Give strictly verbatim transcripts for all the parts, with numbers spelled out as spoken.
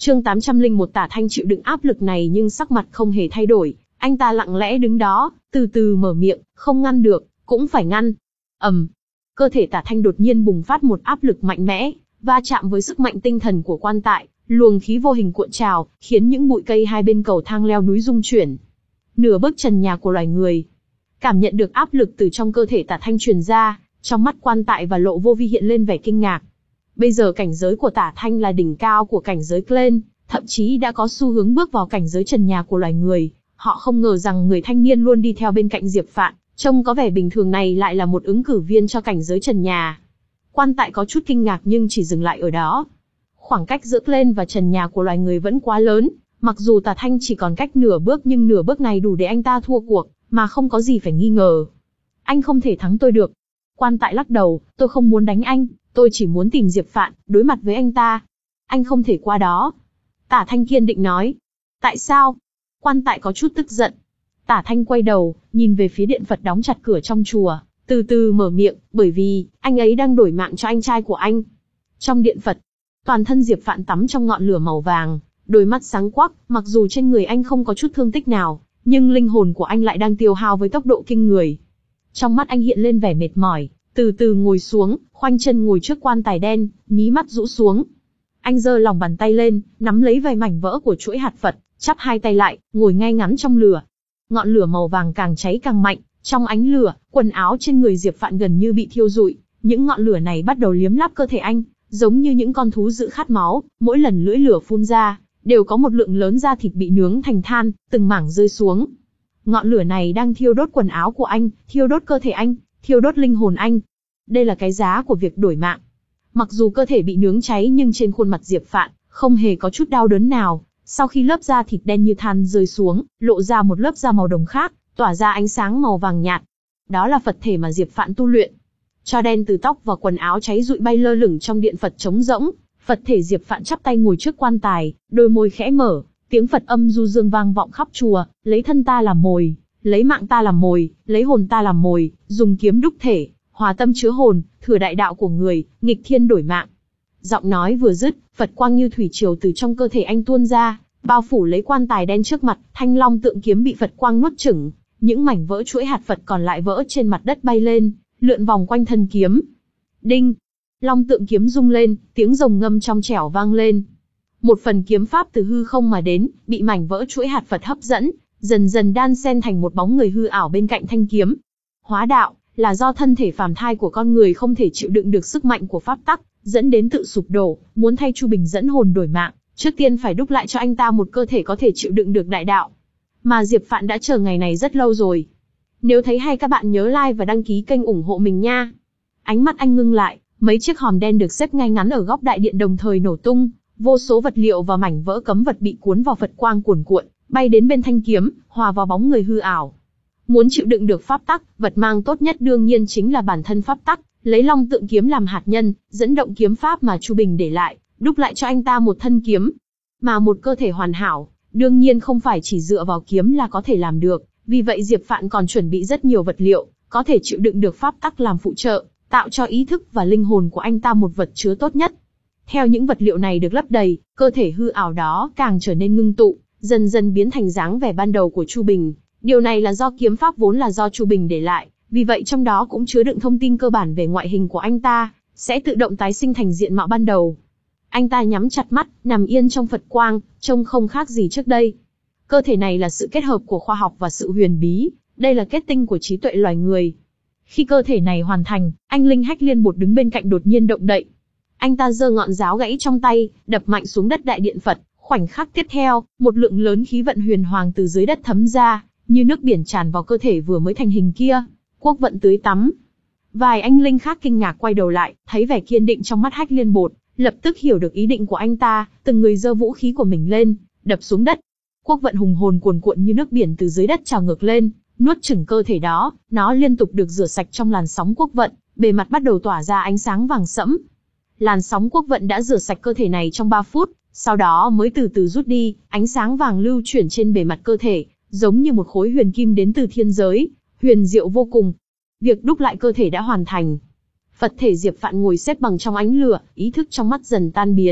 Chương tám trăm lẻ một Tả Thanh chịu đựng áp lực này nhưng sắc mặt không hề thay đổi, anh ta lặng lẽ đứng đó, từ từ mở miệng, không ngăn được, cũng phải ngăn. Ầm. Cơ thể Tả Thanh đột nhiên bùng phát một áp lực mạnh mẽ, va chạm với sức mạnh tinh thần của quan tại, luồng khí vô hình cuộn trào, khiến những bụi cây hai bên cầu thang leo núi rung chuyển. Nửa bước trần nhà của loài người. Cảm nhận được áp lực từ trong cơ thể Tả Thanh truyền ra, trong mắt quan tại và Lộ Vô Vi hiện lên vẻ kinh ngạc. Bây giờ cảnh giới của Tả Thanh là đỉnh cao của cảnh giới Clen, thậm chí đã có xu hướng bước vào cảnh giới trần nhà của loài người. Họ không ngờ rằng người thanh niên luôn đi theo bên cạnh Diệp Phạn, trông có vẻ bình thường này lại là một ứng cử viên cho cảnh giới trần nhà. Quan tại có chút kinh ngạc nhưng chỉ dừng lại ở đó. Khoảng cách giữa Clen và trần nhà của loài người vẫn quá lớn, mặc dù Tả Thanh chỉ còn cách nửa bước nhưng nửa bước này đủ để anh ta thua cuộc, mà không có gì phải nghi ngờ. Anh không thể thắng tôi được. Quan tại lắc đầu, tôi không muốn đánh anh, tôi chỉ muốn tìm Diệp Phạn, đối mặt với anh ta. Anh không thể qua đó. Tả Thanh kiên định nói. Tại sao? Quan tại có chút tức giận. Tả Thanh quay đầu, nhìn về phía điện Phật đóng chặt cửa trong chùa, từ từ mở miệng, bởi vì, anh ấy đang đổi mạng cho anh trai của anh. Trong điện Phật, toàn thân Diệp Phạn tắm trong ngọn lửa màu vàng, đôi mắt sáng quắc, mặc dù trên người anh không có chút thương tích nào, nhưng linh hồn của anh lại đang tiêu hao với tốc độ kinh người. Trong mắt anh hiện lên vẻ mệt mỏi, từ từ ngồi xuống, khoanh chân ngồi trước quan tài đen, mí mắt rũ xuống. Anh giơ lòng bàn tay lên, nắm lấy vài mảnh vỡ của chuỗi hạt Phật, chắp hai tay lại, ngồi ngay ngắn trong lửa. Ngọn lửa màu vàng càng cháy càng mạnh, trong ánh lửa, quần áo trên người Diệp Phạn gần như bị thiêu rụi. Những ngọn lửa này bắt đầu liếm láp cơ thể anh, giống như những con thú dữ khát máu, mỗi lần lưỡi lửa phun ra, đều có một lượng lớn da thịt bị nướng thành than, từng mảng rơi xuống. Ngọn lửa này đang thiêu đốt quần áo của anh, thiêu đốt cơ thể anh, thiêu đốt linh hồn anh. Đây là cái giá của việc đổi mạng. Mặc dù cơ thể bị nướng cháy nhưng trên khuôn mặt Diệp Phạn không hề có chút đau đớn nào. Sau khi lớp da thịt đen như than rơi xuống, lộ ra một lớp da màu đồng khác, tỏa ra ánh sáng màu vàng nhạt. Đó là Phật thể mà Diệp Phạn tu luyện. Tro đen từ tóc và quần áo cháy rụi bay lơ lửng trong điện Phật trống rỗng. Phật thể Diệp Phạn chắp tay ngồi trước quan tài, đôi môi khẽ mở, tiếng Phật âm du dương vang vọng khắp chùa, lấy thân ta làm mồi, lấy mạng ta làm mồi, lấy hồn ta làm mồi, dùng kiếm đúc thể, hòa tâm chứa hồn, thừa đại đạo của người, nghịch thiên đổi mạng. Giọng nói vừa dứt, Phật quang như thủy triều từ trong cơ thể anh tuôn ra, bao phủ lấy quan tài đen trước mặt, thanh long tượng kiếm bị Phật quang nuốt chửng, những mảnh vỡ chuỗi hạt Phật còn lại vỡ trên mặt đất bay lên, lượn vòng quanh thân kiếm. Đinh! Long tượng kiếm rung lên, tiếng rồng ngâm trong trẻo vang lên. Một phần kiếm pháp từ hư không mà đến, bị mảnh vỡ chuỗi hạt Phật hấp dẫn, dần dần đan xen thành một bóng người hư ảo bên cạnh thanh kiếm. Hóa đạo là do thân thể phàm thai của con người không thể chịu đựng được sức mạnh của pháp tắc, dẫn đến tự sụp đổ, muốn thay Chu Bình dẫn hồn đổi mạng, trước tiên phải đúc lại cho anh ta một cơ thể có thể chịu đựng được đại đạo. Mà Diệp Phạn đã chờ ngày này rất lâu rồi. Nếu thấy hay các bạn nhớ like và đăng ký kênh ủng hộ mình nha. Ánh mắt anh ngưng lại, mấy chiếc hòm đen được xếp ngay ngắn ở góc đại điện đồng thời nổ tung, vô số vật liệu và mảnh vỡ cấm vật bị cuốn vào Phật quang cuồn cuộn, bay đến bên thanh kiếm, hòa vào bóng người hư ảo. Muốn chịu đựng được pháp tắc, vật mang tốt nhất đương nhiên chính là bản thân pháp tắc, lấy long tượng kiếm làm hạt nhân, dẫn động kiếm pháp mà Chu Bình để lại, đúc lại cho anh ta một thân kiếm. Mà một cơ thể hoàn hảo, đương nhiên không phải chỉ dựa vào kiếm là có thể làm được, vì vậy Diệp Phạn còn chuẩn bị rất nhiều vật liệu, có thể chịu đựng được pháp tắc làm phụ trợ, tạo cho ý thức và linh hồn của anh ta một vật chứa tốt nhất. Theo những vật liệu này được lấp đầy, cơ thể hư ảo đó càng trở nên ngưng tụ, dần dần biến thành dáng vẻ ban đầu của Chu Bình. Điều này là do kiếm pháp vốn là do Chu Bình để lại, vì vậy trong đó cũng chứa đựng thông tin cơ bản về ngoại hình của anh ta, sẽ tự động tái sinh thành diện mạo ban đầu. Anh ta nhắm chặt mắt, nằm yên trong Phật quang, trông không khác gì trước đây. Cơ thể này là sự kết hợp của khoa học và sự huyền bí, đây là kết tinh của trí tuệ loài người. Khi cơ thể này hoàn thành, anh Linh Hách Liên Bột đứng bên cạnh đột nhiên động đậy. Anh ta giơ ngọn giáo gãy trong tay, đập mạnh xuống đất đại điện Phật. Khoảnh khắc tiếp theo, một lượng lớn khí vận huyền hoàng từ dưới đất thấm ra, như nước biển tràn vào cơ thể vừa mới thành hình kia. Quốc vận tưới tắm. Vài anh linh khác kinh ngạc quay đầu lại, thấy vẻ kiên định trong mắt Hách Liên Bột, lập tức hiểu được ý định của anh ta, từng người giơ vũ khí của mình lên, đập xuống đất. Quốc vận hùng hồn cuồn cuộn như nước biển từ dưới đất trào ngược lên, nuốt chửng cơ thể đó, nó liên tục được rửa sạch trong làn sóng quốc vận, bề mặt bắt đầu tỏa ra ánh sáng vàng sẫm. Làn sóng quốc vận đã rửa sạch cơ thể này trong ba phút, sau đó mới từ từ rút đi, ánh sáng vàng lưu chuyển trên bề mặt cơ thể, giống như một khối huyền kim đến từ thiên giới, huyền diệu vô cùng. Việc đúc lại cơ thể đã hoàn thành. Phật thể Diệp Phạn ngồi xếp bằng trong ánh lửa, ý thức trong mắt dần tan biến,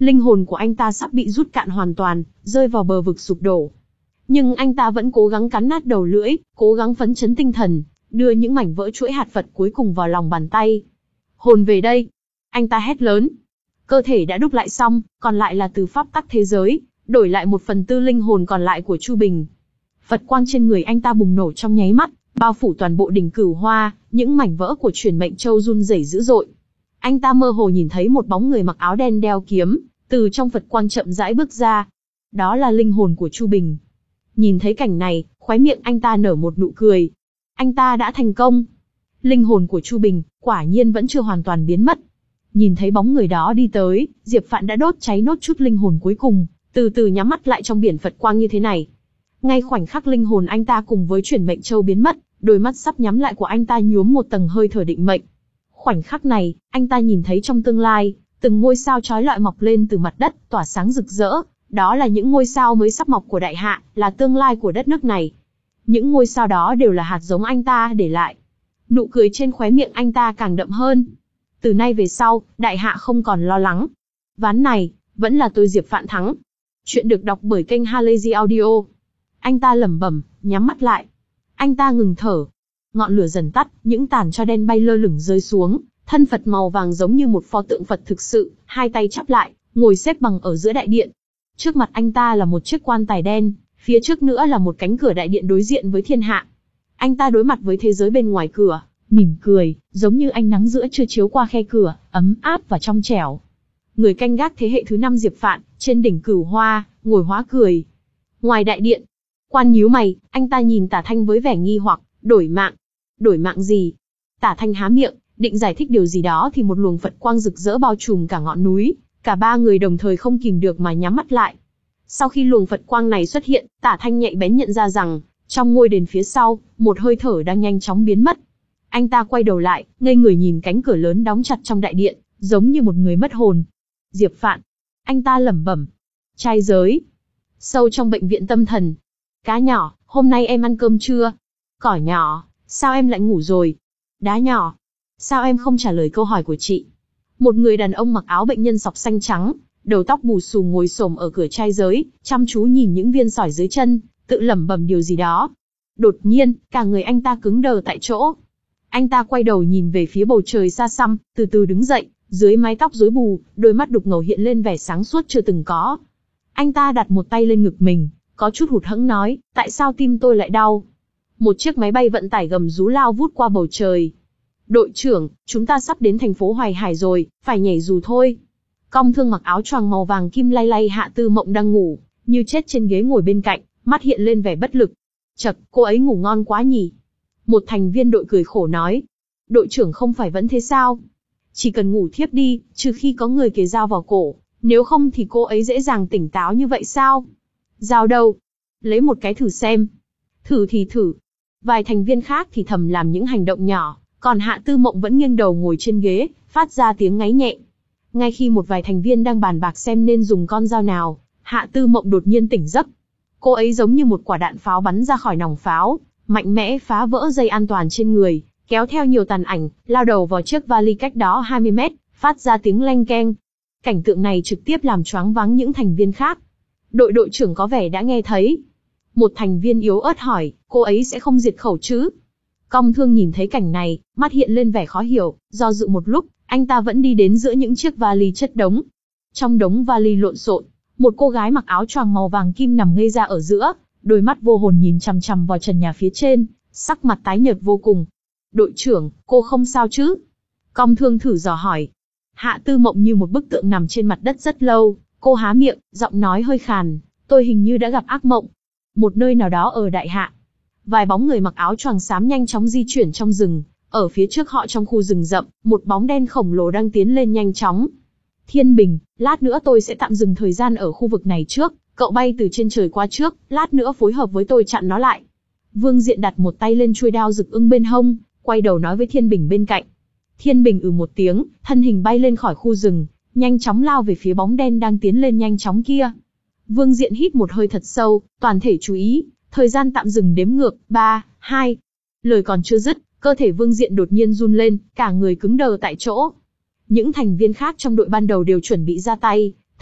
Linh hồn của anh ta sắp bị rút cạn hoàn toàn, rơi vào bờ vực sụp đổ. Nhưng anh ta vẫn cố gắng cắn nát đầu lưỡi, cố gắng phấn chấn tinh thần, đưa những mảnh vỡ chuỗi hạt Phật cuối cùng vào lòng bàn tay. Hồn về đây! Anh ta hét lớn. Cơ thể đã đúc lại xong, còn lại là từ pháp tắc thế giới, đổi lại một phần tư linh hồn còn lại của Chu Bình. Phật quang trên người anh ta bùng nổ trong nháy mắt, bao phủ toàn bộ đỉnh Cửu Hoa, những mảnh vỡ của Chuyển Mệnh Châu run rẩy dữ dội. Anh ta mơ hồ nhìn thấy một bóng người mặc áo đen đeo kiếm, từ trong Phật quang chậm rãi bước ra. Đó là linh hồn của Chu Bình. Nhìn thấy cảnh này, khóe miệng anh ta nở một nụ cười. Anh ta đã thành công. Linh hồn của Chu Bình, quả nhiên vẫn chưa hoàn toàn biến mất. Nhìn thấy bóng người đó đi tới, Diệp Phạn đã đốt cháy nốt chút linh hồn cuối cùng, từ từ nhắm mắt lại trong biển Phật quang như thế này. Ngay khoảnh khắc linh hồn anh ta cùng với Chuyển Mệnh Châu biến mất, đôi mắt sắp nhắm lại của anh ta nhuốm một tầng hơi thở định mệnh. Khoảnh khắc này, anh ta nhìn thấy trong tương lai, từng ngôi sao chói lọi mọc lên từ mặt đất, tỏa sáng rực rỡ. Đó là những ngôi sao mới sắp mọc của Đại Hạ, là tương lai của đất nước này. Những ngôi sao đó đều là hạt giống anh ta để lại. Nụ cười trên khóe miệng anh ta càng đậm hơn. Từ nay về sau, Đại Hạ không còn lo lắng. Ván này, vẫn là tôi Diệp Phạn thắng. Chuyện được đọc bởi kênh Halazy Audio. Anh ta lẩm bẩm, nhắm mắt lại. Anh ta ngừng thở. Ngọn lửa dần tắt, những tàn tro đen bay lơ lửng rơi xuống. Thân Phật màu vàng giống như một pho tượng Phật thực sự, hai tay chắp lại, ngồi xếp bằng ở giữa đại điện. Trước mặt anh ta là một chiếc quan tài đen, phía trước nữa là một cánh cửa đại điện đối diện với thiên hạ. Anh ta đối mặt với thế giới bên ngoài cửa, mỉm cười, giống như ánh nắng giữa trưa chiếu qua khe cửa, ấm áp và trong trẻo. Người canh gác thế hệ thứ năm Diệp Phạn, trên đỉnh Cửu Hoa, ngồi hóa cười. Ngoài đại điện, quan nhíu mày, anh ta nhìn Tả Thanh với vẻ nghi hoặc, đổi mạng. Đổi mạng gì? Tả Thanh há miệng, định giải thích điều gì đó thì một luồng Phật quang rực rỡ bao trùm cả ngọn núi. Cả ba người đồng thời không kìm được mà nhắm mắt lại. Sau khi luồng Phật quang này xuất hiện, Tả Thanh nhạy bén nhận ra rằng, trong ngôi đền phía sau, một hơi thở đang nhanh chóng biến mất. Anh ta quay đầu lại, ngây người nhìn cánh cửa lớn đóng chặt trong đại điện, giống như một người mất hồn. Diệp Phạn. Anh ta lẩm bẩm. Trai giới. Sâu trong bệnh viện tâm thần. Cá nhỏ, hôm nay em ăn cơm chưa? Cỏ nhỏ, sao em lại ngủ rồi? Đá nhỏ, sao em không trả lời câu hỏi của chị? Một người đàn ông mặc áo bệnh nhân sọc xanh trắng, đầu tóc bù xù ngồi xổm ở cửa trai giới, chăm chú nhìn những viên sỏi dưới chân, tự lẩm bẩm điều gì đó. Đột nhiên, cả người anh ta cứng đờ tại chỗ. Anh ta quay đầu nhìn về phía bầu trời xa xăm, từ từ đứng dậy, dưới mái tóc rối bù, đôi mắt đục ngầu hiện lên vẻ sáng suốt chưa từng có. Anh ta đặt một tay lên ngực mình, có chút hụt hẫng nói, tại sao tim tôi lại đau? Một chiếc máy bay vận tải gầm rú lao vút qua bầu trời. Đội trưởng, chúng ta sắp đến thành phố Hoài Hải rồi, phải nhảy dù thôi. Cong Thương mặc áo choàng màu vàng kim lay lay Hạ Tư Mộng đang ngủ, như chết trên ghế ngồi bên cạnh, mắt hiện lên vẻ bất lực. Chậc, cô ấy ngủ ngon quá nhỉ. Một thành viên đội cười khổ nói. Đội trưởng không phải vẫn thế sao? Chỉ cần ngủ thiếp đi, trừ khi có người kề dao vào cổ, nếu không thì cô ấy dễ dàng tỉnh táo như vậy sao? Dao đâu? Lấy một cái thử xem. Thử thì thử. Vài thành viên khác thì thầm làm những hành động nhỏ, còn Hạ Tư Mộng vẫn nghiêng đầu ngồi trên ghế, phát ra tiếng ngáy nhẹ. Ngay khi một vài thành viên đang bàn bạc xem nên dùng con dao nào, Hạ Tư Mộng đột nhiên tỉnh giấc. Cô ấy giống như một quả đạn pháo bắn ra khỏi nòng pháo, mạnh mẽ phá vỡ dây an toàn trên người, kéo theo nhiều tàn ảnh, lao đầu vào chiếc vali cách đó hai mươi mét, phát ra tiếng leng keng. Cảnh tượng này trực tiếp làm choáng váng những thành viên khác. Đội đội trưởng có vẻ đã nghe thấy. Một thành viên yếu ớt hỏi, cô ấy sẽ không diệt khẩu chứ? Cong Thương nhìn thấy cảnh này, mắt hiện lên vẻ khó hiểu, do dự một lúc, anh ta vẫn đi đến giữa những chiếc vali chất đống. Trong đống vali lộn xộn, một cô gái mặc áo choàng màu vàng kim nằm ngây ra ở giữa, đôi mắt vô hồn nhìn chằm chằm vào trần nhà phía trên, sắc mặt tái nhợt vô cùng. Đội trưởng, cô không sao chứ? Cong Thương thử dò hỏi. Hạ Tư Mộng như một bức tượng nằm trên mặt đất rất lâu, cô há miệng, giọng nói hơi khàn, tôi hình như đã gặp ác mộng. Một nơi nào đó ở Đại Hạ. Vài bóng người mặc áo choàng xám nhanh chóng di chuyển trong rừng, ở phía trước họ trong khu rừng rậm, một bóng đen khổng lồ đang tiến lên nhanh chóng. Thiên Bình, lát nữa tôi sẽ tạm dừng thời gian ở khu vực này trước, cậu bay từ trên trời qua trước, lát nữa phối hợp với tôi chặn nó lại. Vương Diện đặt một tay lên chuôi đao rực ưng bên hông, quay đầu nói với Thiên Bình bên cạnh. Thiên Bình ừ một tiếng, thân hình bay lên khỏi khu rừng, nhanh chóng lao về phía bóng đen đang tiến lên nhanh chóng kia. Vương Diện hít một hơi thật sâu, toàn thể chú ý, thời gian tạm dừng đếm ngược, ba, hai. Lời còn chưa dứt, cơ thể Vương Diện đột nhiên run lên, cả người cứng đờ tại chỗ. Những thành viên khác trong đội ban đầu đều chuẩn bị ra tay,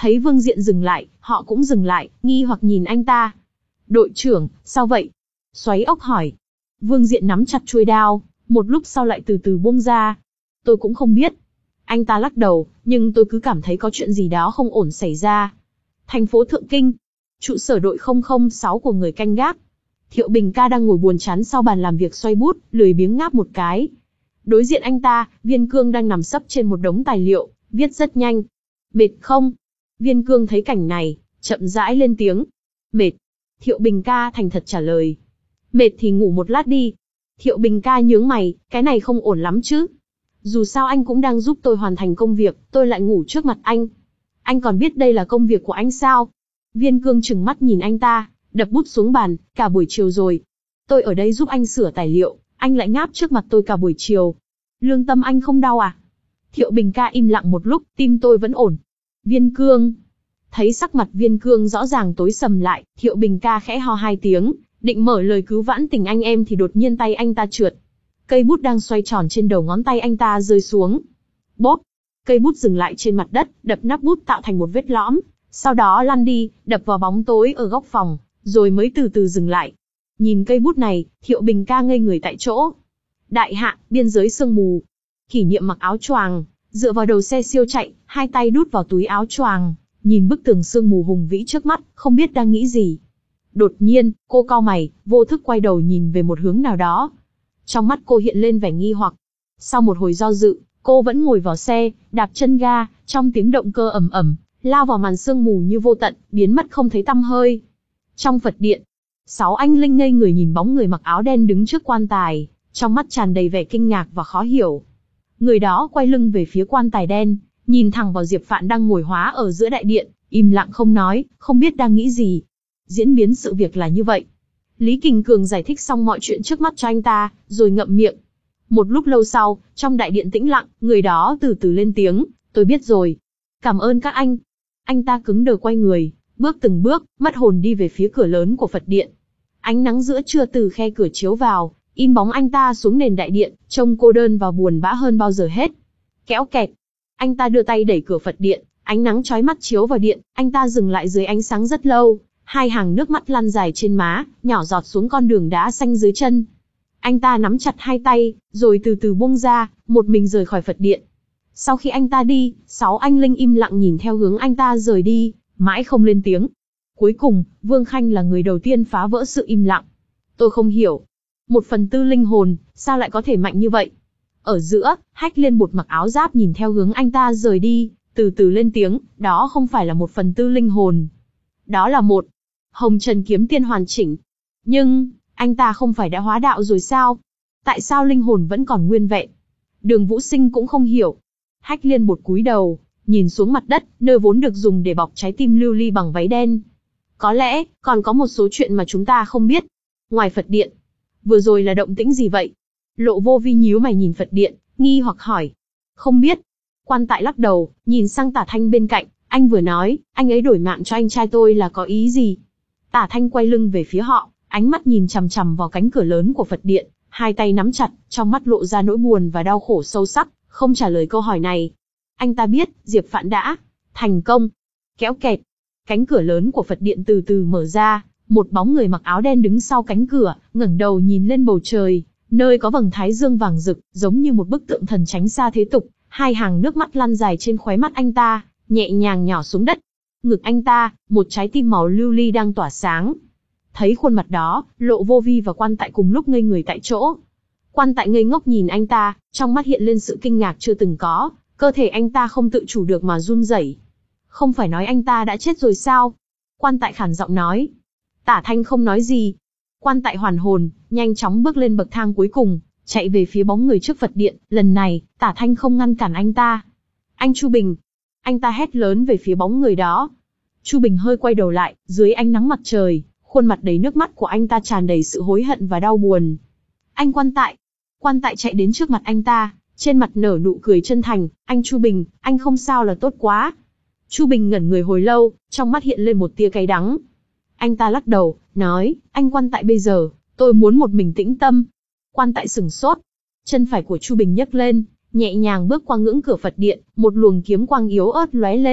Thấy Vương Diện dừng lại, họ cũng dừng lại, nghi hoặc nhìn anh ta. Đội trưởng, sao vậy? Xoáy ốc hỏi. Vương Diện nắm chặt chuôi đao, một lúc sau lại từ từ buông ra. Tôi cũng không biết. Anh ta lắc đầu, nhưng tôi cứ cảm thấy có chuyện gì đó không ổn xảy ra. Thành phố Thượng Kinh, trụ sở đội không không sáu của người canh gác. Thiệu Bình ca đang ngồi buồn chán sau bàn làm việc xoay bút, lười biếng ngáp một cái. Đối diện anh ta, Viên Cương đang nằm sấp trên một đống tài liệu, viết rất nhanh. Mệt không? Viên Cương thấy cảnh này, chậm rãi lên tiếng. Mệt. Thiệu Bình ca thành thật trả lời. Mệt thì ngủ một lát đi. Thiệu Bình ca nhướng mày, cái này không ổn lắm chứ. Dù sao anh cũng đang giúp tôi hoàn thành công việc, tôi lại ngủ trước mặt anh. Anh còn biết đây là công việc của anh sao? Viên Cương trừng mắt nhìn anh ta, đập bút xuống bàn, cả buổi chiều rồi. Tôi ở đây giúp anh sửa tài liệu, anh lại ngáp trước mặt tôi cả buổi chiều. Lương tâm anh không đau à? Thiệu Bình ca im lặng một lúc, tim tôi vẫn ổn. Viên Cương. Thấy sắc mặt Viên Cương rõ ràng tối sầm lại, Thiệu Bình ca khẽ ho hai tiếng, định mở lời cứu vãn tình anh em thì đột nhiên tay anh ta trượt. Cây bút đang xoay tròn trên đầu ngón tay anh ta rơi xuống. Bốp. Cây bút dừng lại trên mặt đất, đập nắp bút tạo thành một vết lõm, sau đó lăn đi, đập vào bóng tối ở góc phòng, rồi mới từ từ dừng lại. Nhìn cây bút này, Thiệu Bình ca ngây người tại chỗ. Đại hạ, biên giới sương mù. Kỷ Niệm mặc áo choàng, dựa vào đầu xe siêu chạy, hai tay đút vào túi áo choàng, nhìn bức tường sương mù hùng vĩ trước mắt, không biết đang nghĩ gì. Đột nhiên, cô cau mày, vô thức quay đầu nhìn về một hướng nào đó. Trong mắt cô hiện lên vẻ nghi hoặc. Sau một hồi do dự, cô vẫn ngồi vào xe, đạp chân ga, trong tiếng động cơ ầm ầm, lao vào màn sương mù như vô tận, biến mất không thấy tăm hơi. Trong Phật điện, sáu anh linh ngây người nhìn bóng người mặc áo đen đứng trước quan tài, trong mắt tràn đầy vẻ kinh ngạc và khó hiểu. Người đó quay lưng về phía quan tài đen, nhìn thẳng vào Diệp Phạn đang ngồi hóa ở giữa đại điện, im lặng không nói, không biết đang nghĩ gì. Diễn biến sự việc là như vậy. Lý Kình Cường giải thích xong mọi chuyện trước mắt cho anh ta, rồi ngậm miệng. Một lúc lâu sau, trong đại điện tĩnh lặng, người đó từ từ lên tiếng, tôi biết rồi. Cảm ơn các anh. Anh ta cứng đờ quay người, bước từng bước, mất hồn đi về phía cửa lớn của Phật điện. Ánh nắng giữa trưa từ khe cửa chiếu vào, in bóng anh ta xuống nền đại điện, trông cô đơn và buồn bã hơn bao giờ hết. Kéo kẹt. Anh ta đưa tay đẩy cửa Phật điện, ánh nắng chói mắt chiếu vào điện, anh ta dừng lại dưới ánh sáng rất lâu, hai hàng nước mắt lăn dài trên má, nhỏ giọt xuống con đường đá xanh dưới chân. Anh ta nắm chặt hai tay, rồi từ từ buông ra, một mình rời khỏi Phật điện. Sau khi anh ta đi, sáu anh linh im lặng nhìn theo hướng anh ta rời đi, mãi không lên tiếng. Cuối cùng, Vương Khanh là người đầu tiên phá vỡ sự im lặng. Tôi không hiểu. Một phần tư linh hồn, sao lại có thể mạnh như vậy? Ở giữa, Hách Liên Bột mặc áo giáp nhìn theo hướng anh ta rời đi, từ từ lên tiếng, đó không phải là một phần tư linh hồn. Đó là một Hồng Trần kiếm tiên hoàn chỉnh. Nhưng, anh ta không phải đã hóa đạo rồi sao? Tại sao linh hồn vẫn còn nguyên vẹn? Đường Vũ Sinh cũng không hiểu. Hách Liên Bột cúi đầu, nhìn xuống mặt đất, nơi vốn được dùng để bọc trái tim lưu ly bằng váy đen. Có lẽ, còn có một số chuyện mà chúng ta không biết. Ngoài Phật điện, vừa rồi là động tĩnh gì vậy? Lộ Vô Vi nhíu mày nhìn Phật điện, nghi hoặc hỏi. Không biết. Quan Tại lắc đầu, nhìn sang Tả Thanh bên cạnh, anh vừa nói, anh ấy đổi mạng cho anh trai tôi là có ý gì? Tả Thanh quay lưng về phía họ, ánh mắt nhìn chằm chằm vào cánh cửa lớn của Phật điện, hai tay nắm chặt, trong mắt lộ ra nỗi buồn và đau khổ sâu sắc, không trả lời câu hỏi này. Anh ta biết, Diệp Phạn đã thành công. Kéo kẹt. Cánh cửa lớn của Phật điện từ từ mở ra, một bóng người mặc áo đen đứng sau cánh cửa, ngẩng đầu nhìn lên bầu trời, nơi có vầng thái dương vàng rực, giống như một bức tượng thần tránh xa thế tục, hai hàng nước mắt lăn dài trên khóe mắt anh ta, nhẹ nhàng nhỏ xuống đất. Ngực anh ta, một trái tim màu lưu ly đang tỏa sáng. Thấy khuôn mặt đó, Lộ Vô Vi và Quan Tại cùng lúc ngây người tại chỗ. Quan Tại ngây ngốc nhìn anh ta, trong mắt hiện lên sự kinh ngạc chưa từng có, cơ thể anh ta không tự chủ được mà run rẩy. Không phải nói anh ta đã chết rồi sao? Quan Tại khản giọng nói. Tả Thanh không nói gì. Quan Tại hoàn hồn, nhanh chóng bước lên bậc thang cuối cùng, chạy về phía bóng người trước Phật điện. Lần này, Tả Thanh không ngăn cản anh ta. Anh Chu Bình. Anh ta hét lớn về phía bóng người đó. Chu Bình hơi quay đầu lại, dưới ánh nắng mặt trời, khuôn mặt đầy nước mắt của anh ta tràn đầy sự hối hận và đau buồn. Anh Quan Tại. Quan Tại chạy đến trước mặt anh ta, trên mặt nở nụ cười chân thành. Anh Chu Bình, anh không sao là tốt quá. Chu Bình ngẩn người hồi lâu, trong mắt hiện lên một tia cay đắng. Anh ta lắc đầu, nói, anh Quan Tại bây giờ, tôi muốn một mình tĩnh tâm. Quan Tại sửng sốt. Chân phải của Chu Bình nhấc lên, nhẹ nhàng bước qua ngưỡng cửa Phật điện, một luồng kiếm quang yếu ớt lóe lên,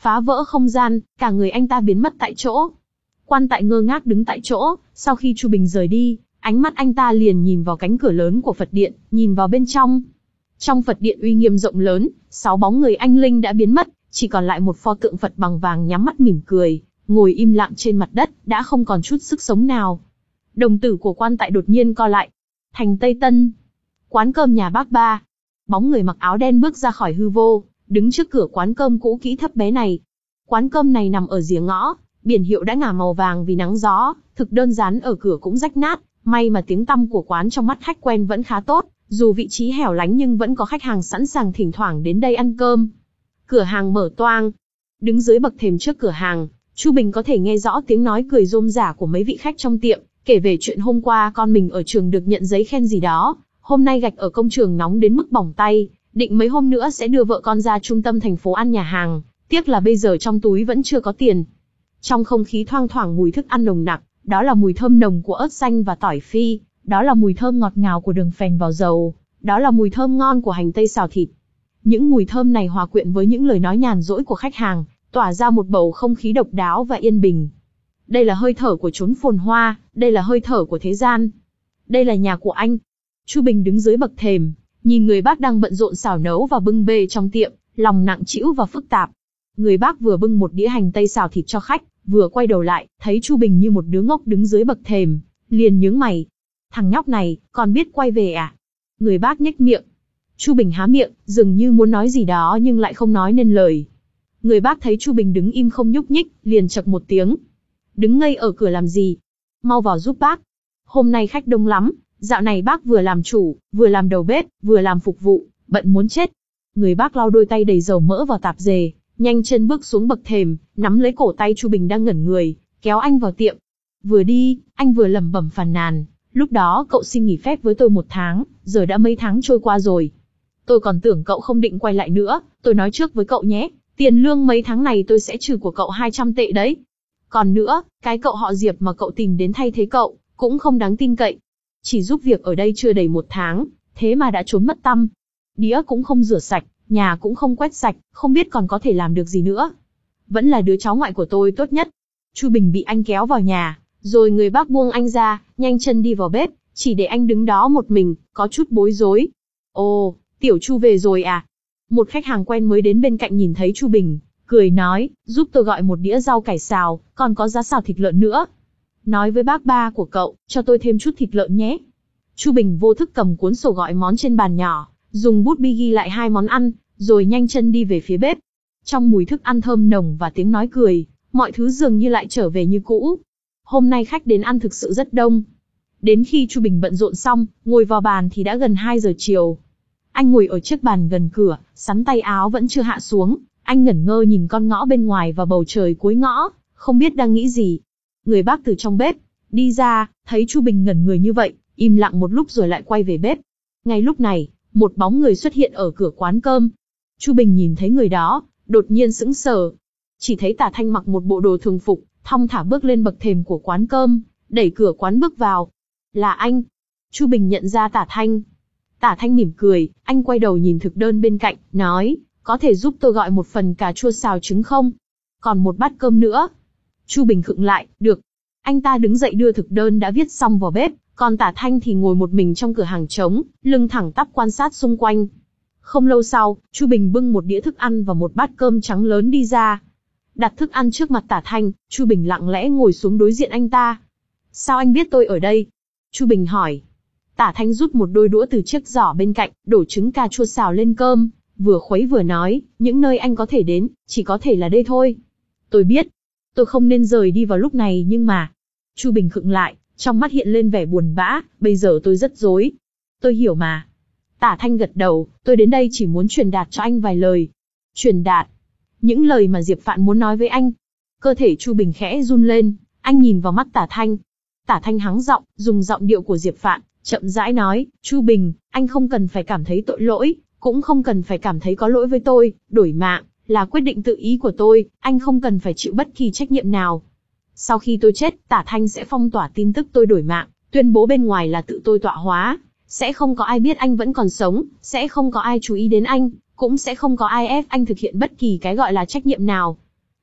phá vỡ không gian, cả người anh ta biến mất tại chỗ. Quan Tại ngơ ngác đứng tại chỗ, sau khi Chu Bình rời đi, ánh mắt anh ta liền nhìn vào cánh cửa lớn của Phật điện, nhìn vào bên trong. Trong Phật điện uy nghiêm rộng lớn, sáu bóng người anh linh đã biến mất, chỉ còn lại một pho tượng Phật bằng vàng nhắm mắt mỉm cười, ngồi im lặng trên mặt đất, đã không còn chút sức sống nào. Đồng tử của Quan Tại đột nhiên co lại. Thành Tây Tân, quán cơm nhà bác Ba. Bóng người mặc áo đen bước ra khỏi hư vô, đứng trước cửa quán cơm cũ kỹ thấp bé này. Quán cơm này nằm ở rìa ngõ, biển hiệu đã ngả màu vàng vì nắng gió, thực đơn dán ở cửa cũng rách nát, may mà tiếng tăm của quán trong mắt khách quen vẫn khá tốt, dù vị trí hẻo lánh nhưng vẫn có khách hàng sẵn sàng thỉnh thoảng đến đây ăn cơm. Cửa hàng mở toang. Đứng dưới bậc thềm trước cửa hàng, Chu Bình có thể nghe rõ tiếng nói cười rôm rả của mấy vị khách trong tiệm, kể về chuyện hôm qua con mình ở trường được nhận giấy khen gì đó, hôm nay gạch ở công trường nóng đến mức bỏng tay, định mấy hôm nữa sẽ đưa vợ con ra trung tâm thành phố ăn nhà hàng, tiếc là bây giờ trong túi vẫn chưa có tiền. Trong không khí thoang thoảng mùi thức ăn nồng nặc, đó là mùi thơm nồng của ớt xanh và tỏi phi, đó là mùi thơm ngọt ngào của đường phèn vào dầu, đó là mùi thơm ngon của hành tây xào thịt. Những mùi thơm này hòa quyện với những lời nói nhàn rỗi của khách hàng, tỏa ra một bầu không khí độc đáo và yên bình. Đây là hơi thở của chốn phồn hoa, đây là hơi thở của thế gian. Đây là nhà của anh. Chu Bình đứng dưới bậc thềm, nhìn người bác đang bận rộn xào nấu và bưng bê trong tiệm, lòng nặng trĩu và phức tạp. Người bác vừa bưng một đĩa hành tây xào thịt cho khách, vừa quay đầu lại, thấy Chu Bình như một đứa ngốc đứng dưới bậc thềm, liền nhướng mày. Thằng nhóc này, còn biết quay về à? Người bác nhếch miệng. Chu Bình há miệng, dường như muốn nói gì đó nhưng lại không nói nên lời. Người bác thấy Chu Bình đứng im không nhúc nhích, liền chậc một tiếng. Đứng ngây ở cửa làm gì? Mau vào giúp bác. Hôm nay khách đông lắm, dạo này bác vừa làm chủ, vừa làm đầu bếp, vừa làm phục vụ, bận muốn chết. Người bác lau đôi tay đầy dầu mỡ vào tạp dề, nhanh chân bước xuống bậc thềm, nắm lấy cổ tay Chu Bình đang ngẩn người, kéo anh vào tiệm. Vừa đi, anh vừa lẩm bẩm phàn nàn. Lúc đó cậu xin nghỉ phép với tôi một tháng, giờ đã mấy tháng trôi qua rồi. Tôi còn tưởng cậu không định quay lại nữa, tôi nói trước với cậu nhé, tiền lương mấy tháng này tôi sẽ trừ của cậu hai trăm tệ đấy. Còn nữa, cái cậu họ Diệp mà cậu tìm đến thay thế cậu, cũng không đáng tin cậy. Chỉ giúp việc ở đây chưa đầy một tháng, thế mà đã trốn mất tăm. Đĩa cũng không rửa sạch, nhà cũng không quét sạch, không biết còn có thể làm được gì nữa. Vẫn là đứa cháu ngoại của tôi tốt nhất. Chu Bình bị anh kéo vào nhà, rồi người bác buông anh ra, nhanh chân đi vào bếp, chỉ để anh đứng đó một mình, có chút bối rối. Ồ, Tiểu Chu về rồi à? Một khách hàng quen mới đến bên cạnh nhìn thấy Chu Bình, cười nói, giúp tôi gọi một đĩa rau cải xào, còn có giá xào thịt lợn nữa. Nói với bác Ba của cậu, cho tôi thêm chút thịt lợn nhé. Chu Bình vô thức cầm cuốn sổ gọi món trên bàn nhỏ, dùng bút bi ghi lại hai món ăn, rồi nhanh chân đi về phía bếp. Trong mùi thức ăn thơm nồng và tiếng nói cười, mọi thứ dường như lại trở về như cũ. Hôm nay khách đến ăn thực sự rất đông. Đến khi Chu Bình bận rộn xong, ngồi vào bàn thì đã gần hai giờ chiều. Anh ngồi ở chiếc bàn gần cửa, sắn tay áo vẫn chưa hạ xuống, anh ngẩn ngơ nhìn con ngõ bên ngoài và bầu trời cuối ngõ, không biết đang nghĩ gì. Người bác từ trong bếp đi ra, thấy Chu Bình ngẩn người như vậy, im lặng một lúc rồi lại quay về bếp. Ngay lúc này, một bóng người xuất hiện ở cửa quán cơm. Chu Bình nhìn thấy người đó, đột nhiên sững sờ. Chỉ thấy Tả Thanh mặc một bộ đồ thường phục, thong thả bước lên bậc thềm của quán cơm, đẩy cửa quán bước vào. Là anh. Chu Bình nhận ra Tả Thanh. Tả Thanh mỉm cười, anh quay đầu nhìn thực đơn bên cạnh, nói, có thể giúp tôi gọi một phần cà chua xào trứng không? Còn một bát cơm nữa. Chu Bình khựng lại, được. Anh ta đứng dậy đưa thực đơn đã viết xong vào bếp, còn Tả Thanh thì ngồi một mình trong cửa hàng trống, lưng thẳng tắp quan sát xung quanh. Không lâu sau, Chu Bình bưng một đĩa thức ăn và một bát cơm trắng lớn đi ra. Đặt thức ăn trước mặt Tả Thanh, Chu Bình lặng lẽ ngồi xuống đối diện anh ta. Sao anh biết tôi ở đây? Chu Bình hỏi. Tả Thanh rút một đôi đũa từ chiếc giỏ bên cạnh, đổ trứng cà chua xào lên cơm, vừa khuấy vừa nói, những nơi anh có thể đến, chỉ có thể là đây thôi. Tôi biết, tôi không nên rời đi vào lúc này nhưng mà... Chu Bình khựng lại, trong mắt hiện lên vẻ buồn bã, bây giờ tôi rất rối. Tôi hiểu mà. Tả Thanh gật đầu, tôi đến đây chỉ muốn truyền đạt cho anh vài lời. Truyền đạt? Những lời mà Diệp Phạn muốn nói với anh. Cơ thể Chu Bình khẽ run lên, anh nhìn vào mắt Tả Thanh. Tả Thanh hắng giọng, dùng giọng điệu của Diệp Phạn, chậm rãi nói, Chu Bình, anh không cần phải cảm thấy tội lỗi, cũng không cần phải cảm thấy có lỗi với tôi, đổi mạng, là quyết định tự ý của tôi, anh không cần phải chịu bất kỳ trách nhiệm nào. Sau khi tôi chết, Tả Thanh sẽ phong tỏa tin tức tôi đổi mạng, tuyên bố bên ngoài là tự tôi tọa hóa, sẽ không có ai biết anh vẫn còn sống, sẽ không có ai chú ý đến anh, cũng sẽ không có ai ép anh thực hiện bất kỳ cái gọi là trách nhiệm nào.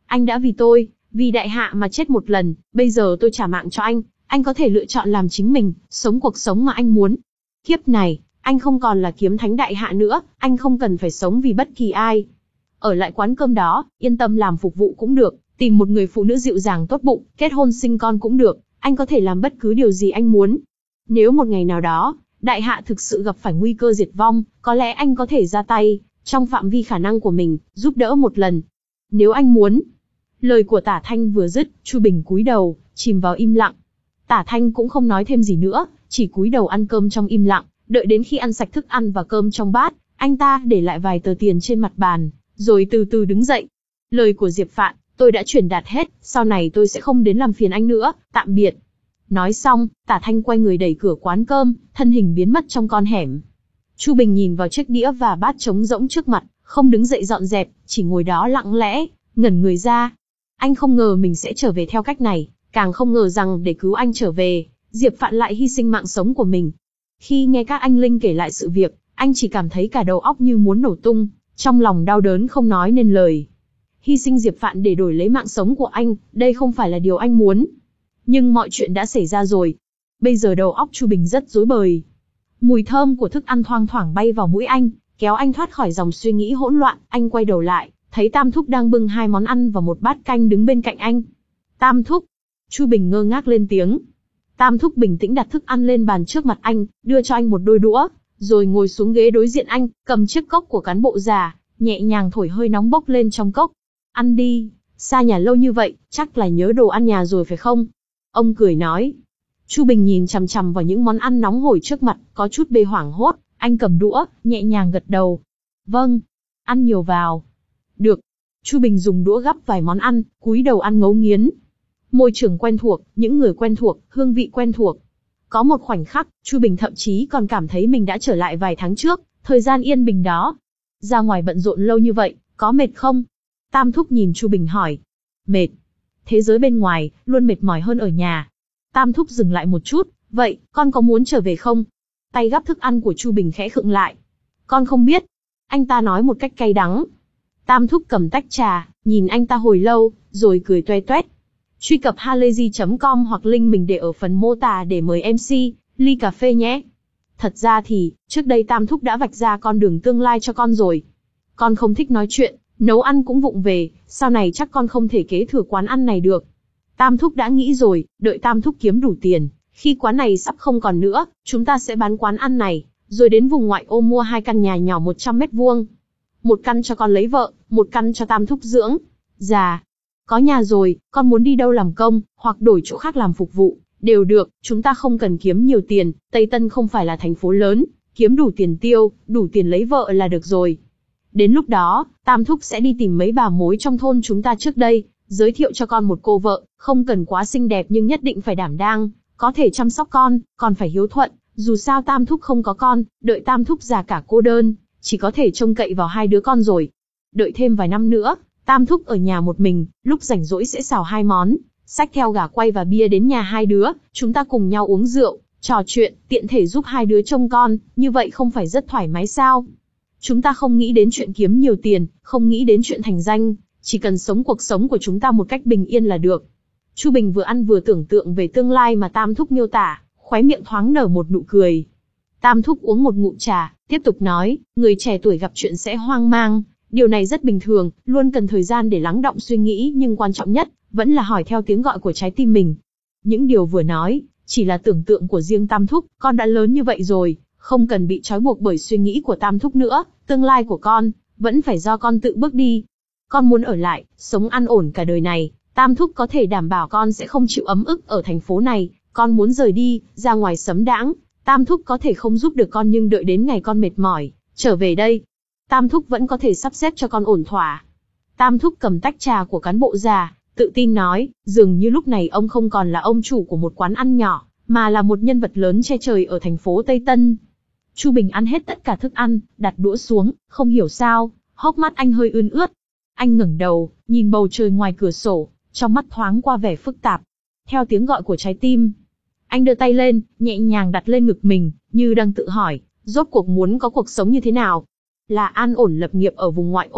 Anh đã vì tôi, vì đại hạ mà chết một lần, bây giờ tôi trả mạng cho anh, anh có thể lựa chọn làm chính mình, sống cuộc sống mà anh muốn. Kiếp này, anh không còn là kiếm thánh đại hạ nữa, anh không cần phải sống vì bất kỳ ai. Ở lại quán cơm đó, yên tâm làm phục vụ cũng được, tìm một người phụ nữ dịu dàng tốt bụng, kết hôn sinh con cũng được, anh có thể làm bất cứ điều gì anh muốn. Nếu một ngày nào đó, đại hạ thực sự gặp phải nguy cơ diệt vong, có lẽ anh có thể ra tay, trong phạm vi khả năng của mình, giúp đỡ một lần. Nếu anh muốn. Lời của Tả Thanh vừa dứt, Chu Bình cúi đầu, chìm vào im lặng. Tả Thanh cũng không nói thêm gì nữa, chỉ cúi đầu ăn cơm trong im lặng, đợi đến khi ăn sạch thức ăn và cơm trong bát, anh ta để lại vài tờ tiền trên mặt bàn, rồi từ từ đứng dậy. Lời của Diệp Phạn, tôi đã truyền đạt hết, sau này tôi sẽ không đến làm phiền anh nữa, tạm biệt. Nói xong, Tả Thanh quay người đẩy cửa quán cơm, thân hình biến mất trong con hẻm. Chu Bình nhìn vào chiếc đĩa và bát trống rỗng trước mặt, không đứng dậy dọn dẹp, chỉ ngồi đó lặng lẽ, ngẩn người ra. Anh không ngờ mình sẽ trở về theo cách này, càng không ngờ rằng để cứu anh trở về, Diệp Phạn lại hy sinh mạng sống của mình. Khi nghe các anh Linh kể lại sự việc, anh chỉ cảm thấy cả đầu óc như muốn nổ tung, trong lòng đau đớn không nói nên lời. Hy sinh Diệp Phạn để đổi lấy mạng sống của anh, đây không phải là điều anh muốn. Nhưng mọi chuyện đã xảy ra rồi. Bây giờ đầu óc Chu Bình rất rối bời. Mùi thơm của thức ăn thoang thoảng bay vào mũi anh, kéo anh thoát khỏi dòng suy nghĩ hỗn loạn. Anh quay đầu lại, thấy Tam Thúc đang bưng hai món ăn và một bát canh đứng bên cạnh anh. Tam Thúc. Chu Bình ngơ ngác lên tiếng. Tam Thúc bình tĩnh đặt thức ăn lên bàn trước mặt anh, đưa cho anh một đôi đũa, rồi ngồi xuống ghế đối diện anh, cầm chiếc cốc của cán bộ già, nhẹ nhàng thổi hơi nóng bốc lên trong cốc. Ăn đi, xa nhà lâu như vậy, chắc là nhớ đồ ăn nhà rồi phải không? Ông cười nói. Chu Bình nhìn chằm chằm vào những món ăn nóng hổi trước mặt, có chút bê hoảng hốt, anh cầm đũa, nhẹ nhàng gật đầu. Vâng, ăn nhiều vào. Được. Chu Bình dùng đũa gắp vài món ăn, cúi đầu ăn ngấu nghiến. Môi trường quen thuộc, những người quen thuộc, hương vị quen thuộc. Có một khoảnh khắc, Chu Bình thậm chí còn cảm thấy mình đã trở lại vài tháng trước, thời gian yên bình đó. Ra ngoài bận rộn lâu như vậy, có mệt không? Tam Thúc nhìn Chu Bình hỏi. Mệt. Thế giới bên ngoài, luôn mệt mỏi hơn ở nhà. Tam Thúc dừng lại một chút, vậy, con có muốn trở về không? Tay gắp thức ăn của Chu Bình khẽ khựng lại. Con không biết. Anh ta nói một cách cay đắng. Tam Thúc cầm tách trà, nhìn anh ta hồi lâu, rồi cười toe toét. Truy cập halayzi chấm com hoặc link mình để ở phần mô tả để mời em xê, ly cà phê nhé. Thật ra thì, trước đây Tam Thúc đã vạch ra con đường tương lai cho con rồi. Con không thích nói chuyện, nấu ăn cũng vụng về, sau này chắc con không thể kế thừa quán ăn này được. Tam Thúc đã nghĩ rồi, đợi Tam Thúc kiếm đủ tiền, khi quán này sắp không còn nữa, chúng ta sẽ bán quán ăn này, rồi đến vùng ngoại ô mua hai căn nhà nhỏ một trăm mét vuông. Một căn cho con lấy vợ, một căn cho Tam Thúc dưỡng. Già, có nhà rồi, con muốn đi đâu làm công, hoặc đổi chỗ khác làm phục vụ, đều được, chúng ta không cần kiếm nhiều tiền, Tây Tân không phải là thành phố lớn, kiếm đủ tiền tiêu, đủ tiền lấy vợ là được rồi. Đến lúc đó, Tam Thúc sẽ đi tìm mấy bà mối trong thôn chúng ta trước đây, giới thiệu cho con một cô vợ, không cần quá xinh đẹp nhưng nhất định phải đảm đang, có thể chăm sóc con, còn phải hiếu thuận, dù sao Tam Thúc không có con, đợi Tam Thúc già cả cô đơn, chỉ có thể trông cậy vào hai đứa con rồi. Đợi thêm vài năm nữa, Tam Thúc ở nhà một mình, lúc rảnh rỗi sẽ xào hai món, xách theo gà quay và bia đến nhà hai đứa, chúng ta cùng nhau uống rượu, trò chuyện, tiện thể giúp hai đứa trông con, như vậy không phải rất thoải mái sao? Chúng ta không nghĩ đến chuyện kiếm nhiều tiền, không nghĩ đến chuyện thành danh, chỉ cần sống cuộc sống của chúng ta một cách bình yên là được. Chu Bình vừa ăn vừa tưởng tượng về tương lai mà Tam Thúc miêu tả, khóe miệng thoáng nở một nụ cười. Tam Thúc uống một ngụm trà, tiếp tục nói, người trẻ tuổi gặp chuyện sẽ hoang mang, điều này rất bình thường, luôn cần thời gian để lắng đọng suy nghĩ, nhưng quan trọng nhất, vẫn là hỏi theo tiếng gọi của trái tim mình. Những điều vừa nói, chỉ là tưởng tượng của riêng Tam Thúc, con đã lớn như vậy rồi, không cần bị trói buộc bởi suy nghĩ của Tam Thúc nữa, tương lai của con, vẫn phải do con tự bước đi. Con muốn ở lại, sống an ổn cả đời này, Tam Thúc có thể đảm bảo con sẽ không chịu ấm ức ở thành phố này, con muốn rời đi, ra ngoài sấm đãng, Tam Thúc có thể không giúp được con nhưng đợi đến ngày con mệt mỏi, trở về đây, Tam Thúc vẫn có thể sắp xếp cho con ổn thỏa. Tam Thúc cầm tách trà của cán bộ già, tự tin nói, dường như lúc này ông không còn là ông chủ của một quán ăn nhỏ, mà là một nhân vật lớn che trời ở thành phố Tây Tân. Chu Bình ăn hết tất cả thức ăn, đặt đũa xuống, không hiểu sao, hốc mắt anh hơi ươn ướt. Anh ngẩng đầu, nhìn bầu trời ngoài cửa sổ, trong mắt thoáng qua vẻ phức tạp. Theo tiếng gọi của trái tim, anh đưa tay lên, nhẹ nhàng đặt lên ngực mình, như đang tự hỏi, rốt cuộc muốn có cuộc sống như thế nào? Là an ổn lập nghiệp ở vùng ngoại ô,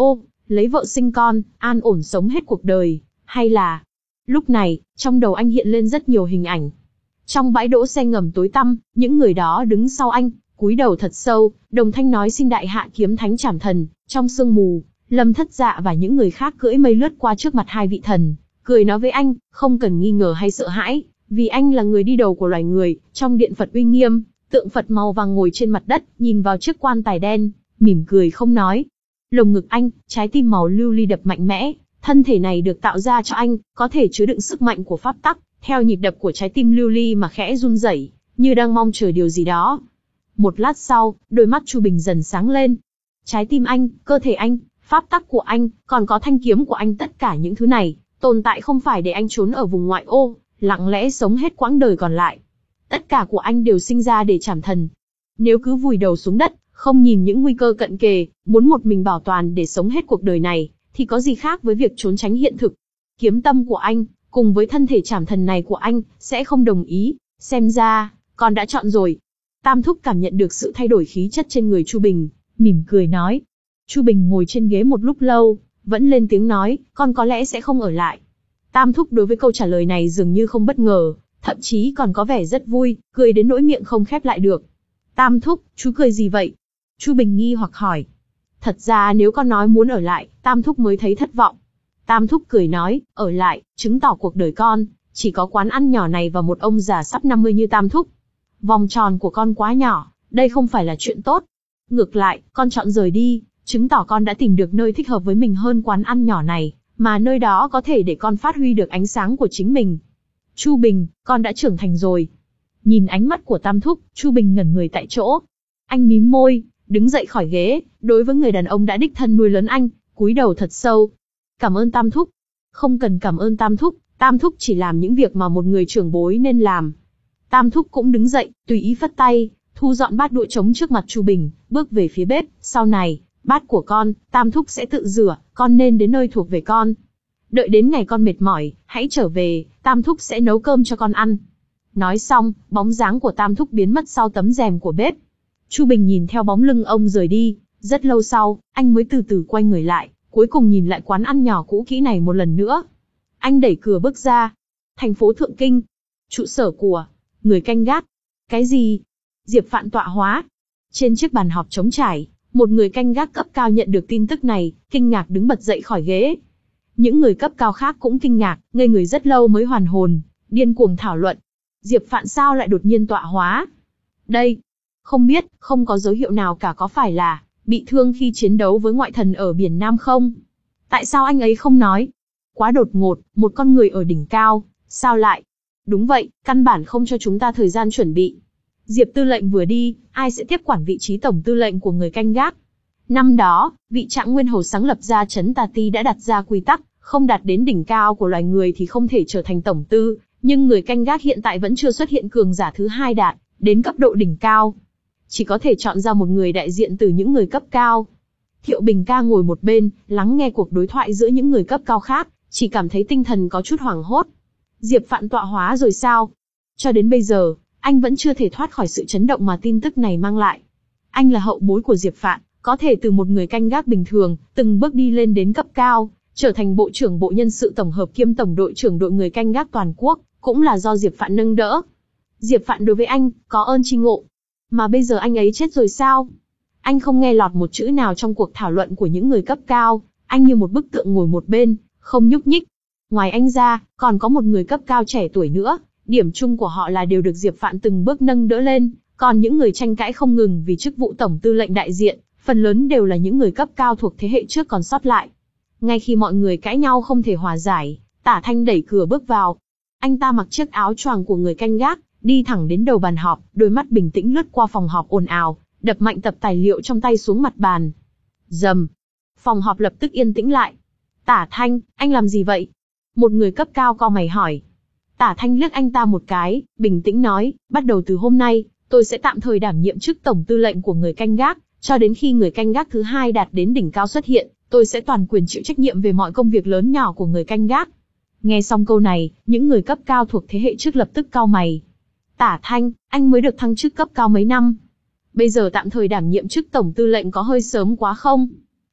lấy vợ sinh con, an ổn sống hết cuộc đời, hay là... Lúc này, trong đầu anh hiện lên rất nhiều hình ảnh. Trong bãi đỗ xe ngầm tối tăm, những người đó đứng sau anh, cúi đầu thật sâu, đồng thanh nói xin đại hạ kiếm thánh trảm thần. Trong sương mù, Lâm Thất Dạ và những người khác cưỡi mây lướt qua trước mặt hai vị thần, cười nói với anh, không cần nghi ngờ hay sợ hãi, vì anh là người đi đầu của loài người. Trong điện Phật uy nghiêm, tượng Phật màu vàng ngồi trên mặt đất, nhìn vào chiếc quan tài đen, mỉm cười không nói. Lồng ngực anh, trái tim màu lưu ly đập mạnh mẽ, thân thể này được tạo ra cho anh, có thể chứa đựng sức mạnh của pháp tắc, theo nhịp đập của trái tim lưu ly mà khẽ run rẩy, như đang mong chờ điều gì đó. Một lát sau, đôi mắt Chu Bình dần sáng lên. Trái tim anh, cơ thể anh, pháp tắc của anh, còn có thanh kiếm của anh, tất cả những thứ này, tồn tại không phải để anh trốn ở vùng ngoại ô, lặng lẽ sống hết quãng đời còn lại. Tất cả của anh đều sinh ra để trảm thần. Nếu cứ vùi đầu xuống đất, không nhìn những nguy cơ cận kề, muốn một mình bảo toàn để sống hết cuộc đời này, thì có gì khác với việc trốn tránh hiện thực. Kiếm tâm của anh, cùng với thân thể trảm thần này của anh, sẽ không đồng ý. Xem ra, con đã chọn rồi. Tam Thúc cảm nhận được sự thay đổi khí chất trên người Chu Bình, mỉm cười nói. Chu Bình ngồi trên ghế một lúc lâu, vẫn lên tiếng nói, con có lẽ sẽ không ở lại. Tam Thúc đối với câu trả lời này dường như không bất ngờ, thậm chí còn có vẻ rất vui, cười đến nỗi miệng không khép lại được. Tam Thúc, chú cười gì vậy? Chu Bình nghi hoặc hỏi. Thật ra nếu con nói muốn ở lại, Tam Thúc mới thấy thất vọng. Tam Thúc cười nói, ở lại, chứng tỏ cuộc đời con, chỉ có quán ăn nhỏ này và một ông già sắp năm mươi như Tam Thúc. Vòng tròn của con quá nhỏ, đây không phải là chuyện tốt. Ngược lại, con chọn rời đi, chứng tỏ con đã tìm được nơi thích hợp với mình hơn quán ăn nhỏ này, mà nơi đó có thể để con phát huy được ánh sáng của chính mình. Chu Bình, con đã trưởng thành rồi. Nhìn ánh mắt của Tam Thúc, Chu Bình ngẩn người tại chỗ. Anh mím môi, đứng dậy khỏi ghế, đối với người đàn ông đã đích thân nuôi lớn anh, cúi đầu thật sâu. Cảm ơn Tam Thúc. Không cần cảm ơn Tam Thúc, Tam Thúc chỉ làm những việc mà một người trưởng bối nên làm. Tam Thúc cũng đứng dậy, tùy ý phất tay, thu dọn bát đũa trống trước mặt Chu Bình, bước về phía bếp. Sau này, bát của con, Tam Thúc sẽ tự rửa, con nên đến nơi thuộc về con. Đợi đến ngày con mệt mỏi, hãy trở về, Tam Thúc sẽ nấu cơm cho con ăn. Nói xong, bóng dáng của Tam Thúc biến mất sau tấm rèm của bếp. Chu Bình nhìn theo bóng lưng ông rời đi, rất lâu sau, anh mới từ từ quay người lại, cuối cùng nhìn lại quán ăn nhỏ cũ kỹ này một lần nữa. Anh đẩy cửa bước ra. Thành phố Thượng Kinh. Trụ sở của người canh gác. Cái gì? Diệp Phạn tọa hóa. Trên chiếc bàn họp trống trải, một người canh gác cấp cao nhận được tin tức này, kinh ngạc đứng bật dậy khỏi ghế. Những người cấp cao khác cũng kinh ngạc, ngây người rất lâu mới hoàn hồn, điên cuồng thảo luận. Diệp Phạn sao lại đột nhiên tọa hóa? Đây, không biết, không có dấu hiệu nào cả, có phải là bị thương khi chiến đấu với ngoại thần ở biển Nam không? Tại sao anh ấy không nói? Quá đột ngột, một con người ở đỉnh cao, sao lại? Đúng vậy, căn bản không cho chúng ta thời gian chuẩn bị. Diệp tư lệnh vừa đi, ai sẽ tiếp quản vị trí tổng tư lệnh của người canh gác? Năm đó, vị Trạng Nguyên Hầu sáng lập ra Trấn Tà Ti đã đặt ra quy tắc, không đạt đến đỉnh cao của loài người thì không thể trở thành tổng tư, nhưng người canh gác hiện tại vẫn chưa xuất hiện cường giả thứ hai đạt đến cấp độ đỉnh cao. Chỉ có thể chọn ra một người đại diện từ những người cấp cao. Thiệu Bình ca ngồi một bên, lắng nghe cuộc đối thoại giữa những người cấp cao khác, chỉ cảm thấy tinh thần có chút hoảng hốt. Diệp Phạn tọa hóa rồi sao? Cho đến bây giờ, anh vẫn chưa thể thoát khỏi sự chấn động mà tin tức này mang lại. Anh là hậu bối của Diệp Phạn, có thể từ một người canh gác bình thường, từng bước đi lên đến cấp cao, trở thành bộ trưởng bộ nhân sự tổng hợp kiêm tổng đội trưởng đội người canh gác toàn quốc, cũng là do Diệp Phạn nâng đỡ. Diệp Phạn đối với anh, có ơn tri ngộ. Mà bây giờ anh ấy chết rồi sao? Anh không nghe lọt một chữ nào trong cuộc thảo luận của những người cấp cao, anh như một bức tượng ngồi một bên, không nhúc nhích. Ngoài anh ra, còn có một người cấp cao trẻ tuổi nữa, điểm chung của họ là đều được Diệp Phạn từng bước nâng đỡ lên, còn những người tranh cãi không ngừng vì chức vụ tổng tư lệnh đại diện, phần lớn đều là những người cấp cao thuộc thế hệ trước còn sót lại. Ngay khi mọi người cãi nhau không thể hòa giải, Tả Thanh đẩy cửa bước vào. Anh ta mặc chiếc áo choàng của người canh gác, đi thẳng đến đầu bàn họp, đôi mắt bình tĩnh lướt qua phòng họp ồn ào, đập mạnh tập tài liệu trong tay xuống mặt bàn. Rầm. Phòng họp lập tức yên tĩnh lại. Tả Thanh, anh làm gì vậy? Một người cấp cao cau mày hỏi. Tả Thanh liếc anh ta một cái, bình tĩnh nói, bắt đầu từ hôm nay, tôi sẽ tạm thời đảm nhiệm chức tổng tư lệnh của người canh gác, cho đến khi người canh gác thứ hai đạt đến đỉnh cao xuất hiện, tôi sẽ toàn quyền chịu trách nhiệm về mọi công việc lớn nhỏ của người canh gác. Nghe xong câu này, những người cấp cao thuộc thế hệ trước lập tức cau mày. Tả Thanh, anh mới được thăng chức cấp cao mấy năm. Bây giờ tạm thời đảm nhiệm chức tổng tư lệnh có hơi sớm quá không?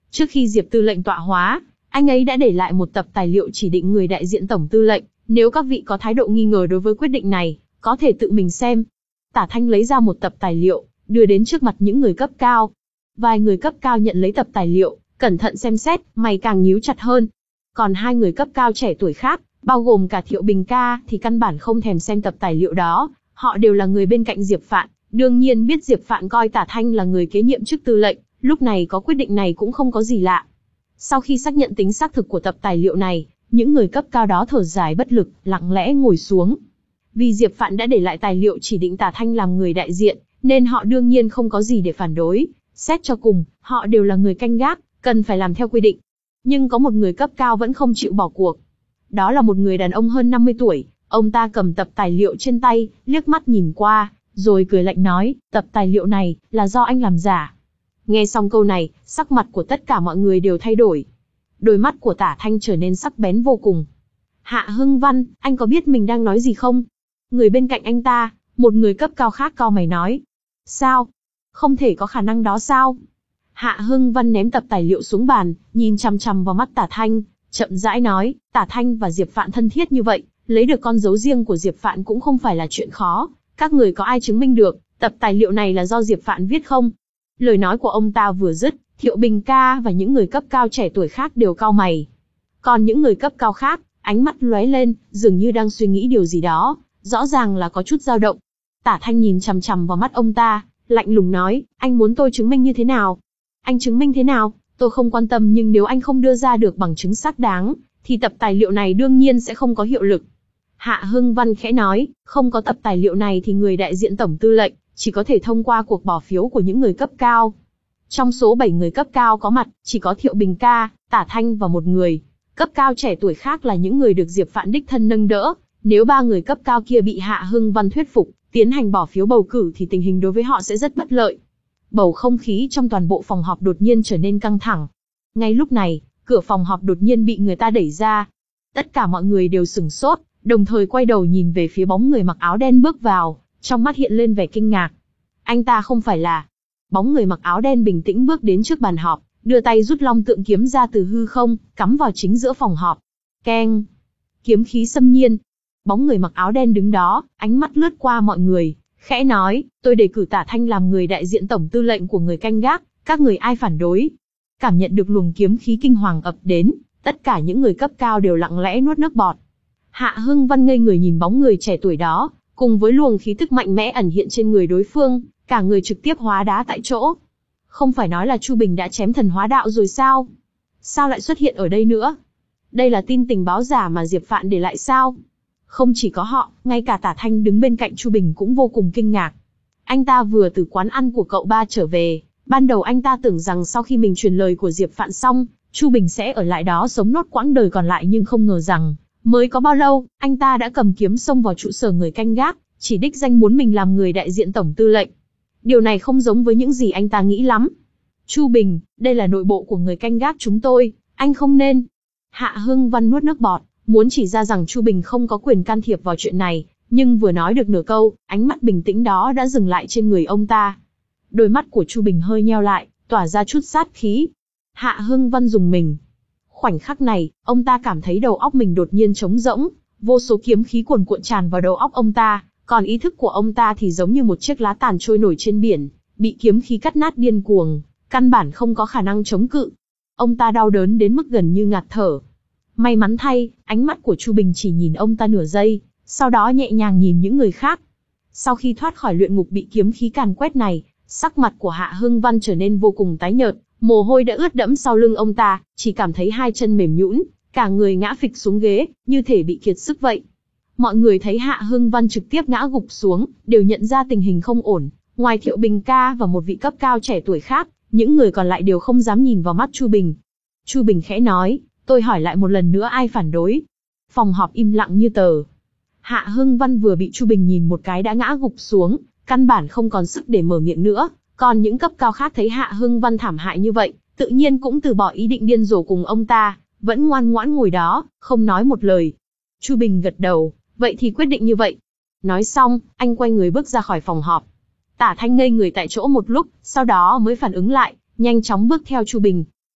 Trước khi Diệp tư lệnh tọa hóa, anh ấy đã để lại một tập tài liệu chỉ định người đại diện tổng tư lệnh, nếu các vị có thái độ nghi ngờ đối với quyết định này, có thể tự mình xem. Tả Thanh lấy ra một tập tài liệu, đưa đến trước mặt những người cấp cao. Vài người cấp cao nhận lấy tập tài liệu, cẩn thận xem xét, mày càng nhíu chặt hơn. Còn hai người cấp cao trẻ tuổi khác, bao gồm cả Thiệu Bình ca, thì căn bản không thèm xem tập tài liệu đó. Họ đều là người bên cạnh Diệp Phạn, đương nhiên biết Diệp Phạn coi Tả Thanh là người kế nhiệm chức tư lệnh, lúc này có quyết định này cũng không có gì lạ. Sau khi xác nhận tính xác thực của tập tài liệu này, những người cấp cao đó thở dài bất lực, lặng lẽ ngồi xuống. Vì Diệp Phạn đã để lại tài liệu chỉ định Tả Thanh làm người đại diện, nên họ đương nhiên không có gì để phản đối. Xét cho cùng, họ đều là người canh gác, cần phải làm theo quy định. Nhưng có một người cấp cao vẫn không chịu bỏ cuộc. Đó là một người đàn ông hơn năm mươi tuổi, ông ta cầm tập tài liệu trên tay, liếc mắt nhìn qua, rồi cười lạnh nói, tập tài liệu này, là do anh làm giả. Nghe xong câu này, sắc mặt của tất cả mọi người đều thay đổi. Đôi mắt của Tả Thanh trở nên sắc bén vô cùng. Hạ Hưng Văn, anh có biết mình đang nói gì không? Người bên cạnh anh ta, một người cấp cao khác cau mày nói. Sao? Không thể có khả năng đó sao? Hạ Hưng Văn ném tập tài liệu xuống bàn, nhìn chằm chằm vào mắt Tả Thanh, chậm rãi nói, Tả Thanh và Diệp Phạn thân thiết như vậy, lấy được con dấu riêng của Diệp Phạn cũng không phải là chuyện khó. Các người có ai chứng minh được, tập tài liệu này là do Diệp Phạn viết không? Lời nói của ông ta vừa dứt, Thiệu Bình ca và những người cấp cao trẻ tuổi khác đều cau mày. Còn những người cấp cao khác, ánh mắt lóe lên, dường như đang suy nghĩ điều gì đó, rõ ràng là có chút dao động. Tả Thanh nhìn chằm chằm vào mắt ông ta, lạnh lùng nói, anh muốn tôi chứng minh như thế nào? Anh chứng minh thế nào, tôi không quan tâm, nhưng nếu anh không đưa ra được bằng chứng xác đáng, thì tập tài liệu này đương nhiên sẽ không có hiệu lực. Hạ Hưng Văn khẽ nói, không có tập tài liệu này thì người đại diện tổng tư lệnh chỉ có thể thông qua cuộc bỏ phiếu của những người cấp cao. Trong số bảy người cấp cao có mặt, chỉ có Thiệu Bình ca, Tả Thanh và một người cấp cao trẻ tuổi khác là những người được Diệp Phạn đích thân nâng đỡ. Nếu ba người cấp cao kia bị Hạ Hưng Văn thuyết phục, tiến hành bỏ phiếu bầu cử thì tình hình đối với họ sẽ rất bất lợi. Bầu không khí trong toàn bộ phòng họp đột nhiên trở nên căng thẳng. Ngay lúc này, cửa phòng họp đột nhiên bị người ta đẩy ra. Tất cả mọi người đều sửng sốt, đồng thời quay đầu nhìn về phía bóng người mặc áo đen bước vào, trong mắt hiện lên vẻ kinh ngạc. Anh ta không phải là... Bóng người mặc áo đen bình tĩnh bước đến trước bàn họp, đưa tay rút long tượng kiếm ra từ hư không, cắm vào chính giữa phòng họp. Keng! Kiếm khí xâm nhiên. Bóng người mặc áo đen đứng đó, ánh mắt lướt qua mọi người, khẽ nói, tôi đề cử Tả Thanh làm người đại diện tổng tư lệnh của người canh gác, các người ai phản đối? Cảm nhận được luồng kiếm khí kinh hoàng ập đến, tất cả những người cấp cao đều lặng lẽ nuốt nước bọt. Hạ Hưng Văn ngây người nhìn bóng người trẻ tuổi đó, cùng với luồng khí tức mạnh mẽ ẩn hiện trên người đối phương, cả người trực tiếp hóa đá tại chỗ. Không phải nói là Chu Bình đã chém thần hóa đạo rồi sao? Sao lại xuất hiện ở đây nữa? Đây là tin tình báo giả mà Diệp Phạn để lại sao? Không chỉ có họ, ngay cả Tả Thanh đứng bên cạnh Chu Bình cũng vô cùng kinh ngạc. Anh ta vừa từ quán ăn của cậu ba trở về, ban đầu anh ta tưởng rằng sau khi mình truyền lời của Diệp Phạn xong, Chu Bình sẽ ở lại đó sống nốt quãng đời còn lại, nhưng không ngờ rằng, mới có bao lâu, anh ta đã cầm kiếm xông vào trụ sở người canh gác, chỉ đích danh muốn mình làm người đại diện tổng tư lệnh. Điều này không giống với những gì anh ta nghĩ lắm. Chu Bình, đây là nội bộ của người canh gác chúng tôi, anh không nên. Hạ Hưng Văn nuốt nước bọt, muốn chỉ ra rằng Chu Bình không có quyền can thiệp vào chuyện này, nhưng vừa nói được nửa câu, ánh mắt bình tĩnh đó đã dừng lại trên người ông ta. Đôi mắt của Chu Bình hơi nheo lại, tỏa ra chút sát khí. Hạ Hưng Văn rùng mình. Khoảnh khắc này, ông ta cảm thấy đầu óc mình đột nhiên trống rỗng, vô số kiếm khí cuồn cuộn tràn vào đầu óc ông ta, còn ý thức của ông ta thì giống như một chiếc lá tàn trôi nổi trên biển, bị kiếm khí cắt nát điên cuồng, căn bản không có khả năng chống cự. Ông ta đau đớn đến mức gần như ngạt thở. May mắn thay, ánh mắt của Chu Bình chỉ nhìn ông ta nửa giây, sau đó nhẹ nhàng nhìn những người khác. Sau khi thoát khỏi luyện ngục bị kiếm khí càn quét này, sắc mặt của Hạ Hưng Văn trở nên vô cùng tái nhợt, mồ hôi đã ướt đẫm sau lưng ông ta, chỉ cảm thấy hai chân mềm nhũn, cả người ngã phịch xuống ghế, như thể bị kiệt sức vậy. Mọi người thấy Hạ Hưng Văn trực tiếp ngã gục xuống, đều nhận ra tình hình không ổn. Ngoài Thiệu Bình ca và một vị cấp cao trẻ tuổi khác, những người còn lại đều không dám nhìn vào mắt Chu Bình. Chu Bình khẽ nói, tôi hỏi lại một lần nữa, ai phản đối? Phòng họp im lặng như tờ. Hạ Hưng Văn vừa bị Chu Bình nhìn một cái đã ngã gục xuống, căn bản không còn sức để mở miệng nữa. Còn những cấp cao khác thấy Hạ Hưng Văn thảm hại như vậy, tự nhiên cũng từ bỏ ý định điên rồ cùng ông ta, vẫn ngoan ngoãn ngồi đó, không nói một lời. Chu Bình gật đầu, vậy thì quyết định như vậy. Nói xong, anh quay người bước ra khỏi phòng họp. Tả Thanh ngây người tại chỗ một lúc, sau đó mới phản ứng lại, nhanh chóng bước theo Chu Bình.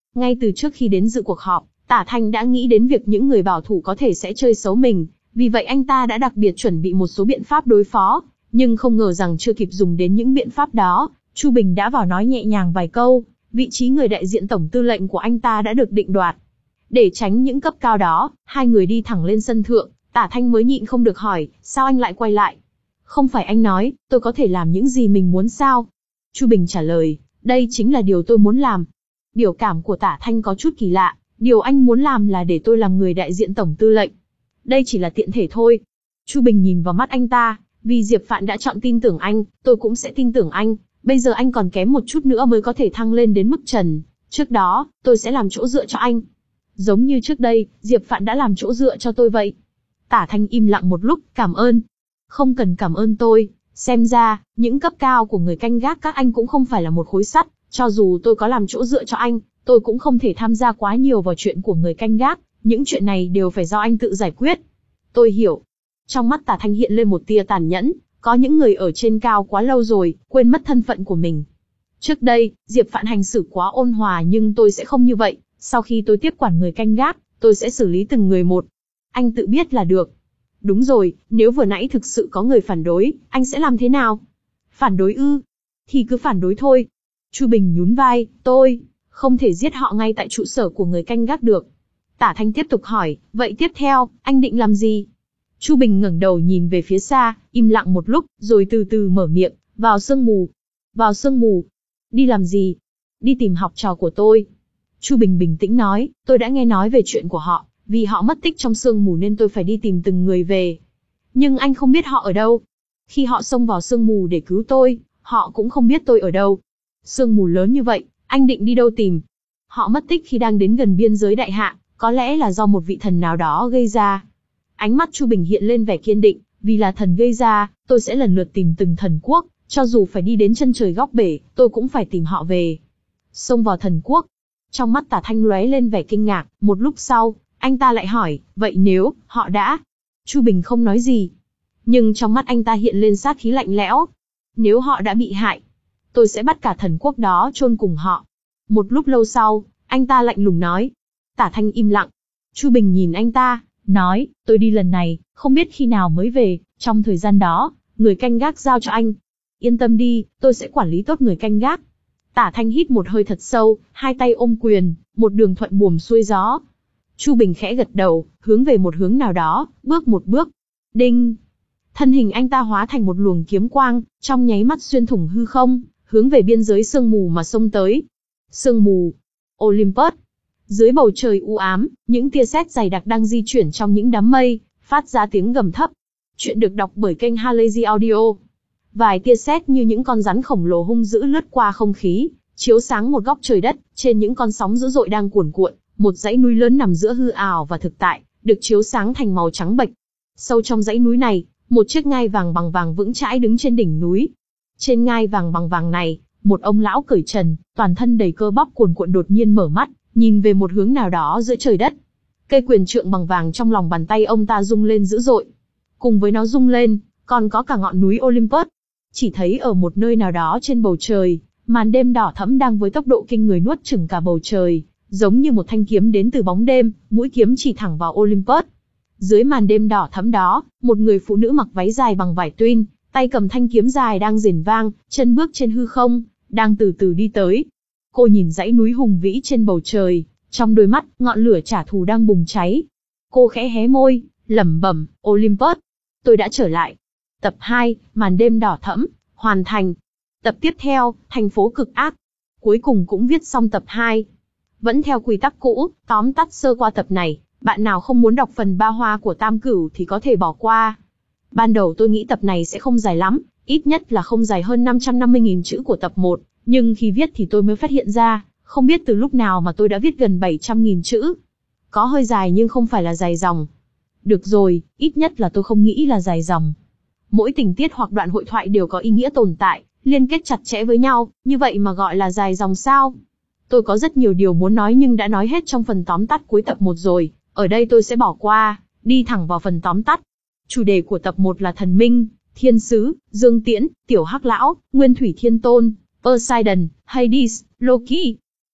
Ngay từ trước khi đến dự cuộc họp, Tả Thanh đã nghĩ đến việc những người bảo thủ có thể sẽ chơi xấu mình, vì vậy anh ta đã đặc biệt chuẩn bị một số biện pháp đối phó, nhưng không ngờ rằng chưa kịp dùng đến những biện pháp đó, Chu Bình đã vào nói nhẹ nhàng vài câu, vị trí người đại diện tổng tư lệnh của anh ta đã được định đoạt. Để tránh những cấp cao đó, hai người đi thẳng lên sân thượng, Tả Thanh mới nhịn không được hỏi, sao anh lại quay lại? Không phải anh nói, tôi có thể làm những gì mình muốn sao? Chu Bình trả lời, đây chính là điều tôi muốn làm. Biểu cảm của Tả Thanh có chút kỳ lạ, điều anh muốn làm là để tôi làm người đại diện tổng tư lệnh. Đây chỉ là tiện thể thôi. Chu Bình nhìn vào mắt anh ta, vì Diệp Phạn đã chọn tin tưởng anh, tôi cũng sẽ tin tưởng anh. Bây giờ anh còn kém một chút nữa mới có thể thăng lên đến mức trần. Trước đó, tôi sẽ làm chỗ dựa cho anh. Giống như trước đây, Diệp Phạn đã làm chỗ dựa cho tôi vậy. Tả Thanh im lặng một lúc, cảm ơn. Không cần cảm ơn tôi, xem ra, những cấp cao của người canh gác các anh cũng không phải là một khối sắt, cho dù tôi có làm chỗ dựa cho anh, tôi cũng không thể tham gia quá nhiều vào chuyện của người canh gác, những chuyện này đều phải do anh tự giải quyết. Tôi hiểu. Trong mắt Tả Thanh hiện lên một tia tàn nhẫn, có những người ở trên cao quá lâu rồi, quên mất thân phận của mình. Trước đây, Diệp Phạn hành xử quá ôn hòa nhưng tôi sẽ không như vậy, sau khi tôi tiếp quản người canh gác, tôi sẽ xử lý từng người một. Anh tự biết là được. Đúng rồi, nếu vừa nãy thực sự có người phản đối, anh sẽ làm thế nào? Phản đối ư? Thì cứ phản đối thôi. Chu Bình nhún vai, tôi không thể giết họ ngay tại trụ sở của người canh gác được. Tả Thanh tiếp tục hỏi, vậy tiếp theo, anh định làm gì? Chu Bình ngẩng đầu nhìn về phía xa, im lặng một lúc, rồi từ từ mở miệng, vào sương mù. Vào sương mù? Đi làm gì? Đi tìm học trò của tôi. Chu Bình bình tĩnh nói, tôi đã nghe nói về chuyện của họ, vì họ mất tích trong sương mù nên tôi phải đi tìm từng người về. Nhưng anh không biết họ ở đâu. Khi họ xông vào sương mù để cứu tôi, họ cũng không biết tôi ở đâu. Sương mù lớn như vậy, anh định đi đâu tìm? Họ mất tích khi đang đến gần biên giới Đại Hạ, có lẽ là do một vị thần nào đó gây ra. Ánh mắt Chu Bình hiện lên vẻ kiên định, vì là thần gây ra, tôi sẽ lần lượt tìm từng thần quốc, cho dù phải đi đến chân trời góc bể, tôi cũng phải tìm họ về. Xông vào thần quốc. Trong mắt Tả Thanh lóe lên vẻ kinh ngạc, một lúc sau, anh ta lại hỏi, vậy nếu, họ đã... Chu Bình không nói gì. Nhưng trong mắt anh ta hiện lên sát khí lạnh lẽo. Nếu họ đã bị hại, tôi sẽ bắt cả thần quốc đó chôn cùng họ. Một lúc lâu sau, anh ta lạnh lùng nói. Tả Thanh im lặng. Chu Bình nhìn anh ta, nói, tôi đi lần này, không biết khi nào mới về, trong thời gian đó, người canh gác giao cho anh. Yên tâm đi, tôi sẽ quản lý tốt người canh gác. Tả Thanh hít một hơi thật sâu, hai tay ôm quyền, một đường thuận buồm xuôi gió. Chu Bình khẽ gật đầu, hướng về một hướng nào đó, bước một bước. Đinh! Thân hình anh ta hóa thành một luồng kiếm quang, trong nháy mắt xuyên thủng hư không, hướng về biên giới sương mù mà xông tới. Sương mù! Olympus! Dưới bầu trời u ám, những tia sét dày đặc đang di chuyển trong những đám mây, phát ra tiếng gầm thấp. Chuyện được đọc bởi kênh Halazy Audio. Vài tia sét như những con rắn khổng lồ hung dữ lướt qua không khí, chiếu sáng một góc trời đất, trên những con sóng dữ dội đang cuồn cuộn, một dãy núi lớn nằm giữa hư ảo và thực tại, được chiếu sáng thành màu trắng bệch. Sâu trong dãy núi này, một chiếc ngai vàng bằng vàng vững chãi đứng trên đỉnh núi. Trên ngai vàng bằng vàng này, một ông lão cởi trần, toàn thân đầy cơ bắp cuồn cuộn đột nhiên mở mắt, nhìn về một hướng nào đó giữa trời đất. Cây quyền trượng bằng vàng trong lòng bàn tay ông ta rung lên dữ dội. Cùng với nó rung lên, còn có cả ngọn núi Olympus. Chỉ thấy ở một nơi nào đó trên bầu trời, màn đêm đỏ thẫm đang với tốc độ kinh người nuốt chửng cả bầu trời, giống như một thanh kiếm đến từ bóng đêm, mũi kiếm chỉ thẳng vào Olympus. Dưới màn đêm đỏ thẫm đó, một người phụ nữ mặc váy dài bằng vải tuyên, tay cầm thanh kiếm dài đang rền vang, chân bước trên hư không, đang từ từ đi tới. Cô nhìn dãy núi hùng vĩ trên bầu trời, trong đôi mắt, ngọn lửa trả thù đang bùng cháy. Cô khẽ hé môi, lẩm bẩm, Olympus, tôi đã trở lại. Tập hai, màn đêm đỏ thẫm, hoàn thành. Tập tiếp theo, thành phố cực ác. Cuối cùng cũng viết xong tập hai. Vẫn theo quy tắc cũ, tóm tắt sơ qua tập này, bạn nào không muốn đọc phần ba hoa của Tam Cửu thì có thể bỏ qua. Ban đầu tôi nghĩ tập này sẽ không dài lắm, ít nhất là không dài hơn năm trăm năm mươi nghìn chữ của tập một, nhưng khi viết thì tôi mới phát hiện ra, không biết từ lúc nào mà tôi đã viết gần bảy trăm nghìn chữ. Có hơi dài nhưng không phải là dài dòng. Được rồi, ít nhất là tôi không nghĩ là dài dòng. Mỗi tình tiết hoặc đoạn hội thoại đều có ý nghĩa tồn tại, liên kết chặt chẽ với nhau, như vậy mà gọi là dài dòng sao? Tôi có rất nhiều điều muốn nói nhưng đã nói hết trong phần tóm tắt cuối tập một rồi, ở đây tôi sẽ bỏ qua, đi thẳng vào phần tóm tắt. Chủ đề của tập một là thần minh, thiên sứ, Dương Tiễn, Tiểu Hắc Lão, Nguyên Thủy Thiên Tôn, Poseidon, Hades, Loki.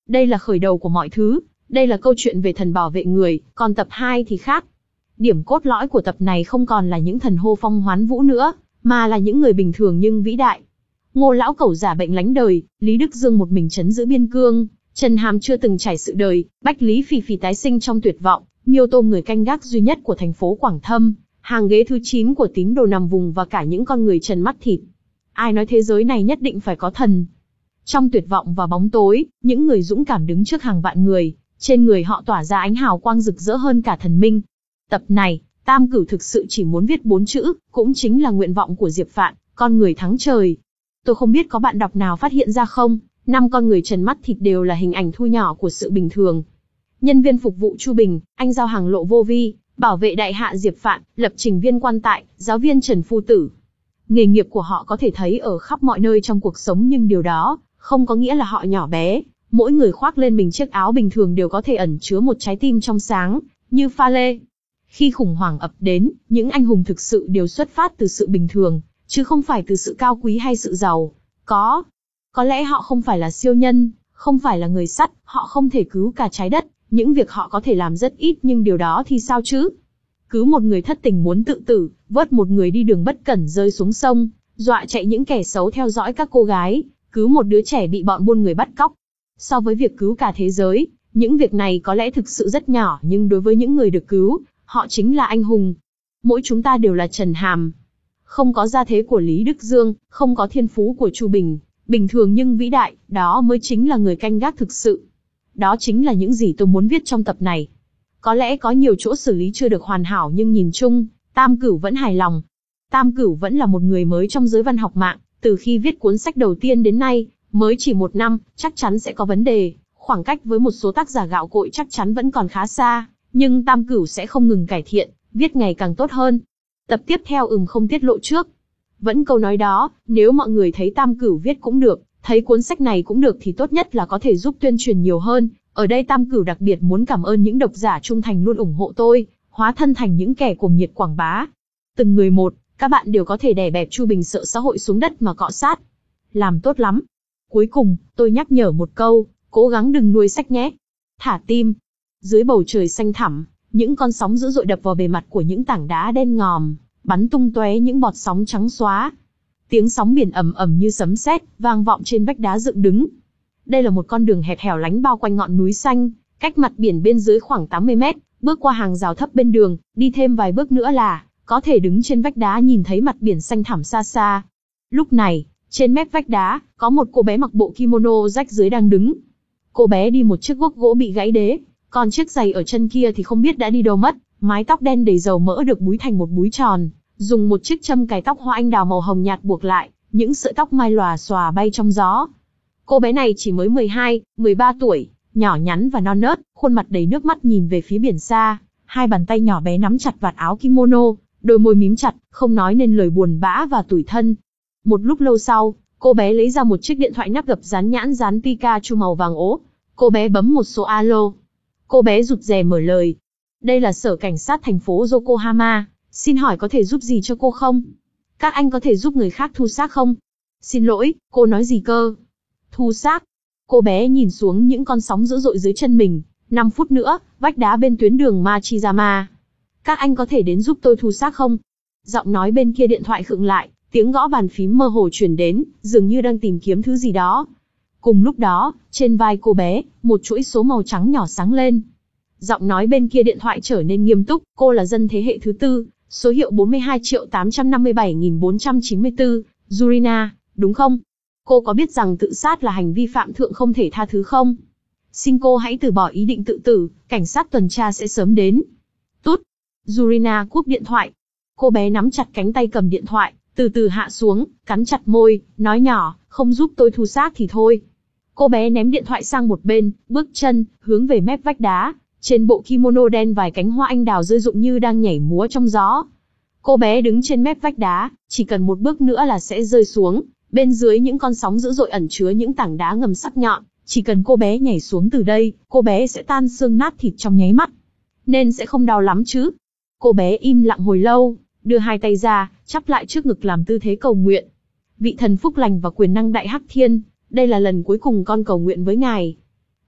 Đây là khởi đầu của mọi thứ, đây là câu chuyện về thần bảo vệ người, còn tập hai thì khác. Điểm cốt lõi của tập này không còn là những thần hô phong hoán vũ nữa, mà là những người bình thường nhưng vĩ đại. Ngô lão cẩu giả bệnh lánh đời, Lý Đức Dương một mình trấn giữ biên cương, Trần Hàm chưa từng trải sự đời, Bách Lý Phì Phì tái sinh trong tuyệt vọng, Miêu Tô người canh gác duy nhất của thành phố Quảng Thâm, hàng ghế thứ chín của tín đồ nằm vùng và cả những con người trần mắt thịt. Ai nói thế giới này nhất định phải có thần? Trong tuyệt vọng và bóng tối, những người dũng cảm đứng trước hàng vạn người, trên người họ tỏa ra ánh hào quang rực rỡ hơn cả thần minh. Tập này, Tam Cửu thực sự chỉ muốn viết bốn chữ, cũng chính là nguyện vọng của Diệp Phạn, con người thắng trời. Tôi không biết có bạn đọc nào phát hiện ra không, năm con người trần mắt thịt đều là hình ảnh thu nhỏ của sự bình thường. Nhân viên phục vụ Chu Bình, anh giao hàng Lộ Vô Vi, bảo vệ đại hạ Diệp Phạn, lập trình viên Quan Tại, giáo viên Trần Phu Tử. Nghề nghiệp của họ có thể thấy ở khắp mọi nơi trong cuộc sống, nhưng điều đó không có nghĩa là họ nhỏ bé. Mỗi người khoác lên mình chiếc áo bình thường đều có thể ẩn chứa một trái tim trong sáng, như pha lê. Khi khủng hoảng ập đến, những anh hùng thực sự đều xuất phát từ sự bình thường, chứ không phải từ sự cao quý hay sự giàu có. Có lẽ họ không phải là siêu nhân, không phải là người sắt, họ không thể cứu cả trái đất, những việc họ có thể làm rất ít, nhưng điều đó thì sao chứ? Cứu một người thất tình muốn tự tử, vớt một người đi đường bất cẩn rơi xuống sông, dọa chạy những kẻ xấu theo dõi các cô gái, cứu một đứa trẻ bị bọn buôn người bắt cóc. So với việc cứu cả thế giới, những việc này có lẽ thực sự rất nhỏ, nhưng đối với những người được cứu, họ chính là anh hùng. Mỗi chúng ta đều là Trần Hàm. Không có gia thế của Lý Đức Dương, không có thiên phú của Chu Bình, bình thường nhưng vĩ đại, đó mới chính là người canh gác thực sự. Đó chính là những gì tôi muốn viết trong tập này. Có lẽ có nhiều chỗ xử lý chưa được hoàn hảo, nhưng nhìn chung, Tam Cửu vẫn hài lòng. Tam Cửu vẫn là một người mới trong giới văn học mạng, từ khi viết cuốn sách đầu tiên đến nay, mới chỉ một năm, chắc chắn sẽ có vấn đề, khoảng cách với một số tác giả gạo cội chắc chắn vẫn còn khá xa, nhưng Tam Cửu sẽ không ngừng cải thiện, viết ngày càng tốt hơn. Tập tiếp theo ừm không tiết lộ trước. Vẫn câu nói đó, nếu mọi người thấy Tam Cửu viết cũng được, thấy cuốn sách này cũng được thì tốt nhất là có thể giúp tuyên truyền nhiều hơn. Ở đây Tam Cửu đặc biệt muốn cảm ơn những độc giả trung thành luôn ủng hộ tôi, hóa thân thành những kẻ cuồng nhiệt quảng bá. Từng người một, các bạn đều có thể đè bẹp Chu Bình sợ xã hội xuống đất mà cọ sát. Làm tốt lắm. Cuối cùng, tôi nhắc nhở một câu, cố gắng đừng nuôi sách nhé. Thả tim. Dưới bầu trời xanh thẳm, những con sóng dữ dội đập vào bề mặt của những tảng đá đen ngòm, bắn tung tóe những bọt sóng trắng xóa. Tiếng sóng biển ầm ầm như sấm sét, vang vọng trên vách đá dựng đứng. Đây là một con đường hẹp hẻo lánh bao quanh ngọn núi xanh, cách mặt biển bên dưới khoảng tám mươi mét, bước qua hàng rào thấp bên đường, đi thêm vài bước nữa là có thể đứng trên vách đá nhìn thấy mặt biển xanh thẳm xa xa. Lúc này, trên mép vách đá, có một cô bé mặc bộ kimono rách rưới đang đứng. Cô bé đi một chiếc guốc gỗ bị gãy đế, còn chiếc giày ở chân kia thì không biết đã đi đâu mất. Mái tóc đen đầy dầu mỡ được búi thành một búi tròn, dùng một chiếc châm cài tóc hoa anh đào màu hồng nhạt buộc lại, những sợi tóc mai lòa xòa bay trong gió. Cô bé này chỉ mới mười hai, mười ba tuổi, nhỏ nhắn và non nớt, khuôn mặt đầy nước mắt nhìn về phía biển xa, hai bàn tay nhỏ bé nắm chặt vạt áo kimono, đôi môi mím chặt, không nói nên lời buồn bã và tủi thân. Một lúc lâu sau, cô bé lấy ra một chiếc điện thoại nắp gập dán nhãn dán Pikachu màu vàng ố. Cô bé bấm một số alo. Cô bé rụt rè mở lời. Đây là sở cảnh sát thành phố Yokohama, xin hỏi có thể giúp gì cho cô không? Các anh có thể giúp người khác thu xác không? Xin lỗi, cô nói gì cơ? Thu xác. Cô bé nhìn xuống những con sóng dữ dội dưới chân mình. năm phút nữa, vách đá bên tuyến đường Machizama. Các anh có thể đến giúp tôi thu xác không? Giọng nói bên kia điện thoại khựng lại, tiếng gõ bàn phím mơ hồ truyền đến, dường như đang tìm kiếm thứ gì đó. Cùng lúc đó, trên vai cô bé, một chuỗi số màu trắng nhỏ sáng lên. Giọng nói bên kia điện thoại trở nên nghiêm túc, cô là dân thế hệ thứ tư, số hiệu bốn mươi hai triệu tám trăm năm mươi bảy nghìn bốn trăm chín mươi tư, Yurina, đúng không? Cô có biết rằng tự sát là hành vi phạm thượng không thể tha thứ không? Xin cô hãy từ bỏ ý định tự tử, cảnh sát tuần tra sẽ sớm đến. Tút. Yurina cúp điện thoại. Cô bé nắm chặt cánh tay cầm điện thoại, từ từ hạ xuống, cắn chặt môi, nói nhỏ, không giúp tôi thu xác thì thôi. Cô bé ném điện thoại sang một bên, bước chân, hướng về mép vách đá. Trên bộ kimono đen vài cánh hoa anh đào rơi rụng như đang nhảy múa trong gió. Cô bé đứng trên mép vách đá, chỉ cần một bước nữa là sẽ rơi xuống. Bên dưới những con sóng dữ dội ẩn chứa những tảng đá ngầm sắc nhọn. Chỉ cần cô bé nhảy xuống từ đây, cô bé sẽ tan xương nát thịt trong nháy mắt. Nên sẽ không đau lắm chứ. Cô bé im lặng hồi lâu, đưa hai tay ra, chắp lại trước ngực làm tư thế cầu nguyện. Vị thần phúc lành và quyền năng đại hắc thiên, đây là lần cuối cùng con cầu nguyện với ngài.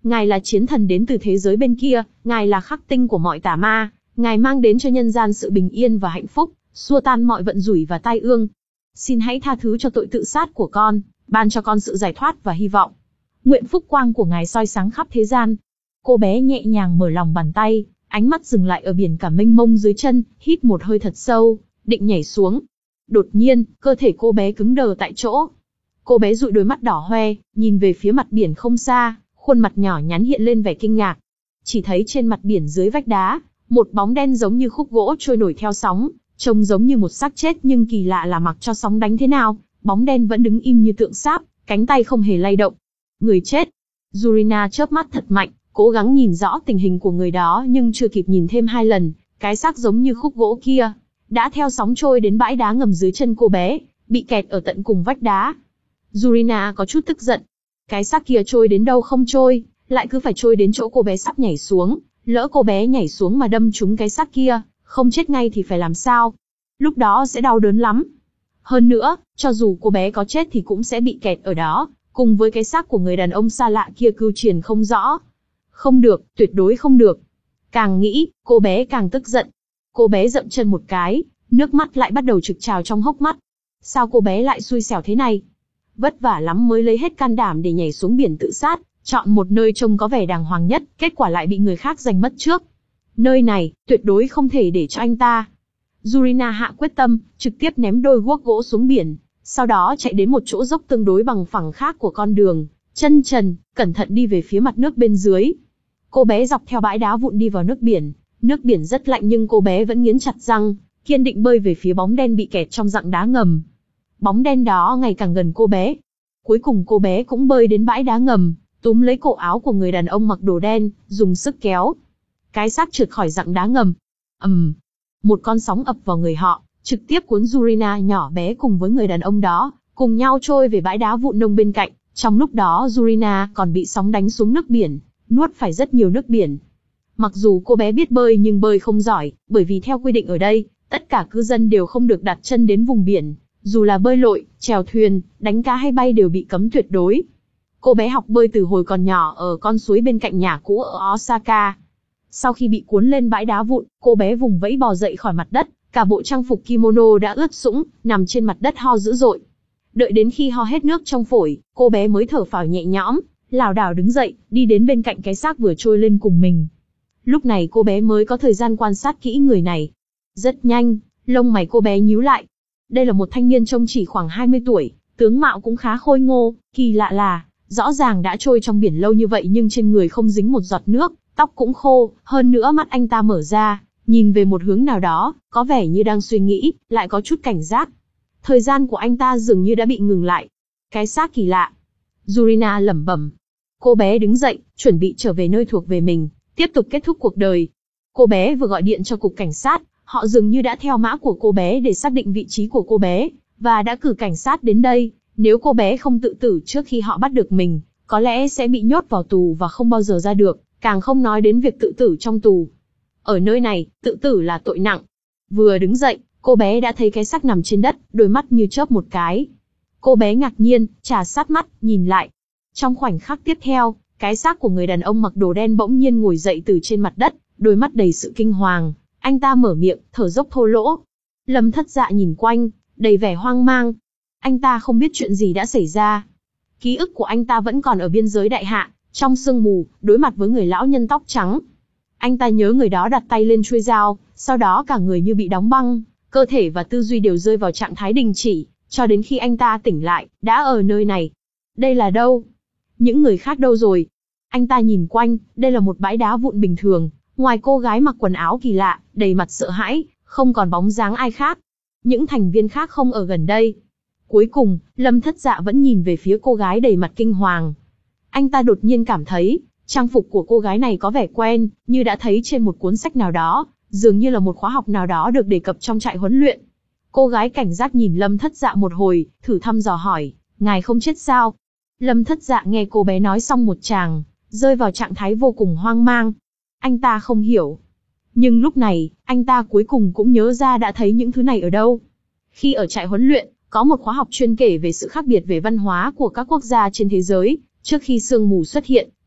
ngài là chiến thần đến từ thế giới bên kia, ngài là khắc tinh của mọi tà ma, ngài mang đến cho nhân gian sự bình yên và hạnh phúc, xua tan mọi vận rủi và tai ương. Xin hãy tha thứ cho tội tự sát của con, ban cho con sự giải thoát và hy vọng. Nguyện phúc quang của ngài soi sáng khắp thế gian. Cô bé nhẹ nhàng mở lòng bàn tay, ánh mắt dừng lại ở biển cả mênh mông dưới chân, hít một hơi thật sâu, định nhảy xuống. Đột nhiên, cơ thể cô bé cứng đờ tại chỗ. Cô bé dụi đôi mắt đỏ hoe, nhìn về phía mặt biển không xa, khuôn mặt nhỏ nhắn hiện lên vẻ kinh ngạc. Chỉ thấy trên mặt biển dưới vách đá, một bóng đen giống như khúc gỗ trôi nổi theo sóng, trông giống như một xác chết nhưng kỳ lạ là mặc cho sóng đánh thế nào, bóng đen vẫn đứng im như tượng sáp, cánh tay không hề lay động. Người chết. Yurina chớp mắt thật mạnh, cố gắng nhìn rõ tình hình của người đó nhưng chưa kịp nhìn thêm hai lần, cái xác giống như khúc gỗ kia đã theo sóng trôi đến bãi đá ngầm dưới chân cô bé, bị kẹt ở tận cùng vách đá. Yurina có chút tức giận. Cái xác kia trôi đến đâu không trôi, lại cứ phải trôi đến chỗ cô bé sắp nhảy xuống, lỡ cô bé nhảy xuống mà đâm trúng cái xác kia, không chết ngay thì phải làm sao? Lúc đó sẽ đau đớn lắm. Hơn nữa, cho dù cô bé có chết thì cũng sẽ bị kẹt ở đó, cùng với cái xác của người đàn ông xa lạ kia cưu truyền không rõ. Không được, tuyệt đối không được. Càng nghĩ, cô bé càng tức giận. Cô bé dậm chân một cái, nước mắt lại bắt đầu trực trào trong hốc mắt. Sao cô bé lại xui xẻo thế này? Vất vả lắm mới lấy hết can đảm để nhảy xuống biển tự sát, chọn một nơi trông có vẻ đàng hoàng nhất, kết quả lại bị người khác giành mất trước. Nơi này, tuyệt đối không thể để cho anh ta. Yurina hạ quyết tâm, trực tiếp ném đôi guốc gỗ xuống biển, sau đó chạy đến một chỗ dốc tương đối bằng phẳng khác của con đường, chân trần, cẩn thận đi về phía mặt nước bên dưới. Cô bé dọc theo bãi đá vụn đi vào nước biển, nước biển rất lạnh nhưng cô bé vẫn nghiến chặt răng, kiên định bơi về phía bóng đen bị kẹt trong rặng đá ngầm. Bóng đen đó ngày càng gần cô bé. Cuối cùng cô bé cũng bơi đến bãi đá ngầm, túm lấy cổ áo của người đàn ông mặc đồ đen, dùng sức kéo. Cái xác trượt khỏi rặng đá ngầm. ầm, um, một con sóng ập vào người họ, trực tiếp cuốn Yurina nhỏ bé cùng với người đàn ông đó, cùng nhau trôi về bãi đá vụn nông bên cạnh. Trong lúc đó Yurina còn bị sóng đánh xuống nước biển, nuốt phải rất nhiều nước biển. Mặc dù cô bé biết bơi nhưng bơi không giỏi, bởi vì theo quy định ở đây, tất cả cư dân đều không được đặt chân đến vùng biển, dù là bơi lội, chèo thuyền, đánh cá hay bay đều bị cấm tuyệt đối. Cô bé học bơi từ hồi còn nhỏ ở con suối bên cạnh nhà cũ ở Osaka. Sau khi bị cuốn lên bãi đá vụn, cô bé vùng vẫy bò dậy khỏi mặt đất, cả bộ trang phục kimono đã ướt sũng, nằm trên mặt đất ho dữ dội. Đợi đến khi ho hết nước trong phổi, cô bé mới thở phào nhẹ nhõm, lảo đảo đứng dậy, đi đến bên cạnh cái xác vừa trôi lên cùng mình. Lúc này cô bé mới có thời gian quan sát kỹ người này. Rất nhanh, lông mày cô bé nhíu lại. Đây là một thanh niên trông chỉ khoảng hai mươi tuổi, tướng mạo cũng khá khôi ngô, kỳ lạ là, rõ ràng đã trôi trong biển lâu như vậy nhưng trên người không dính một giọt nước, tóc cũng khô, hơn nữa mắt anh ta mở ra, nhìn về một hướng nào đó, có vẻ như đang suy nghĩ, lại có chút cảnh giác. Thời gian của anh ta dường như đã bị ngừng lại. Cái xác kỳ lạ. Yurina lẩm bẩm. Cô bé đứng dậy, chuẩn bị trở về nơi thuộc về mình, tiếp tục kết thúc cuộc đời. Cô bé vừa gọi điện cho cục cảnh sát, họ dường như đã theo mã của cô bé để xác định vị trí của cô bé, và đã cử cảnh sát đến đây. Nếu cô bé không tự tử trước khi họ bắt được mình, có lẽ sẽ bị nhốt vào tù và không bao giờ ra được, càng không nói đến việc tự tử trong tù. Ở nơi này, tự tử là tội nặng. Vừa đứng dậy, cô bé đã thấy cái xác nằm trên đất, đôi mắt như chớp một cái. Cô bé ngạc nhiên, trà sát mắt, nhìn lại. Trong khoảnh khắc tiếp theo, cái xác của người đàn ông mặc đồ đen bỗng nhiên ngồi dậy từ trên mặt đất, đôi mắt đầy sự kinh hoàng. Anh ta mở miệng, thở dốc thô lỗ. Lâm Thất Dạ nhìn quanh, đầy vẻ hoang mang. Anh ta không biết chuyện gì đã xảy ra. Ký ức của anh ta vẫn còn ở biên giới đại hạ, trong sương mù, đối mặt với người lão nhân tóc trắng. Anh ta nhớ người đó đặt tay lên chuôi dao, sau đó cả người như bị đóng băng, cơ thể và tư duy đều rơi vào trạng thái đình chỉ, cho đến khi anh ta tỉnh lại, đã ở nơi này. Đây là đâu? Những người khác đâu rồi? Anh ta nhìn quanh, đây là một bãi đá vụn bình thường, ngoài cô gái mặc quần áo kỳ lạ, đầy mặt sợ hãi, không còn bóng dáng ai khác. Những thành viên khác không ở gần đây. Cuối cùng, Lâm Thất Dạ vẫn nhìn về phía cô gái đầy mặt kinh hoàng. Anh ta đột nhiên cảm thấy, trang phục của cô gái này có vẻ quen, như đã thấy trên một cuốn sách nào đó, dường như là một khóa học nào đó được đề cập trong trại huấn luyện. Cô gái cảnh giác nhìn Lâm Thất Dạ một hồi, thử thăm dò hỏi, ngài không chết sao? Lâm Thất Dạ nghe cô bé nói xong một tràng, rơi vào trạng thái vô cùng hoang mang. Anh ta không hiểu. Nhưng lúc này, anh ta cuối cùng cũng nhớ ra đã thấy những thứ này ở đâu. Khi ở trại huấn luyện, có một khóa học chuyên kể về sự khác biệt về văn hóa của các quốc gia trên thế giới. Trước khi sương mù xuất hiện,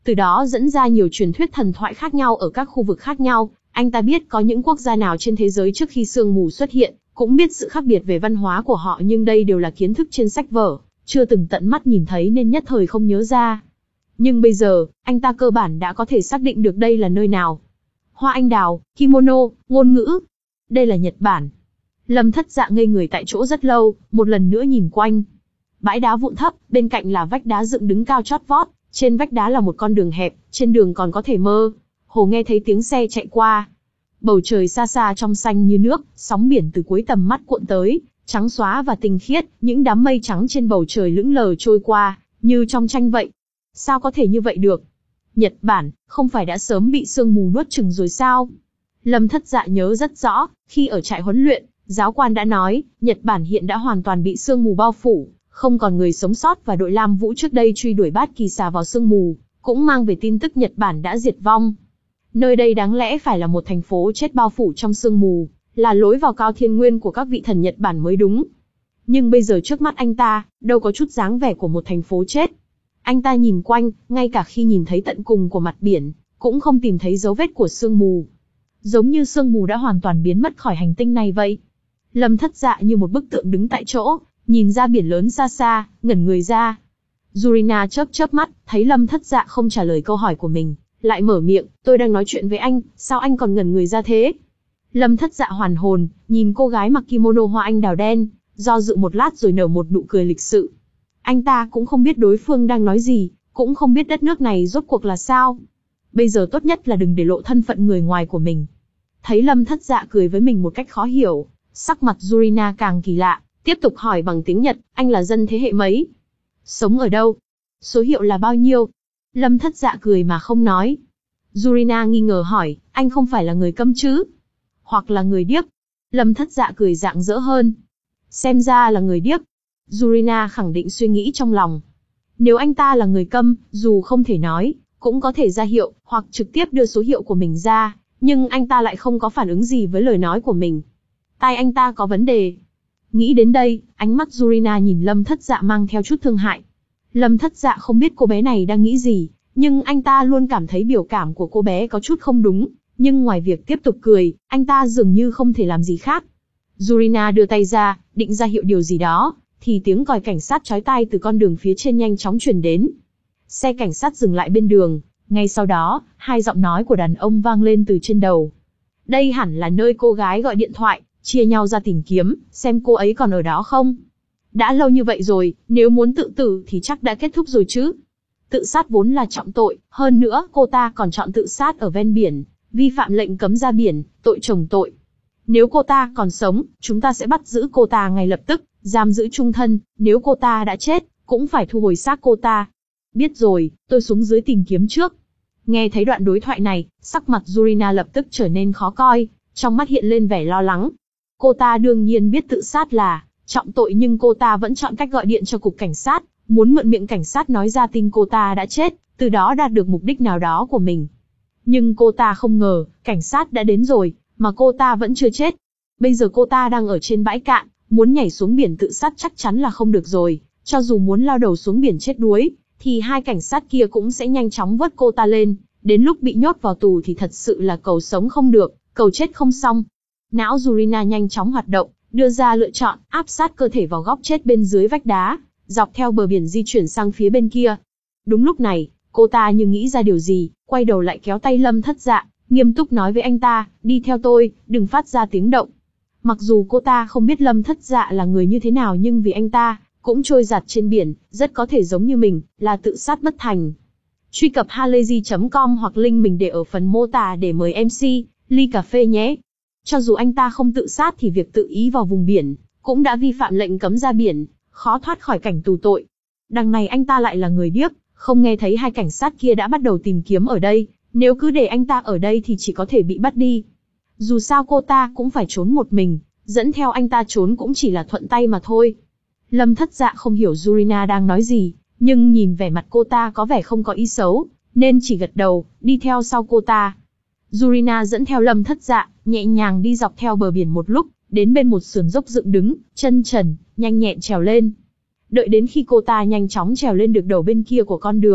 từ đó dẫn ra nhiều truyền thuyết thần thoại khác nhau ở các khu vực khác nhau. Anh ta biết có những quốc gia nào trên thế giới trước khi sương mù xuất hiện, cũng biết sự khác biệt về văn hóa của họ, nhưng đây đều là kiến thức trên sách vở, chưa từng tận mắt nhìn thấy nên nhất thời không nhớ ra. Nhưng bây giờ, anh ta cơ bản đã có thể xác định được đây là nơi nào. Hoa anh đào, kimono, ngôn ngữ. Đây là Nhật Bản. Lâm Thất Dạ ngây người tại chỗ rất lâu, một lần nữa nhìn quanh. Bãi đá vụn thấp, bên cạnh là vách đá dựng đứng cao chót vót, trên vách đá là một con đường hẹp, trên đường còn có thể mơ hồ nghe thấy tiếng xe chạy qua. Bầu trời xa xa trong xanh như nước, sóng biển từ cuối tầm mắt cuộn tới, trắng xóa và tinh khiết, những đám mây trắng trên bầu trời lững lờ trôi qua, như trong tranh vậy. Sao có thể như vậy được? Nhật Bản, không phải đã sớm bị sương mù nuốt chửng rồi sao? Lâm Thất Dạ nhớ rất rõ, khi ở trại huấn luyện, giáo quan đã nói, Nhật Bản hiện đã hoàn toàn bị sương mù bao phủ, không còn người sống sót, và đội Lam Vũ trước đây truy đuổi Bát Kỳ Xà vào sương mù, cũng mang về tin tức Nhật Bản đã diệt vong. Nơi đây đáng lẽ phải là một thành phố chết bao phủ trong sương mù, là lối vào Cao Thiên Nguyên của các vị thần Nhật Bản mới đúng. Nhưng bây giờ trước mắt anh ta, đâu có chút dáng vẻ của một thành phố chết. Anh ta nhìn quanh, ngay cả khi nhìn thấy tận cùng của mặt biển, cũng không tìm thấy dấu vết của sương mù. Giống như sương mù đã hoàn toàn biến mất khỏi hành tinh này vậy. Lâm Thất Dạ như một bức tượng đứng tại chỗ, nhìn ra biển lớn xa xa, ngẩn người ra. Yurina chớp chớp mắt, thấy Lâm Thất Dạ không trả lời câu hỏi của mình, lại mở miệng, tôi đang nói chuyện với anh, sao anh còn ngẩn người ra thế? Lâm Thất Dạ hoàn hồn, nhìn cô gái mặc kimono hoa anh đào đen, do dự một lát rồi nở một nụ cười lịch sự. Anh ta cũng không biết đối phương đang nói gì, cũng không biết đất nước này rốt cuộc là sao. Bây giờ tốt nhất là đừng để lộ thân phận người ngoài của mình. Thấy Lâm Thất Dạ cười với mình một cách khó hiểu, sắc mặt Yurina càng kỳ lạ, tiếp tục hỏi bằng tiếng Nhật, anh là dân thế hệ mấy? Sống ở đâu? Số hiệu là bao nhiêu? Lâm Thất Dạ cười mà không nói. Yurina nghi ngờ hỏi, anh không phải là người câm chứ? Hoặc là người điếc? Lâm Thất Dạ cười rạng rỡ hơn. Xem ra là người điếc. Yurina khẳng định suy nghĩ trong lòng. Nếu anh ta là người câm, dù không thể nói, cũng có thể ra hiệu, hoặc trực tiếp đưa số hiệu của mình ra, nhưng anh ta lại không có phản ứng gì với lời nói của mình. Tai anh ta có vấn đề. Nghĩ đến đây, ánh mắt Yurina nhìn Lâm Thất Dạ mang theo chút thương hại. Lâm Thất Dạ không biết cô bé này đang nghĩ gì, nhưng anh ta luôn cảm thấy biểu cảm của cô bé có chút không đúng, nhưng ngoài việc tiếp tục cười, anh ta dường như không thể làm gì khác. Yurina đưa tay ra, định ra hiệu điều gì đó, thì tiếng còi cảnh sát chói tai từ con đường phía trên nhanh chóng truyền đến. Xe cảnh sát dừng lại bên đường, ngay sau đó, hai giọng nói của đàn ông vang lên từ trên đầu. Đây hẳn là nơi cô gái gọi điện thoại, chia nhau ra tìm kiếm, xem cô ấy còn ở đó không. Đã lâu như vậy rồi, nếu muốn tự tử thì chắc đã kết thúc rồi chứ. Tự sát vốn là trọng tội, hơn nữa cô ta còn chọn tự sát ở ven biển, vi phạm lệnh cấm ra biển, tội chồng tội. Nếu cô ta còn sống, chúng ta sẽ bắt giữ cô ta ngay lập tức, giam giữ chung thân, nếu cô ta đã chết, cũng phải thu hồi xác cô ta. Biết rồi, tôi xuống dưới tìm kiếm trước. Nghe thấy đoạn đối thoại này, sắc mặt Yurina lập tức trở nên khó coi, trong mắt hiện lên vẻ lo lắng. Cô ta đương nhiên biết tự sát là trọng tội, nhưng cô ta vẫn chọn cách gọi điện cho cục cảnh sát, muốn mượn miệng cảnh sát nói ra tin cô ta đã chết, từ đó đạt được mục đích nào đó của mình. Nhưng cô ta không ngờ, cảnh sát đã đến rồi, mà cô ta vẫn chưa chết. Bây giờ cô ta đang ở trên bãi cạn, muốn nhảy xuống biển tự sát chắc chắn là không được rồi, cho dù muốn lao đầu xuống biển chết đuối, thì hai cảnh sát kia cũng sẽ nhanh chóng vớt cô ta lên, đến lúc bị nhốt vào tù thì thật sự là cầu sống không được, cầu chết không xong. Não Yurina nhanh chóng hoạt động, đưa ra lựa chọn, áp sát cơ thể vào góc chết bên dưới vách đá, dọc theo bờ biển di chuyển sang phía bên kia. Đúng lúc này, cô ta như nghĩ ra điều gì, quay đầu lại kéo tay Lâm Thất Dạ, nghiêm túc nói với anh ta, đi theo tôi, đừng phát ra tiếng động. Mặc dù cô ta không biết Lâm Thất Dạ là người như thế nào, nhưng vì anh ta cũng trôi giạt trên biển, rất có thể giống như mình, là tự sát bất thành. Truy cập halayzi chấm com hoặc link mình để ở phần mô tả để mời em xê, ly cà phê nhé. Cho dù anh ta không tự sát thì việc tự ý vào vùng biển, cũng đã vi phạm lệnh cấm ra biển, khó thoát khỏi cảnh tù tội. Đằng này anh ta lại là người điếc, không nghe thấy hai cảnh sát kia đã bắt đầu tìm kiếm ở đây, nếu cứ để anh ta ở đây thì chỉ có thể bị bắt đi. Dù sao cô ta cũng phải trốn một mình, dẫn theo anh ta trốn cũng chỉ là thuận tay mà thôi. Lâm Thất Dạ không hiểu Yurina đang nói gì, nhưng nhìn vẻ mặt cô ta có vẻ không có ý xấu, nên chỉ gật đầu, đi theo sau cô ta. Yurina dẫn theo Lâm Thất Dạ, nhẹ nhàng đi dọc theo bờ biển một lúc, đến bên một sườn dốc dựng đứng, chân trần, nhanh nhẹn trèo lên. Đợi đến khi cô ta nhanh chóng trèo lên được đầu bên kia của con đường,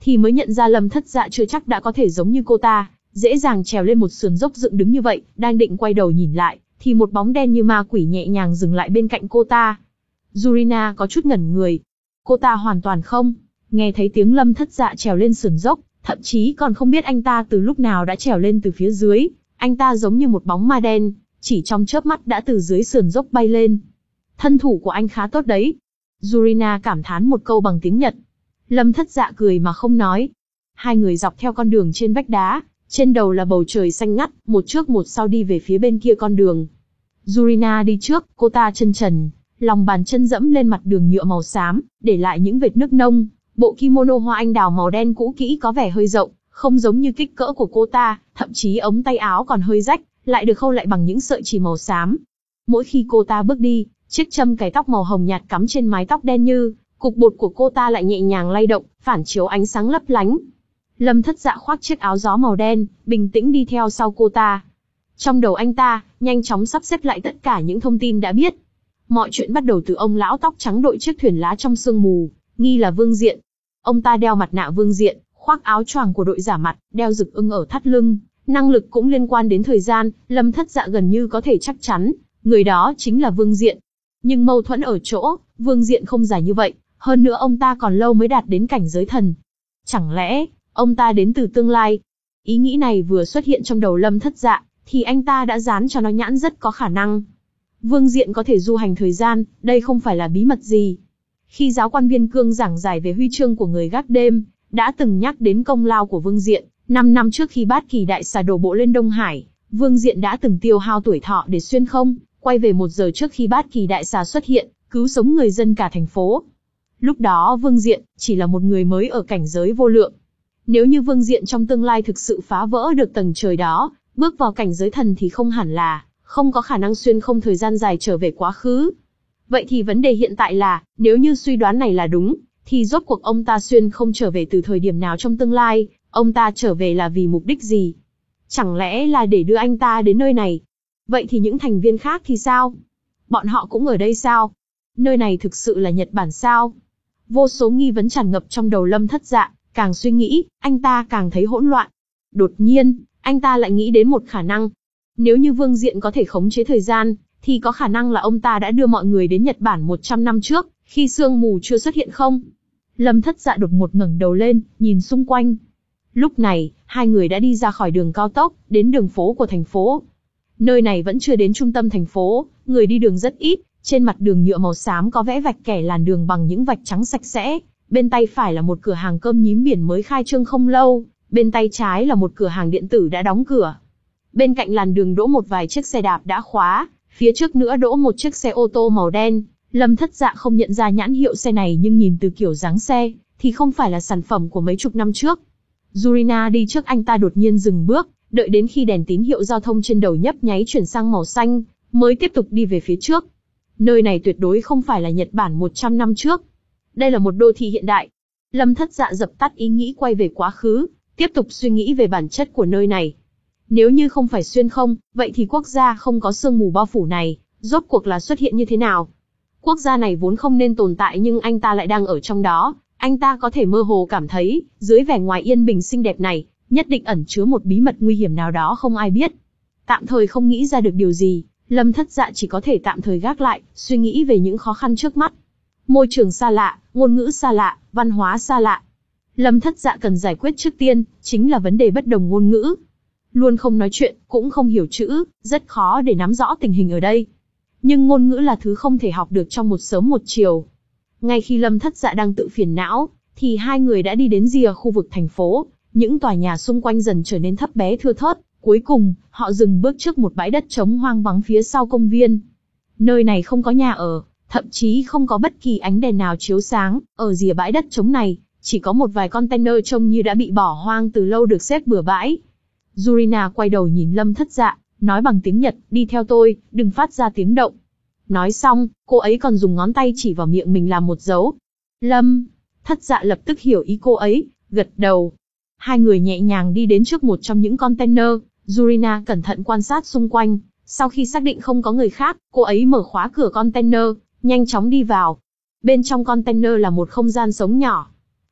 thì mới nhận ra Lâm Thất Dạ chưa chắc đã có thể giống như cô ta, dễ dàng trèo lên một sườn dốc dựng đứng như vậy. Đang định quay đầu nhìn lại, thì một bóng đen như ma quỷ nhẹ nhàng dừng lại bên cạnh cô ta. Yurina có chút ngẩn người. Cô ta hoàn toàn không nghe thấy tiếng Lâm Thất Dạ trèo lên sườn dốc, thậm chí còn không biết anh ta từ lúc nào đã trèo lên từ phía dưới. Anh ta giống như một bóng ma đen, chỉ trong chớp mắt đã từ dưới sườn dốc bay lên. Thân thủ của anh khá tốt đấy. Yurina cảm thán một câu bằng tiếng Nhật. Lâm Thất Dạ cười mà không nói. Hai người dọc theo con đường trên vách đá, trên đầu là bầu trời xanh ngắt, một trước một sau đi về phía bên kia con đường. Yurina đi trước, cô ta chân trần, lòng bàn chân dẫm lên mặt đường nhựa màu xám, để lại những vệt nước nông. Bộ kimono hoa anh đào màu đen cũ kỹ có vẻ hơi rộng, không giống như kích cỡ của cô ta, thậm chí ống tay áo còn hơi rách, lại được khâu lại bằng những sợi chỉ màu xám. Mỗi khi cô ta bước đi, chiếc châm cài tóc màu hồng nhạt cắm trên mái tóc đen như cục bột của cô ta lại nhẹ nhàng lay động, phản chiếu ánh sáng lấp lánh. Lâm Thất Dạ khoác chiếc áo gió màu đen, bình tĩnh đi theo sau cô ta. Trong đầu anh ta, nhanh chóng sắp xếp lại tất cả những thông tin đã biết. Mọi chuyện bắt đầu từ ông lão tóc trắng đội chiếc thuyền lá trong sương mù, nghi là Vương Diện. Ông ta đeo mặt nạ Vương Diện, khoác áo choàng của đội giả mặt, đeo rực ưng ở thắt lưng. Năng lực cũng liên quan đến thời gian, Lâm Thất Dạ gần như có thể chắc chắn, người đó chính là Vương Diện. Nhưng mâu thuẫn ở chỗ, Vương Diện không dài như vậy, hơn nữa ông ta còn lâu mới đạt đến cảnh giới thần. Chẳng lẽ, ông ta đến từ tương lai? Ý nghĩ này vừa xuất hiện trong đầu Lâm Thất Dạ, thì anh ta đã dán cho nó nhãn rất có khả năng. Vương Diện có thể du hành thời gian, đây không phải là bí mật gì. Khi giáo quan Viên Cương giảng giải về huy chương của người gác đêm, đã từng nhắc đến công lao của Vương Diện. Năm năm trước khi Bát Kỳ Đại Xà đổ bộ lên Đông Hải, Vương Diện đã từng tiêu hao tuổi thọ để xuyên không, quay về một giờ trước khi Bát Kỳ Đại Xà xuất hiện, cứu sống người dân cả thành phố. Lúc đó Vương Diện chỉ là một người mới ở cảnh giới vô lượng. Nếu như Vương Diện trong tương lai thực sự phá vỡ được tầng trời đó, bước vào cảnh giới thần thì không hẳn là không có khả năng xuyên không thời gian dài trở về quá khứ. Vậy thì vấn đề hiện tại là, nếu như suy đoán này là đúng, thì rốt cuộc ông ta xuyên không trở về từ thời điểm nào trong tương lai, ông ta trở về là vì mục đích gì? Chẳng lẽ là để đưa anh ta đến nơi này? Vậy thì những thành viên khác thì sao? Bọn họ cũng ở đây sao? Nơi này thực sự là Nhật Bản sao? Vô số nghi vấn tràn ngập trong đầu Lâm Thất Dạ, càng suy nghĩ, anh ta càng thấy hỗn loạn. Đột nhiên, anh ta lại nghĩ đến một khả năng. Nếu như Vương Diện có thể khống chế thời gian, thì có khả năng là ông ta đã đưa mọi người đến Nhật Bản một trăm năm trước, khi sương mù chưa xuất hiện không? Lâm Thất Dạ đột ngột ngẩng đầu lên, nhìn xung quanh. Lúc này, hai người đã đi ra khỏi đường cao tốc, đến đường phố của thành phố. Nơi này vẫn chưa đến trung tâm thành phố, người đi đường rất ít, trên mặt đường nhựa màu xám có vẽ vạch kẻ làn đường bằng những vạch trắng sạch sẽ. Bên tay phải là một cửa hàng cơm nhím biển mới khai trương không lâu, bên tay trái là một cửa hàng điện tử đã đóng cửa. Bên cạnh làn đường đỗ một vài chiếc xe đạp đã khóa, phía trước nữa đỗ một chiếc xe ô tô màu đen. Lâm Thất Dạ không nhận ra nhãn hiệu xe này, nhưng nhìn từ kiểu dáng xe, thì không phải là sản phẩm của mấy chục năm trước. Yurina đi trước anh ta đột nhiên dừng bước, đợi đến khi đèn tín hiệu giao thông trên đầu nhấp nháy chuyển sang màu xanh, mới tiếp tục đi về phía trước. Nơi này tuyệt đối không phải là Nhật Bản một trăm năm trước. Đây là một đô thị hiện đại. Lâm Thất Dạ dập tắt ý nghĩ quay về quá khứ, tiếp tục suy nghĩ về bản chất của nơi này. Nếu như không phải xuyên không, vậy thì quốc gia không có sương mù bao phủ này, rốt cuộc là xuất hiện như thế nào? Quốc gia này vốn không nên tồn tại nhưng anh ta lại đang ở trong đó. Anh ta có thể mơ hồ cảm thấy, dưới vẻ ngoài yên bình xinh đẹp này, nhất định ẩn chứa một bí mật nguy hiểm nào đó không ai biết. Tạm thời không nghĩ ra được điều gì, Lâm Thất Dạ chỉ có thể tạm thời gác lại, suy nghĩ về những khó khăn trước mắt. Môi trường xa lạ, ngôn ngữ xa lạ, văn hóa xa lạ. Lâm Thất Dạ cần giải quyết trước tiên, chính là vấn đề bất đồng ngôn ngữ. Luôn không nói chuyện, cũng không hiểu chữ, rất khó để nắm rõ tình hình ở đây. Nhưng ngôn ngữ là thứ không thể học được trong một sớm một chiều. Ngay khi Lâm Thất Dạ đang tự phiền não, thì hai người đã đi đến rìa khu vực thành phố. Những tòa nhà xung quanh dần trở nên thấp bé thưa thớt. Cuối cùng, họ dừng bước trước một bãi đất trống hoang vắng phía sau công viên. Nơi này không có nhà ở, thậm chí không có bất kỳ ánh đèn nào chiếu sáng. Ở rìa bãi đất trống này, chỉ có một vài container trông như đã bị bỏ hoang từ lâu được xếp bừa bãi. Yurina quay đầu nhìn Lâm Thất Dạ, nói bằng tiếng Nhật, đi theo tôi, đừng phát ra tiếng động. Nói xong, cô ấy còn dùng ngón tay chỉ vào miệng mình làm một dấu. Lâm Thất Dạ lập tức hiểu ý cô ấy, gật đầu. Hai người nhẹ nhàng đi đến trước một trong những container. Yurina cẩn thận quan sát xung quanh. Sau khi xác định không có người khác, cô ấy mở khóa cửa container, nhanh chóng đi vào. Bên trong container là một không gian sống nhỏ.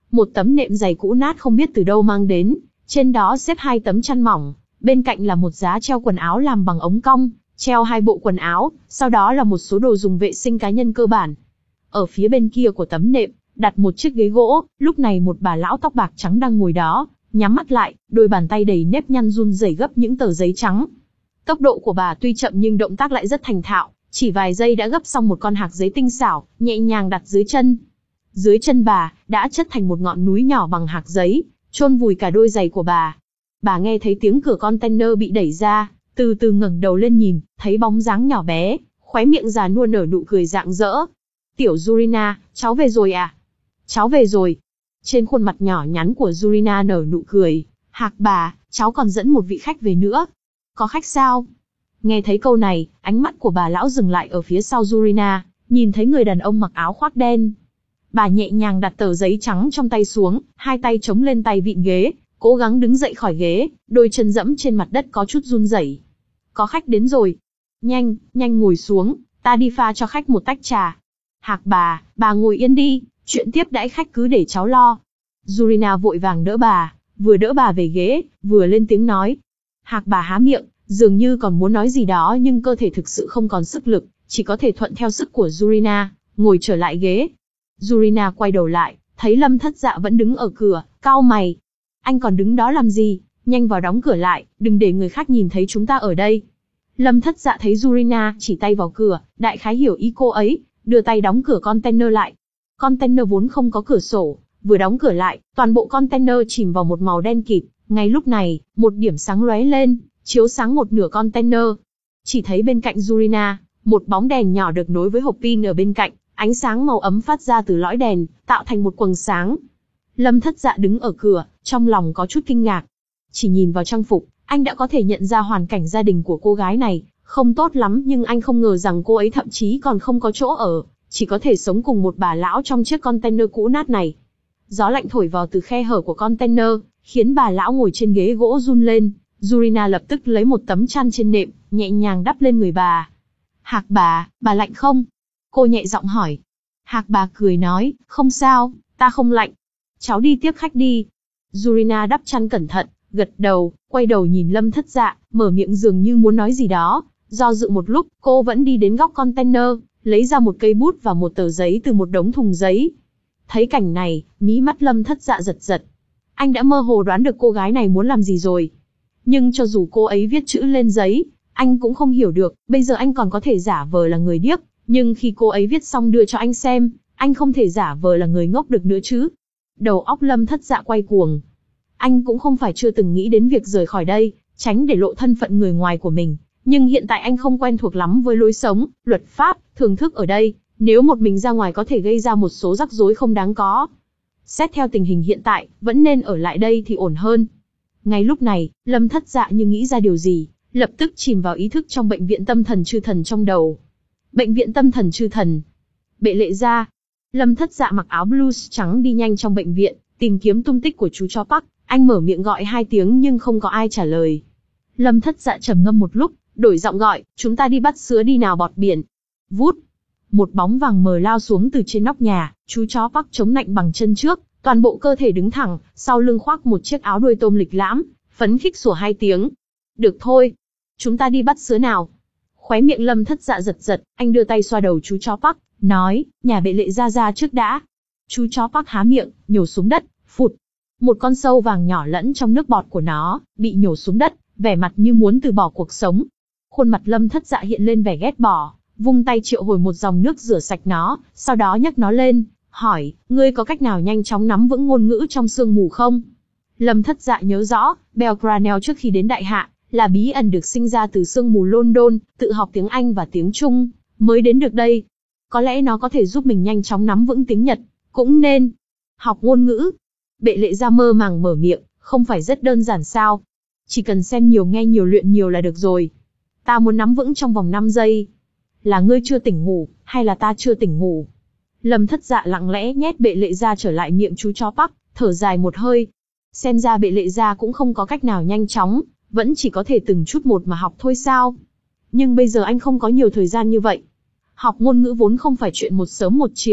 Một tấm nệm dày cũ nát không biết từ đâu mang đến, trên đó xếp hai tấm chăn mỏng, bên cạnh là một giá treo quần áo làm bằng ống cong, treo hai bộ quần áo, sau đó là một số đồ dùng vệ sinh cá nhân cơ bản. Ở phía bên kia của tấm nệm, đặt một chiếc ghế gỗ, lúc này một bà lão tóc bạc trắng đang ngồi đó, nhắm mắt lại, đôi bàn tay đầy nếp nhăn run rẩy gấp những tờ giấy trắng. Tốc độ của bà tuy chậm nhưng động tác lại rất thành thạo, chỉ vài giây đã gấp xong một con hạc giấy tinh xảo, nhẹ nhàng đặt dưới chân. Dưới chân bà, đã chất thành một ngọn núi nhỏ bằng hạc giấy, chôn vùi cả đôi giày của bà. Bà nghe thấy tiếng cửa container bị đẩy ra, từ từ ngẩng đầu lên nhìn, thấy bóng dáng nhỏ bé, khóe miệng già nua nở nụ cười rạng rỡ. Tiểu Yurina, cháu về rồi à? Cháu về rồi. Trên khuôn mặt nhỏ nhắn của Yurina nở nụ cười. Hạc bà, cháu còn dẫn một vị khách về nữa. Có khách sao? Nghe thấy câu này, ánh mắt của bà lão dừng lại ở phía sau Yurina, nhìn thấy người đàn ông mặc áo khoác đen. Bà nhẹ nhàng đặt tờ giấy trắng trong tay xuống, hai tay chống lên tay vịn ghế, cố gắng đứng dậy khỏi ghế, đôi chân dẫm trên mặt đất có chút run rẩy. Có khách đến rồi. Nhanh, nhanh ngồi xuống, ta đi pha cho khách một tách trà. Hạc bà, bà ngồi yên đi, chuyện tiếp đãi khách cứ để cháu lo. Yurina vội vàng đỡ bà, vừa đỡ bà về ghế, vừa lên tiếng nói. Hạc bà há miệng, dường như còn muốn nói gì đó nhưng cơ thể thực sự không còn sức lực, chỉ có thể thuận theo sức của Yurina, ngồi trở lại ghế. Yurina quay đầu lại, thấy Lâm Thất Dạ vẫn đứng ở cửa, cau mày. Anh còn đứng đó làm gì? Nhanh vào đóng cửa lại, đừng để người khác nhìn thấy chúng ta ở đây. Lâm Thất Dạ thấy Yurina chỉ tay vào cửa, đại khái hiểu ý cô ấy, đưa tay đóng cửa container lại. Container vốn không có cửa sổ, vừa đóng cửa lại, toàn bộ container chìm vào một màu đen kịt. Ngay lúc này, một điểm sáng lóe lên, chiếu sáng một nửa container. Chỉ thấy bên cạnh Yurina, một bóng đèn nhỏ được nối với hộp pin ở bên cạnh, ánh sáng màu ấm phát ra từ lõi đèn, tạo thành một quầng sáng. Lâm Thất Dạ đứng ở cửa, trong lòng có chút kinh ngạc. Chỉ nhìn vào trang phục, anh đã có thể nhận ra hoàn cảnh gia đình của cô gái này, không tốt lắm nhưng anh không ngờ rằng cô ấy thậm chí còn không có chỗ ở, chỉ có thể sống cùng một bà lão trong chiếc container cũ nát này. Gió lạnh thổi vào từ khe hở của container, khiến bà lão ngồi trên ghế gỗ run lên. Yurina lập tức lấy một tấm chăn trên nệm, nhẹ nhàng đắp lên người bà. Hạc bà, bà lạnh không? Cô nhẹ giọng hỏi. Hạc bà cười nói, không sao, ta không lạnh. Cháu đi tiếp khách đi. Yurina đắp chăn cẩn thận, gật đầu, quay đầu nhìn Lâm Thất Dạ, mở miệng dường như muốn nói gì đó. Do dự một lúc, cô vẫn đi đến góc container, lấy ra một cây bút và một tờ giấy từ một đống thùng giấy. Thấy cảnh này, mí mắt Lâm Thất Dạ giật giật. Anh đã mơ hồ đoán được cô gái này muốn làm gì rồi. Nhưng cho dù cô ấy viết chữ lên giấy, anh cũng không hiểu được, bây giờ anh còn có thể giả vờ là người điếc, nhưng khi cô ấy viết xong đưa cho anh xem, anh không thể giả vờ là người ngốc được nữa chứ. Đầu óc Lâm Thất Dạ quay cuồng. Anh cũng không phải chưa từng nghĩ đến việc rời khỏi đây, tránh để lộ thân phận người ngoài của mình, nhưng hiện tại anh không quen thuộc lắm với lối sống, luật pháp, thưởng thức ở đây, nếu một mình ra ngoài có thể gây ra một số rắc rối không đáng có. Xét theo tình hình hiện tại, vẫn nên ở lại đây thì ổn hơn. Ngay lúc này, Lâm Thất Dạ như nghĩ ra điều gì, lập tức chìm vào ý thức trong bệnh viện tâm thần chư thần trong đầu. Bệnh viện tâm thần chư thần. Bệ lệ gia. Lâm Thất Dạ mặc áo blues trắng đi nhanh trong bệnh viện, tìm kiếm tung tích của chú chó Park. Anh mở miệng gọi hai tiếng nhưng không có ai trả lời. Lâm Thất Dạ trầm ngâm một lúc, đổi giọng gọi, chúng ta đi bắt sứa đi nào bọt biển. Vút. Một bóng vàng mờ lao xuống từ trên nóc nhà, chú chó Park chống nạnh bằng chân trước, toàn bộ cơ thể đứng thẳng, sau lưng khoác một chiếc áo đuôi tôm lịch lãm, phấn khích sủa hai tiếng. Được thôi, chúng ta đi bắt sứa nào. Khóe miệng Lâm Thất Dạ giật giật, anh đưa tay xoa đầu chú chó Park, nói, nhà bệ lệ ra ra trước đã. Chú chó Park há miệng, nhổ xuống đất, phụt. Một con sâu vàng nhỏ lẫn trong nước bọt của nó, bị nhổ xuống đất, vẻ mặt như muốn từ bỏ cuộc sống. Khuôn mặt Lâm Thất Dạ hiện lên vẻ ghét bỏ, vung tay triệu hồi một dòng nước rửa sạch nó, sau đó nhấc nó lên, hỏi, ngươi có cách nào nhanh chóng nắm vững ngôn ngữ trong sương mù không? Lâm Thất Dạ nhớ rõ, Belgranel trước khi đến Đại Hạ, là bí ẩn được sinh ra từ sương mù London, tự học tiếng Anh và tiếng Trung, mới đến được đây. Có lẽ nó có thể giúp mình nhanh chóng nắm vững tiếng Nhật, cũng nên học ngôn ngữ. Bệ lệ gia mơ màng mở miệng, không phải rất đơn giản sao? Chỉ cần xem nhiều nghe nhiều luyện nhiều là được rồi. Ta muốn nắm vững trong vòng năm giây. Là ngươi chưa tỉnh ngủ, hay là ta chưa tỉnh ngủ? Lâm Thất Dạ lặng lẽ nhét bệ lệ gia trở lại miệng chú chó Park, thở dài một hơi. Xem ra bệ lệ gia cũng không có cách nào nhanh chóng, vẫn chỉ có thể từng chút một mà học thôi sao? Nhưng bây giờ anh không có nhiều thời gian như vậy. Học ngôn ngữ vốn không phải chuyện một sớm một chiều,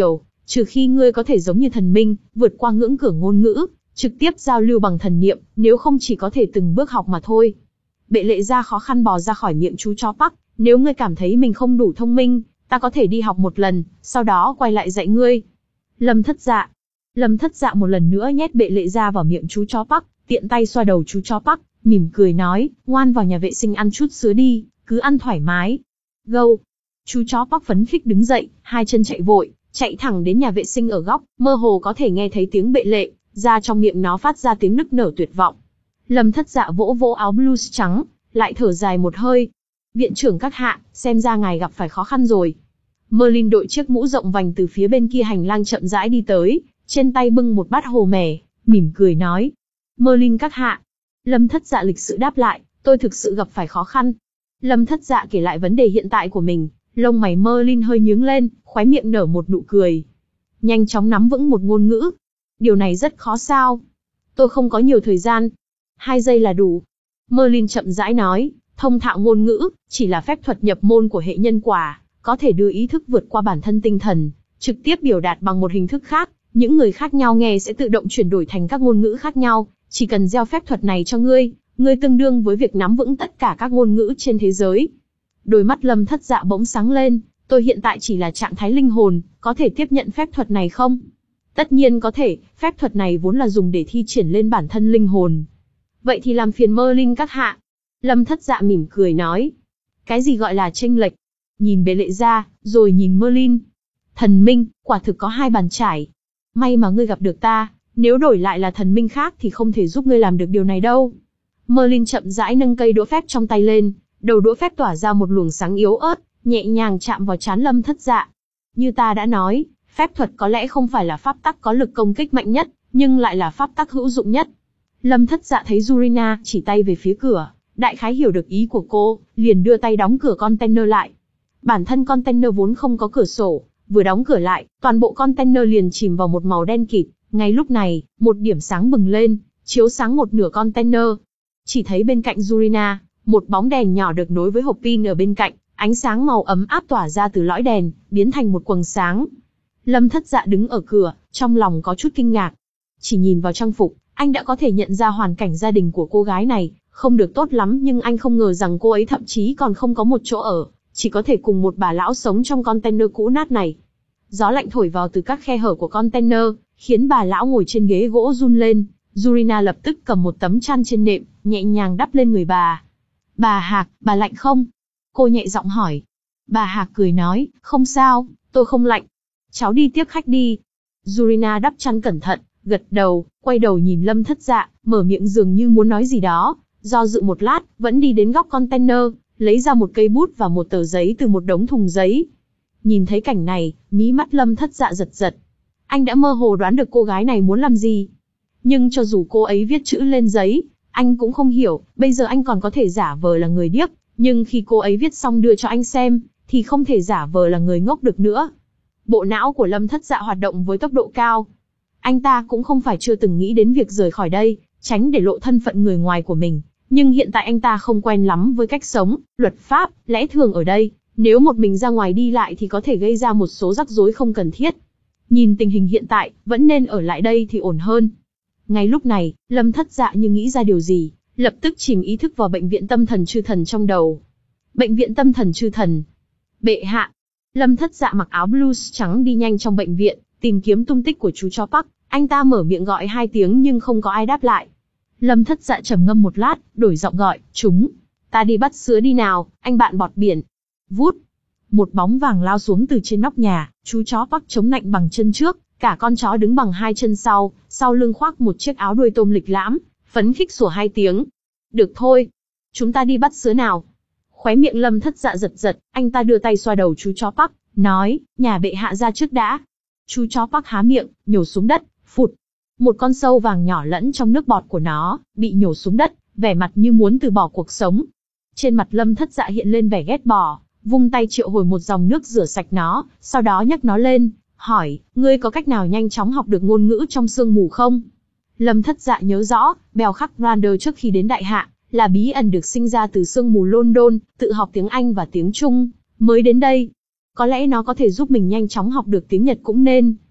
Trừ khi ngươi có thể giống như thần minh, vượt qua ngưỡng cửa ngôn ngữ, trực tiếp giao lưu bằng thần niệm, nếu không chỉ có thể từng bước học mà thôi. Bệ lệ gia khó khăn bò ra khỏi miệng chú chó Park, nếu ngươi cảm thấy mình không đủ thông minh, ta có thể đi học một lần, sau đó quay lại dạy ngươi. Lâm Thất Dạ. Lâm Thất Dạ một lần nữa nhét bệ lệ gia vào miệng chú chó Park, tiện tay xoa đầu chú chó Park, mỉm cười nói, ngoan vào nhà vệ sinh ăn chút sữa đi, cứ ăn thoải mái. Gâu. Chú chó Park phấn khích đứng dậy, hai chân chạy vội, chạy thẳng đến nhà vệ sinh ở góc, mơ hồ có thể nghe thấy tiếng bệ lệ, ra trong miệng nó phát ra tiếng nức nở tuyệt vọng. Lâm Thất Dạ vỗ vỗ áo blues trắng, lại thở dài một hơi. Viện trưởng các hạ, xem ra ngài gặp phải khó khăn rồi. Merlin đội chiếc mũ rộng vành từ phía bên kia hành lang chậm rãi đi tới, trên tay bưng một bát hồ mẻ, mỉm cười nói. Merlin các hạ. Lâm Thất Dạ lịch sự đáp lại, tôi thực sự gặp phải khó khăn. Lâm Thất Dạ kể lại vấn đề hiện tại của mình, lông mày Merlin hơi nhướng lên, khóe miệng nở một nụ cười. Nhanh chóng nắm vững một ngôn ngữ. Điều này rất khó sao? Tôi không có nhiều thời gian. Hai giây là đủ. Merlin chậm rãi nói, thông thạo ngôn ngữ, chỉ là phép thuật nhập môn của hệ nhân quả, có thể đưa ý thức vượt qua bản thân tinh thần, trực tiếp biểu đạt bằng một hình thức khác, những người khác nhau nghe sẽ tự động chuyển đổi thành các ngôn ngữ khác nhau, chỉ cần gieo phép thuật này cho ngươi, ngươi tương đương với việc nắm vững tất cả các ngôn ngữ trên thế giới. Đôi mắt Lâm Thất Dạ bỗng sáng lên, tôi hiện tại chỉ là trạng thái linh hồn, có thể tiếp nhận phép thuật này không? Tất nhiên có thể, phép thuật này vốn là dùng để thi triển lên bản thân linh hồn. Vậy thì làm phiền Merlin các hạ. Lâm Thất Dạ mỉm cười nói. Cái gì gọi là chênh lệch? Nhìn bệ lệ ra, rồi nhìn Merlin. Thần minh, quả thực có hai bàn trải. May mà ngươi gặp được ta, nếu đổi lại là thần minh khác thì không thể giúp ngươi làm được điều này đâu. Merlin chậm rãi nâng cây đũa phép trong tay lên, đầu đũa phép tỏa ra một luồng sáng yếu ớt, nhẹ nhàng chạm vào trán Lâm Thất Dạ. Như ta đã nói, phép thuật có lẽ không phải là pháp tắc có lực công kích mạnh nhất, nhưng lại là pháp tắc hữu dụng nhất. Lâm Thất Dạ thấy Yurina chỉ tay về phía cửa, đại khái hiểu được ý của cô, liền đưa tay đóng cửa container lại. Bản thân container vốn không có cửa sổ, vừa đóng cửa lại, toàn bộ container liền chìm vào một màu đen kịt. Ngay lúc này, một điểm sáng bừng lên, chiếu sáng một nửa container. Chỉ thấy bên cạnh Yurina, một bóng đèn nhỏ được nối với hộp pin ở bên cạnh, ánh sáng màu ấm áp tỏa ra từ lõi đèn, biến thành một quầng sáng. Lâm Thất Dạ đứng ở cửa, trong lòng có chút kinh ngạc. Chỉ nhìn vào trang phục, anh đã có thể nhận ra hoàn cảnh gia đình của cô gái này, không được tốt lắm, nhưng anh không ngờ rằng cô ấy thậm chí còn không có một chỗ ở, chỉ có thể cùng một bà lão sống trong container cũ nát này. Gió lạnh thổi vào từ các khe hở của container, khiến bà lão ngồi trên ghế gỗ run lên. Yurina lập tức cầm một tấm chăn trên nệm, nhẹ nhàng đắp lên người bà. Bà Hạc, bà lạnh không? Cô nhẹ giọng hỏi. Bà Hạc cười nói, không sao, tôi không lạnh. Cháu đi tiếp khách đi. Yurina đắp chăn cẩn thận, gật đầu, quay đầu nhìn Lâm Thất Dạ, mở miệng dường như muốn nói gì đó, do dự một lát, vẫn đi đến góc container, lấy ra một cây bút và một tờ giấy từ một đống thùng giấy. Nhìn thấy cảnh này, mí mắt Lâm Thất Dạ giật giật. Anh đã mơ hồ đoán được cô gái này muốn làm gì. Nhưng cho dù cô ấy viết chữ lên giấy, anh cũng không hiểu, bây giờ anh còn có thể giả vờ là người điếc, nhưng khi cô ấy viết xong đưa cho anh xem, thì không thể giả vờ là người ngốc được nữa. Bộ não của Lâm Thất Dạ hoạt động với tốc độ cao. Anh ta cũng không phải chưa từng nghĩ đến việc rời khỏi đây, tránh để lộ thân phận người ngoài của mình. Nhưng hiện tại anh ta không quen lắm với cách sống, luật pháp, lẽ thường ở đây. Nếu một mình ra ngoài đi lại thì có thể gây ra một số rắc rối không cần thiết. Nhìn tình hình hiện tại, vẫn nên ở lại đây thì ổn hơn. Ngay lúc này, Lâm Thất Dạ như nghĩ ra điều gì, lập tức chìm ý thức vào bệnh viện tâm thần chư thần trong đầu. Bệnh viện tâm thần chư thần. Bệ hạ. Lâm Thất Dạ mặc áo blues trắng đi nhanh trong bệnh viện, tìm kiếm tung tích của chú chó Park. Anh ta mở miệng gọi hai tiếng nhưng không có ai đáp lại. Lâm Thất Dạ trầm ngâm một lát, đổi giọng gọi, chúng. Ta đi bắt sứa đi nào, anh bạn bọt biển. Vút. Một bóng vàng lao xuống từ trên nóc nhà, chú chó Park chống nạnh bằng chân trước, cả con chó đứng bằng hai chân sau, sau lưng khoác một chiếc áo đuôi tôm lịch lãm, phấn khích sủa hai tiếng. Được thôi, chúng ta đi bắt sứa nào. Khóe miệng Lâm Thất Dạ giật giật, anh ta đưa tay xoa đầu chú chó Park, nói, nhà bệ hạ ra trước đã. Chú chó Park há miệng, nhổ xuống đất, phụt. Một con sâu vàng nhỏ lẫn trong nước bọt của nó, bị nhổ xuống đất, vẻ mặt như muốn từ bỏ cuộc sống. Trên mặt Lâm Thất Dạ hiện lên vẻ ghét bỏ, vung tay triệu hồi một dòng nước rửa sạch nó, sau đó nhấc nó lên, hỏi, ngươi có cách nào nhanh chóng học được ngôn ngữ trong sương mù không? Lâm Thất Dạ nhớ rõ, Bell Khắc Rander trước khi đến Đại Hạ, là bí ẩn được sinh ra từ sương mù London, tự học tiếng Anh và tiếng Trung, mới đến đây. Có lẽ nó có thể giúp mình nhanh chóng học được tiếng Nhật cũng nên.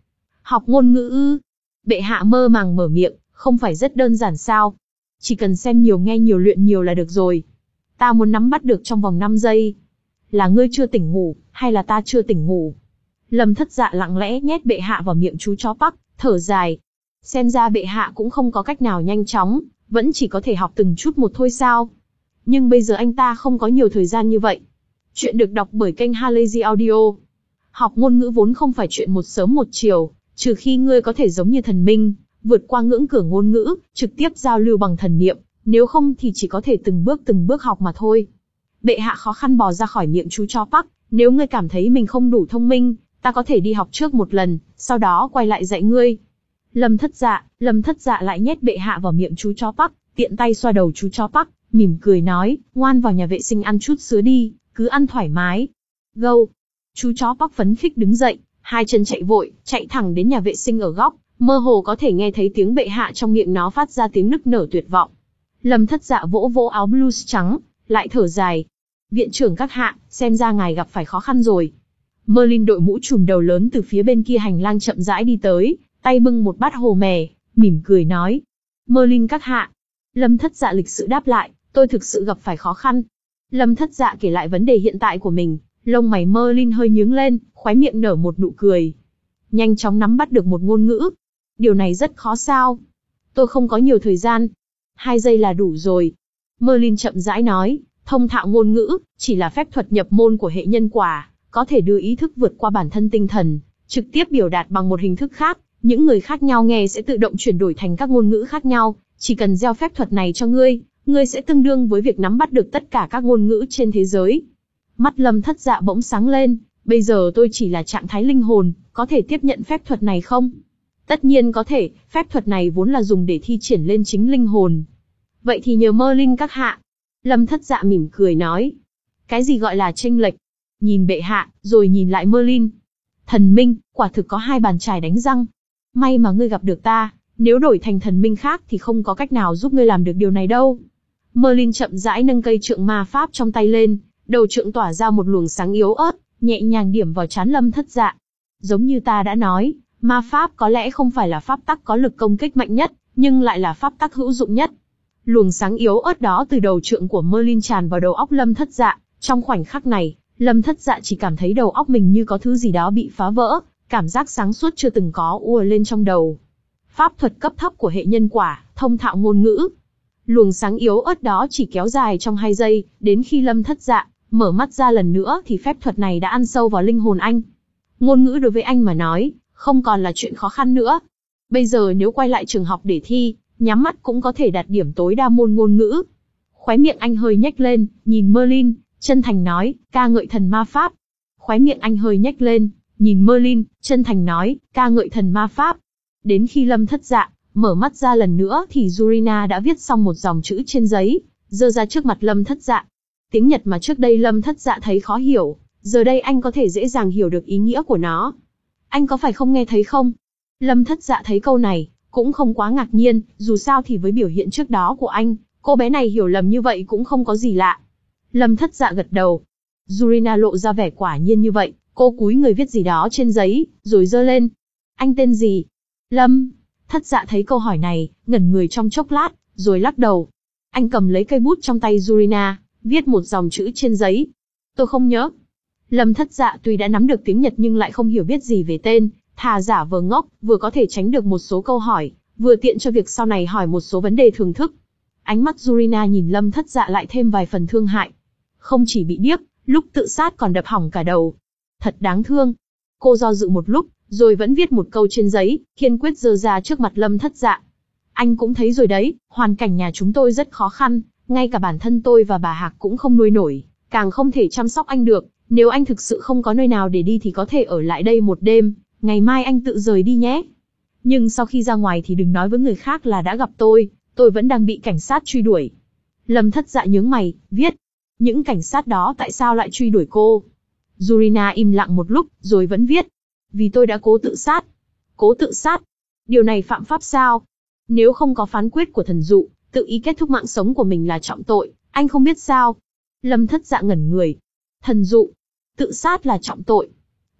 Học ngôn ngữ ư? Bệ hạ mơ màng mở miệng, không phải rất đơn giản sao? Chỉ cần xem nhiều nghe nhiều luyện nhiều là được rồi. Ta muốn nắm bắt được trong vòng năm giây. Là ngươi chưa tỉnh ngủ, hay là ta chưa tỉnh ngủ? Lâm Thất Dạ lặng lẽ nhét bệ hạ vào miệng chú chó Park, thở dài. Xem ra bệ hạ cũng không có cách nào nhanh chóng, vẫn chỉ có thể học từng chút một thôi sao? Nhưng bây giờ anh ta không có nhiều thời gian như vậy. Chuyện được đọc bởi kênh Halazy Audio. Học ngôn ngữ vốn không phải chuyện một sớm một chiều, trừ khi ngươi có thể giống như thần minh, vượt qua ngưỡng cửa ngôn ngữ, trực tiếp giao lưu bằng thần niệm, nếu không thì chỉ có thể từng bước từng bước học mà thôi. Bệ hạ khó khăn bò ra khỏi miệng chú chó Park, nếu ngươi cảm thấy mình không đủ thông minh, ta có thể đi học trước một lần, sau đó quay lại dạy ngươi. Lâm Thất Dạ, Lâm Thất Dạ lại nhét bệ hạ vào miệng chú chó Park, tiện tay xoa đầu chú chó Park, mỉm cười nói, ngoan vào nhà vệ sinh ăn chút sữa đi, cứ ăn thoải mái. Gâu. Chú chó Park phấn khích đứng dậy, hai chân chạy vội, chạy thẳng đến nhà vệ sinh ở góc, mơ hồ có thể nghe thấy tiếng bệ hạ trong miệng nó phát ra tiếng nức nở tuyệt vọng. Lâm Thất Dạ vỗ vỗ áo blues trắng, lại thở dài. Viện trưởng các hạ, xem ra ngài gặp phải khó khăn rồi. Merlin đội mũ trùm đầu lớn từ phía bên kia hành lang chậm rãi đi tới, tay bưng một bát hồ mè, mỉm cười nói. Merlin các hạ. Lâm Thất Dạ lịch sự đáp lại, tôi thực sự gặp phải khó khăn. Lâm Thất Dạ kể lại vấn đề hiện tại của mình, lông mày Merlin hơi nhướng lên, khóe miệng nở một nụ cười. Nhanh chóng nắm bắt được một ngôn ngữ. Điều này rất khó sao? Tôi không có nhiều thời gian. Hai giây là đủ rồi. Merlin chậm rãi nói, thông thạo ngôn ngữ, chỉ là phép thuật nhập môn của hệ nhân quả, có thể đưa ý thức vượt qua bản thân tinh thần, trực tiếp biểu đạt bằng một hình thức khác, những người khác nhau nghe sẽ tự động chuyển đổi thành các ngôn ngữ khác nhau, chỉ cần gieo phép thuật này cho ngươi, ngươi sẽ tương đương với việc nắm bắt được tất cả các ngôn ngữ trên thế giới. Mắt Lâm Thất Dạ bỗng sáng lên, bây giờ tôi chỉ là trạng thái linh hồn, có thể tiếp nhận phép thuật này không? Tất nhiên có thể, phép thuật này vốn là dùng để thi triển lên chính linh hồn. Vậy thì nhờ Merlin các hạ. Lâm Thất Dạ mỉm cười nói. Cái gì gọi là chênh lệch? Nhìn bệ hạ, rồi nhìn lại Merlin. Thần minh, quả thực có hai bàn chải đánh răng. May mà ngươi gặp được ta, nếu đổi thành thần minh khác thì không có cách nào giúp ngươi làm được điều này đâu. Merlin chậm rãi nâng cây trượng ma pháp trong tay lên, đầu trượng tỏa ra một luồng sáng yếu ớt, nhẹ nhàng điểm vào trán Lâm Thất Dạ. Giống như ta đã nói, ma pháp có lẽ không phải là pháp tắc có lực công kích mạnh nhất, nhưng lại là pháp tắc hữu dụng nhất. Luồng sáng yếu ớt đó từ đầu trượng của Merlin tràn vào đầu óc Lâm Thất Dạ, trong khoảnh khắc này, Lâm Thất Dạ chỉ cảm thấy đầu óc mình như có thứ gì đó bị phá vỡ, cảm giác sáng suốt chưa từng có ùa lên trong đầu. Pháp thuật cấp thấp của hệ nhân quả, thông thạo ngôn ngữ. Luồng sáng yếu ớt đó chỉ kéo dài trong hai giây, đến khi Lâm Thất Dạ mở mắt ra lần nữa thì phép thuật này đã ăn sâu vào linh hồn anh. Ngôn ngữ đối với anh mà nói, không còn là chuyện khó khăn nữa. Bây giờ nếu quay lại trường học để thi, nhắm mắt cũng có thể đạt điểm tối đa môn ngôn ngữ. Khóe miệng anh hơi nhếch lên, nhìn Merlin, chân thành nói, ca ngợi thần ma pháp. Khóe miệng anh hơi nhếch lên, nhìn Merlin, chân thành nói, ca ngợi thần ma pháp. Đến khi Lâm Thất Dạ mở mắt ra lần nữa thì Yurina đã viết xong một dòng chữ trên giấy, giơ ra trước mặt Lâm Thất Dạ. Tiếng Nhật mà trước đây Lâm Thất Dạ thấy khó hiểu, giờ đây anh có thể dễ dàng hiểu được ý nghĩa của nó. Anh có phải không nghe thấy không? Lâm Thất Dạ thấy câu này, cũng không quá ngạc nhiên, dù sao thì với biểu hiện trước đó của anh, cô bé này hiểu lầm như vậy cũng không có gì lạ. Lâm Thất Dạ gật đầu. Yurina lộ ra vẻ quả nhiên như vậy, cô cúi người viết gì đó trên giấy, rồi giơ lên. Anh tên gì? Lâm. Thất Dạ thấy câu hỏi này, ngẩn người trong chốc lát, rồi lắc đầu. Anh cầm lấy cây bút trong tay Yurina, viết một dòng chữ trên giấy. Tôi không nhớ. Lâm Thất Dạ tuy đã nắm được tiếng Nhật nhưng lại không hiểu biết gì về tên, thà giả vờ ngốc, vừa có thể tránh được một số câu hỏi, vừa tiện cho việc sau này hỏi một số vấn đề thường thức. Ánh mắt Yurina nhìn Lâm Thất Dạ lại thêm vài phần thương hại. Không chỉ bị điếc, lúc tự sát còn đập hỏng cả đầu. Thật đáng thương. Cô do dự một lúc, rồi vẫn viết một câu trên giấy, kiên quyết giơ ra trước mặt Lâm Thất Dạ. Anh cũng thấy rồi đấy, hoàn cảnh nhà chúng tôi rất khó khăn, ngay cả bản thân tôi và bà Hạc cũng không nuôi nổi, càng không thể chăm sóc anh được. Nếu anh thực sự không có nơi nào để đi thì có thể ở lại đây một đêm, ngày mai anh tự rời đi nhé. Nhưng sau khi ra ngoài thì đừng nói với người khác là đã gặp tôi, tôi vẫn đang bị cảnh sát truy đuổi. Lâm Thất Dạ nhướng mày, viết. Những cảnh sát đó tại sao lại truy đuổi cô? Yurina im lặng một lúc, rồi vẫn viết. Vì tôi đã cố tự sát. Cố tự sát? Điều này phạm pháp sao? Nếu không có phán quyết của thần dụ, tự ý kết thúc mạng sống của mình là trọng tội, anh không biết sao? Lâm Thất Dạ ngẩn người. Thần dụ? Tự sát là trọng tội.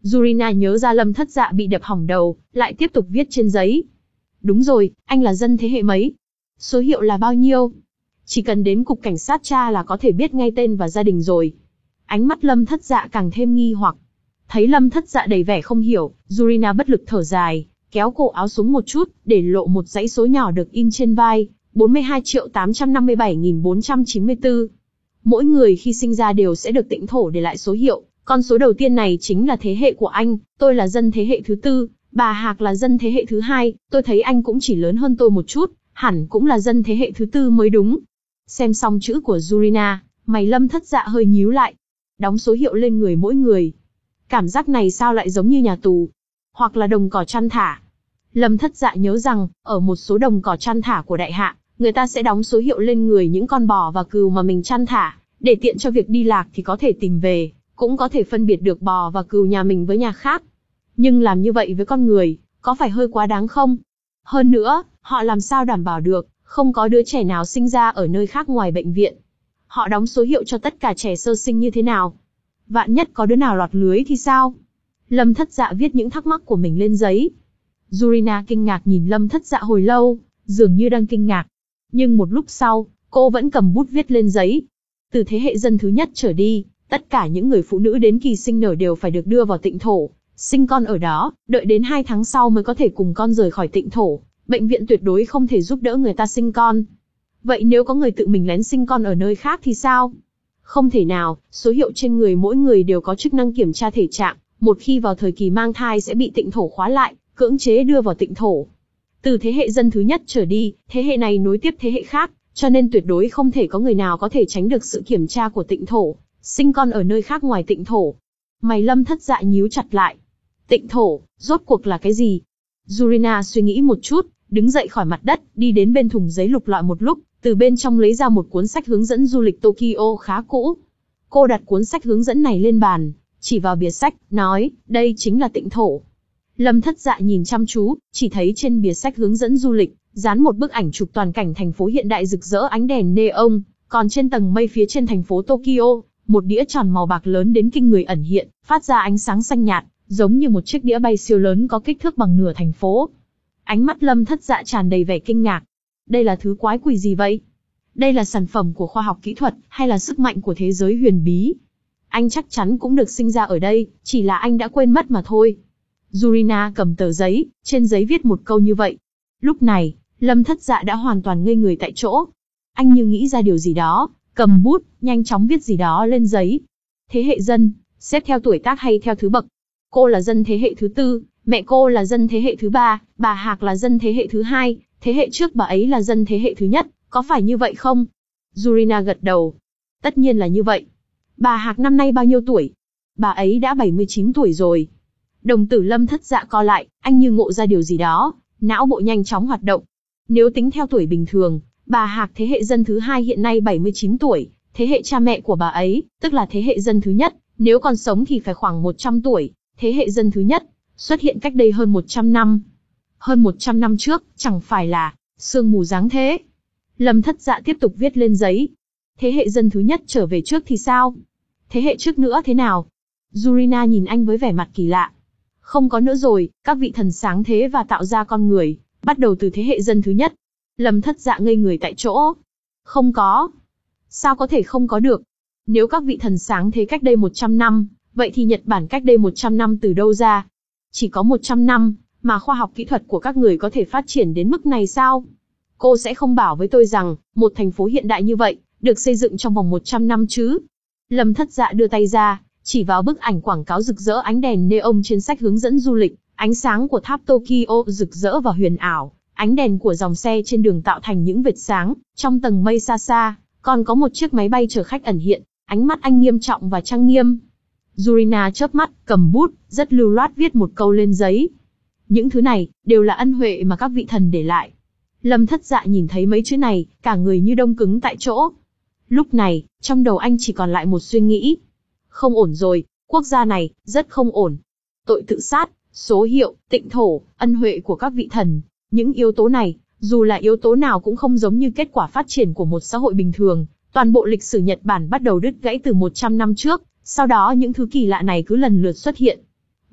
Yurina nhớ ra Lâm Thất Dạ bị đập hỏng đầu, lại tiếp tục viết trên giấy. Đúng rồi, anh là dân thế hệ mấy? Số hiệu là bao nhiêu? Chỉ cần đến cục cảnh sát tra là có thể biết ngay tên và gia đình rồi. Ánh mắt Lâm Thất Dạ càng thêm nghi hoặc. Thấy Lâm Thất Dạ đầy vẻ không hiểu, Yurina bất lực thở dài, kéo cổ áo xuống một chút, để lộ một dãy số nhỏ được in trên vai, bốn mươi hai triệu tám trăm năm mươi bảy nghìn bốn trăm chín mươi tư. Mỗi người khi sinh ra đều sẽ được tịnh thổ để lại số hiệu, con số đầu tiên này chính là thế hệ của anh, tôi là dân thế hệ thứ tư, bà Hạc là dân thế hệ thứ hai, tôi thấy anh cũng chỉ lớn hơn tôi một chút, hẳn cũng là dân thế hệ thứ tư mới đúng. Xem xong chữ của Yurina, mày Lâm Thất Dạ hơi nhíu lại. Đóng số hiệu lên người mỗi người. Cảm giác này sao lại giống như nhà tù? Hoặc là đồng cỏ chăn thả. Lâm Thất Dạ nhớ rằng, ở một số đồng cỏ chăn thả của đại hạ, người ta sẽ đóng số hiệu lên người những con bò và cừu mà mình chăn thả, để tiện cho việc đi lạc thì có thể tìm về, cũng có thể phân biệt được bò và cừu nhà mình với nhà khác. Nhưng làm như vậy với con người, có phải hơi quá đáng không? Hơn nữa, họ làm sao đảm bảo được, không có đứa trẻ nào sinh ra ở nơi khác ngoài bệnh viện. Họ đóng số hiệu cho tất cả trẻ sơ sinh như thế nào? Vạn nhất có đứa nào lọt lưới thì sao? Lâm Thất Dạ viết những thắc mắc của mình lên giấy. Yurina kinh ngạc nhìn Lâm Thất Dạ hồi lâu, dường như đang kinh ngạc. Nhưng một lúc sau, cô vẫn cầm bút viết lên giấy. Từ thế hệ dân thứ nhất trở đi, tất cả những người phụ nữ đến kỳ sinh nở đều phải được đưa vào tịnh thổ, sinh con ở đó, đợi đến hai tháng sau mới có thể cùng con rời khỏi tịnh thổ. Bệnh viện tuyệt đối không thể giúp đỡ người ta sinh con. Vậy nếu có người tự mình lén sinh con ở nơi khác thì sao? Không thể nào, số hiệu trên người mỗi người đều có chức năng kiểm tra thể trạng, một khi vào thời kỳ mang thai sẽ bị tịnh thổ khóa lại, cưỡng chế đưa vào tịnh thổ. Từ thế hệ dân thứ nhất trở đi, thế hệ này nối tiếp thế hệ khác, cho nên tuyệt đối không thể có người nào có thể tránh được sự kiểm tra của tịnh thổ, sinh con ở nơi khác ngoài tịnh thổ. Mày Lâm Thất Dạ nhíu chặt lại. Tịnh thổ, rốt cuộc là cái gì? Yurina suy nghĩ một chút, đứng dậy khỏi mặt đất, đi đến bên thùng giấy lục lọi một lúc, từ bên trong lấy ra một cuốn sách hướng dẫn du lịch Tokyo khá cũ. Cô đặt cuốn sách hướng dẫn này lên bàn, chỉ vào bìa sách, nói, đây chính là tịnh thổ. Lâm Thất Dạ nhìn chăm chú, chỉ thấy trên bìa sách hướng dẫn du lịch, dán một bức ảnh chụp toàn cảnh thành phố hiện đại rực rỡ ánh đèn neon, còn trên tầng mây phía trên thành phố Tokyo, một đĩa tròn màu bạc lớn đến kinh người ẩn hiện, phát ra ánh sáng xanh nhạt, giống như một chiếc đĩa bay siêu lớn có kích thước bằng nửa thành phố. Ánh mắt Lâm Thất Dạ tràn đầy vẻ kinh ngạc. Đây là thứ quái quỷ gì vậy? Đây là sản phẩm của khoa học kỹ thuật, hay là sức mạnh của thế giới huyền bí? Anh chắc chắn cũng được sinh ra ở đây, chỉ là anh đã quên mất mà thôi. Yurina cầm tờ giấy, trên giấy viết một câu như vậy. Lúc này, Lâm Thất Dạ đã hoàn toàn ngây người tại chỗ. Anh như nghĩ ra điều gì đó, cầm bút, nhanh chóng viết gì đó lên giấy. Thế hệ dân, xếp theo tuổi tác hay theo thứ bậc? Cô là dân thế hệ thứ tư, mẹ cô là dân thế hệ thứ ba, bà Hạc là dân thế hệ thứ hai, thế hệ trước bà ấy là dân thế hệ thứ nhất, có phải như vậy không? Yurina gật đầu. Tất nhiên là như vậy. Bà Hạc năm nay bao nhiêu tuổi? Bà ấy đã bảy mươi chín tuổi rồi. Đồng tử Lâm Thất Dạ co lại, anh như ngộ ra điều gì đó, não bộ nhanh chóng hoạt động. Nếu tính theo tuổi bình thường, bà Hạc thế hệ dân thứ hai hiện nay bảy mươi chín tuổi, thế hệ cha mẹ của bà ấy, tức là thế hệ dân thứ nhất, nếu còn sống thì phải khoảng một trăm tuổi, thế hệ dân thứ nhất, xuất hiện cách đây hơn một trăm năm. Hơn một trăm năm trước, chẳng phải là sương mù dáng thế. Lâm Thất Dạ tiếp tục viết lên giấy. Thế hệ dân thứ nhất trở về trước thì sao? Thế hệ trước nữa thế nào? Yurina nhìn anh với vẻ mặt kỳ lạ. Không có nữa rồi, các vị thần sáng thế và tạo ra con người, bắt đầu từ thế hệ dân thứ nhất. Lâm Thất Dạ ngây người tại chỗ. Không có. Sao có thể không có được? Nếu các vị thần sáng thế cách đây một trăm năm, vậy thì Nhật Bản cách đây một trăm năm từ đâu ra? Chỉ có một trăm năm, mà khoa học kỹ thuật của các người có thể phát triển đến mức này sao? Cô sẽ không bảo với tôi rằng, một thành phố hiện đại như vậy, được xây dựng trong vòng một trăm năm chứ? Lâm Thất Dạ đưa tay ra, chỉ vào bức ảnh quảng cáo rực rỡ ánh đèn neon trên sách hướng dẫn du lịch, ánh sáng của tháp Tokyo rực rỡ và huyền ảo, ánh đèn của dòng xe trên đường tạo thành những vệt sáng, trong tầng mây xa xa, còn có một chiếc máy bay chở khách ẩn hiện, ánh mắt anh nghiêm trọng và trang nghiêm. Yurina chớp mắt, cầm bút, rất lưu loát viết một câu lên giấy. Những thứ này, đều là ân huệ mà các vị thần để lại. Lâm Thất Dạ nhìn thấy mấy chữ này, cả người như đông cứng tại chỗ. Lúc này, trong đầu anh chỉ còn lại một suy nghĩ. Không ổn rồi, quốc gia này, rất không ổn. Tội tự sát, số hiệu, tịnh thổ, ân huệ của các vị thần. Những yếu tố này, dù là yếu tố nào cũng không giống như kết quả phát triển của một xã hội bình thường. Toàn bộ lịch sử Nhật Bản bắt đầu đứt gãy từ một trăm năm trước, sau đó những thứ kỳ lạ này cứ lần lượt xuất hiện.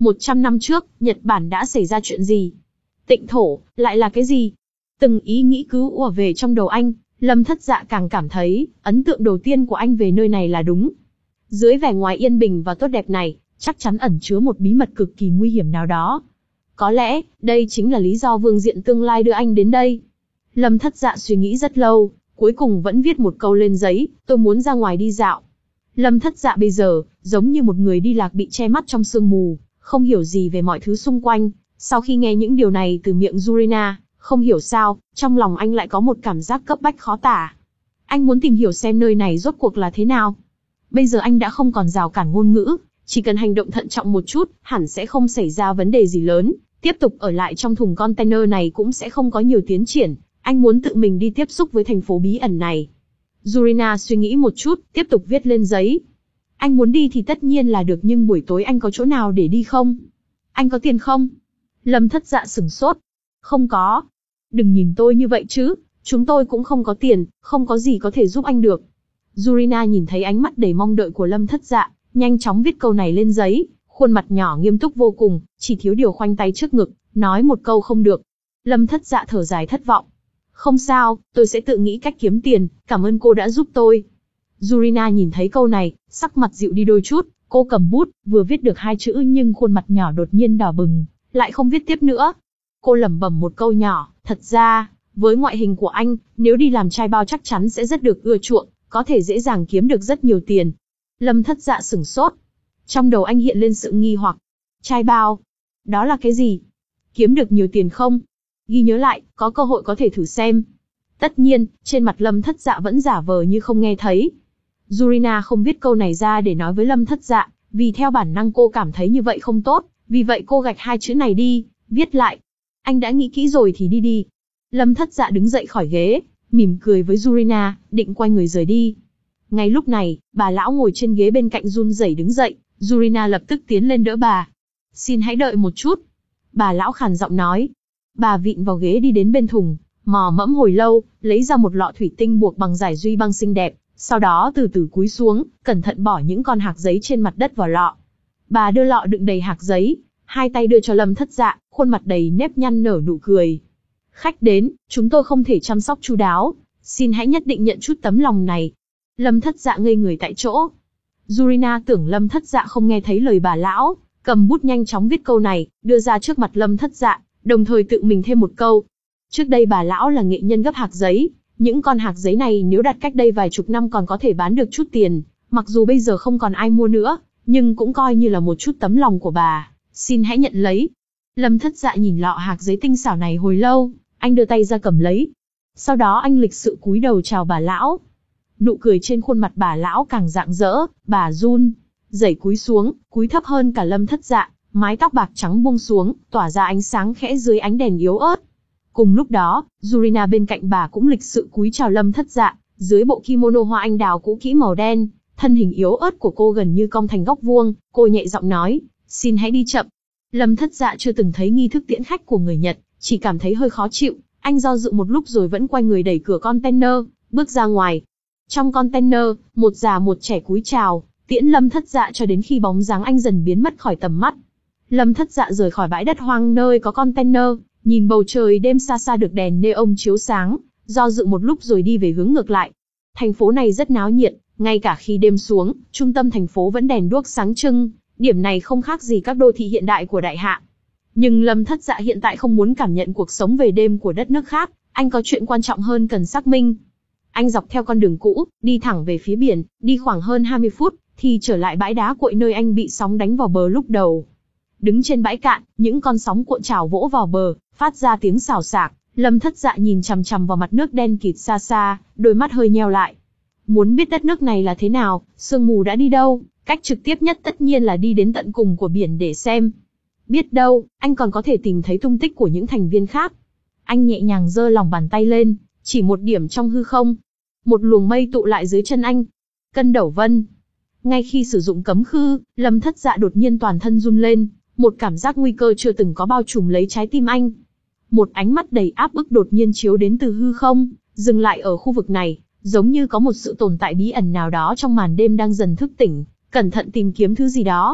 một trăm năm trước, Nhật Bản đã xảy ra chuyện gì? Tịnh thổ, lại là cái gì? Từng ý nghĩ cứ ùa về trong đầu anh, Lâm Thất Dạ càng cảm thấy, ấn tượng đầu tiên của anh về nơi này là đúng. Dưới vẻ ngoài yên bình và tốt đẹp này, chắc chắn ẩn chứa một bí mật cực kỳ nguy hiểm nào đó. Có lẽ, đây chính là lý do Vương Diện tương lai đưa anh đến đây. Lâm Thất Dạ suy nghĩ rất lâu, cuối cùng vẫn viết một câu lên giấy, tôi muốn ra ngoài đi dạo. Lâm Thất Dạ bây giờ, giống như một người đi lạc bị che mắt trong sương mù, không hiểu gì về mọi thứ xung quanh. Sau khi nghe những điều này từ miệng Yurina, không hiểu sao, trong lòng anh lại có một cảm giác cấp bách khó tả. Anh muốn tìm hiểu xem nơi này rốt cuộc là thế nào. Bây giờ anh đã không còn rào cản ngôn ngữ, chỉ cần hành động thận trọng một chút, hẳn sẽ không xảy ra vấn đề gì lớn. Tiếp tục ở lại trong thùng container này cũng sẽ không có nhiều tiến triển. Anh muốn tự mình đi tiếp xúc với thành phố bí ẩn này. Yurina suy nghĩ một chút, tiếp tục viết lên giấy. Anh muốn đi thì tất nhiên là được, nhưng buổi tối anh có chỗ nào để đi không? Anh có tiền không? Lâm Thất Dạ sửng sốt. Không có. Đừng nhìn tôi như vậy chứ, chúng tôi cũng không có tiền, không có gì có thể giúp anh được. Yurina nhìn thấy ánh mắt đầy mong đợi của Lâm Thất Dạ, nhanh chóng viết câu này lên giấy, khuôn mặt nhỏ nghiêm túc vô cùng, chỉ thiếu điều khoanh tay trước ngực, nói một câu không được. Lâm Thất Dạ thở dài thất vọng. Không sao, tôi sẽ tự nghĩ cách kiếm tiền, cảm ơn cô đã giúp tôi. Yurina nhìn thấy câu này, sắc mặt dịu đi đôi chút, cô cầm bút, vừa viết được hai chữ nhưng khuôn mặt nhỏ đột nhiên đỏ bừng, lại không viết tiếp nữa. Cô lẩm bẩm một câu nhỏ, thật ra, với ngoại hình của anh, nếu đi làm trai bao chắc chắn sẽ rất được ưa chuộng, có thể dễ dàng kiếm được rất nhiều tiền. Lâm Thất Dạ sửng sốt. Trong đầu anh hiện lên sự nghi hoặc. Trai bao? Đó là cái gì? Kiếm được nhiều tiền không? Ghi nhớ lại, có cơ hội có thể thử xem. Tất nhiên, trên mặt Lâm Thất Dạ vẫn giả vờ như không nghe thấy. Yurina không viết câu này ra để nói với Lâm Thất Dạ, vì theo bản năng cô cảm thấy như vậy không tốt, vì vậy cô gạch hai chữ này đi, viết lại. Anh đã nghĩ kỹ rồi thì đi đi. Lâm Thất Dạ đứng dậy khỏi ghế, mỉm cười với Yurina, định quay người rời đi. Ngay lúc này, bà lão ngồi trên ghế bên cạnh run rẩy đứng dậy, Yurina lập tức tiến lên đỡ bà. Xin hãy đợi một chút. Bà lão khàn giọng nói. Bà vịn vào ghế đi đến bên thùng, mò mẫm hồi lâu, lấy ra một lọ thủy tinh buộc bằng giải duy băng xinh đẹp, sau đó từ từ cúi xuống, cẩn thận bỏ những con hạc giấy trên mặt đất vào lọ. Bà đưa lọ đựng đầy hạc giấy, hai tay đưa cho Lâm Thất Dạ, khuôn mặt đầy nếp nhăn nở nụ cười. Khách đến, chúng tôi không thể chăm sóc chu đáo, xin hãy nhất định nhận chút tấm lòng này. Lâm Thất Dạ ngây người tại chỗ. Yurina tưởng Lâm Thất Dạ không nghe thấy lời bà lão, cầm bút nhanh chóng viết câu này, đưa ra trước mặt Lâm Thất Dạ, đồng thời tự mình thêm một câu. Trước đây bà lão là nghệ nhân gấp hạc giấy, những con hạc giấy này nếu đặt cách đây vài chục năm còn có thể bán được chút tiền, mặc dù bây giờ không còn ai mua nữa, nhưng cũng coi như là một chút tấm lòng của bà, xin hãy nhận lấy. Lâm Thất Dạ nhìn lọ hạc giấy tinh xảo này hồi lâu, anh đưa tay ra cầm lấy. Sau đó anh lịch sự cúi đầu chào bà lão. Nụ cười trên khuôn mặt bà lão càng rạng rỡ, bà run rẩy cúi xuống, cúi thấp hơn cả Lâm Thất Dạ, mái tóc bạc trắng buông xuống, tỏa ra ánh sáng khẽ dưới ánh đèn yếu ớt. Cùng lúc đó, Yurina bên cạnh bà cũng lịch sự cúi chào Lâm Thất Dạ, dưới bộ kimono hoa anh đào cũ kỹ màu đen, thân hình yếu ớt của cô gần như cong thành góc vuông, cô nhẹ giọng nói, xin hãy đi chậm. Lâm Thất Dạ chưa từng thấy nghi thức tiễn khách của người Nhật, chỉ cảm thấy hơi khó chịu, anh do dự một lúc rồi vẫn quay người đẩy cửa container, bước ra ngoài. Trong container, một già một trẻ cúi chào, tiễn Lâm Thất Dạ cho đến khi bóng dáng anh dần biến mất khỏi tầm mắt. Lâm Thất Dạ rời khỏi bãi đất hoang nơi có container, nhìn bầu trời đêm xa xa được đèn neon chiếu sáng, do dự một lúc rồi đi về hướng ngược lại. Thành phố này rất náo nhiệt, ngay cả khi đêm xuống, trung tâm thành phố vẫn đèn đuốc sáng trưng, điểm này không khác gì các đô thị hiện đại của Đại Hạ. Nhưng Lâm Thất Dạ hiện tại không muốn cảm nhận cuộc sống về đêm của đất nước khác, anh có chuyện quan trọng hơn cần xác minh. Anh dọc theo con đường cũ, đi thẳng về phía biển, đi khoảng hơn hai mươi phút, thì trở lại bãi đá cuội nơi anh bị sóng đánh vào bờ lúc đầu. Đứng trên bãi cạn, những con sóng cuộn trào vỗ vào bờ, phát ra tiếng xào xạc. Lâm Thất Dạ nhìn chằm chằm vào mặt nước đen kịt xa xa, đôi mắt hơi nheo lại. Muốn biết đất nước này là thế nào, sương mù đã đi đâu, cách trực tiếp nhất tất nhiên là đi đến tận cùng của biển để xem. Biết đâu, anh còn có thể tìm thấy tung tích của những thành viên khác. Anh nhẹ nhàng giơ lòng bàn tay lên, chỉ một điểm trong hư không. Một luồng mây tụ lại dưới chân anh. Cân Đẩu Vân. Ngay khi sử dụng cấm khư, Lâm Thất Dạ đột nhiên toàn thân run lên, một cảm giác nguy cơ chưa từng có bao trùm lấy trái tim anh. Một ánh mắt đầy áp bức đột nhiên chiếu đến từ hư không, dừng lại ở khu vực này, giống như có một sự tồn tại bí ẩn nào đó trong màn đêm đang dần thức tỉnh, cẩn thận tìm kiếm thứ gì đó.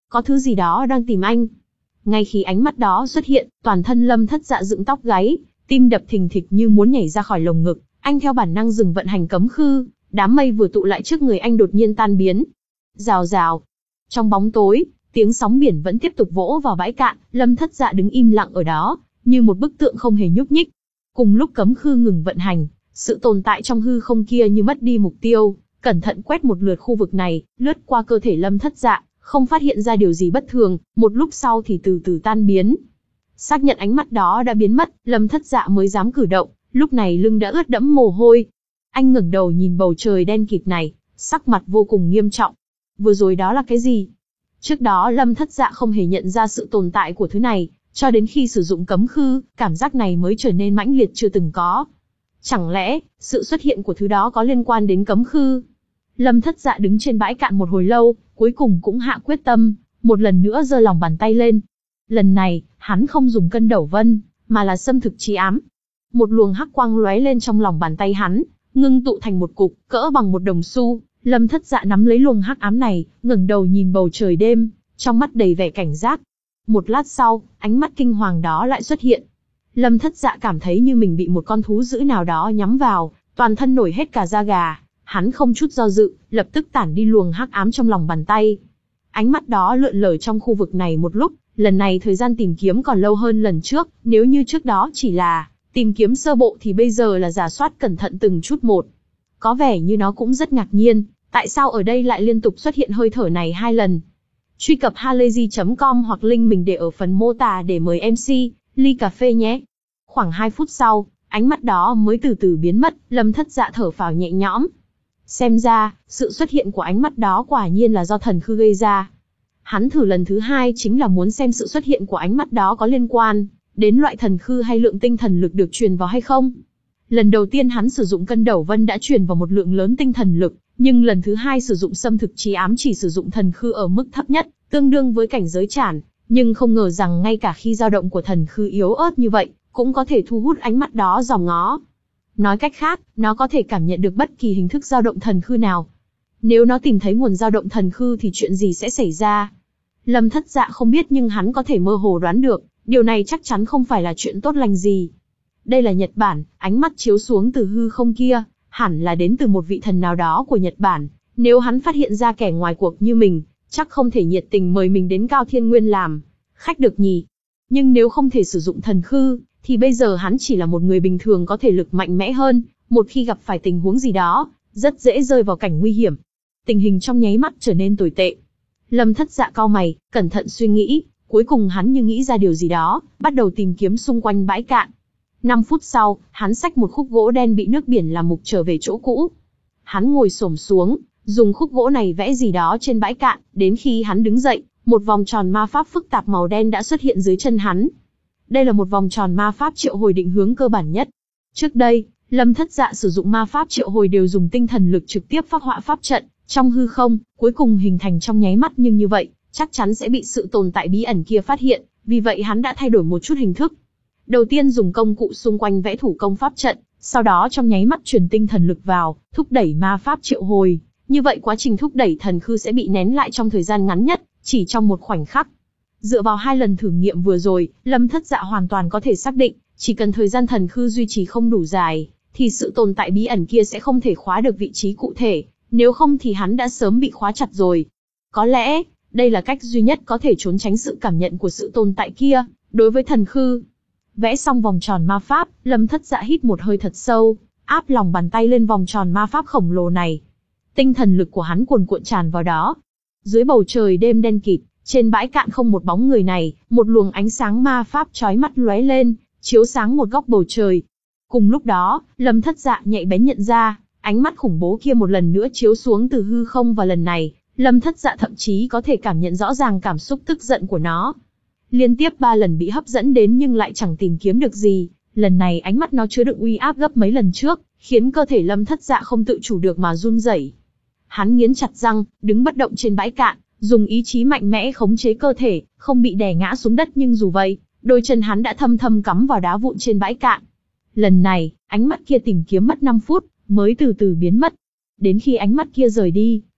Có thứ gì đó đang tìm anh. Ngay khi ánh mắt đó xuất hiện, toàn thân Lâm Thất Dạ dựng tóc gáy, tim đập thình thịch như muốn nhảy ra khỏi lồng ngực, anh theo bản năng dừng vận hành cấm khư, đám mây vừa tụ lại trước người anh đột nhiên tan biến. Rào rào. Trong bóng tối, tiếng sóng biển vẫn tiếp tục vỗ vào bãi cạn, Lâm Thất Dạ đứng im lặng ở đó, như một bức tượng không hề nhúc nhích. Cùng lúc cấm khư ngừng vận hành, sự tồn tại trong hư không kia như mất đi mục tiêu, cẩn thận quét một lượt khu vực này, lướt qua cơ thể Lâm Thất Dạ, không phát hiện ra điều gì bất thường, một lúc sau thì từ từ tan biến. Xác nhận ánh mắt đó đã biến mất, Lâm Thất Dạ mới dám cử động, lúc này lưng đã ướt đẫm mồ hôi. Anh ngẩng đầu nhìn bầu trời đen kịt này, sắc mặt vô cùng nghiêm trọng. Vừa rồi đó là cái gì? Trước đó Lâm Thất Dạ không hề nhận ra sự tồn tại của thứ này, cho đến khi sử dụng cấm khư, cảm giác này mới trở nên mãnh liệt chưa từng có. Chẳng lẽ, sự xuất hiện của thứ đó có liên quan đến cấm khư? Lâm Thất Dạ đứng trên bãi cạn một hồi lâu, cuối cùng cũng hạ quyết tâm, một lần nữa giơ lòng bàn tay lên. Lần này, hắn không dùng cân đẩu vân, mà là xâm thực chi ám. Một luồng hắc quang lóe lên trong lòng bàn tay hắn, ngưng tụ thành một cục, cỡ bằng một đồng xu. Lâm Thất Dạ nắm lấy luồng hắc ám này, ngẩng đầu nhìn bầu trời đêm, trong mắt đầy vẻ cảnh giác. Một lát sau, ánh mắt kinh hoàng đó lại xuất hiện. Lâm Thất Dạ cảm thấy như mình bị một con thú dữ nào đó nhắm vào, toàn thân nổi hết cả da gà. Hắn không chút do dự, lập tức tản đi luồng hắc ám trong lòng bàn tay. Ánh mắt đó lượn lờ trong khu vực này một lúc, lần này thời gian tìm kiếm còn lâu hơn lần trước, nếu như trước đó chỉ là tìm kiếm sơ bộ thì bây giờ là rà soát cẩn thận từng chút một. Có vẻ như nó cũng rất ngạc nhiên, tại sao ở đây lại liên tục xuất hiện hơi thở này hai lần. Truy cập halayzi chấm com hoặc link mình để ở phần mô tả để mời em xê, ly cà phê nhé. Khoảng hai phút sau, ánh mắt đó mới từ từ biến mất, Lâm Thất Dạ thở phào nhẹ nhõm. Xem ra, sự xuất hiện của ánh mắt đó quả nhiên là do thần khư gây ra. Hắn thử lần thứ hai chính là muốn xem sự xuất hiện của ánh mắt đó có liên quan đến loại thần khư hay lượng tinh thần lực được truyền vào hay không. Lần đầu tiên hắn sử dụng cân đẩu vân đã truyền vào một lượng lớn tinh thần lực, nhưng lần thứ hai sử dụng xâm thực chi ám chỉ sử dụng thần khư ở mức thấp nhất, tương đương với cảnh giới chản, nhưng không ngờ rằng ngay cả khi dao động của thần khư yếu ớt như vậy, cũng có thể thu hút ánh mắt đó dòm ngó. Nói cách khác, nó có thể cảm nhận được bất kỳ hình thức dao động thần khư nào. Nếu nó tìm thấy nguồn dao động thần khư thì chuyện gì sẽ xảy ra? Lâm Thất Dạ không biết nhưng hắn có thể mơ hồ đoán được, điều này chắc chắn không phải là chuyện tốt lành gì. Đây là Nhật Bản, ánh mắt chiếu xuống từ hư không kia, hẳn là đến từ một vị thần nào đó của Nhật Bản. Nếu hắn phát hiện ra kẻ ngoài cuộc như mình, chắc không thể nhiệt tình mời mình đến Cao Thiên Nguyên làm khách được nhỉ. Nhưng nếu không thể sử dụng thần khư, thì bây giờ hắn chỉ là một người bình thường có thể lực mạnh mẽ hơn, một khi gặp phải tình huống gì đó, rất dễ rơi vào cảnh nguy hiểm. Tình hình trong nháy mắt trở nên tồi tệ. Lâm Thất Dạ cau mày, cẩn thận suy nghĩ, cuối cùng hắn như nghĩ ra điều gì đó, bắt đầu tìm kiếm xung quanh bãi cạn. Năm phút sau, hắn xách một khúc gỗ đen bị nước biển làm mục trở về chỗ cũ. Hắn ngồi xổm xuống, dùng khúc gỗ này vẽ gì đó trên bãi cạn, đến khi hắn đứng dậy, một vòng tròn ma pháp phức tạp màu đen đã xuất hiện dưới chân hắn. Đây là một vòng tròn ma pháp triệu hồi định hướng cơ bản nhất. Trước đây, Lâm Thất Dạ sử dụng ma pháp triệu hồi đều dùng tinh thần lực trực tiếp phác họa pháp trận trong hư không, cuối cùng hình thành trong nháy mắt, nhưng như vậy, chắc chắn sẽ bị sự tồn tại bí ẩn kia phát hiện, vì vậy hắn đã thay đổi một chút hình thức. Đầu tiên dùng công cụ xung quanh vẽ thủ công pháp trận, sau đó trong nháy mắt truyền tinh thần lực vào, thúc đẩy ma pháp triệu hồi. Như vậy quá trình thúc đẩy thần khư sẽ bị nén lại trong thời gian ngắn nhất, chỉ trong một khoảnh khắc. Dựa vào hai lần thử nghiệm vừa rồi, Lâm Thất Dạ hoàn toàn có thể xác định, chỉ cần thời gian thần khư duy trì không đủ dài, thì sự tồn tại bí ẩn kia sẽ không thể khóa được vị trí cụ thể, nếu không thì hắn đã sớm bị khóa chặt rồi. Có lẽ, đây là cách duy nhất có thể trốn tránh sự cảm nhận của sự tồn tại kia, đối với thần khư. Vẽ xong vòng tròn ma pháp, Lâm Thất Dạ hít một hơi thật sâu, áp lòng bàn tay lên vòng tròn ma pháp khổng lồ này. Tinh thần lực của hắn cuồn cuộn tràn vào đó. Dưới bầu trời đêm đen kịt, trên bãi cạn không một bóng người này, một luồng ánh sáng ma pháp chói mắt lóe lên, chiếu sáng một góc bầu trời. Cùng lúc đó, Lâm Thất Dạ nhạy bén nhận ra, ánh mắt khủng bố kia một lần nữa chiếu xuống từ hư không, và lần này, Lâm Thất Dạ thậm chí có thể cảm nhận rõ ràng cảm xúc tức giận của nó. Liên tiếp ba lần bị hấp dẫn đến nhưng lại chẳng tìm kiếm được gì, lần này ánh mắt nó chứa đựng uy áp gấp mấy lần trước, khiến cơ thể Lâm Thất Dạ không tự chủ được mà run rẩy. Hắn nghiến chặt răng, đứng bất động trên bãi cạn, dùng ý chí mạnh mẽ khống chế cơ thể, không bị đè ngã xuống đất, nhưng dù vậy, đôi chân hắn đã thâm thâm cắm vào đá vụn trên bãi cạn. Lần này, ánh mắt kia tìm kiếm mất năm phút, mới từ từ biến mất. Đến khi ánh mắt kia rời đi,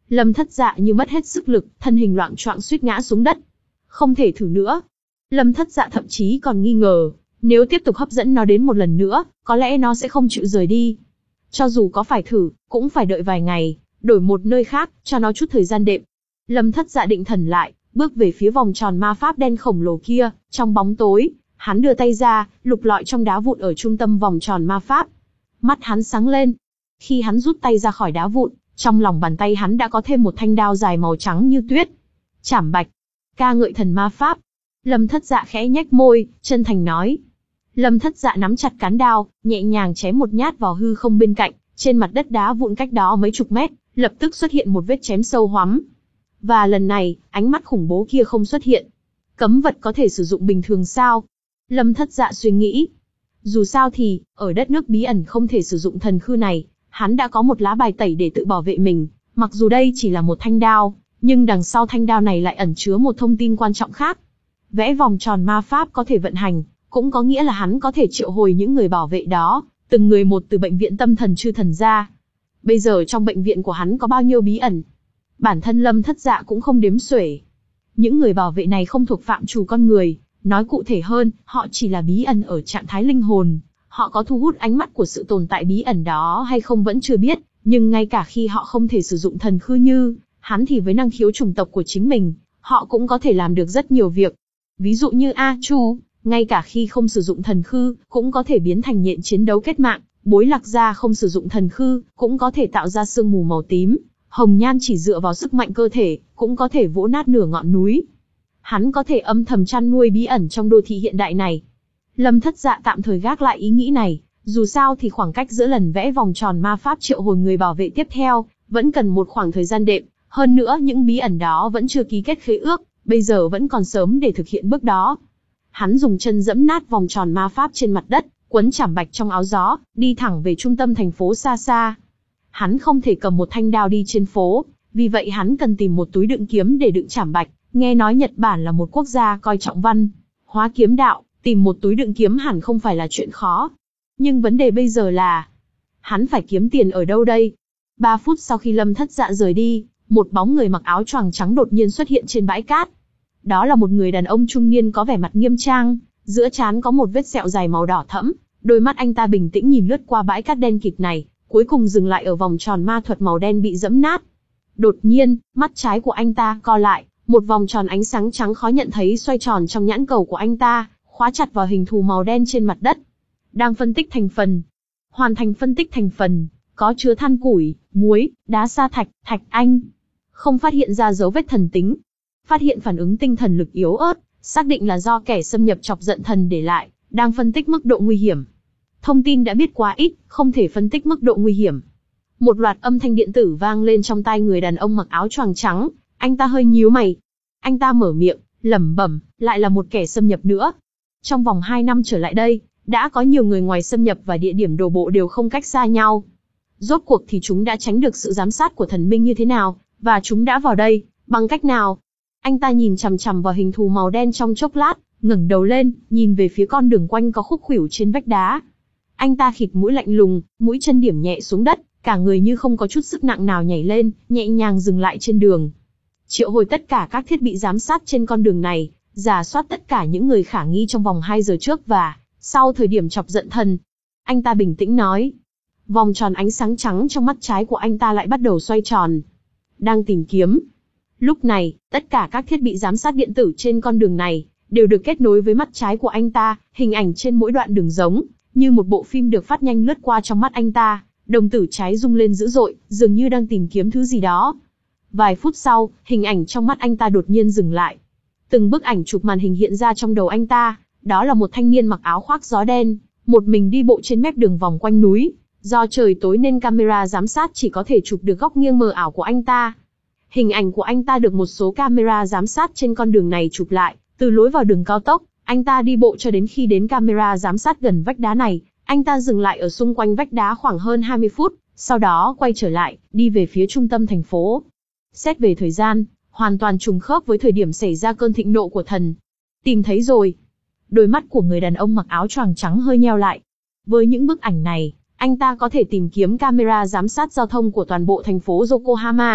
Lâm Thất Dạ như mất hết sức lực, thân hình loạng choạng suýt ngã xuống đất. Không thể thử nữa. Lâm Thất Dạ thậm chí còn nghi ngờ, nếu tiếp tục hấp dẫn nó đến một lần nữa, có lẽ nó sẽ không chịu rời đi. Cho dù có phải thử, cũng phải đợi vài ngày, đổi một nơi khác, cho nó chút thời gian đệm. Lâm Thất Dạ định thần lại, bước về phía vòng tròn ma pháp đen khổng lồ kia, trong bóng tối, hắn đưa tay ra, lục lọi trong đá vụn ở trung tâm vòng tròn ma pháp. Mắt hắn sáng lên. Khi hắn rút tay ra khỏi đá vụn, trong lòng bàn tay hắn đã có thêm một thanh đao dài màu trắng như tuyết. Trảm Bạch, ca ngợi thần ma pháp. Lâm Thất Dạ khẽ nhếch môi, chân thành nói. Lâm Thất Dạ nắm chặt cán đao, nhẹ nhàng chém một nhát vào hư không bên cạnh, trên mặt đất đá vụn cách đó mấy chục mét, lập tức xuất hiện một vết chém sâu hoắm. Và lần này, ánh mắt khủng bố kia không xuất hiện. Cấm vật có thể sử dụng bình thường sao? Lâm Thất Dạ suy nghĩ. Dù sao thì, ở đất nước bí ẩn không thể sử dụng thần khư này, hắn đã có một lá bài tẩy để tự bảo vệ mình. Mặc dù đây chỉ là một thanh đao, nhưng đằng sau thanh đao này lại ẩn chứa một thông tin quan trọng khác. Vẽ vòng tròn ma pháp có thể vận hành, cũng có nghĩa là hắn có thể triệu hồi những người bảo vệ đó, từng người một từ bệnh viện tâm thần chư thần ra. Bây giờ trong bệnh viện của hắn có bao nhiêu bí ẩn? Bản thân Lâm Thất Dạ cũng không đếm xuể. Những người bảo vệ này không thuộc phạm trù con người, nói cụ thể hơn, họ chỉ là bí ẩn ở trạng thái linh hồn. Họ có thu hút ánh mắt của sự tồn tại bí ẩn đó hay không vẫn chưa biết, nhưng ngay cả khi họ không thể sử dụng thần khư như hắn thì với năng khiếu chủng tộc của chính mình, họ cũng có thể làm được rất nhiều việc. Ví dụ như A Chu, ngay cả khi không sử dụng thần khư, cũng có thể biến thành nhện chiến đấu kết mạng. Bối Lạc Gia không sử dụng thần khư, cũng có thể tạo ra sương mù màu tím. Hồng Nhan chỉ dựa vào sức mạnh cơ thể, cũng có thể vỗ nát nửa ngọn núi. Hắn có thể âm thầm chăn nuôi bí ẩn trong đô thị hiện đại này. Lâm Thất Dạ tạm thời gác lại ý nghĩ này, dù sao thì khoảng cách giữa lần vẽ vòng tròn ma pháp triệu hồi người bảo vệ tiếp theo, vẫn cần một khoảng thời gian đệm, hơn nữa những bí ẩn đó vẫn chưa ký kết khế ước, bây giờ vẫn còn sớm để thực hiện bước đó. Hắn dùng chân dẫm nát vòng tròn ma pháp trên mặt đất, quấn Trảm Bạch trong áo gió, đi thẳng về trung tâm thành phố xa xa. Hắn không thể cầm một thanh đao đi trên phố, vì vậy hắn cần tìm một túi đựng kiếm để đựng Trảm Bạch. Nghe nói Nhật Bản là một quốc gia coi trọng văn hóa kiếm đạo, tìm một túi đựng kiếm hẳn không phải là chuyện khó. Nhưng vấn đề bây giờ là, hắn phải kiếm tiền ở đâu đây? Ba phút sau khi Lâm Thất Dạ rời đi, một bóng người mặc áo choàng trắng đột nhiên xuất hiện trên bãi cát. Đó là một người đàn ông trung niên có vẻ mặt nghiêm trang, giữa trán có một vết sẹo dài màu đỏ thẫm, đôi mắt anh ta bình tĩnh nhìn lướt qua bãi cát đen kịt này, cuối cùng dừng lại ở vòng tròn ma thuật màu đen bị dẫm nát. Đột nhiên, mắt trái của anh ta co lại, một vòng tròn ánh sáng trắng khó nhận thấy xoay tròn trong nhãn cầu của anh ta, khóa chặt vào hình thù màu đen trên mặt đất. Đang phân tích thành phần. Hoàn thành phân tích thành phần, có chứa than củi, muối, đá sa thạch, thạch anh. Không phát hiện ra dấu vết thần tính. Phát hiện phản ứng tinh thần lực yếu ớt, xác định là do kẻ xâm nhập chọc giận thần để lại, đang phân tích mức độ nguy hiểm. Thông tin đã biết quá ít, không thể phân tích mức độ nguy hiểm. Một loạt âm thanh điện tử vang lên trong tai người đàn ông mặc áo choàng trắng, anh ta hơi nhíu mày. Anh ta mở miệng, lẩm bẩm, lại là một kẻ xâm nhập nữa. Trong vòng hai năm trở lại đây, đã có nhiều người ngoài xâm nhập và địa điểm đổ bộ đều không cách xa nhau. Rốt cuộc thì chúng đã tránh được sự giám sát của thần minh như thế nào, và chúng đã vào đây, bằng cách nào? Anh ta nhìn chằm chằm vào hình thù màu đen trong chốc lát, ngẩng đầu lên, nhìn về phía con đường quanh có khúc khuỷu trên vách đá. Anh ta khịt mũi lạnh lùng, mũi chân điểm nhẹ xuống đất, cả người như không có chút sức nặng nào nhảy lên, nhẹ nhàng dừng lại trên đường. Triệu hồi tất cả các thiết bị giám sát trên con đường này, rà soát tất cả những người khả nghi trong vòng hai giờ trước và sau thời điểm chọc giận thần. Anh ta bình tĩnh nói. Vòng tròn ánh sáng trắng trong mắt trái của anh ta lại bắt đầu xoay tròn. Đang tìm kiếm. Lúc này, tất cả các thiết bị giám sát điện tử trên con đường này đều được kết nối với mắt trái của anh ta, hình ảnh trên mỗi đoạn đường giống như một bộ phim được phát nhanh lướt qua trong mắt anh ta, đồng tử trái rung lên dữ dội, dường như đang tìm kiếm thứ gì đó. Vài phút sau, hình ảnh trong mắt anh ta đột nhiên dừng lại. Từng bức ảnh chụp màn hình hiện ra trong đầu anh ta, đó là một thanh niên mặc áo khoác gió đen, một mình đi bộ trên mép đường vòng quanh núi. Do trời tối nên camera giám sát chỉ có thể chụp được góc nghiêng mờ ảo của anh ta. Hình ảnh của anh ta được một số camera giám sát trên con đường này chụp lại, từ lối vào đường cao tốc, anh ta đi bộ cho đến khi đến camera giám sát gần vách đá này, anh ta dừng lại ở xung quanh vách đá khoảng hơn hai mươi phút, sau đó quay trở lại, đi về phía trung tâm thành phố. Xét về thời gian, hoàn toàn trùng khớp với thời điểm xảy ra cơn thịnh nộ của thần. Tìm thấy rồi. Đôi mắt của người đàn ông mặc áo choàng trắng hơi nheo lại. Với những bức ảnh này, anh ta có thể tìm kiếm camera giám sát giao thông của toàn bộ thành phố Yokohama,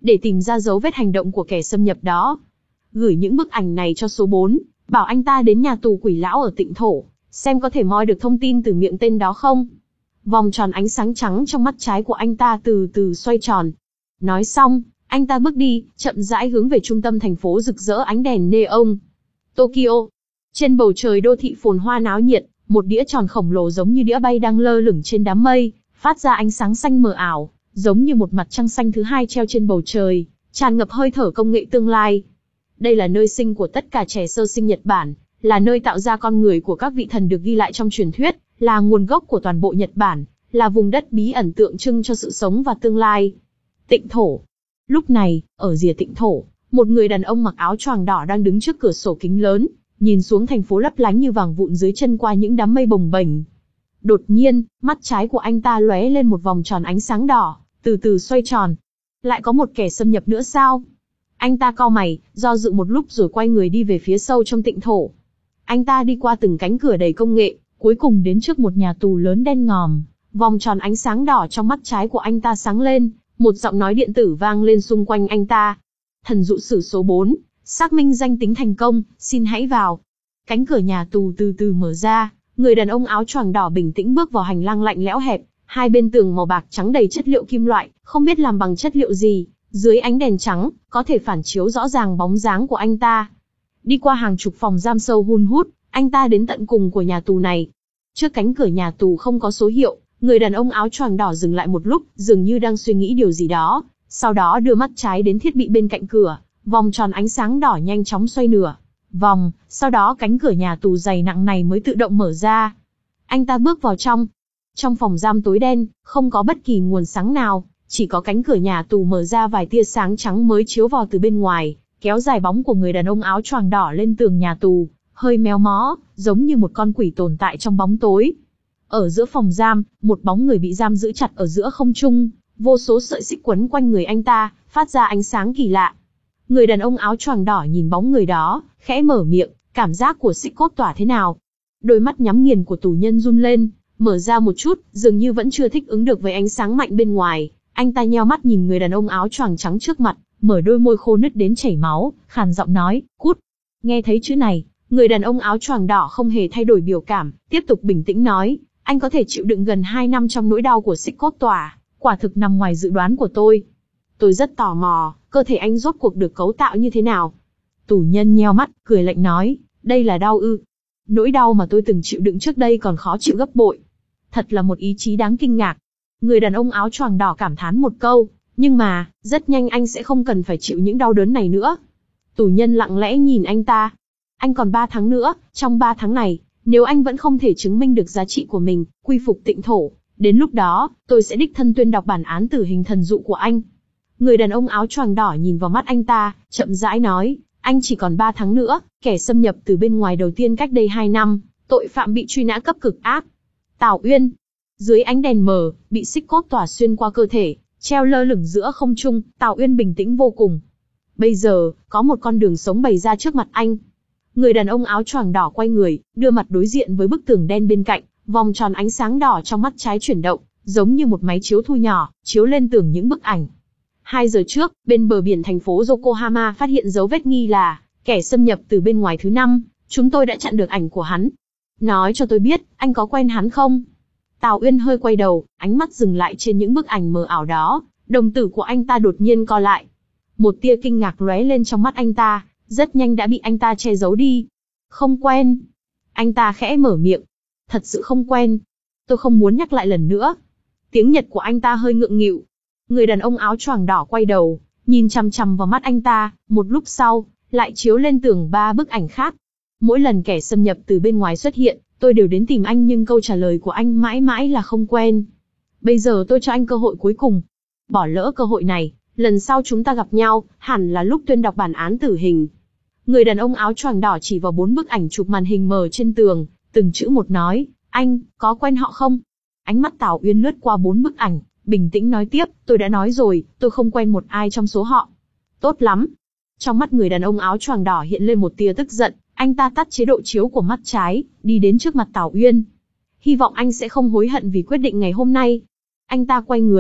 để tìm ra dấu vết hành động của kẻ xâm nhập đó. Gửi những bức ảnh này cho số bốn, bảo anh ta đến nhà tù quỷ lão ở Tịnh Thổ, xem có thể moi được thông tin từ miệng tên đó không. Vòng tròn ánh sáng trắng trong mắt trái của anh ta từ từ xoay tròn. Nói xong, anh ta bước đi, chậm rãi hướng về trung tâm thành phố rực rỡ ánh đèn neon. Tokyo. Trên bầu trời đô thị phồn hoa náo nhiệt, một đĩa tròn khổng lồ giống như đĩa bay đang lơ lửng trên đám mây, phát ra ánh sáng xanh mờ ảo, giống như một mặt trăng xanh thứ hai treo trên bầu trời, tràn ngập hơi thở công nghệ tương lai. Đây là nơi sinh của tất cả trẻ sơ sinh Nhật Bản, là nơi tạo ra con người của các vị thần được ghi lại trong truyền thuyết, là nguồn gốc của toàn bộ Nhật Bản, là vùng đất bí ẩn tượng trưng cho sự sống và tương lai. Tịnh Thổ. Lúc này, ở rìa Tịnh Thổ, một người đàn ông mặc áo choàng đỏ đang đứng trước cửa sổ kính lớn, nhìn xuống thành phố lấp lánh như vàng vụn dưới chân qua những đám mây bồng bềnh. Đột nhiên, mắt trái của anh ta lóe lên một vòng tròn ánh sáng đỏ, từ từ xoay tròn. Lại có một kẻ xâm nhập nữa sao? Anh ta cau mày, do dự một lúc rồi quay người đi về phía sâu trong Tịnh Thổ. Anh ta đi qua từng cánh cửa đầy công nghệ, cuối cùng đến trước một nhà tù lớn đen ngòm. Vòng tròn ánh sáng đỏ trong mắt trái của anh ta sáng lên, một giọng nói điện tử vang lên xung quanh anh ta. Thần dụ sử số bốn, xác minh danh tính thành công, xin hãy vào. Cánh cửa nhà tù từ từ mở ra, người đàn ông áo choàng đỏ bình tĩnh bước vào hành lang lạnh lẽo hẹp, hai bên tường màu bạc trắng đầy chất liệu kim loại, không biết làm bằng chất liệu gì, dưới ánh đèn trắng, có thể phản chiếu rõ ràng bóng dáng của anh ta. Đi qua hàng chục phòng giam sâu hun hút, anh ta đến tận cùng của nhà tù này. Trước cánh cửa nhà tù không có số hiệu, người đàn ông áo choàng đỏ dừng lại một lúc, dường như đang suy nghĩ điều gì đó, sau đó đưa mắt trái đến thiết bị bên cạnh cửa, vòng tròn ánh sáng đỏ nhanh chóng xoay nửa vòng, sau đó cánh cửa nhà tù dày nặng này mới tự động mở ra. Anh ta bước vào trong. Trong phòng giam tối đen, không có bất kỳ nguồn sáng nào, chỉ có cánh cửa nhà tù mở ra vài tia sáng trắng mới chiếu vào từ bên ngoài, kéo dài bóng của người đàn ông áo choàng đỏ lên tường nhà tù, hơi méo mó, giống như một con quỷ tồn tại trong bóng tối. Ở giữa phòng giam, một bóng người bị giam giữ chặt ở giữa không trung, vô số sợi xích quấn quanh người anh ta, phát ra ánh sáng kỳ lạ. Người đàn ông áo choàng đỏ nhìn bóng người đó, khẽ mở miệng, cảm giác của xích cốt tỏa thế nào? Đôi mắt nhắm nghiền của tù nhân run lên, mở ra một chút, dường như vẫn chưa thích ứng được với ánh sáng mạnh bên ngoài. Anh ta nheo mắt nhìn người đàn ông áo choàng trắng trước mặt, mở đôi môi khô nứt đến chảy máu, khàn giọng nói, cút. Nghe thấy chữ này, người đàn ông áo choàng đỏ không hề thay đổi biểu cảm, tiếp tục bình tĩnh nói, anh có thể chịu đựng gần hai năm trong nỗi đau của xích cốt tỏa, quả thực nằm ngoài dự đoán của tôi. Tôi rất tò mò, cơ thể anh rốt cuộc được cấu tạo như thế nào? Tù nhân nheo mắt, cười lạnh nói, đây là đau ư? Nỗi đau mà tôi từng chịu đựng trước đây còn khó chịu gấp bội. Thật là một ý chí đáng kinh ngạc. Người đàn ông áo choàng đỏ cảm thán một câu, nhưng mà, rất nhanh anh sẽ không cần phải chịu những đau đớn này nữa. Tù nhân lặng lẽ nhìn anh ta. Anh còn ba tháng nữa, trong ba tháng này, nếu anh vẫn không thể chứng minh được giá trị của mình, quy phục Tịnh Thổ, đến lúc đó, tôi sẽ đích thân tuyên đọc bản án tử hình thần dụ của anh. Người đàn ông áo choàng đỏ nhìn vào mắt anh ta, chậm rãi nói, anh chỉ còn ba tháng nữa, kẻ xâm nhập từ bên ngoài đầu tiên cách đây hai năm, tội phạm bị truy nã cấp cực ác. Tào Uyên. Dưới ánh đèn mờ, bị xích cốt tỏa xuyên qua cơ thể, treo lơ lửng giữa không trung, Tào Uyên bình tĩnh vô cùng. Bây giờ, có một con đường sống bày ra trước mặt anh. Người đàn ông áo choàng đỏ quay người, đưa mặt đối diện với bức tường đen bên cạnh, vòng tròn ánh sáng đỏ trong mắt trái chuyển động, giống như một máy chiếu thu nhỏ, chiếu lên tường những bức ảnh. Hai giờ trước, bên bờ biển thành phố Yokohama phát hiện dấu vết nghi là kẻ xâm nhập từ bên ngoài thứ năm, chúng tôi đã chặn được ảnh của hắn. Nói cho tôi biết, anh có quen hắn không? Tào Uyên hơi quay đầu, ánh mắt dừng lại trên những bức ảnh mờ ảo đó, đồng tử của anh ta đột nhiên co lại. Một tia kinh ngạc lóe lên trong mắt anh ta, rất nhanh đã bị anh ta che giấu đi. Không quen. Anh ta khẽ mở miệng. Thật sự không quen. Tôi không muốn nhắc lại lần nữa. Tiếng Nhật của anh ta hơi ngượng nghịu. Người đàn ông áo choàng đỏ quay đầu, nhìn chằm chằm vào mắt anh ta, một lúc sau, lại chiếu lên tường ba bức ảnh khác. Mỗi lần kẻ xâm nhập từ bên ngoài xuất hiện, tôi đều đến tìm anh nhưng câu trả lời của anh mãi mãi là không quen. Bây giờ tôi cho anh cơ hội cuối cùng. Bỏ lỡ cơ hội này, lần sau chúng ta gặp nhau, hẳn là lúc tuyên đọc bản án tử hình. Người đàn ông áo choàng đỏ chỉ vào bốn bức ảnh chụp màn hình mờ trên tường, từng chữ một nói, anh, có quen họ không? Ánh mắt Tào Uyên lướt qua bốn bức ảnh, bình tĩnh nói tiếp, tôi đã nói rồi, tôi không quen một ai trong số họ. Tốt lắm. Trong mắt người đàn ông áo choàng đỏ hiện lên một tia tức giận, anh ta tắt chế độ chiếu của mắt trái, đi đến trước mặt Tào Uyên. Hy vọng anh sẽ không hối hận vì quyết định ngày hôm nay. Anh ta quay người,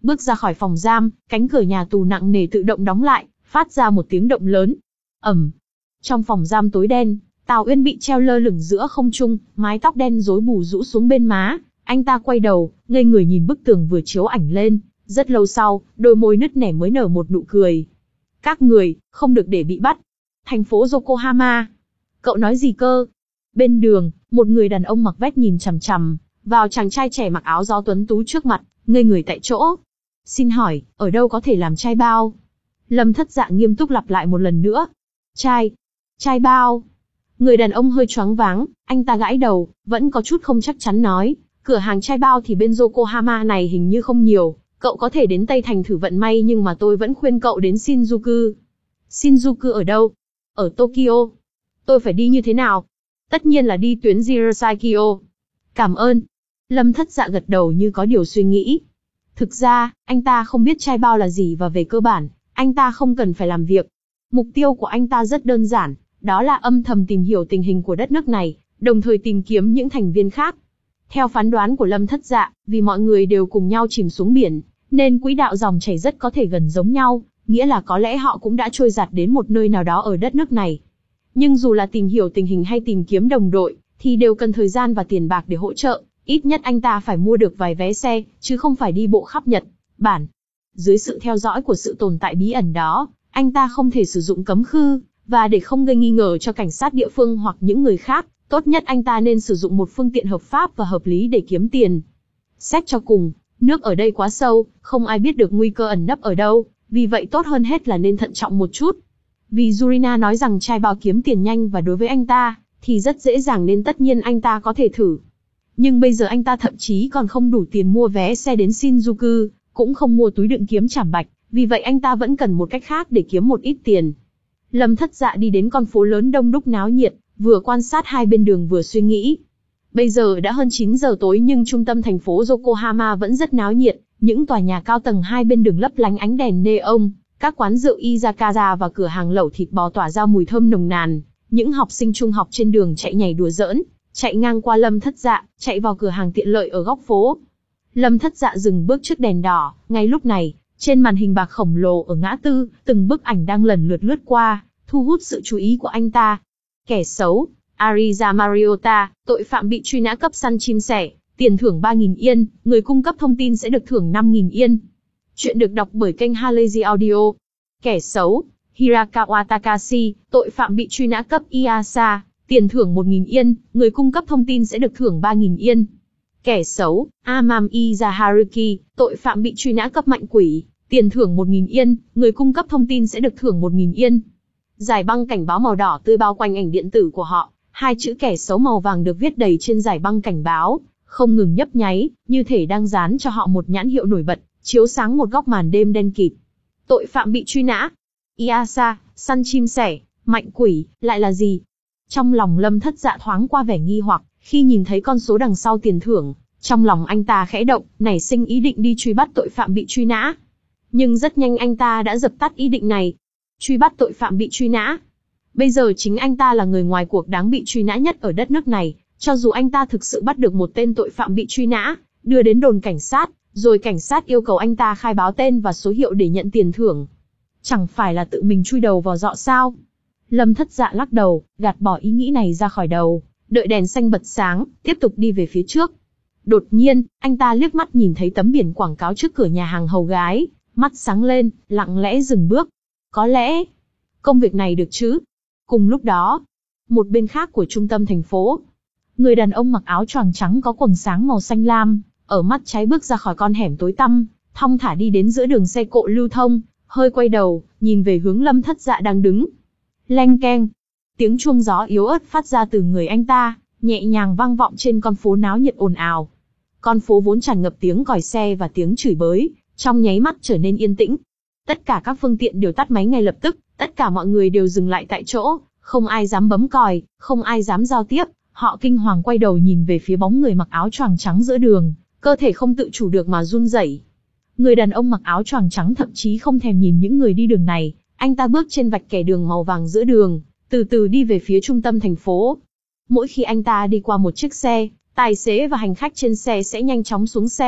Bước ra khỏi phòng giam, cánh cửa nhà tù nặng nề tự động đóng lại, phát ra một tiếng động lớn. Ầm. Trong phòng giam tối đen, Tào Uyên bị treo lơ lửng giữa không trung, mái tóc đen rối bù rũ xuống bên má. Anh ta quay đầu, ngây người nhìn bức tường vừa chiếu ảnh lên. Rất lâu sau, đôi môi nứt nẻ mới nở một nụ cười. Các người, không được để bị bắt. Thành phố Yokohama. Cậu nói gì cơ? Bên đường, một người đàn ông mặc vest nhìn chằm chằm vào chàng trai trẻ mặc áo gió tuấn tú trước mặt, ngây người tại chỗ. Xin hỏi, ở đâu có thể làm trai bao? Lâm Thất Dạ nghiêm túc lặp lại một lần nữa. Trai, trai bao. Người đàn ông hơi choáng váng, anh ta gãi đầu, vẫn có chút không chắc chắn nói, cửa hàng trai bao thì bên Yokohama này hình như không nhiều, cậu có thể đến Tây Thành thử vận may nhưng mà tôi vẫn khuyên cậu đến Shinjuku. Shinjuku ở đâu? Ở Tokyo. Tôi phải đi như thế nào? Tất nhiên là đi tuyến Jirasaikyo. Cảm ơn. Lâm Thất Dạ gật đầu như có điều suy nghĩ. Thực ra, anh ta không biết trai bao là gì và về cơ bản, anh ta không cần phải làm việc. Mục tiêu của anh ta rất đơn giản, đó là âm thầm tìm hiểu tình hình của đất nước này, đồng thời tìm kiếm những thành viên khác. Theo phán đoán của Lâm Thất Dạ, vì mọi người đều cùng nhau chìm xuống biển, nên quỹ đạo dòng chảy rất có thể gần giống nhau, nghĩa là có lẽ họ cũng đã trôi giạt đến một nơi nào đó ở đất nước này. Nhưng dù là tìm hiểu tình hình hay tìm kiếm đồng đội, thì đều cần thời gian và tiền bạc để hỗ trợ, ít nhất anh ta phải mua được vài vé xe, chứ không phải đi bộ khắp Nhật Bản. Dưới sự theo dõi của sự tồn tại bí ẩn đó, anh ta không thể sử dụng cấm khư, và để không gây nghi ngờ cho cảnh sát địa phương hoặc những người khác, tốt nhất anh ta nên sử dụng một phương tiện hợp pháp và hợp lý để kiếm tiền. Xét cho cùng, nước ở đây quá sâu, không ai biết được nguy cơ ẩn nấp ở đâu, vì vậy tốt hơn hết là nên thận trọng một chút. Vì Yurina nói rằng trai bao kiếm tiền nhanh và đối với anh ta, thì rất dễ dàng nên tất nhiên anh ta có thể thử. Nhưng bây giờ anh ta thậm chí còn không đủ tiền mua vé xe đến Shinjuku, cũng không mua túi đựng kiếm trảm bạch, vì vậy anh ta vẫn cần một cách khác để kiếm một ít tiền. Lâm Thất Dạ đi đến con phố lớn đông đúc náo nhiệt, vừa quan sát hai bên đường vừa suy nghĩ. Bây giờ đã hơn chín giờ tối nhưng trung tâm thành phố Yokohama vẫn rất náo nhiệt, những tòa nhà cao tầng hai bên đường lấp lánh ánh đèn neon, các quán rượu izakaya và cửa hàng lẩu thịt bò tỏa ra mùi thơm nồng nàn. Những học sinh trung học trên đường chạy nhảy đùa giỡn, chạy ngang qua Lâm Thất Dạ, chạy vào cửa hàng tiện lợi ở góc phố. Lâm Thất Dạ dừng bước trước đèn đỏ, ngay lúc này, trên màn hình bạc khổng lồ ở ngã tư, từng bức ảnh đang lần lượt lướt qua, thu hút sự chú ý của anh ta. Kẻ xấu, Ariza Mariota, tội phạm bị truy nã cấp săn chim sẻ, tiền thưởng ba nghìn yên, người cung cấp thông tin sẽ được thưởng năm nghìn yên. Chuyện được đọc bởi kênh Halazy Audio. Kẻ xấu, Hirakawa Takashi, tội phạm bị truy nã cấp i a ét a, tiền thưởng một nghìn yên, người cung cấp thông tin sẽ được thưởng ba nghìn yên. Kẻ xấu, Amami Zaharuki, tội phạm bị truy nã cấp mạnh quỷ, tiền thưởng một nghìn yên, người cung cấp thông tin sẽ được thưởng một nghìn yên. Giải băng cảnh báo màu đỏ tươi bao quanh ảnh điện tử của họ, hai chữ kẻ xấu màu vàng được viết đầy trên giải băng cảnh báo, không ngừng nhấp nháy, như thể đang dán cho họ một nhãn hiệu nổi bật, chiếu sáng một góc màn đêm đen kịt. Tội phạm bị truy nã, i a ét a, săn chim sẻ, mạnh quỷ, lại là gì? Trong lòng Lâm Thất Dạ thoáng qua vẻ nghi hoặc, khi nhìn thấy con số đằng sau tiền thưởng, trong lòng anh ta khẽ động, nảy sinh ý định đi truy bắt tội phạm bị truy nã. Nhưng rất nhanh anh ta đã dập tắt ý định này. Truy bắt tội phạm bị truy nã. Bây giờ chính anh ta là người ngoài cuộc đáng bị truy nã nhất ở đất nước này, cho dù anh ta thực sự bắt được một tên tội phạm bị truy nã, đưa đến đồn cảnh sát, rồi cảnh sát yêu cầu anh ta khai báo tên và số hiệu để nhận tiền thưởng. Chẳng phải là tự mình chui đầu vào dọ sao? Lâm Thất Dạ lắc đầu, gạt bỏ ý nghĩ này ra khỏi đầu, đợi đèn xanh bật sáng, tiếp tục đi về phía trước. Đột nhiên, anh ta liếc mắt nhìn thấy tấm biển quảng cáo trước cửa nhà hàng hầu gái, mắt sáng lên, lặng lẽ dừng bước. Có lẽ, công việc này được chứ? Cùng lúc đó, một bên khác của trung tâm thành phố, người đàn ông mặc áo choàng trắng có quần sáng màu xanh lam, ở mắt trái bước ra khỏi con hẻm tối tăm, thong thả đi đến giữa đường xe cộ lưu thông, hơi quay đầu, nhìn về hướng Lâm Thất Dạ đang đứng. Leng keng, tiếng chuông gió yếu ớt phát ra từ người anh ta, nhẹ nhàng vang vọng trên con phố náo nhiệt ồn ào. Con phố vốn tràn ngập tiếng còi xe và tiếng chửi bới, trong nháy mắt trở nên yên tĩnh. Tất cả các phương tiện đều tắt máy ngay lập tức, tất cả mọi người đều dừng lại tại chỗ, không ai dám bấm còi, không ai dám giao tiếp, họ kinh hoàng quay đầu nhìn về phía bóng người mặc áo choàng trắng giữa đường, cơ thể không tự chủ được mà run rẩy. Người đàn ông mặc áo choàng trắng thậm chí không thèm nhìn những người đi đường này, anh ta bước trên vạch kẻ đường màu vàng giữa đường, từ từ đi về phía trung tâm thành phố. Mỗi khi anh ta đi qua một chiếc xe, tài xế và hành khách trên xe sẽ nhanh chóng xuống xe,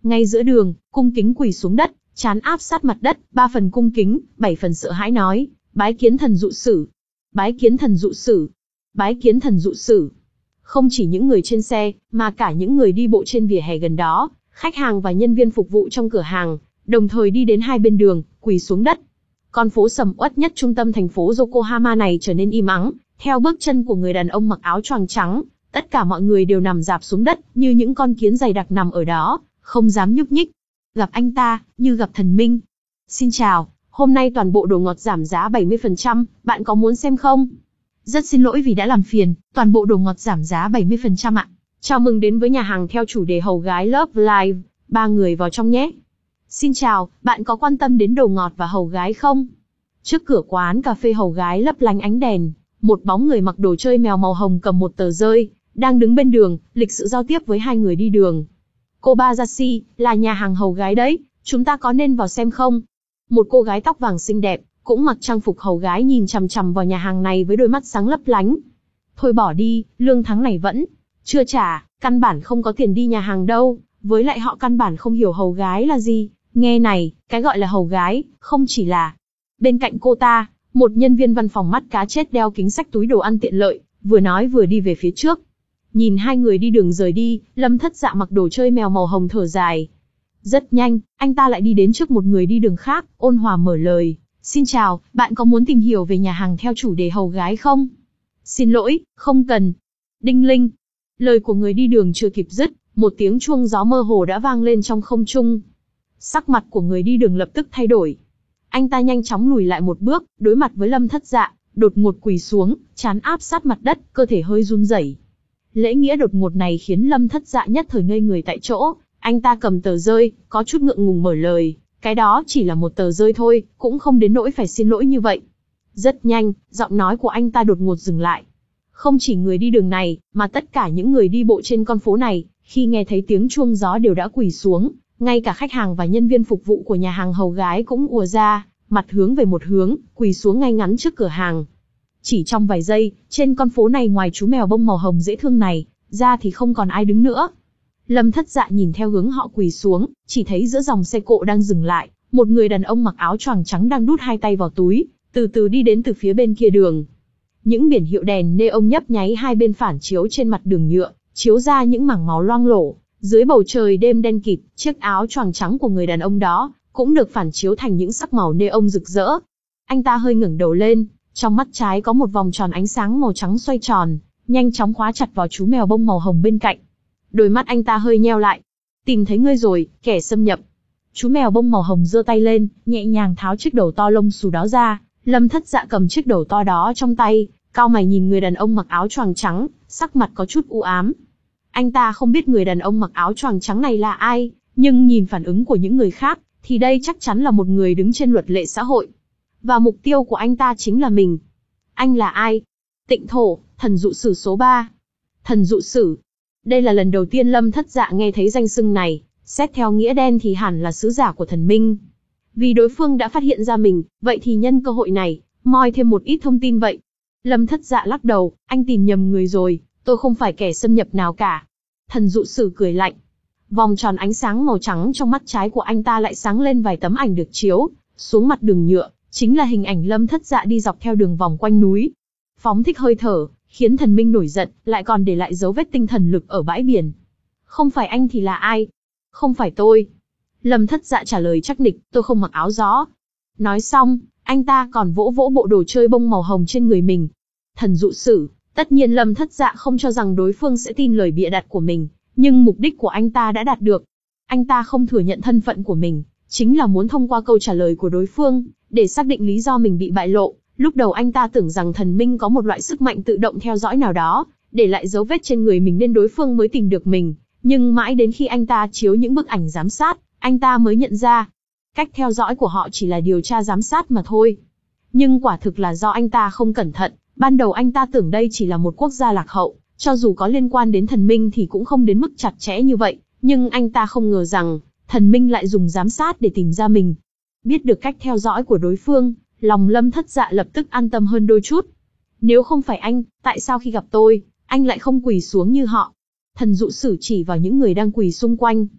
Ngay giữa đường, cung kính quỳ xuống đất, trán áp sát mặt đất, ba phần cung kính, bảy phần sợ hãi nói, bái kiến thần dụ sử, bái kiến thần dụ sử, bái kiến thần dụ sử. Không chỉ những người trên xe, mà cả những người đi bộ trên vỉa hè gần đó, khách hàng và nhân viên phục vụ trong cửa hàng, đồng thời đi đến hai bên đường, quỳ xuống đất. Con phố sầm uất nhất trung tâm thành phố Yokohama này trở nên im ắng, theo bước chân của người đàn ông mặc áo choàng trắng, tất cả mọi người đều nằm rạp xuống đất, như những con kiến dày đặc nằm ở đó, không dám nhúc nhích. Gặp anh ta, như gặp thần minh. Xin chào, hôm nay toàn bộ đồ ngọt giảm giá bảy mươi phần trăm, bạn có muốn xem không? Rất xin lỗi vì đã làm phiền, toàn bộ đồ ngọt giảm giá bảy mươi phần trăm ạ. Chào mừng đến với nhà hàng theo chủ đề hầu gái Love Live, ba người vào trong nhé. Xin chào, bạn có quan tâm đến đồ ngọt và hầu gái không? Trước cửa quán cà phê hầu gái lấp lánh ánh đèn, một bóng người mặc đồ chơi mèo màu hồng cầm một tờ rơi, đang đứng bên đường, lịch sự giao tiếp với hai người đi đường. Kobayashi, là nhà hàng hầu gái đấy, chúng ta có nên vào xem không? Một cô gái tóc vàng xinh đẹp, cũng mặc trang phục hầu gái nhìn chằm chằm vào nhà hàng này với đôi mắt sáng lấp lánh. Thôi bỏ đi, lương tháng này vẫn chưa trả, căn bản không có tiền đi nhà hàng đâu, với lại họ căn bản không hiểu hầu gái là gì. Nghe này, cái gọi là hầu gái, không chỉ là... Bên cạnh cô ta, một nhân viên văn phòng mắt cá chết đeo kính xách túi đồ ăn tiện lợi, vừa nói vừa đi về phía trước. Nhìn hai người đi đường rời đi, Lâm Thất Dạ mặc đồ chơi mèo màu hồng thở dài. Rất nhanh, anh ta lại đi đến trước một người đi đường khác, ôn hòa mở lời. Xin chào, bạn có muốn tìm hiểu về nhà hàng theo chủ đề hầu gái không? Xin lỗi, không cần. Đinh linh. Lời của người đi đường chưa kịp dứt, một tiếng chuông gió mơ hồ đã vang lên trong không trung. Sắc mặt của người đi đường lập tức thay đổi. Anh ta nhanh chóng lùi lại một bước, đối mặt với Lâm Thất Dạ, đột ngột quỳ xuống, trán áp sát mặt đất, cơ thể hơi run rẩy. Lễ nghĩa đột ngột này khiến Lâm Thất Dạ nhất thời ngây người tại chỗ. Anh ta cầm tờ rơi, có chút ngượng ngùng mở lời. Cái đó chỉ là một tờ rơi thôi, cũng không đến nỗi phải xin lỗi như vậy. Rất nhanh, giọng nói của anh ta đột ngột dừng lại. Không chỉ người đi đường này, mà tất cả những người đi bộ trên con phố này, khi nghe thấy tiếng chuông gió đều đã quỳ xuống. Ngay cả khách hàng và nhân viên phục vụ của nhà hàng hầu gái cũng ùa ra, mặt hướng về một hướng, quỳ xuống ngay ngắn trước cửa hàng. Chỉ trong vài giây, trên con phố này ngoài chú mèo bông màu hồng dễ thương này, ra thì không còn ai đứng nữa. Lâm Thất Dạ nhìn theo hướng họ quỳ xuống, chỉ thấy giữa dòng xe cộ đang dừng lại, một người đàn ông mặc áo choàng trắng đang đút hai tay vào túi, từ từ đi đến từ phía bên kia đường. Những biển hiệu đèn neon nhấp nháy hai bên phản chiếu trên mặt đường nhựa, chiếu ra những mảng máu loang lổ. Dưới bầu trời đêm đen kịt, chiếc áo choàng trắng của người đàn ông đó cũng được phản chiếu thành những sắc màu neon rực rỡ. Anh ta hơi ngẩng đầu lên, trong mắt trái có một vòng tròn ánh sáng màu trắng xoay tròn, nhanh chóng khóa chặt vào chú mèo bông màu hồng bên cạnh. Đôi mắt anh ta hơi nheo lại. Tìm thấy ngươi rồi, kẻ xâm nhập. Chú mèo bông màu hồng giơ tay lên, nhẹ nhàng tháo chiếc đầu to lông xù đó ra. Lâm Thất Dạ cầm chiếc đầu to đó trong tay, cau mày nhìn người đàn ông mặc áo choàng trắng, sắc mặt có chút u ám. Anh ta không biết người đàn ông mặc áo choàng trắng này là ai, nhưng nhìn phản ứng của những người khác, thì đây chắc chắn là một người đứng trên luật lệ xã hội. Và mục tiêu của anh ta chính là mình. Anh là ai? Tịnh Thổ, thần dụ sử số ba. Thần dụ sử. Đây là lần đầu tiên Lâm Thất Dạ nghe thấy danh xưng này, xét theo nghĩa đen thì hẳn là sứ giả của thần minh. Vì đối phương đã phát hiện ra mình, vậy thì nhân cơ hội này, moi thêm một ít thông tin vậy. Lâm Thất Dạ lắc đầu, anh tìm nhầm người rồi, tôi không phải kẻ xâm nhập nào cả. Thần dụ sử cười lạnh. Vòng tròn ánh sáng màu trắng trong mắt trái của anh ta lại sáng lên vài tấm ảnh được chiếu xuống mặt đường nhựa, chính là hình ảnh Lâm Thất Dạ đi dọc theo đường vòng quanh núi. Phóng thích hơi thở, khiến thần minh nổi giận, lại còn để lại dấu vết tinh thần lực ở bãi biển. Không phải anh thì là ai? Không phải tôi. Lâm Thất Dạ trả lời chắc nịch, tôi không mặc áo gió. Nói xong, anh ta còn vỗ vỗ bộ đồ chơi bông màu hồng trên người mình. Thần dụ sử, tất nhiên Lâm Thất Dạ không cho rằng đối phương sẽ tin lời bịa đặt của mình, nhưng mục đích của anh ta đã đạt được. Anh ta không thừa nhận thân phận của mình, chính là muốn thông qua câu trả lời của đối phương, để xác định lý do mình bị bại lộ. Lúc đầu anh ta tưởng rằng thần minh có một loại sức mạnh tự động theo dõi nào đó, để lại dấu vết trên người mình nên đối phương mới tìm được mình. Nhưng mãi đến khi anh ta chiếu những bức ảnh giám sát, anh ta mới nhận ra, cách theo dõi của họ chỉ là điều tra giám sát mà thôi. Nhưng quả thực là do anh ta không cẩn thận, ban đầu anh ta tưởng đây chỉ là một quốc gia lạc hậu, cho dù có liên quan đến thần minh thì cũng không đến mức chặt chẽ như vậy, nhưng anh ta không ngờ rằng, thần minh lại dùng giám sát để tìm ra mình. Biết được cách theo dõi của đối phương, lòng Lâm Thất Dạ lập tức an tâm hơn đôi chút. Nếu không phải anh, tại sao khi gặp tôi, anh lại không quỳ xuống như họ? Thần dụ sử chỉ vào những người đang quỳ xung quanh.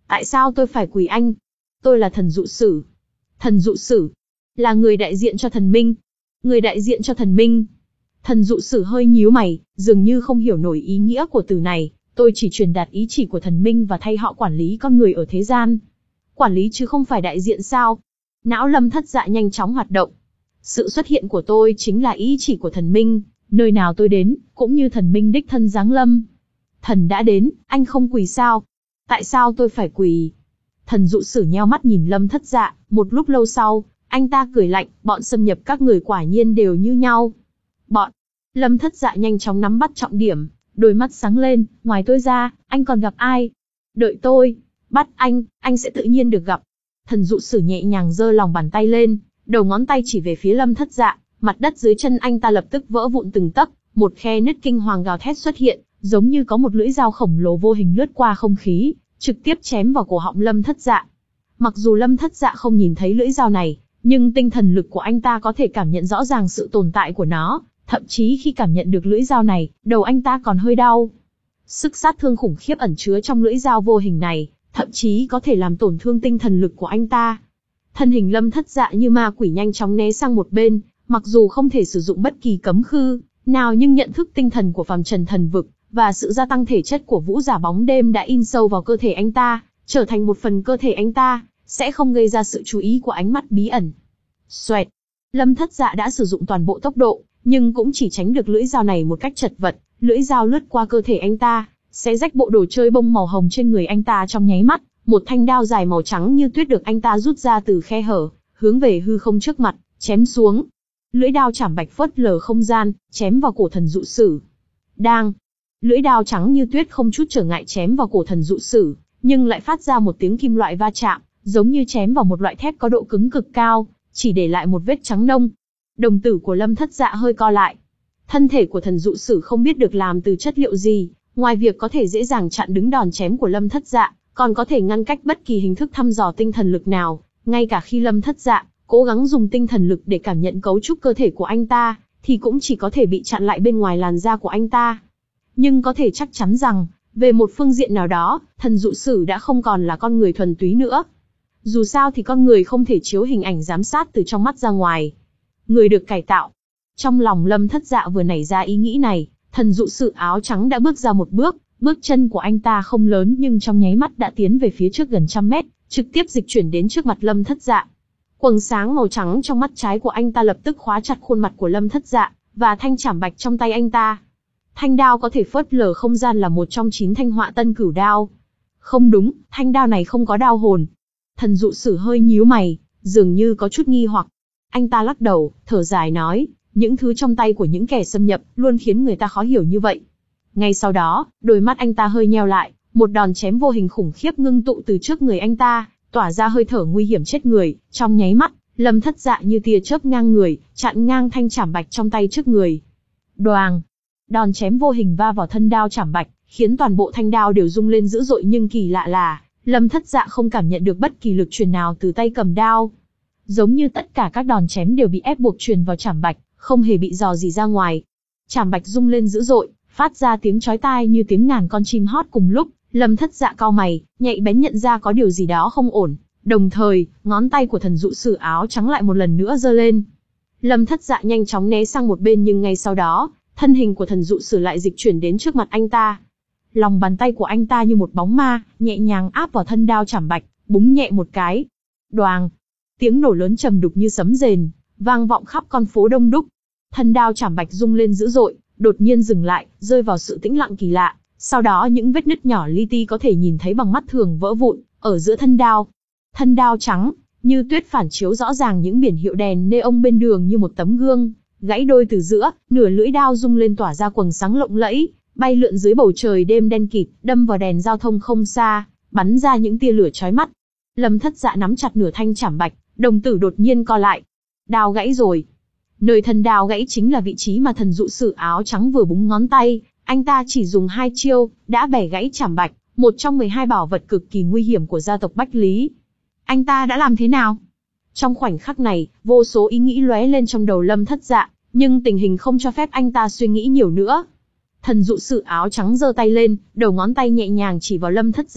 Tại sao tôi phải quỳ anh? Tôi là thần dụ sử. Thần dụ sử là người đại diện cho thần minh. Người đại diện cho thần minh. Thần dụ sử hơi nhíu mày, dường như không hiểu nổi ý nghĩa của từ này. Tôi chỉ truyền đạt ý chỉ của thần minh và thay họ quản lý con người ở thế gian. Quản lý chứ không phải đại diện sao? Não Lâm Thất Dạ nhanh chóng hoạt động. Sự xuất hiện của tôi chính là ý chỉ của thần minh, nơi nào tôi đến, cũng như thần minh đích thân giáng lâm. Thần đã đến, anh không quỳ sao? Tại sao tôi phải quỳ? Thần dụ sử nheo mắt nhìn Lâm Thất Dạ, một lúc lâu sau, anh ta cười lạnh, bọn xâm nhập các người quả nhiên đều như nhau. Bọn. Lâm Thất Dạ nhanh chóng nắm bắt trọng điểm, đôi mắt sáng lên, ngoài tôi ra, anh còn gặp ai? Đợi tôi, bắt anh, anh sẽ tự nhiên được gặp. Thần dụ sử nhẹ nhàng giơ lòng bàn tay lên, đầu ngón tay chỉ về phía Lâm Thất Dạ, mặt đất dưới chân anh ta lập tức vỡ vụn từng tấc, một khe nứt kinh hoàng gào thét xuất hiện, giống như có một lưỡi dao khổng lồ vô hình lướt qua không khí, trực tiếp chém vào cổ họng Lâm Thất Dạ. Mặc dù Lâm Thất Dạ không nhìn thấy lưỡi dao này, nhưng tinh thần lực của anh ta có thể cảm nhận rõ ràng sự tồn tại của nó, thậm chí khi cảm nhận được lưỡi dao này, đầu anh ta còn hơi đau. Sức sát thương khủng khiếp ẩn chứa trong lưỡi dao vô hình này, thậm chí có thể làm tổn thương tinh thần lực của anh ta. Thân hình Lâm Thất Dạ như ma quỷ nhanh chóng né sang một bên, mặc dù không thể sử dụng bất kỳ cấm khư nào nhưng nhận thức tinh thần của phàm trần thần vực và sự gia tăng thể chất của vũ giả bóng đêm đã in sâu vào cơ thể anh ta, trở thành một phần cơ thể anh ta, sẽ không gây ra sự chú ý của ánh mắt bí ẩn. Xoẹt. Lâm Thất Dạ đã sử dụng toàn bộ tốc độ, nhưng cũng chỉ tránh được lưỡi dao này một cách chật vật, lưỡi dao lướt qua cơ thể anh ta, xé rách bộ đồ chơi bông màu hồng trên người anh ta trong nháy mắt, một thanh đao dài màu trắng như tuyết được anh ta rút ra từ khe hở, hướng về hư không trước mặt, chém xuống. Lưỡi đao chảm bạch phớt lờ không gian, chém vào cổ thần dụ sử. Đang. Lưỡi đao trắng như tuyết không chút trở ngại chém vào cổ thần dụ sử, nhưng lại phát ra một tiếng kim loại va chạm, giống như chém vào một loại thép có độ cứng cực cao, chỉ để lại một vết trắng nông. Đồng tử của Lâm Thất Dạ hơi co lại. Thân thể của thần dụ sử không biết được làm từ chất liệu gì, ngoài việc có thể dễ dàng chặn đứng đòn chém của Lâm Thất Dạ, còn có thể ngăn cách bất kỳ hình thức thăm dò tinh thần lực nào, ngay cả khi Lâm Thất Dạ cố gắng dùng tinh thần lực để cảm nhận cấu trúc cơ thể của anh ta, thì cũng chỉ có thể bị chặn lại bên ngoài làn da của anh ta. Nhưng có thể chắc chắn rằng, về một phương diện nào đó, thần dụ sử đã không còn là con người thuần túy nữa. Dù sao thì con người không thể chiếu hình ảnh giám sát từ trong mắt ra ngoài. Người được cải tạo. Trong lòng Lâm Thất Dạ vừa nảy ra ý nghĩ này, thần dụ sử áo trắng đã bước ra một bước, bước chân của anh ta không lớn nhưng trong nháy mắt đã tiến về phía trước gần trăm mét, trực tiếp dịch chuyển đến trước mặt Lâm Thất Dạ. Quầng sáng màu trắng trong mắt trái của anh ta lập tức khóa chặt khuôn mặt của Lâm Thất Dạ, và thanh chảm bạch trong tay anh ta. Thanh đao có thể phớt lờ không gian là một trong chín thanh họa tân cửu đao. Không đúng, thanh đao này không có đao hồn. Thần dụ sử hơi nhíu mày, dường như có chút nghi hoặc. Anh ta lắc đầu, thở dài nói, những thứ trong tay của những kẻ xâm nhập luôn khiến người ta khó hiểu như vậy. Ngay sau đó, đôi mắt anh ta hơi nheo lại, một đòn chém vô hình khủng khiếp ngưng tụ từ trước người anh ta, tỏa ra hơi thở nguy hiểm chết người. Trong nháy mắt, Lâm Thất Dạ như tia chớp ngang người, chặn ngang thanh chảm bạch trong tay trước người. Đoàng! Đòn chém vô hình va vào thân đao chảm bạch, khiến toàn bộ thanh đao đều rung lên dữ dội, nhưng kỳ lạ là, Lâm Thất Dạ không cảm nhận được bất kỳ lực truyền nào từ tay cầm đao. Giống như tất cả các đòn chém đều bị ép buộc truyền vào chảm bạch, không hề bị dò dỉ ra ngoài. Chảm bạch rung lên dữ dội, phát ra tiếng chói tai như tiếng ngàn con chim hót cùng lúc. Lâm Thất Dạ cau mày, nhạy bén nhận ra có điều gì đó không ổn. Đồng thời, ngón tay của thần dụ sử áo trắng lại một lần nữa giơ lên. Lâm Thất Dạ nhanh chóng né sang một bên, nhưng ngay sau đó, thân hình của thần dụ sử lại dịch chuyển đến trước mặt anh ta. Lòng bàn tay của anh ta như một bóng ma, nhẹ nhàng áp vào thân đao chảm bạch, búng nhẹ một cái. Đoàng! Tiếng nổ lớn trầm đục như sấm rền, vang vọng khắp con phố đông đúc. Thân đao chảm bạch rung lên dữ dội, đột nhiên dừng lại, rơi vào sự tĩnh lặng kỳ lạ. Sau đó những vết nứt nhỏ li ti có thể nhìn thấy bằng mắt thường vỡ vụn ở giữa thân đao. Thân đao trắng như tuyết phản chiếu rõ ràng những biển hiệu đèn neon bên đường như một tấm gương, gãy đôi từ giữa, nửa lưỡi đao rung lên tỏa ra quầng sáng lộng lẫy, bay lượn dưới bầu trời đêm đen kịt, đâm vào đèn giao thông không xa, bắn ra những tia lửa chói mắt. Lâm Thất Dạ nắm chặt nửa thanh chảm bạch, đồng tử đột nhiên co lại. Đao gãy rồi. Nơi thân đao gãy chính là vị trí mà thần dụ sử áo trắng vừa búng ngón tay. Anh ta chỉ dùng hai chiêu, đã bẻ gãy chảm bạch, một trong mười hai bảo vật cực kỳ nguy hiểm của gia tộc Bách Lý. Anh ta đã làm thế nào? Trong khoảnh khắc này, vô số ý nghĩ lóe lên trong đầu Lâm Thất Dạ, nhưng tình hình không cho phép anh ta suy nghĩ nhiều nữa. Thần dụ sử áo trắng giơ tay lên, đầu ngón tay nhẹ nhàng chỉ vào Lâm Thất Dạ,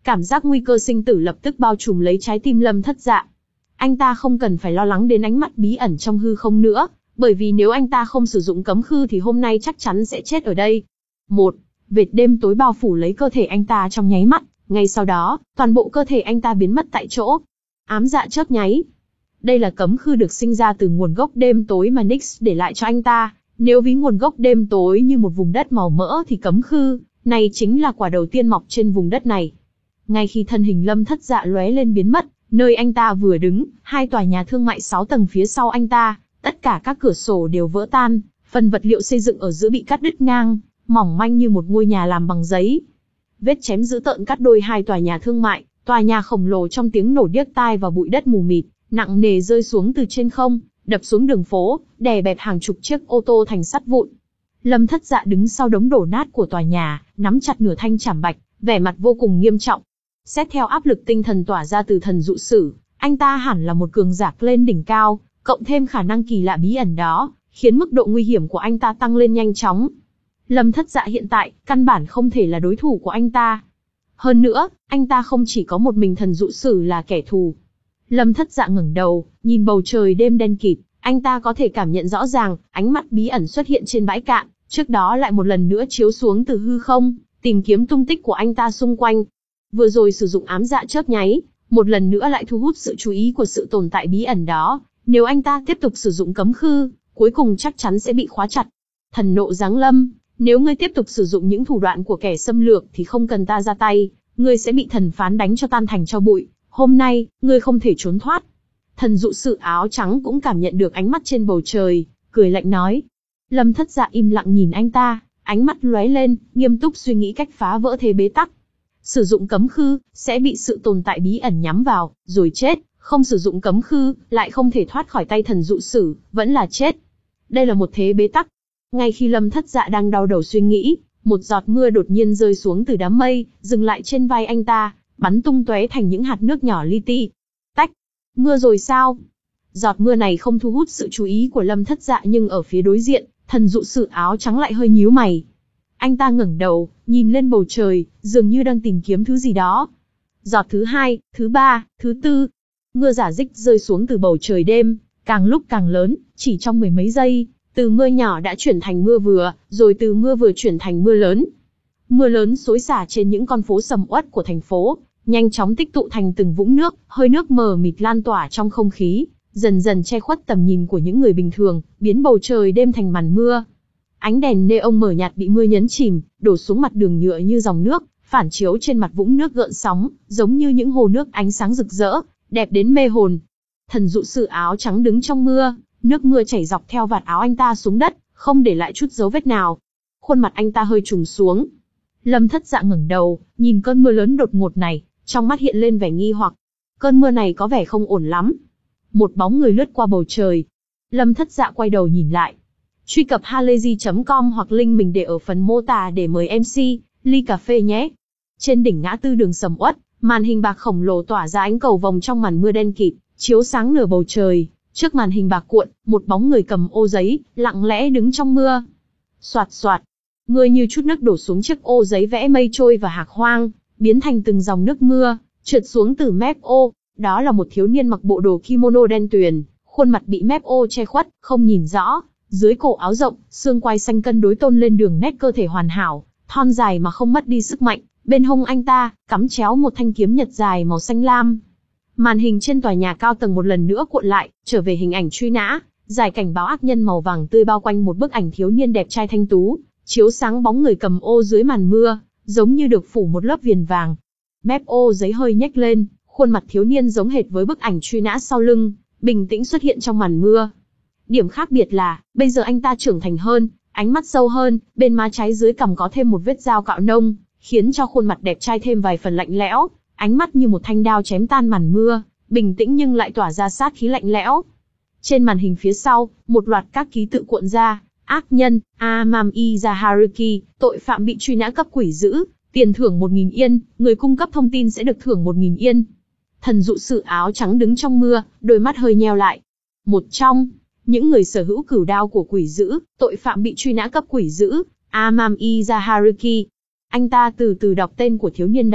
Cảm giác nguy cơ sinh tử lập tức bao trùm lấy trái tim Lâm Thất Dạ. Anh ta không cần phải lo lắng đến ánh mắt bí ẩn trong hư không nữa, bởi vì nếu anh ta không sử dụng cấm khư thì hôm nay chắc chắn sẽ chết ở đây. Một, vệt đêm tối bao phủ lấy cơ thể anh ta trong nháy mắt, ngay sau đó, toàn bộ cơ thể anh ta biến mất tại chỗ. Ám dạ chớp nháy. Đây là cấm khư được sinh ra từ nguồn gốc đêm tối mà Nyx để lại cho anh ta. Nếu ví nguồn gốc đêm tối như một vùng đất màu mỡ thì cấm khư này chính là quả đầu tiên mọc trên vùng đất này. Ngay khi thân hình Lâm Thất Dạ lóe lên biến mất, nơi anh ta vừa đứng, hai tòa nhà thương mại sáu tầng phía sau anh ta, tất cả các cửa sổ đều vỡ tan, phần vật liệu xây dựng ở giữa bị cắt đứt ngang, mỏng manh như một ngôi nhà làm bằng giấy. Vết chém dữ tợn cắt đôi hai tòa nhà thương mại, tòa nhà khổng lồ trong tiếng nổ điếc tai và bụi đất mù mịt, nặng nề rơi xuống từ trên không, đập xuống đường phố, đè bẹp hàng chục chiếc ô tô thành sắt vụn. Lâm Thất Dạ đứng sau đống đổ nát của tòa nhà, nắm chặt nửa thanh chảm bạch, vẻ mặt vô cùng nghiêm trọng. Xét theo áp lực tinh thần tỏa ra từ thần dụ sử, anh ta hẳn là một cường giả lên đỉnh cao, cộng thêm khả năng kỳ lạ bí ẩn đó, khiến mức độ nguy hiểm của anh ta tăng lên nhanh chóng. Lâm Thất Dạ hiện tại, căn bản không thể là đối thủ của anh ta. Hơn nữa, anh ta không chỉ có một mình thần dụ sử là kẻ thù. Lâm Thất Dạ ngẩng đầu, nhìn bầu trời đêm đen kịt, anh ta có thể cảm nhận rõ ràng, ánh mắt bí ẩn xuất hiện trên bãi cạn, trước đó lại một lần nữa chiếu xuống từ hư không, tìm kiếm tung tích của anh ta xung quanh. Vừa rồi sử dụng ám dạ chớp nháy, một lần nữa lại thu hút sự chú ý của sự tồn tại bí ẩn đó. Nếu anh ta tiếp tục sử dụng cấm khư, cuối cùng chắc chắn sẽ bị khóa chặt. Thần nộ giáng lâm, nếu ngươi tiếp tục sử dụng những thủ đoạn của kẻ xâm lược thì không cần ta ra tay, ngươi sẽ bị thần phán đánh cho tan thành tro bụi. Hôm nay, ngươi không thể trốn thoát. Thần dụ sử áo trắng cũng cảm nhận được ánh mắt trên bầu trời, cười lạnh nói. Lâm Thất Dạ im lặng nhìn anh ta, ánh mắt lóe lên, nghiêm túc suy nghĩ cách phá vỡ thế bế tắc. Sử dụng cấm khư, sẽ bị sự tồn tại bí ẩn nhắm vào, rồi chết. Không sử dụng cấm khư, lại không thể thoát khỏi tay thần dụ sử, vẫn là chết. Đây là một thế bế tắc. Ngay khi Lâm Thất Dạ đang đau đầu suy nghĩ, một giọt mưa đột nhiên rơi xuống từ đám mây, dừng lại trên vai anh ta, bắn tung tóe thành những hạt nước nhỏ li ti. Tách. Mưa rồi sao? Giọt mưa này không thu hút sự chú ý của Lâm Thất Dạ, nhưng ở phía đối diện, thần dụ sử áo trắng lại hơi nhíu mày. Anh ta ngẩng đầu, nhìn lên bầu trời, dường như đang tìm kiếm thứ gì đó. Giọt thứ hai, thứ ba, thứ tư. Mưa giả dích rơi xuống từ bầu trời đêm, càng lúc càng lớn, chỉ trong mười mấy giây, từ mưa nhỏ đã chuyển thành mưa vừa, rồi từ mưa vừa chuyển thành mưa lớn. Mưa lớn xối xả trên những con phố sầm uất của thành phố, nhanh chóng tích tụ thành từng vũng nước, hơi nước mờ mịt lan tỏa trong không khí, dần dần che khuất tầm nhìn của những người bình thường, biến bầu trời đêm thành màn mưa. Ánh đèn neon mờ nhạt bị mưa nhấn chìm, đổ xuống mặt đường nhựa như dòng nước, phản chiếu trên mặt vũng nước gợn sóng, giống như những hồ nước ánh sáng rực rỡ, đẹp đến mê hồn. Thần dụ sử áo trắng đứng trong mưa, nước mưa chảy dọc theo vạt áo anh ta xuống đất, không để lại chút dấu vết nào. Khuôn mặt anh ta hơi trùng xuống. Lâm Thất Dạ ngẩng đầu, nhìn cơn mưa lớn đột ngột này, trong mắt hiện lên vẻ nghi hoặc. Cơn mưa này có vẻ không ổn lắm. Một bóng người lướt qua bầu trời. Lâm Thất Dạ quay đầu nhìn lại. Truy cập halayzi chấm com hoặc link mình để ở phần mô tả để mời em xê, ly cà phê nhé. Trên đỉnh ngã tư đường sầm uất, màn hình bạc khổng lồ tỏa ra ánh cầu vồng trong màn mưa đen kịt, chiếu sáng nửa bầu trời. Trước màn hình bạc cuộn, một bóng người cầm ô giấy, lặng lẽ đứng trong mưa. Soạt soạt, mưa như chút nước đổ xuống chiếc ô giấy vẽ mây trôi và hạc hoang, biến thành từng dòng nước mưa, trượt xuống từ mép ô. Đó là một thiếu niên mặc bộ đồ kimono đen tuyền, khuôn mặt bị mép ô che khuất, không nhìn rõ. Dưới cổ áo rộng, xương quai xanh cân đối tôn lên đường nét cơ thể hoàn hảo, thon dài mà không mất đi sức mạnh. Bên hông anh ta, cắm chéo một thanh kiếm nhật dài màu xanh lam. Màn hình trên tòa nhà cao tầng một lần nữa cuộn lại, trở về hình ảnh truy nã, giải cảnh báo ác nhân màu vàng tươi bao quanh một bức ảnh thiếu niên đẹp trai thanh tú, chiếu sáng bóng người cầm ô dưới màn mưa, giống như được phủ một lớp viền vàng. Mép ô giấy hơi nhếch lên, khuôn mặt thiếu niên giống hệt với bức ảnh truy nã sau lưng, bình tĩnh xuất hiện trong màn mưa. Điểm khác biệt là, bây giờ anh ta trưởng thành hơn, ánh mắt sâu hơn, bên má trái dưới cằm có thêm một vết dao cạo nông, khiến cho khuôn mặt đẹp trai thêm vài phần lạnh lẽo, ánh mắt như một thanh đao chém tan màn mưa, bình tĩnh nhưng lại tỏa ra sát khí lạnh lẽo. Trên màn hình phía sau, một loạt các ký tự cuộn ra, ác nhân, Amami Zaharuki, tội phạm bị truy nã cấp quỷ dữ, tiền thưởng một nghìn yên, người cung cấp thông tin sẽ được thưởng một nghìn yên. Thần dụ sử áo trắng đứng trong mưa, đôi mắt hơi nheo lại. Một trong những người sở hữu cửu đao của quỷ dữ, tội phạm bị truy nã cấp quỷ dữ, Amami Zaharuki. Anh ta từ từ đọc tên của thiếu niên đó,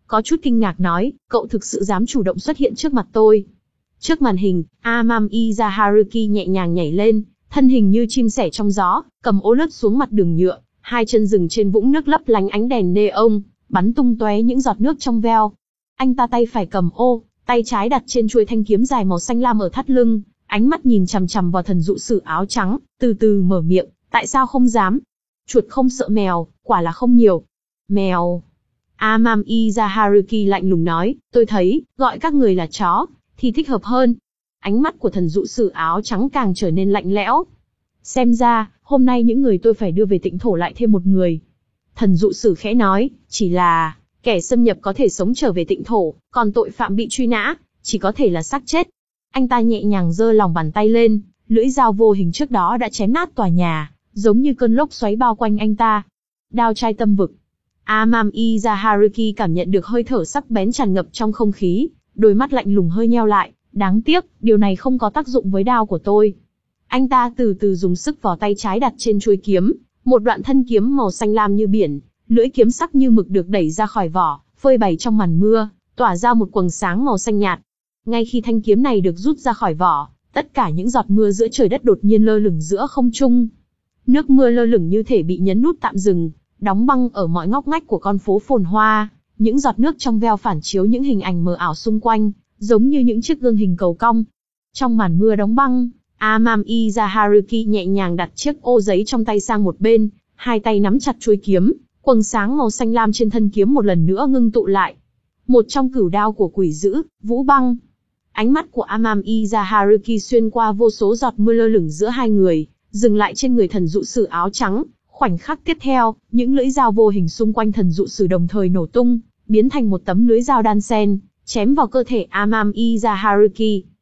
có chút kinh ngạc nói, cậu thực sự dám chủ động xuất hiện trước mặt tôi. Trước màn hình, Amamiya Haruki nhẹ nhàng nhảy lên, thân hình như chim sẻ trong gió, cầm ô lướt xuống mặt đường nhựa, hai chân dừng trên vũng nước lấp lánh ánh đèn neon, bắn tung tóe những giọt nước trong veo. Anh ta tay phải cầm ô, tay trái đặt trên chuôi thanh kiếm dài màu xanh lam ở thắt lưng, ánh mắt nhìn chằm chằm vào thần dụ sử áo trắng, từ từ mở miệng, tại sao không dám? Chuột không sợ mèo, quả là không nhiều. Mèo. Amamiya Haruki lạnh lùng nói, tôi thấy, gọi các người là chó, thì thích hợp hơn. Ánh mắt của thần dụ sử áo trắng càng trở nên lạnh lẽo. Xem ra, hôm nay những người tôi phải đưa về Tịnh Thổ lại thêm một người. Thần dụ sử khẽ nói, chỉ là, kẻ xâm nhập có thể sống trở về Tịnh Thổ, còn tội phạm bị truy nã, chỉ có thể là xác chết. Anh ta nhẹ nhàng giơ lòng bàn tay lên, lưỡi dao vô hình trước đó đã chém nát tòa nhà, giống như cơn lốc xoáy bao quanh anh ta. Đao trai tâm vực. Amamiya Haruki cảm nhận được hơi thở sắc bén tràn ngập trong không khí, đôi mắt lạnh lùng hơi nheo lại, đáng tiếc, điều này không có tác dụng với đao của tôi. Anh ta từ từ dùng sức vào tay trái đặt trên chuôi kiếm, một đoạn thân kiếm màu xanh lam như biển, lưỡi kiếm sắc như mực được đẩy ra khỏi vỏ, phơi bày trong màn mưa, tỏa ra một quầng sáng màu xanh nhạt. Ngay khi thanh kiếm này được rút ra khỏi vỏ, tất cả những giọt mưa giữa trời đất đột nhiên lơ lửng giữa không trung. Nước mưa lơ lửng như thể bị nhấn nút tạm dừng, đóng băng ở mọi ngóc ngách của con phố phồn hoa, những giọt nước trong veo phản chiếu những hình ảnh mờ ảo xung quanh, giống như những chiếc gương hình cầu cong. Trong màn mưa đóng băng, Amamiya Haruki nhẹ nhàng đặt chiếc ô giấy trong tay sang một bên, hai tay nắm chặt chuôi kiếm, quầng sáng màu xanh lam trên thân kiếm một lần nữa ngưng tụ lại. Một trong cửu đao của quỷ dữ, Vũ Băng. Ánh mắt của Amamiya Haruki xuyên qua vô số giọt mưa lơ lửng giữa hai người, dừng lại trên người thần dụ sử áo trắng. Khoảnh khắc tiếp theo, những lưỡi dao vô hình xung quanh thần dụ sử đồng thời nổ tung, biến thành một tấm lưới dao đan sen, chém vào cơ thể Amamiya Haruki.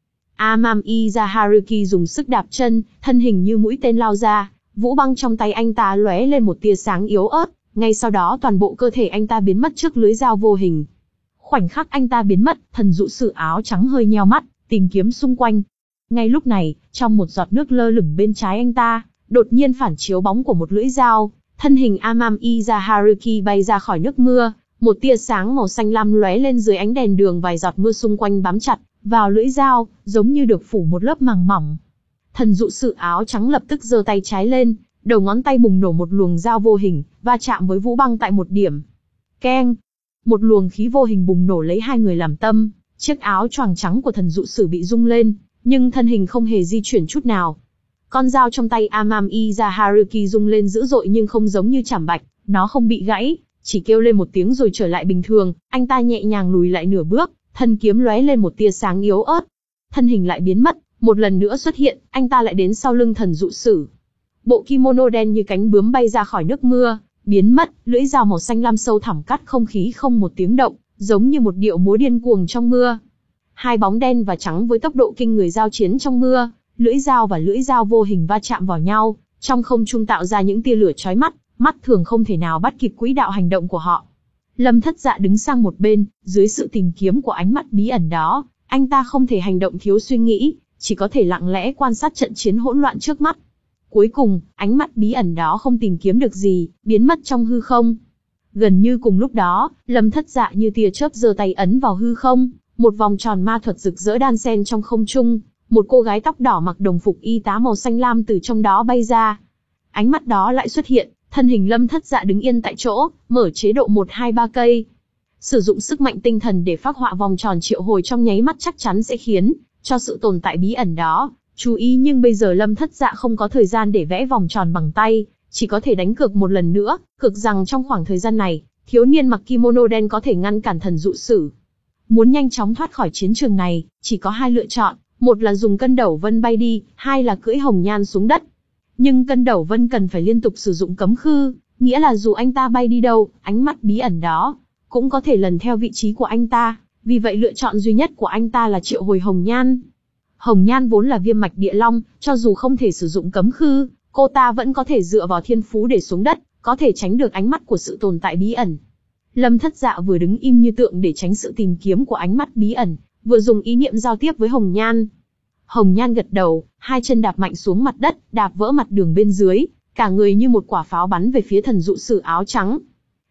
Amamiya Haruki dùng sức đạp chân, thân hình như mũi tên lao ra, vũ băng trong tay anh ta lóe lên một tia sáng yếu ớt, ngay sau đó toàn bộ cơ thể anh ta biến mất trước lưới dao vô hình. Khoảnh khắc anh ta biến mất, thần dụ sử áo trắng hơi nheo mắt, tìm kiếm xung quanh. Ngay lúc này, trong một giọt nước lơ lửng bên trái anh ta, đột nhiên phản chiếu bóng của một lưỡi dao, thân hình Amamiya Haruki bay ra khỏi nước mưa, một tia sáng màu xanh lam lóe lên dưới ánh đèn đường, vài giọt mưa xung quanh bám chặt vào lưỡi dao, giống như được phủ một lớp màng mỏng. Thần dụ sử áo trắng lập tức giơ tay trái lên, đầu ngón tay bùng nổ một luồng dao vô hình, va chạm với vũ băng tại một điểm. Keng! Một luồng khí vô hình bùng nổ lấy hai người làm tâm, chiếc áo choàng trắng của thần dụ sử bị rung lên, nhưng thân hình không hề di chuyển chút nào. Con dao trong tay Amamiya Haruki rung lên dữ dội nhưng không giống như chảm bạch, nó không bị gãy, chỉ kêu lên một tiếng rồi trở lại bình thường. Anh ta nhẹ nhàng lùi lại nửa bước, thân kiếm lóe lên một tia sáng yếu ớt. Thân hình lại biến mất, một lần nữa xuất hiện, anh ta lại đến sau lưng thần dụ sử. Bộ kimono đen như cánh bướm bay ra khỏi nước mưa, biến mất, lưỡi dao màu xanh lam sâu thẳm cắt không khí không một tiếng động, giống như một điệu múa điên cuồng trong mưa. Hai bóng đen và trắng với tốc độ kinh người giao chiến trong mưa, lưỡi dao và lưỡi dao vô hình va chạm vào nhau, trong không trung tạo ra những tia lửa chói mắt, mắt thường không thể nào bắt kịp quỹ đạo hành động của họ. Lâm Thất Dạ đứng sang một bên, dưới sự tìm kiếm của ánh mắt bí ẩn đó, anh ta không thể hành động thiếu suy nghĩ, chỉ có thể lặng lẽ quan sát trận chiến hỗn loạn trước mắt. Cuối cùng, ánh mắt bí ẩn đó không tìm kiếm được gì, biến mất trong hư không. Gần như cùng lúc đó, Lâm Thất Dạ như tia chớp giơ tay ấn vào hư không, một vòng tròn ma thuật rực rỡ đan xen trong không trung, một cô gái tóc đỏ mặc đồng phục y tá màu xanh lam từ trong đó bay ra. Ánh mắt đó lại xuất hiện, thân hình Lâm Thất Dạ đứng yên tại chỗ, mở chế độ một hai ba cây. Sử dụng sức mạnh tinh thần để phác họa vòng tròn triệu hồi trong nháy mắt chắc chắn sẽ khiến cho sự tồn tại bí ẩn đó chú ý, nhưng bây giờ Lâm Thất Dạ không có thời gian để vẽ vòng tròn bằng tay, chỉ có thể đánh cược một lần nữa, cược rằng trong khoảng thời gian này, thiếu niên mặc kimono đen có thể ngăn cản thần dụ sử. Muốn nhanh chóng thoát khỏi chiến trường này, chỉ có hai lựa chọn, một là dùng cân đẩu vân bay đi, hai là cưỡi hồng nhan xuống đất. Nhưng cân đẩu vân cần phải liên tục sử dụng cấm khư, nghĩa là dù anh ta bay đi đâu, ánh mắt bí ẩn đó cũng có thể lần theo vị trí của anh ta, vì vậy lựa chọn duy nhất của anh ta là triệu hồi hồng nhan. Hồng nhan vốn là viêm mạch địa long, cho dù không thể sử dụng cấm khư, cô ta vẫn có thể dựa vào thiên phú để xuống đất, có thể tránh được ánh mắt của sự tồn tại bí ẩn. Lâm Thất Dạ vừa đứng im như tượng để tránh sự tìm kiếm của ánh mắt bí ẩn, vừa dùng ý niệm giao tiếp với hồng nhan. Hồng nhan gật đầu, hai chân đạp mạnh xuống mặt đất, đạp vỡ mặt đường bên dưới, cả người như một quả pháo bắn về phía thần dụ sử áo trắng.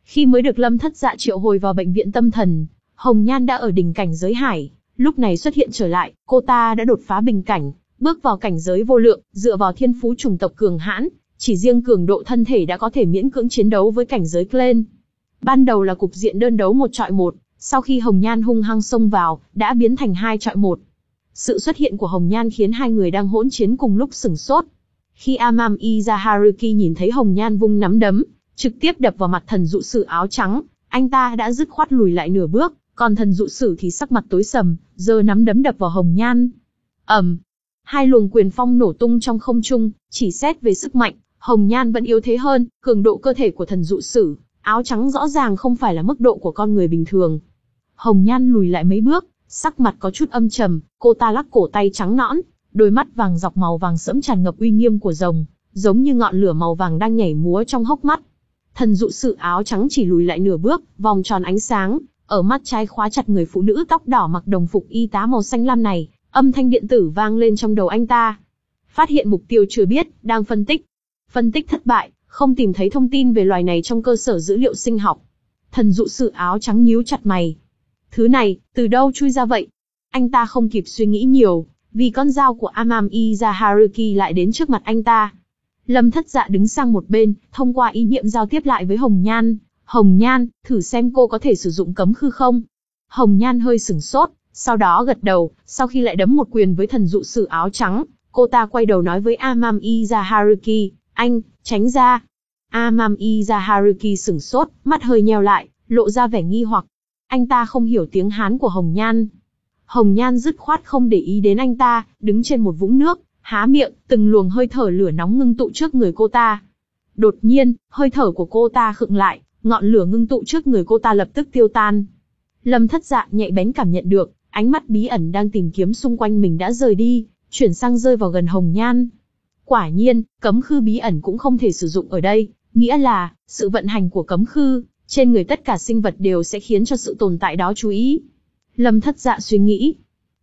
Khi mới được Lâm Thất Dạ triệu hồi vào bệnh viện tâm thần, Hồng Nhan đã ở đỉnh cảnh giới hải, lúc này xuất hiện trở lại, cô ta đã đột phá bình cảnh, bước vào cảnh giới vô lượng, dựa vào thiên phú chủng tộc cường hãn, chỉ riêng cường độ thân thể đã có thể miễn cưỡng chiến đấu với cảnh giới Clen. Ban đầu là cục diện đơn đấu một chọi một, sau khi Hồng Nhan hung hăng xông vào, đã biến thành hai chọi một. Sự xuất hiện của Hồng Nhan khiến hai người đang hỗn chiến cùng lúc sửng sốt. Khi Amamiya Haruki nhìn thấy Hồng Nhan vung nắm đấm, trực tiếp đập vào mặt thần dụ sử áo trắng, anh ta đã dứt khoát lùi lại nửa bước, còn thần dụ sử thì sắc mặt tối sầm, giơ nắm đấm đập vào Hồng Nhan. ầm, hai luồng quyền phong nổ tung trong không trung, chỉ xét về sức mạnh, Hồng Nhan vẫn yếu thế hơn, cường độ cơ thể của thần dụ sử áo trắng rõ ràng không phải là mức độ của con người bình thường. Hồng Nhan lùi lại mấy bước, sắc mặt có chút âm trầm, cô ta lắc cổ tay trắng nõn, đôi mắt vàng dọc màu vàng sẫm tràn ngập uy nghiêm của rồng, giống như ngọn lửa màu vàng đang nhảy múa trong hốc mắt. Thần dụ sử áo trắng chỉ lùi lại nửa bước, vòng tròn ánh sáng ở mắt trái khóa chặt người phụ nữ tóc đỏ mặc đồng phục y tá màu xanh lam này, âm thanh điện tử vang lên trong đầu anh ta. Phát hiện mục tiêu chưa biết, đang phân tích. Phân tích thất bại, không tìm thấy thông tin về loài này trong cơ sở dữ liệu sinh học. Thần dụ sử áo trắng nhíu chặt mày. Thứ này, từ đâu chui ra vậy? Anh ta không kịp suy nghĩ nhiều, vì con dao của Amamiya Haruki lại đến trước mặt anh ta. Lâm Thất Dạ đứng sang một bên, thông qua ý niệm giao tiếp lại với Hồng Nhan. Hồng Nhan, thử xem cô có thể sử dụng cấm khư không? Hồng Nhan hơi sửng sốt, sau đó gật đầu, sau khi lại đấm một quyền với thần dụ sử áo trắng, cô ta quay đầu nói với Amamiya Haruki, anh, tránh ra. Amamiya Haruki sửng sốt, mắt hơi nheo lại, lộ ra vẻ nghi hoặc. Anh ta không hiểu tiếng Hán của Hồng Nhan. Hồng Nhan dứt khoát không để ý đến anh ta, đứng trên một vũng nước, há miệng, từng luồng hơi thở lửa nóng ngưng tụ trước người cô ta. Đột nhiên, hơi thở của cô ta khựng lại, ngọn lửa ngưng tụ trước người cô ta lập tức tiêu tan. Lâm Thất Dạ nhạy bén cảm nhận được, ánh mắt bí ẩn đang tìm kiếm xung quanh mình đã rời đi, chuyển sang rơi vào gần Hồng Nhan. Quả nhiên, cấm khư bí ẩn cũng không thể sử dụng ở đây, nghĩa là, sự vận hành của cấm khư, trên người tất cả sinh vật đều sẽ khiến cho sự tồn tại đó chú ý. Lâm Thất Dạ suy nghĩ.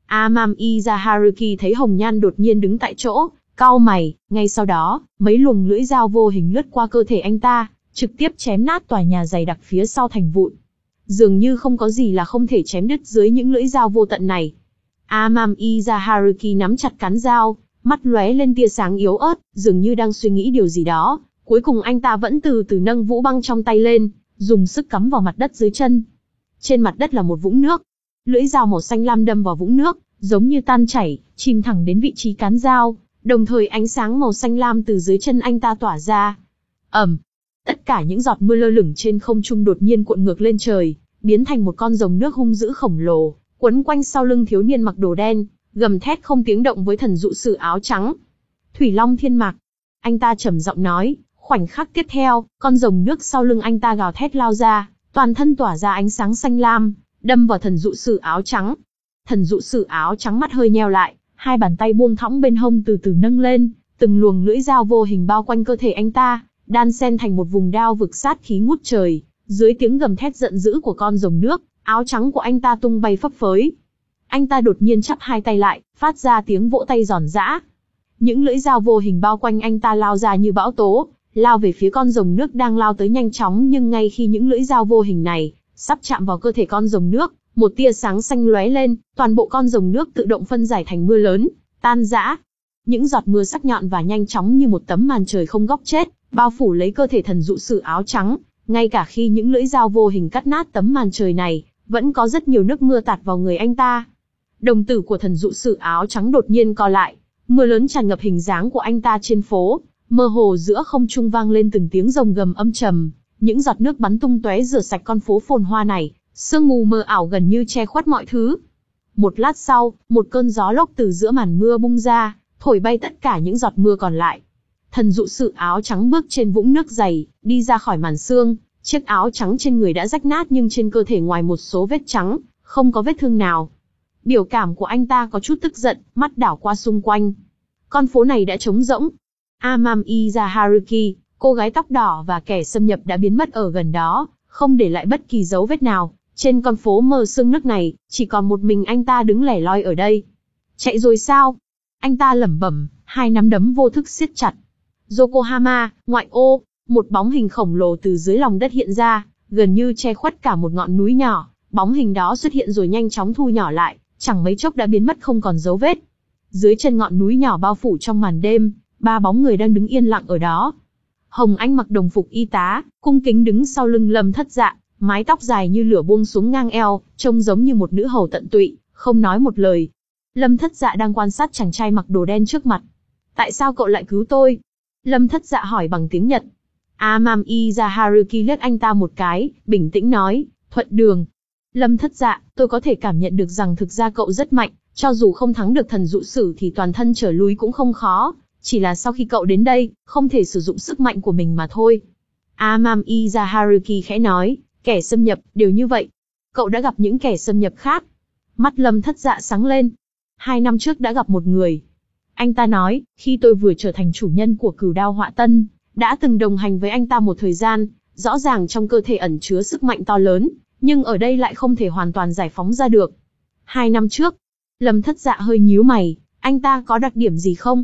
Amamiya Haruki thấy Hồng Nhan đột nhiên đứng tại chỗ, cau mày, ngay sau đó, mấy luồng lưỡi dao vô hình lướt qua cơ thể anh ta, trực tiếp chém nát tòa nhà dày đặc phía sau thành vụn. Dường như không có gì là không thể chém đứt dưới những lưỡi dao vô tận này. Amamiya Haruki nắm chặt cán dao, mắt lóe lên tia sáng yếu ớt, dường như đang suy nghĩ điều gì đó. Cuối cùng anh ta vẫn từ từ nâng vũ băng trong tay lên, dùng sức cắm vào mặt đất dưới chân. Trên mặt đất là một vũng nước. Lưỡi dao màu xanh lam đâm vào vũng nước, giống như tan chảy, chìm thẳng đến vị trí cán dao, đồng thời ánh sáng màu xanh lam từ dưới chân anh ta tỏa ra. ầm, tất cả những giọt mưa lơ lửng trên không trung đột nhiên cuộn ngược lên trời, biến thành một con rồng nước hung dữ khổng lồ, quấn quanh sau lưng thiếu niên mặc đồ đen, gầm thét không tiếng động với thần dụ sử áo trắng. Thủy Long Thiên Mạc, anh ta trầm giọng nói. Khoảnh khắc tiếp theo, con rồng nước sau lưng anh ta gào thét lao ra, toàn thân tỏa ra ánh sáng xanh lam, đâm vào thần dụ sử áo trắng. Thần dụ sử áo trắng mắt hơi nheo lại, hai bàn tay buông thõng bên hông từ từ nâng lên, từng luồng lưỡi dao vô hình bao quanh cơ thể anh ta, đan xen thành một vùng đao vực sát khí ngút trời. Dưới tiếng gầm thét giận dữ của con rồng nước, áo trắng của anh ta tung bay phấp phới. Anh ta đột nhiên chắp hai tay lại, phát ra tiếng vỗ tay giòn giã. Những lưỡi dao vô hình bao quanh anh ta lao ra như bão tố, lao về phía con rồng nước đang lao tới nhanh chóng, nhưng ngay khi những lưỡi dao vô hình này sắp chạm vào cơ thể con rồng nước, một tia sáng xanh lóe lên, toàn bộ con rồng nước tự động phân giải thành mưa lớn, tan rã. Những giọt mưa sắc nhọn và nhanh chóng như một tấm màn trời không góc chết, bao phủ lấy cơ thể thần dụ sử áo trắng. Ngay cả khi những lưỡi dao vô hình cắt nát tấm màn trời này, vẫn có rất nhiều nước mưa tạt vào người anh ta. Đồng tử của thần dụ sử áo trắng đột nhiên co lại, mưa lớn tràn ngập hình dáng của anh ta trên phố. Mơ hồ giữa không trung vang lên từng tiếng rồng gầm âm trầm, những giọt nước bắn tung tóe rửa sạch con phố phồn hoa này, sương mù mờ ảo gần như che khuất mọi thứ. Một lát sau, một cơn gió lốc từ giữa màn mưa bung ra, thổi bay tất cả những giọt mưa còn lại. Thần dụ sử áo trắng bước trên vũng nước dày, đi ra khỏi màn sương, chiếc áo trắng trên người đã rách nát nhưng trên cơ thể ngoài một số vết trắng, không có vết thương nào. Biểu cảm của anh ta có chút tức giận, mắt đảo qua xung quanh. Con phố này đã trống rỗng. Amamiya Haruki, cô gái tóc đỏ và kẻ xâm nhập đã biến mất ở gần đó, không để lại bất kỳ dấu vết nào. Trên con phố mờ sương nước này, chỉ còn một mình anh ta đứng lẻ loi ở đây. Chạy rồi sao? Anh ta lẩm bẩm, hai nắm đấm vô thức siết chặt. Yokohama, ngoại ô, một bóng hình khổng lồ từ dưới lòng đất hiện ra, gần như che khuất cả một ngọn núi nhỏ, bóng hình đó xuất hiện rồi nhanh chóng thu nhỏ lại, chẳng mấy chốc đã biến mất không còn dấu vết. Dưới chân ngọn núi nhỏ bao phủ trong màn đêm, ba bóng người đang đứng yên lặng ở đó. Hồng Anh mặc đồng phục y tá, cung kính đứng sau lưng Lâm Thất Dạ, mái tóc dài như lửa buông xuống ngang eo, trông giống như một nữ hầu tận tụy, không nói một lời. Lâm Thất Dạ đang quan sát chàng trai mặc đồ đen trước mặt. Tại sao cậu lại cứu tôi? Lâm Thất Dạ hỏi bằng tiếng Nhật. Amamiya Haruki liếc anh ta một cái, bình tĩnh nói, thuận đường. Lâm Thất Dạ, tôi có thể cảm nhận được rằng thực ra cậu rất mạnh, cho dù không thắng được thần dụ sử thì toàn thân trở lui cũng không khó, chỉ là sau khi cậu đến đây, không thể sử dụng sức mạnh của mình mà thôi. Amamiya Haruki khẽ nói, kẻ xâm nhập, đều như vậy. Cậu đã gặp những kẻ xâm nhập khác. Mắt Lâm Thất Dạ sáng lên. Hai năm trước đã gặp một người. Anh ta nói, khi tôi vừa trở thành chủ nhân của Cửu Đao Họa Tân, đã từng đồng hành với anh ta một thời gian, rõ ràng trong cơ thể ẩn chứa sức mạnh to lớn, nhưng ở đây lại không thể hoàn toàn giải phóng ra được. Hai năm trước, Lâm Thất Dạ hơi nhíu mày, anh ta có đặc điểm gì không?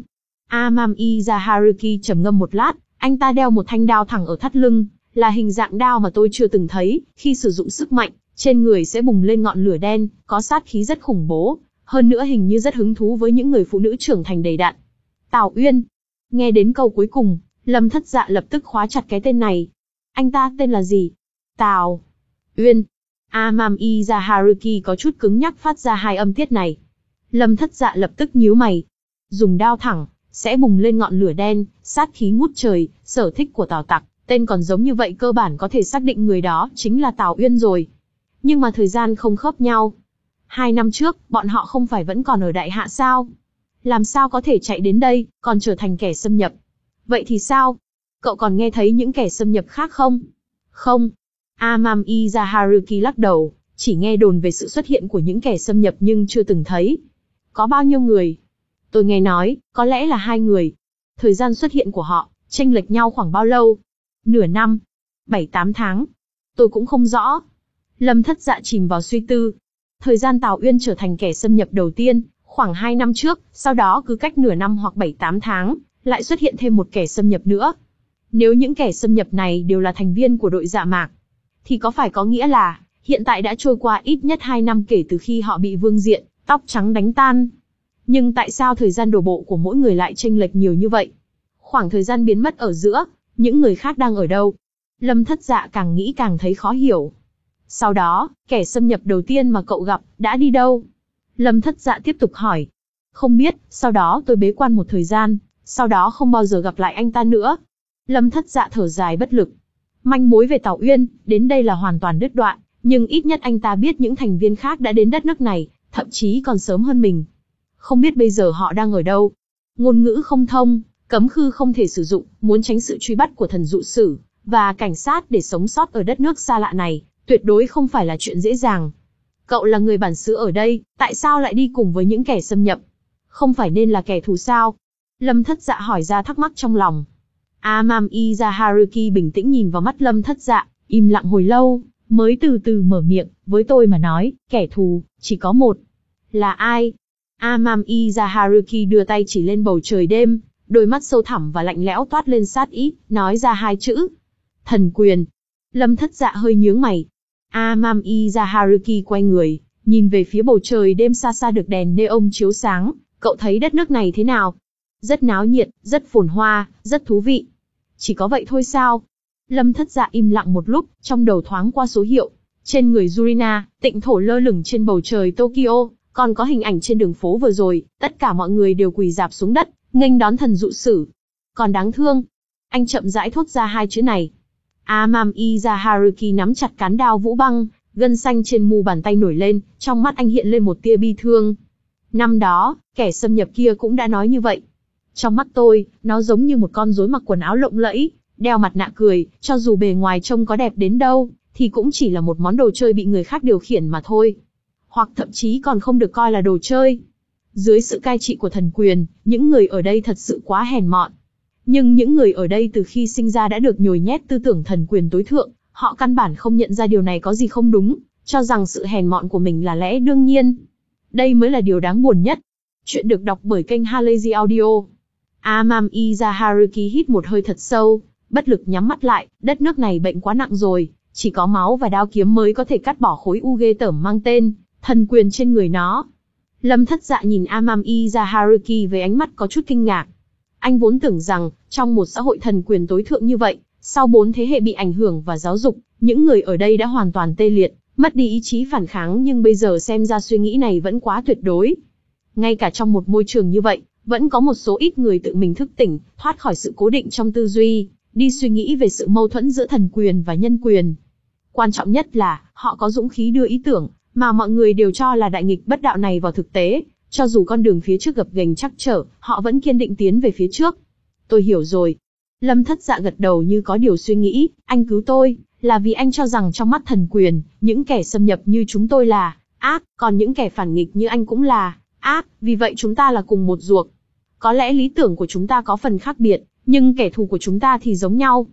Amamiya Haruki trầm ngâm một lát, anh ta đeo một thanh đao thẳng ở thắt lưng, là hình dạng đao mà tôi chưa từng thấy, khi sử dụng sức mạnh, trên người sẽ bùng lên ngọn lửa đen, có sát khí rất khủng bố, hơn nữa hình như rất hứng thú với những người phụ nữ trưởng thành đầy đặn. Tào Uyên. Nghe đến câu cuối cùng, Lâm Thất Dạ lập tức khóa chặt cái tên này. Anh ta tên là gì? Tào Uyên. Amamiya Haruki có chút cứng nhắc phát ra hai âm tiết này. Lâm Thất Dạ lập tức nhíu mày. Dùng đao thẳng, sẽ bùng lên ngọn lửa đen, sát khí ngút trời, sở thích của Tào Tặc, tên còn giống như vậy cơ bản có thể xác định người đó chính là Tào Uyên rồi. Nhưng mà thời gian không khớp nhau. Hai năm trước, bọn họ không phải vẫn còn ở Đại Hạ sao? Làm sao có thể chạy đến đây, còn trở thành kẻ xâm nhập? Vậy thì sao? Cậu còn nghe thấy những kẻ xâm nhập khác không? Không. Amamiya Haruki lắc đầu, chỉ nghe đồn về sự xuất hiện của những kẻ xâm nhập nhưng chưa từng thấy. Có bao nhiêu người? Tôi nghe nói, có lẽ là hai người. Thời gian xuất hiện của họ, chênh lệch nhau khoảng bao lâu? Nửa năm? Bảy tám tháng? Tôi cũng không rõ. Lâm Thất Dạ chìm vào suy tư. Thời gian Tào Uyên trở thành kẻ xâm nhập đầu tiên, khoảng hai năm trước, sau đó cứ cách nửa năm hoặc bảy tám tháng, lại xuất hiện thêm một kẻ xâm nhập nữa. Nếu những kẻ xâm nhập này đều là thành viên của đội Dạ Mạc, thì có phải có nghĩa là, hiện tại đã trôi qua ít nhất hai năm kể từ khi họ bị Vương Diện, tóc trắng đánh tan. Nhưng tại sao thời gian đổ bộ của mỗi người lại chênh lệch nhiều như vậy? Khoảng thời gian biến mất ở giữa, những người khác đang ở đâu? Lâm Thất Dạ càng nghĩ càng thấy khó hiểu. Sau đó, kẻ xâm nhập đầu tiên mà cậu gặp, đã đi đâu? Lâm Thất Dạ tiếp tục hỏi. Không biết, sau đó tôi bế quan một thời gian, sau đó không bao giờ gặp lại anh ta nữa. Lâm Thất Dạ thở dài bất lực. Manh mối về Tào Uyên, đến đây là hoàn toàn đứt đoạn, nhưng ít nhất anh ta biết những thành viên khác đã đến đất nước này, thậm chí còn sớm hơn mình. Không biết bây giờ họ đang ở đâu. Ngôn ngữ không thông, cấm khư không thể sử dụng, muốn tránh sự truy bắt của thần dụ sử và cảnh sát để sống sót ở đất nước xa lạ này, tuyệt đối không phải là chuyện dễ dàng. Cậu là người bản xứ ở đây, tại sao lại đi cùng với những kẻ xâm nhập? Không phải nên là kẻ thù sao? Lâm Thất Dạ hỏi ra thắc mắc trong lòng. Amamiya Haruki bình tĩnh nhìn vào mắt Lâm Thất Dạ, im lặng hồi lâu, mới từ từ mở miệng, với tôi mà nói, kẻ thù, chỉ có một. Là ai? Amamiya Haruki đưa tay chỉ lên bầu trời đêm, đôi mắt sâu thẳm và lạnh lẽo toát lên sát ý, nói ra hai chữ. Thần quyền. Lâm Thất Dạ hơi nhướng mày. Amamiya Haruki quay người, nhìn về phía bầu trời đêm xa xa được đèn neon chiếu sáng, cậu thấy đất nước này thế nào? Rất náo nhiệt, rất phồn hoa, rất thú vị. Chỉ có vậy thôi sao? Lâm Thất Dạ im lặng một lúc, trong đầu thoáng qua số hiệu. Trên người Yurina, tịnh thổ lơ lửng trên bầu trời Tokyo, còn có hình ảnh trên đường phố vừa rồi, tất cả mọi người đều quỳ rạp xuống đất, nghênh đón thần dụ sử. Còn đáng thương. Anh chậm rãi thốt ra hai chữ này. Amamiya Haruki nắm chặt cán đao vũ băng, gân xanh trên mu bàn tay nổi lên, trong mắt anh hiện lên một tia bi thương. Năm đó, kẻ xâm nhập kia cũng đã nói như vậy. Trong mắt tôi, nó giống như một con rối mặc quần áo lộng lẫy, đeo mặt nạ cười, cho dù bề ngoài trông có đẹp đến đâu, thì cũng chỉ là một món đồ chơi bị người khác điều khiển mà thôi. Hoặc thậm chí còn không được coi là đồ chơi. Dưới sự cai trị của thần quyền, những người ở đây thật sự quá hèn mọn. Nhưng những người ở đây từ khi sinh ra đã được nhồi nhét tư tưởng thần quyền tối thượng, họ căn bản không nhận ra điều này có gì không đúng, cho rằng sự hèn mọn của mình là lẽ đương nhiên. Đây mới là điều đáng buồn nhất. Chuyện được đọc bởi kênh Halazy Audio. Amamiya Haruki hít một hơi thật sâu, bất lực nhắm mắt lại, đất nước này bệnh quá nặng rồi, Chỉ có máu và đao kiếm mới có thể cắt bỏ khối u ghê tởm mang tên thần quyền trên người nó. Lâm Thất Dạ nhìn Amamiya Haruki với ánh mắt có chút kinh ngạc. Anh vốn tưởng rằng, trong một xã hội thần quyền tối thượng như vậy, sau bốn thế hệ bị ảnh hưởng và giáo dục, những người ở đây đã hoàn toàn tê liệt, mất đi ý chí phản kháng, nhưng bây giờ xem ra suy nghĩ này vẫn quá tuyệt đối. Ngay cả trong một môi trường như vậy, vẫn có một số ít người tự mình thức tỉnh, thoát khỏi sự cố định trong tư duy, đi suy nghĩ về sự mâu thuẫn giữa thần quyền và nhân quyền. Quan trọng nhất là, họ có dũng khí đưa ý tưởng, mà mọi người đều cho là đại nghịch bất đạo này vào thực tế, cho dù con đường phía trước gập ghềnh trắc trở, họ vẫn kiên định tiến về phía trước. Tôi hiểu rồi. Lâm Thất Dạ gật đầu như có điều suy nghĩ, anh cứu tôi, là vì anh cho rằng trong mắt thần quyền, những kẻ xâm nhập như chúng tôi là ác, còn những kẻ phản nghịch như anh cũng là ác, vì vậy chúng ta là cùng một ruột. Có lẽ lý tưởng của chúng ta có phần khác biệt, nhưng kẻ thù của chúng ta thì giống nhau.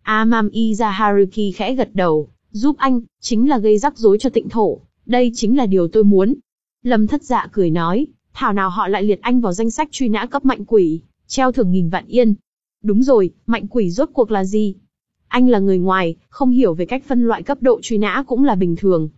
Amamiya Haruki khẽ gật đầu, giúp anh, chính là gây rắc rối cho Tịnh Thổ, đây chính là điều tôi muốn. Lâm Thất Dạ cười nói, thảo nào họ lại liệt anh vào danh sách truy nã cấp mạnh quỷ, treo thưởng nghìn vạn yên. Đúng rồi, mạnh quỷ rốt cuộc là gì? Anh là người ngoài, không hiểu về cách phân loại cấp độ truy nã cũng là bình thường.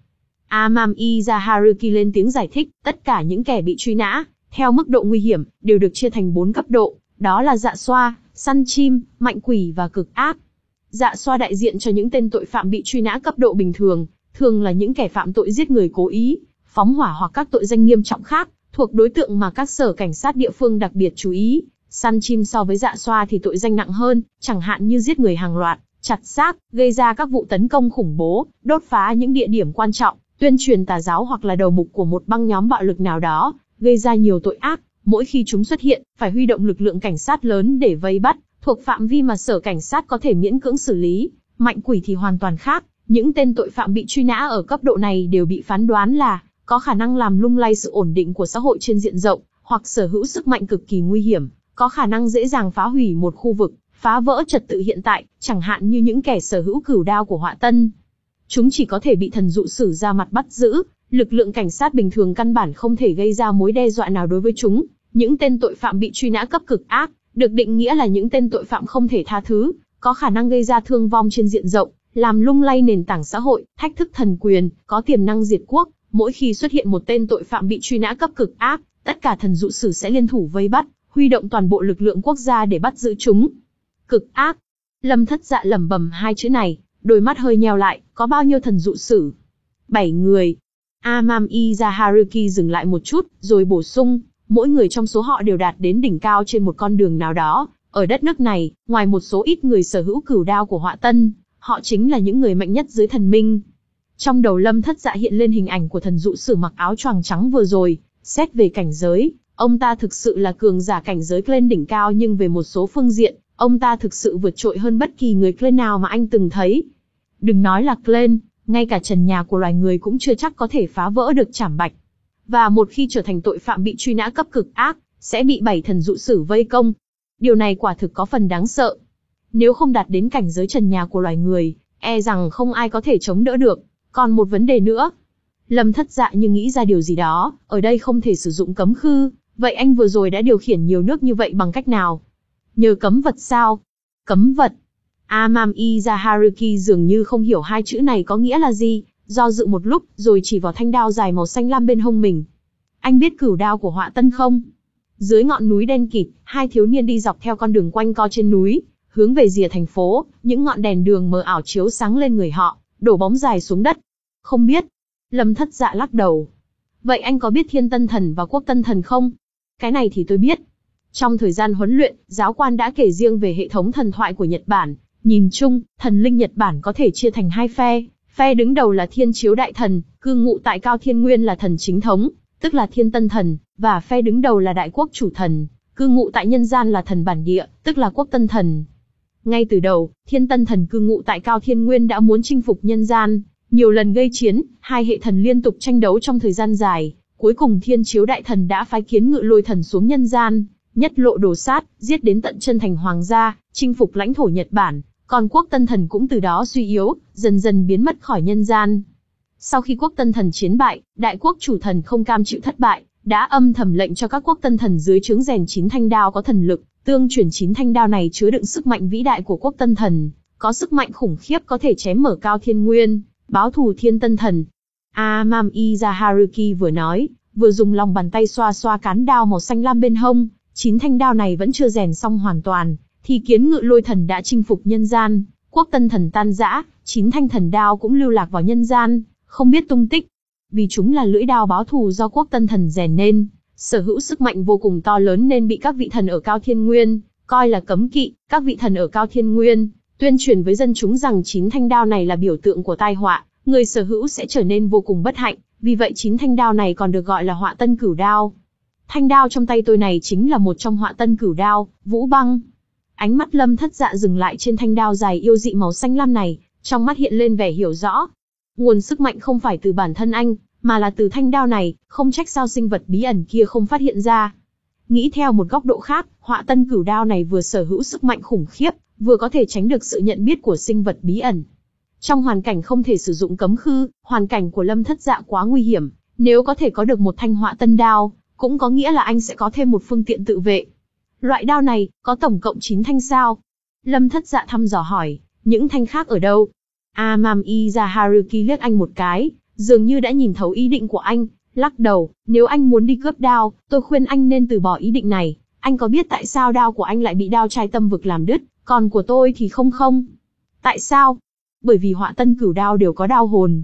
Amamiya Haruki lên tiếng giải thích, tất cả những kẻ bị truy nã, theo mức độ nguy hiểm, đều được chia thành bốn cấp độ, đó là dạ xoa, săn chim, mạnh quỷ và cực ác. Dạ xoa đại diện cho những tên tội phạm bị truy nã cấp độ bình thường, thường là những kẻ phạm tội giết người cố ý, phóng hỏa hoặc các tội danh nghiêm trọng khác, thuộc đối tượng mà các sở cảnh sát địa phương đặc biệt chú ý. Săn chim so với dạ xoa thì tội danh nặng hơn, chẳng hạn như giết người hàng loạt, chặt xác, gây ra các vụ tấn công khủng bố, đốt phá những địa điểm quan trọng, tuyên truyền tà giáo hoặc là đầu mục của một băng nhóm bạo lực nào đó, gây ra nhiều tội ác. Mỗi khi chúng xuất hiện, phải huy động lực lượng cảnh sát lớn để vây bắt, thuộc phạm vi mà sở cảnh sát có thể miễn cưỡng xử lý. Mạnh quỷ thì hoàn toàn khác, những tên tội phạm bị truy nã ở cấp độ này đều bị phán đoán là có khả năng làm lung lay sự ổn định của xã hội trên diện rộng, hoặc sở hữu sức mạnh cực kỳ nguy hiểm, có khả năng dễ dàng phá hủy một khu vực, phá vỡ trật tự hiện tại, chẳng hạn như những kẻ sở hữu cửu đao của Họa Tân. Chúng chỉ có thể bị thần dụ sử ra mặt bắt giữ, lực lượng cảnh sát bình thường căn bản không thể gây ra mối đe dọa nào đối với chúng. Những tên tội phạm bị truy nã cấp cực ác, được định nghĩa là những tên tội phạm không thể tha thứ, có khả năng gây ra thương vong trên diện rộng, làm lung lay nền tảng xã hội, thách thức thần quyền, có tiềm năng diệt quốc. Mỗi khi xuất hiện một tên tội phạm bị truy nã cấp cực ác, tất cả thần dụ sử sẽ liên thủ vây bắt, huy động toàn bộ lực lượng quốc gia để bắt giữ chúng. Cực ác. Lâm Thất Dạ lẩm bẩm hai chữ này, đôi mắt hơi nheo lại, có bao nhiêu thần dụ sử? Bảy người. Amamiya Haruki dừng lại một chút, rồi bổ sung, mỗi người trong số họ đều đạt đến đỉnh cao trên một con đường nào đó. Ở đất nước này, ngoài một số ít người sở hữu cửu đao của Họa Tân, họ chính là những người mạnh nhất dưới thần minh. Trong đầu Lâm Thất Dạ hiện lên hình ảnh của thần dụ sử mặc áo choàng trắng vừa rồi. Xét về cảnh giới, ông ta thực sự là cường giả cảnh giới Clan đỉnh cao, nhưng về một số phương diện, ông ta thực sự vượt trội hơn bất kỳ người Clan nào mà anh từng thấy. Đừng nói là Clan, ngay cả trần nhà của loài người cũng chưa chắc có thể phá vỡ được Trảm Bạch. Và một khi trở thành tội phạm bị truy nã cấp cực ác, sẽ bị bảy thần dụ sử vây công. Điều này quả thực có phần đáng sợ. Nếu không đạt đến cảnh giới trần nhà của loài người, e rằng không ai có thể chống đỡ được. Còn một vấn đề nữa. Lâm Thất Dạ như nghĩ ra điều gì đó, ở đây không thể sử dụng cấm khư, vậy anh vừa rồi đã điều khiển nhiều nước như vậy bằng cách nào? Nhờ cấm vật sao? Cấm vật? Amamiya Haruki dường như không hiểu hai chữ này có nghĩa là gì, do dự một lúc, rồi chỉ vào thanh đao dài màu xanh lam bên hông mình. Anh biết cửu đao của Họa Tân không? Dưới ngọn núi đen kịt, hai thiếu niên đi dọc theo con đường quanh co trên núi, hướng về rìa thành phố, những ngọn đèn đường mờ ảo chiếu sáng lên người họ, đổ bóng dài xuống đất. Không biết. Lâm Thất Dạ lắc đầu. Vậy anh có biết Thiên Tân Thần và Quốc Tân Thần không? Cái này thì tôi biết. Trong thời gian huấn luyện, giáo quan đã kể riêng về hệ thống thần thoại của Nhật Bản. Nhìn chung, thần linh Nhật Bản có thể chia thành hai phe. Phe đứng đầu là Thiên Chiếu Đại Thần, cư ngụ tại Cao Thiên Nguyên là thần chính thống, tức là Thiên Tân Thần, và phe đứng đầu là Đại Quốc Chủ Thần, cư ngụ tại nhân gian là thần bản địa, tức là Quốc Tân Thần. Ngay từ đầu, Thiên Tân Thần cư ngụ tại Cao Thiên Nguyên đã muốn chinh phục nhân gian, nhiều lần gây chiến, hai hệ thần liên tục tranh đấu trong thời gian dài, cuối cùng Thiên Chiếu Đại Thần đã phái Kiến Ngự Lôi Thần xuống nhân gian, nhất lộ đồ sát, giết đến tận chân thành hoàng gia, chinh phục lãnh thổ Nhật Bản, còn Quốc Tân Thần cũng từ đó suy yếu, dần dần biến mất khỏi nhân gian. Sau khi Quốc Tân Thần chiến bại, Đại Quốc Chủ Thần không cam chịu thất bại, đã âm thầm lệnh cho các Quốc Tân Thần dưới trướng rèn chín thanh đao có thần lực, tương truyền chín thanh đao này chứa đựng sức mạnh vĩ đại của Quốc Tân Thần, có sức mạnh khủng khiếp có thể chém mở Cao Thiên Nguyên, báo thù Thiên Tân Thần. Amamiya Haruki vừa nói, vừa dùng lòng bàn tay xoa xoa cán đao màu xanh lam bên hông. Chín thanh đao này vẫn chưa rèn xong hoàn toàn, thì kiến ngự lôi thần đã chinh phục nhân gian, quốc tân thần tan rã, chín thanh thần đao cũng lưu lạc vào nhân gian, không biết tung tích. Vì chúng là lưỡi đao báo thù do quốc tân thần rèn nên, sở hữu sức mạnh vô cùng to lớn nên bị các vị thần ở Cao Thiên Nguyên coi là cấm kỵ. Các vị thần ở Cao Thiên Nguyên tuyên truyền với dân chúng rằng chín thanh đao này là biểu tượng của tai họa, người sở hữu sẽ trở nên vô cùng bất hạnh, vì vậy chín thanh đao này còn được gọi là họa tân cửu đao. Thanh đao trong tay tôi này chính là một trong họa tân cửu đao, Vũ Băng. Ánh mắt Lâm Thất Dạ dừng lại trên thanh đao dài yêu dị màu xanh lam này, trong mắt hiện lên vẻ hiểu rõ. Nguồn sức mạnh không phải từ bản thân anh, mà là từ thanh đao này, không trách sao sinh vật bí ẩn kia không phát hiện ra. Nghĩ theo một góc độ khác, họa tân cửu đao này vừa sở hữu sức mạnh khủng khiếp, vừa có thể tránh được sự nhận biết của sinh vật bí ẩn. Trong hoàn cảnh không thể sử dụng cấm khư, hoàn cảnh của Lâm Thất Dạ quá nguy hiểm, nếu có thể có được một thanh họa tân đao, cũng có nghĩa là anh sẽ có thêm một phương tiện tự vệ. Loại đao này, có tổng cộng chín thanh sao? Lâm Thất Dạ thăm dò hỏi, những thanh khác ở đâu? Amamiya Haruki liếc anh một cái, dường như đã nhìn thấu ý định của anh, lắc đầu, nếu anh muốn đi cướp đao, tôi khuyên anh nên từ bỏ ý định này. Anh có biết tại sao đao của anh lại bị đao trai tâm vực làm đứt, còn của tôi thì không không? Tại sao? Bởi vì họa tân cửu đao đều có đao hồn.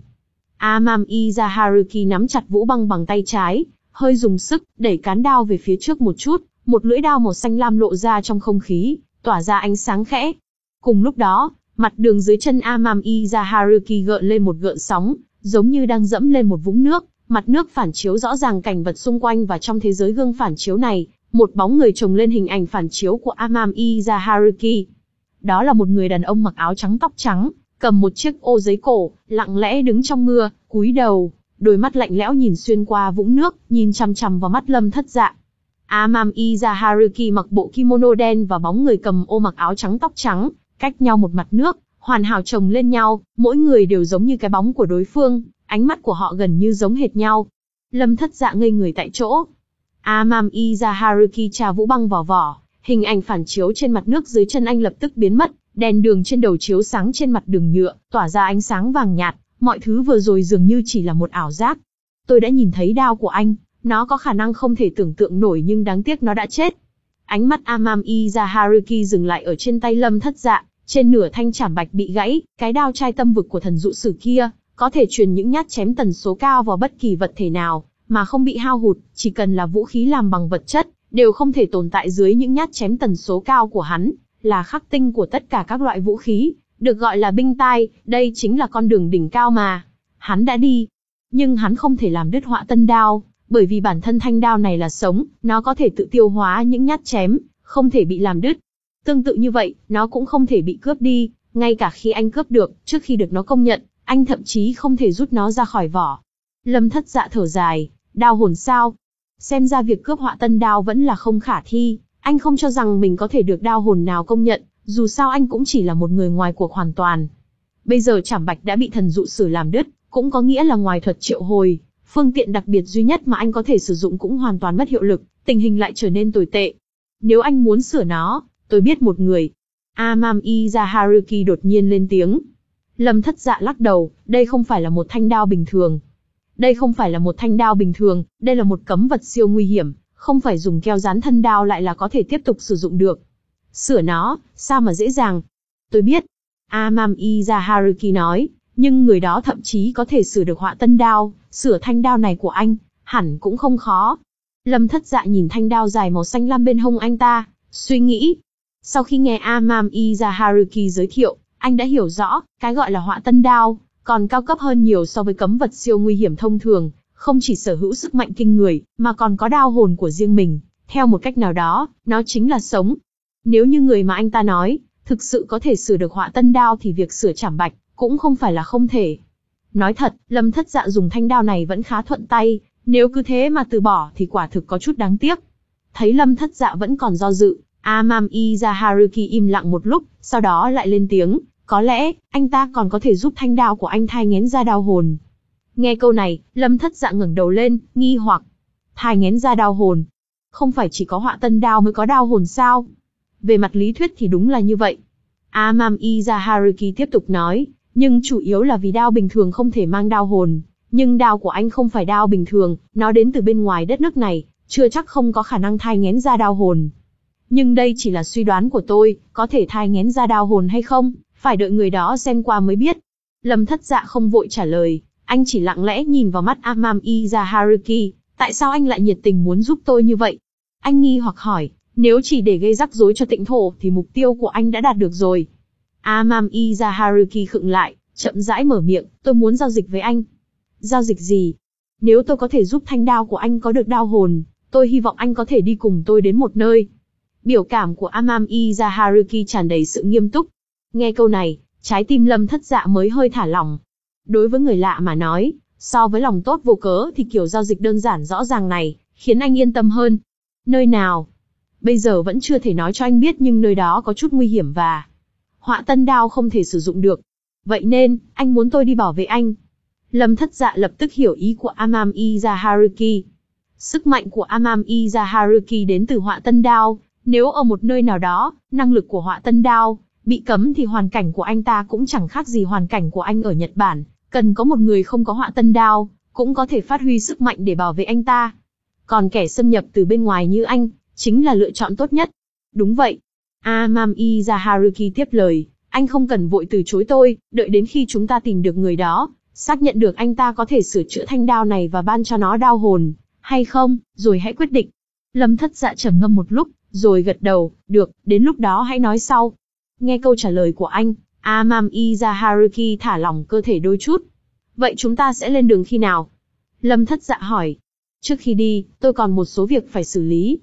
Amamiya Haruki nắm chặt Vũ Băng bằng tay trái, hơi dùng sức, đẩy cán đao về phía trước một chút, một lưỡi đao màu xanh lam lộ ra trong không khí, tỏa ra ánh sáng khẽ. Cùng lúc đó, mặt đường dưới chân Amamiya Haruki gợn lên một gợn sóng, giống như đang dẫm lên một vũng nước, mặt nước phản chiếu rõ ràng cảnh vật xung quanh, và trong thế giới gương phản chiếu này, một bóng người chồng lên hình ảnh phản chiếu của Amamiya Haruki. Đó là một người đàn ông mặc áo trắng tóc trắng, cầm một chiếc ô giấy cổ, lặng lẽ đứng trong mưa, cúi đầu, đôi mắt lạnh lẽo nhìn xuyên qua vũng nước, nhìn chằm chằm vào mắt Lâm Thất Dạ. Amamiya Haruki mặc bộ kimono đen và bóng người cầm ô mặc áo trắng tóc trắng, cách nhau một mặt nước, hoàn hảo chồng lên nhau, mỗi người đều giống như cái bóng của đối phương, ánh mắt của họ gần như giống hệt nhau. Lâm Thất Dạ ngây người tại chỗ. Amamiya Haruki trà Vũ Băng vào vỏ, hình ảnh phản chiếu trên mặt nước dưới chân anh lập tức biến mất, đèn đường trên đầu chiếu sáng trên mặt đường nhựa, tỏa ra ánh sáng vàng nhạt, mọi thứ vừa rồi dường như chỉ là một ảo giác. Tôi đã nhìn thấy đao của anh, nó có khả năng không thể tưởng tượng nổi nhưng đáng tiếc nó đã chết. Ánh mắt Amamiya Haruki dừng lại ở trên tay Lâm Thất Dạ, trên nửa thanh trảm bạch bị gãy, cái đao trai tâm vực của thần dụ sử kia, có thể truyền những nhát chém tần số cao vào bất kỳ vật thể nào, mà không bị hao hụt, chỉ cần là vũ khí làm bằng vật chất, đều không thể tồn tại dưới những nhát chém tần số cao của hắn, là khắc tinh của tất cả các loại vũ khí, được gọi là binh tai, đây chính là con đường đỉnh cao mà hắn đã đi. Nhưng hắn không thể làm đứt họa tân đao, bởi vì bản thân thanh đao này là sống, nó có thể tự tiêu hóa những nhát chém, không thể bị làm đứt. Tương tự như vậy, nó cũng không thể bị cướp đi, ngay cả khi anh cướp được, trước khi được nó công nhận, anh thậm chí không thể rút nó ra khỏi vỏ. Lâm Thất Dạ thở dài, đao hồn sao? Xem ra việc cướp họa tân đao vẫn là không khả thi, anh không cho rằng mình có thể được đao hồn nào công nhận, dù sao anh cũng chỉ là một người ngoài cuộc hoàn toàn. Bây giờ trảm bạch đã bị thần dụ sử làm đứt, cũng có nghĩa là ngoài thuật triệu hồi, phương tiện đặc biệt duy nhất mà anh có thể sử dụng cũng hoàn toàn mất hiệu lực, tình hình lại trở nên tồi tệ. Nếu anh muốn sửa nó, tôi biết một người. Amamiya Haruki đột nhiên lên tiếng. Lâm Thất Dạ lắc đầu, đây không phải là một thanh đao bình thường. Đây không phải là một thanh đao bình thường, đây là một cấm vật siêu nguy hiểm, không phải dùng keo dán thân đao lại là có thể tiếp tục sử dụng được. Sửa nó, sao mà dễ dàng? Tôi biết. Amamiya Haruki nói, nhưng người đó thậm chí có thể sửa được họa tân đao, sửa thanh đao này của anh, hẳn cũng không khó. Lâm Thất Dạ nhìn thanh đao dài màu xanh lam bên hông anh ta, suy nghĩ. Sau khi nghe Amamiya Haruki giới thiệu, anh đã hiểu rõ, cái gọi là họa tân đao, còn cao cấp hơn nhiều so với cấm vật siêu nguy hiểm thông thường, không chỉ sở hữu sức mạnh kinh người, mà còn có đao hồn của riêng mình. Theo một cách nào đó, nó chính là sống. Nếu như người mà anh ta nói, thực sự có thể sửa được họa tân đao thì việc sửa trảm bạch, cũng không phải là không thể. Nói thật, Lâm Thất Dạ dùng thanh đao này vẫn khá thuận tay, nếu cứ thế mà từ bỏ thì quả thực có chút đáng tiếc. Thấy Lâm Thất Dạ vẫn còn do dự, Amamiya Haruki im lặng một lúc, sau đó lại lên tiếng, có lẽ, anh ta còn có thể giúp thanh đao của anh thai nghén ra đao hồn. Nghe câu này, Lâm Thất Dạ ngẩng đầu lên, nghi hoặc. Thai nghén ra đao hồn? Không phải chỉ có họa tân đao mới có đao hồn sao? Về mặt lý thuyết thì đúng là như vậy. Amamiya Haruki tiếp tục nói, nhưng chủ yếu là vì đao bình thường không thể mang đao hồn. Nhưng đao của anh không phải đao bình thường, nó đến từ bên ngoài đất nước này, chưa chắc không có khả năng thai nghén ra đao hồn. Nhưng đây chỉ là suy đoán của tôi, có thể thai nghén ra đao hồn hay không, phải đợi người đó xem qua mới biết. Lâm Thất Dạ không vội trả lời, anh chỉ lặng lẽ nhìn vào mắt Amamiya Haruki, tại sao anh lại nhiệt tình muốn giúp tôi như vậy? Anh nghi hoặc hỏi, nếu chỉ để gây rắc rối cho Tịnh Thổ thì mục tiêu của anh đã đạt được rồi. Amamiya Haruki khựng lại, chậm rãi mở miệng, tôi muốn giao dịch với anh. Giao dịch gì? Nếu tôi có thể giúp thanh đao của anh có được đao hồn, tôi hy vọng anh có thể đi cùng tôi đến một nơi. Biểu cảm của Amamiya Haruki tràn đầy sự nghiêm túc. Nghe câu này, trái tim Lâm Thất Dạ mới hơi thả lỏng. Đối với người lạ mà nói, so với lòng tốt vô cớ thì kiểu giao dịch đơn giản rõ ràng này, khiến anh yên tâm hơn. Nơi nào? Bây giờ vẫn chưa thể nói cho anh biết nhưng nơi đó có chút nguy hiểm và họa tân đao không thể sử dụng được. Vậy nên, anh muốn tôi đi bảo vệ anh. Lâm Thất Dạ lập tức hiểu ý của Amamiya Haruki. Sức mạnh của Amamiya Haruki đến từ họa tân đao. Nếu ở một nơi nào đó, năng lực của họa tân đao bị cấm thì hoàn cảnh của anh ta cũng chẳng khác gì hoàn cảnh của anh ở Nhật Bản. Cần có một người không có họa tân đao, cũng có thể phát huy sức mạnh để bảo vệ anh ta. Còn kẻ xâm nhập từ bên ngoài như anh, chính là lựa chọn tốt nhất. Đúng vậy. Amamiya Haruki tiếp lời, anh không cần vội từ chối tôi, đợi đến khi chúng ta tìm được người đó, xác nhận được anh ta có thể sửa chữa thanh đao này và ban cho nó đao hồn, hay không, rồi hãy quyết định. Lâm Thất Dạ trầm ngâm một lúc, rồi gật đầu, được, đến lúc đó hãy nói sau. Nghe câu trả lời của anh, Amamiya Haruki thả lỏng cơ thể đôi chút. Vậy chúng ta sẽ lên đường khi nào? Lâm Thất Dạ hỏi. Trước khi đi, tôi còn một số việc phải xử lý.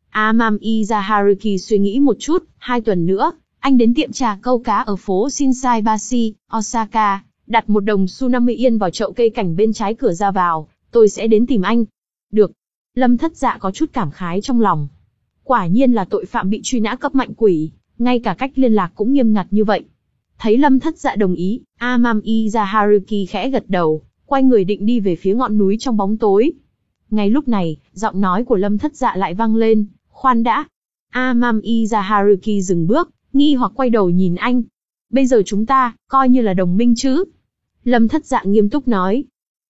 Amamiya Haruki suy nghĩ một chút, hai tuần nữa, anh đến tiệm trà câu cá ở phố Shinsaibashi, Osaka, đặt một đồng xu năm mươi yên vào chậu cây cảnh bên trái cửa ra vào, tôi sẽ đến tìm anh. Được. Lâm Thất Dạ có chút cảm khái trong lòng. Quả nhiên là tội phạm bị truy nã cấp mạnh quỷ, ngay cả cách liên lạc cũng nghiêm ngặt như vậy. Thấy Lâm Thất Dạ đồng ý, Amamiya Haruki khẽ gật đầu, quay người định đi về phía ngọn núi trong bóng tối. Ngay lúc này, giọng nói của Lâm Thất Dạ lại vang lên, khoan đã. Amamiya Haruki dừng bước, nghi hoặc quay đầu nhìn anh. Bây giờ chúng ta, coi như là đồng minh chứ? Lâm Thất Dạ nghiêm túc nói.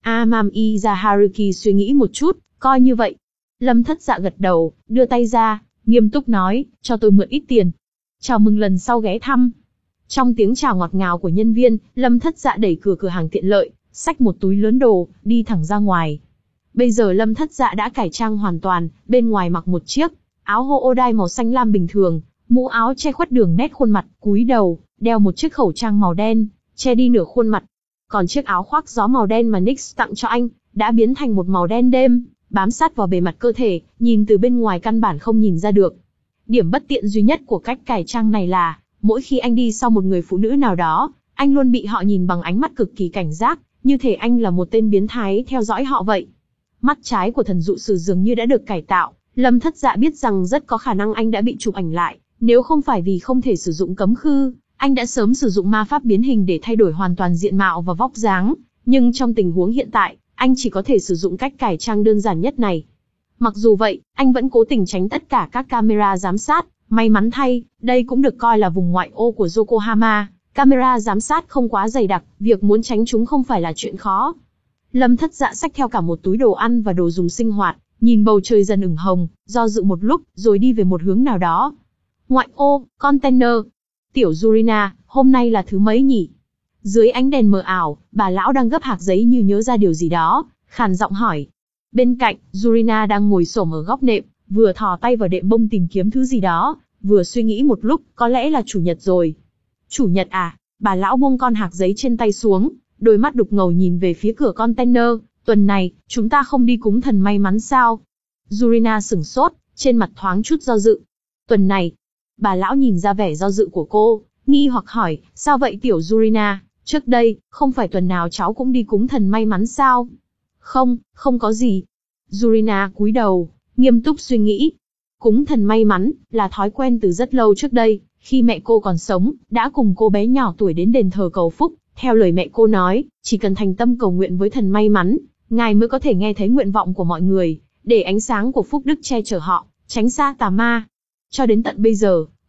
Amamiya Haruki suy nghĩ một chút, coi như vậy. Lâm Thất Dạ gật đầu, đưa tay ra, nghiêm túc nói, cho tôi mượn ít tiền. Chào mừng lần sau ghé thăm. Trong tiếng chào ngọt ngào của nhân viên, Lâm Thất Dạ đẩy cửa cửa hàng tiện lợi, xách một túi lớn đồ, đi thẳng ra ngoài. Bây giờ Lâm Thất Dạ đã cải trang hoàn toàn, bên ngoài mặc một chiếc áo Hoodai màu xanh lam bình thường, mũ áo che khuất đường nét khuôn mặt, cúi đầu, đeo một chiếc khẩu trang màu đen, che đi nửa khuôn mặt. Còn chiếc áo khoác gió màu đen mà Nix tặng cho anh, đã biến thành một màu đen đêm, bám sát vào bề mặt cơ thể, nhìn từ bên ngoài căn bản không nhìn ra được. Điểm bất tiện duy nhất của cách cải trang này là, mỗi khi anh đi sau một người phụ nữ nào đó, anh luôn bị họ nhìn bằng ánh mắt cực kỳ cảnh giác, như thể anh là một tên biến thái theo dõi họ vậy. Mắt trái của thần dụ sử dường như đã được cải tạo, Lâm Thất Dạ biết rằng rất có khả năng anh đã bị chụp ảnh lại, nếu không phải vì không thể sử dụng cấm khư, anh đã sớm sử dụng ma pháp biến hình để thay đổi hoàn toàn diện mạo và vóc dáng, nhưng trong tình huống hiện tại, anh chỉ có thể sử dụng cách cải trang đơn giản nhất này. Mặc dù vậy, anh vẫn cố tình tránh tất cả các camera giám sát, may mắn thay, đây cũng được coi là vùng ngoại ô của Yokohama, camera giám sát không quá dày đặc, việc muốn tránh chúng không phải là chuyện khó. Lâm Thất Dạ xách theo cả một túi đồ ăn và đồ dùng sinh hoạt, nhìn bầu trời dần ửng hồng, do dự một lúc, rồi đi về một hướng nào đó. Ngoại ô, container. Tiểu Yurina, hôm nay là thứ mấy nhỉ? Dưới ánh đèn mờ ảo, bà lão đang gấp hạc giấy như nhớ ra điều gì đó, khàn giọng hỏi. Bên cạnh, Yurina đang ngồi xổm ở góc nệm, vừa thò tay vào đệm bông tìm kiếm thứ gì đó, vừa suy nghĩ một lúc, có lẽ là chủ nhật rồi. Chủ nhật à? Bà lão buông con hạc giấy trên tay xuống, đôi mắt đục ngầu nhìn về phía cửa container. Tuần này, chúng ta không đi cúng thần may mắn sao? Yurina sửng sốt, trên mặt thoáng chút do dự. Tuần này, bà lão nhìn ra vẻ do dự của cô, nghi hoặc hỏi, sao vậy tiểu Yurina? Trước đây, không phải tuần nào cháu cũng đi cúng thần may mắn sao? Không, không có gì. Yurina cúi đầu, nghiêm túc suy nghĩ. Cúng thần may mắn là thói quen từ rất lâu trước đây, khi mẹ cô còn sống, đã cùng cô bé nhỏ tuổi đến đền thờ cầu phúc. Theo lời mẹ cô nói, chỉ cần thành tâm cầu nguyện với thần may mắn, ngài mới có thể nghe thấy nguyện vọng của mọi người, để ánh sáng của phúc đức che chở họ, tránh xa tà ma. Cho đến tận bây giờ,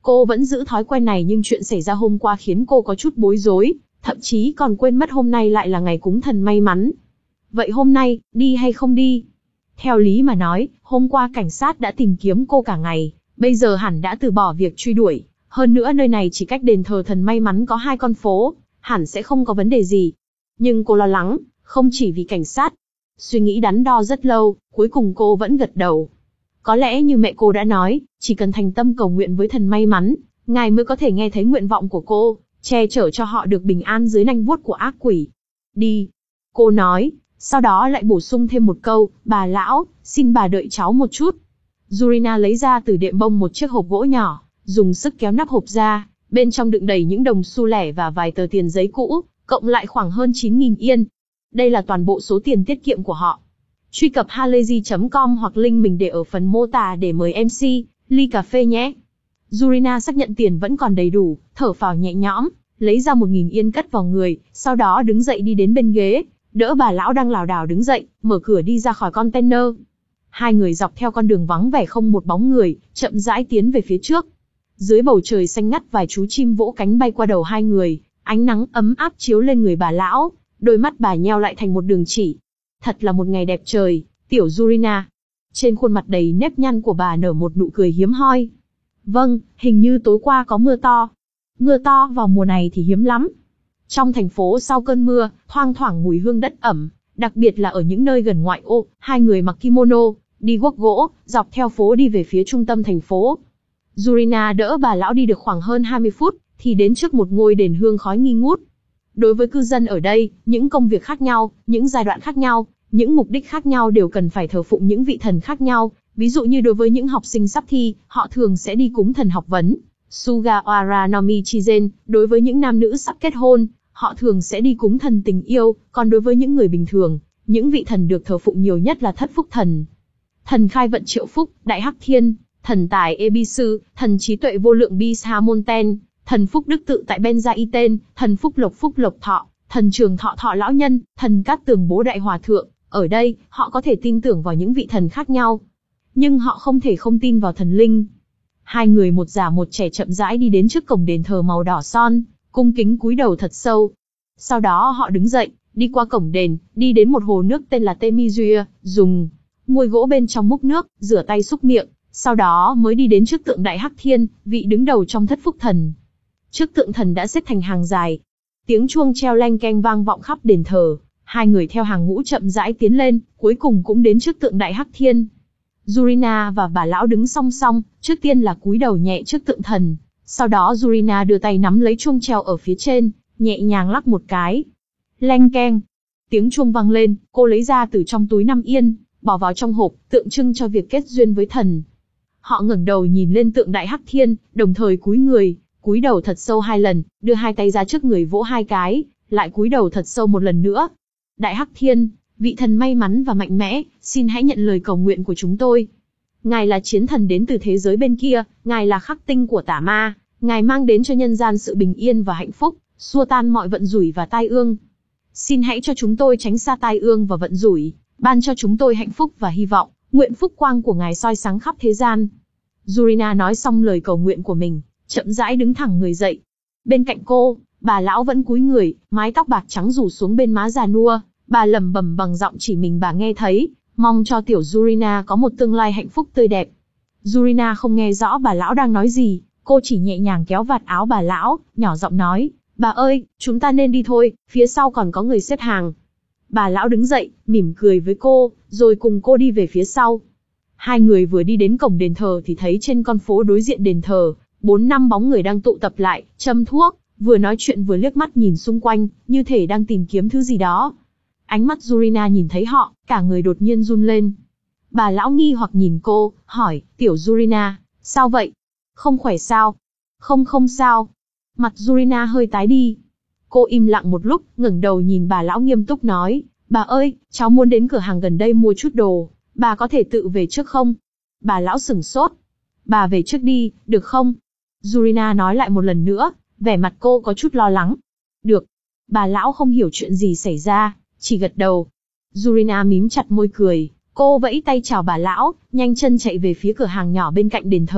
Cô vẫn giữ thói quen này nhưng chuyện xảy ra hôm qua khiến cô có chút bối rối, thậm chí còn quên mất hôm nay lại là ngày cúng thần may mắn. Vậy hôm nay, đi hay không đi? Theo lý mà nói, hôm qua cảnh sát đã tìm kiếm cô cả ngày, bây giờ hẳn đã từ bỏ việc truy đuổi. Hơn nữa nơi này chỉ cách đền thờ thần may mắn có hai con phố, hẳn sẽ không có vấn đề gì. Nhưng cô lo lắng, không chỉ vì cảnh sát. Suy nghĩ đắn đo rất lâu, cuối cùng cô vẫn gật đầu. Có lẽ như mẹ cô đã nói, chỉ cần thành tâm cầu nguyện với thần may mắn, ngài mới có thể nghe thấy nguyện vọng của cô, che chở cho họ được bình an dưới nanh vuốt của ác quỷ. Đi. Cô nói, sau đó lại bổ sung thêm một câu, bà lão, xin bà đợi cháu một chút. Yurina lấy ra từ đệm bông một chiếc hộp gỗ nhỏ, dùng sức kéo nắp hộp ra, bên trong đựng đầy những đồng xu lẻ và vài tờ tiền giấy cũ, cộng lại khoảng hơn chín nghìn yên. Đây là toàn bộ số tiền tiết kiệm của họ. Truy cập halayzi chấm com hoặc link mình để ở phần mô tả để mời em xê, ly cà phê nhé. Yurina xác nhận tiền vẫn còn đầy đủ, thở phào nhẹ nhõm, lấy ra một nghìn yên cất vào người, sau đó đứng dậy đi đến bên ghế, đỡ bà lão đang lảo đảo đứng dậy, mở cửa đi ra khỏi container. Hai người dọc theo con đường vắng vẻ không một bóng người, chậm rãi tiến về phía trước. Dưới bầu trời xanh ngắt vài chú chim vỗ cánh bay qua đầu hai người, ánh nắng ấm áp chiếu lên người bà lão, đôi mắt bà nheo lại thành một đường chỉ. Thật là một ngày đẹp trời, tiểu Yurina. Trên khuôn mặt đầy nếp nhăn của bà nở một nụ cười hiếm hoi. Vâng, hình như tối qua có mưa to. Mưa to vào mùa này thì hiếm lắm. Trong thành phố sau cơn mưa, thoang thoảng mùi hương đất ẩm, đặc biệt là ở những nơi gần ngoại ô, hai người mặc kimono, đi guốc gỗ, dọc theo phố đi về phía trung tâm thành phố. Yurina đỡ bà lão đi được khoảng hơn hai mươi phút, thì đến trước một ngôi đền hương khói nghi ngút. Đối với cư dân ở đây, những công việc khác nhau, những giai đoạn khác nhau, những mục đích khác nhau đều cần phải thờ phụng những vị thần khác nhau. Ví dụ như đối với những học sinh sắp thi, họ thường sẽ đi cúng thần học vấn, Sugawara no Michizen. Đối với những nam nữ sắp kết hôn, họ thường sẽ đi cúng thần tình yêu. Còn đối với những người bình thường, những vị thần được thờ phụng nhiều nhất là thất phúc thần, thần khai vận triệu phúc, đại hắc thiên, thần tài Ebisu, thần trí tuệ vô lượng Bishamonten, thần phúc đức tự tại Benzaiten, thần phúc lộc phúc lộc thọ, thần trường thọ thọ lão nhân, thần cát tường bố đại hòa thượng. Ở đây, họ có thể tin tưởng vào những vị thần khác nhau, nhưng họ không thể không tin vào thần linh. Hai người một già một trẻ chậm rãi đi đến trước cổng đền thờ màu đỏ son, cung kính cúi đầu thật sâu. Sau đó họ đứng dậy, đi qua cổng đền, đi đến một hồ nước tên là Temizuya, dùng muôi gỗ bên trong múc nước, rửa tay xúc miệng, sau đó mới đi đến trước tượng Đại Hắc Thiên, vị đứng đầu trong thất phúc thần. Trước tượng thần đã xếp thành hàng dài, tiếng chuông treo leng keng vang vọng khắp đền thờ. Hai người theo hàng ngũ chậm rãi tiến lên, cuối cùng cũng đến trước tượng Đại Hắc Thiên. Yurina và bà lão đứng song song, trước tiên là cúi đầu nhẹ trước tượng thần, sau đó Yurina đưa tay nắm lấy chuông treo ở phía trên, nhẹ nhàng lắc một cái. Leng keng, tiếng chuông vang lên, cô lấy ra từ trong túi năm yên, bỏ vào trong hộp, tượng trưng cho việc kết duyên với thần. Họ ngẩng đầu nhìn lên tượng Đại Hắc Thiên, đồng thời cúi người, cúi đầu thật sâu hai lần, đưa hai tay ra trước người vỗ hai cái, lại cúi đầu thật sâu một lần nữa. Đại Hắc Thiên, vị thần may mắn và mạnh mẽ, xin hãy nhận lời cầu nguyện của chúng tôi. Ngài là chiến thần đến từ thế giới bên kia, ngài là khắc tinh của tả ma, ngài mang đến cho nhân gian sự bình yên và hạnh phúc, xua tan mọi vận rủi và tai ương. Xin hãy cho chúng tôi tránh xa tai ương và vận rủi, ban cho chúng tôi hạnh phúc và hy vọng, nguyện phúc quang của ngài soi sáng khắp thế gian. Yurina nói xong lời cầu nguyện của mình, chậm rãi đứng thẳng người dậy. Bên cạnh cô, bà lão vẫn cúi người, mái tóc bạc trắng rủ xuống bên má già nua, bà lẩm bẩm bằng giọng chỉ mình bà nghe thấy, mong cho tiểu Yurina có một tương lai hạnh phúc tươi đẹp. Yurina không nghe rõ bà lão đang nói gì, cô chỉ nhẹ nhàng kéo vạt áo bà lão, nhỏ giọng nói, bà ơi, chúng ta nên đi thôi, phía sau còn có người xếp hàng. Bà lão đứng dậy, mỉm cười với cô, rồi cùng cô đi về phía sau. Hai người vừa đi đến cổng đền thờ thì thấy trên con phố đối diện đền thờ, bốn năm bóng người đang tụ tập lại, châm thuốc, vừa nói chuyện vừa liếc mắt nhìn xung quanh, như thể đang tìm kiếm thứ gì đó. Ánh mắt Yurina nhìn thấy họ, cả người đột nhiên run lên. Bà lão nghi hoặc nhìn cô, hỏi, tiểu Yurina, sao vậy? Không khỏe sao? Không không sao. Mặt Yurina hơi tái đi. Cô im lặng một lúc, ngẩng đầu nhìn bà lão nghiêm túc nói, bà ơi, cháu muốn đến cửa hàng gần đây mua chút đồ, bà có thể tự về trước không? Bà lão sửng sốt. Bà về trước đi, được không? Yurina nói lại một lần nữa, vẻ mặt cô có chút lo lắng. Được. Bà lão không hiểu chuyện gì xảy ra, chỉ gật đầu. Yurina mím chặt môi cười, cô vẫy tay chào bà lão, nhanh chân chạy về phía cửa hàng nhỏ bên cạnh đền thờ.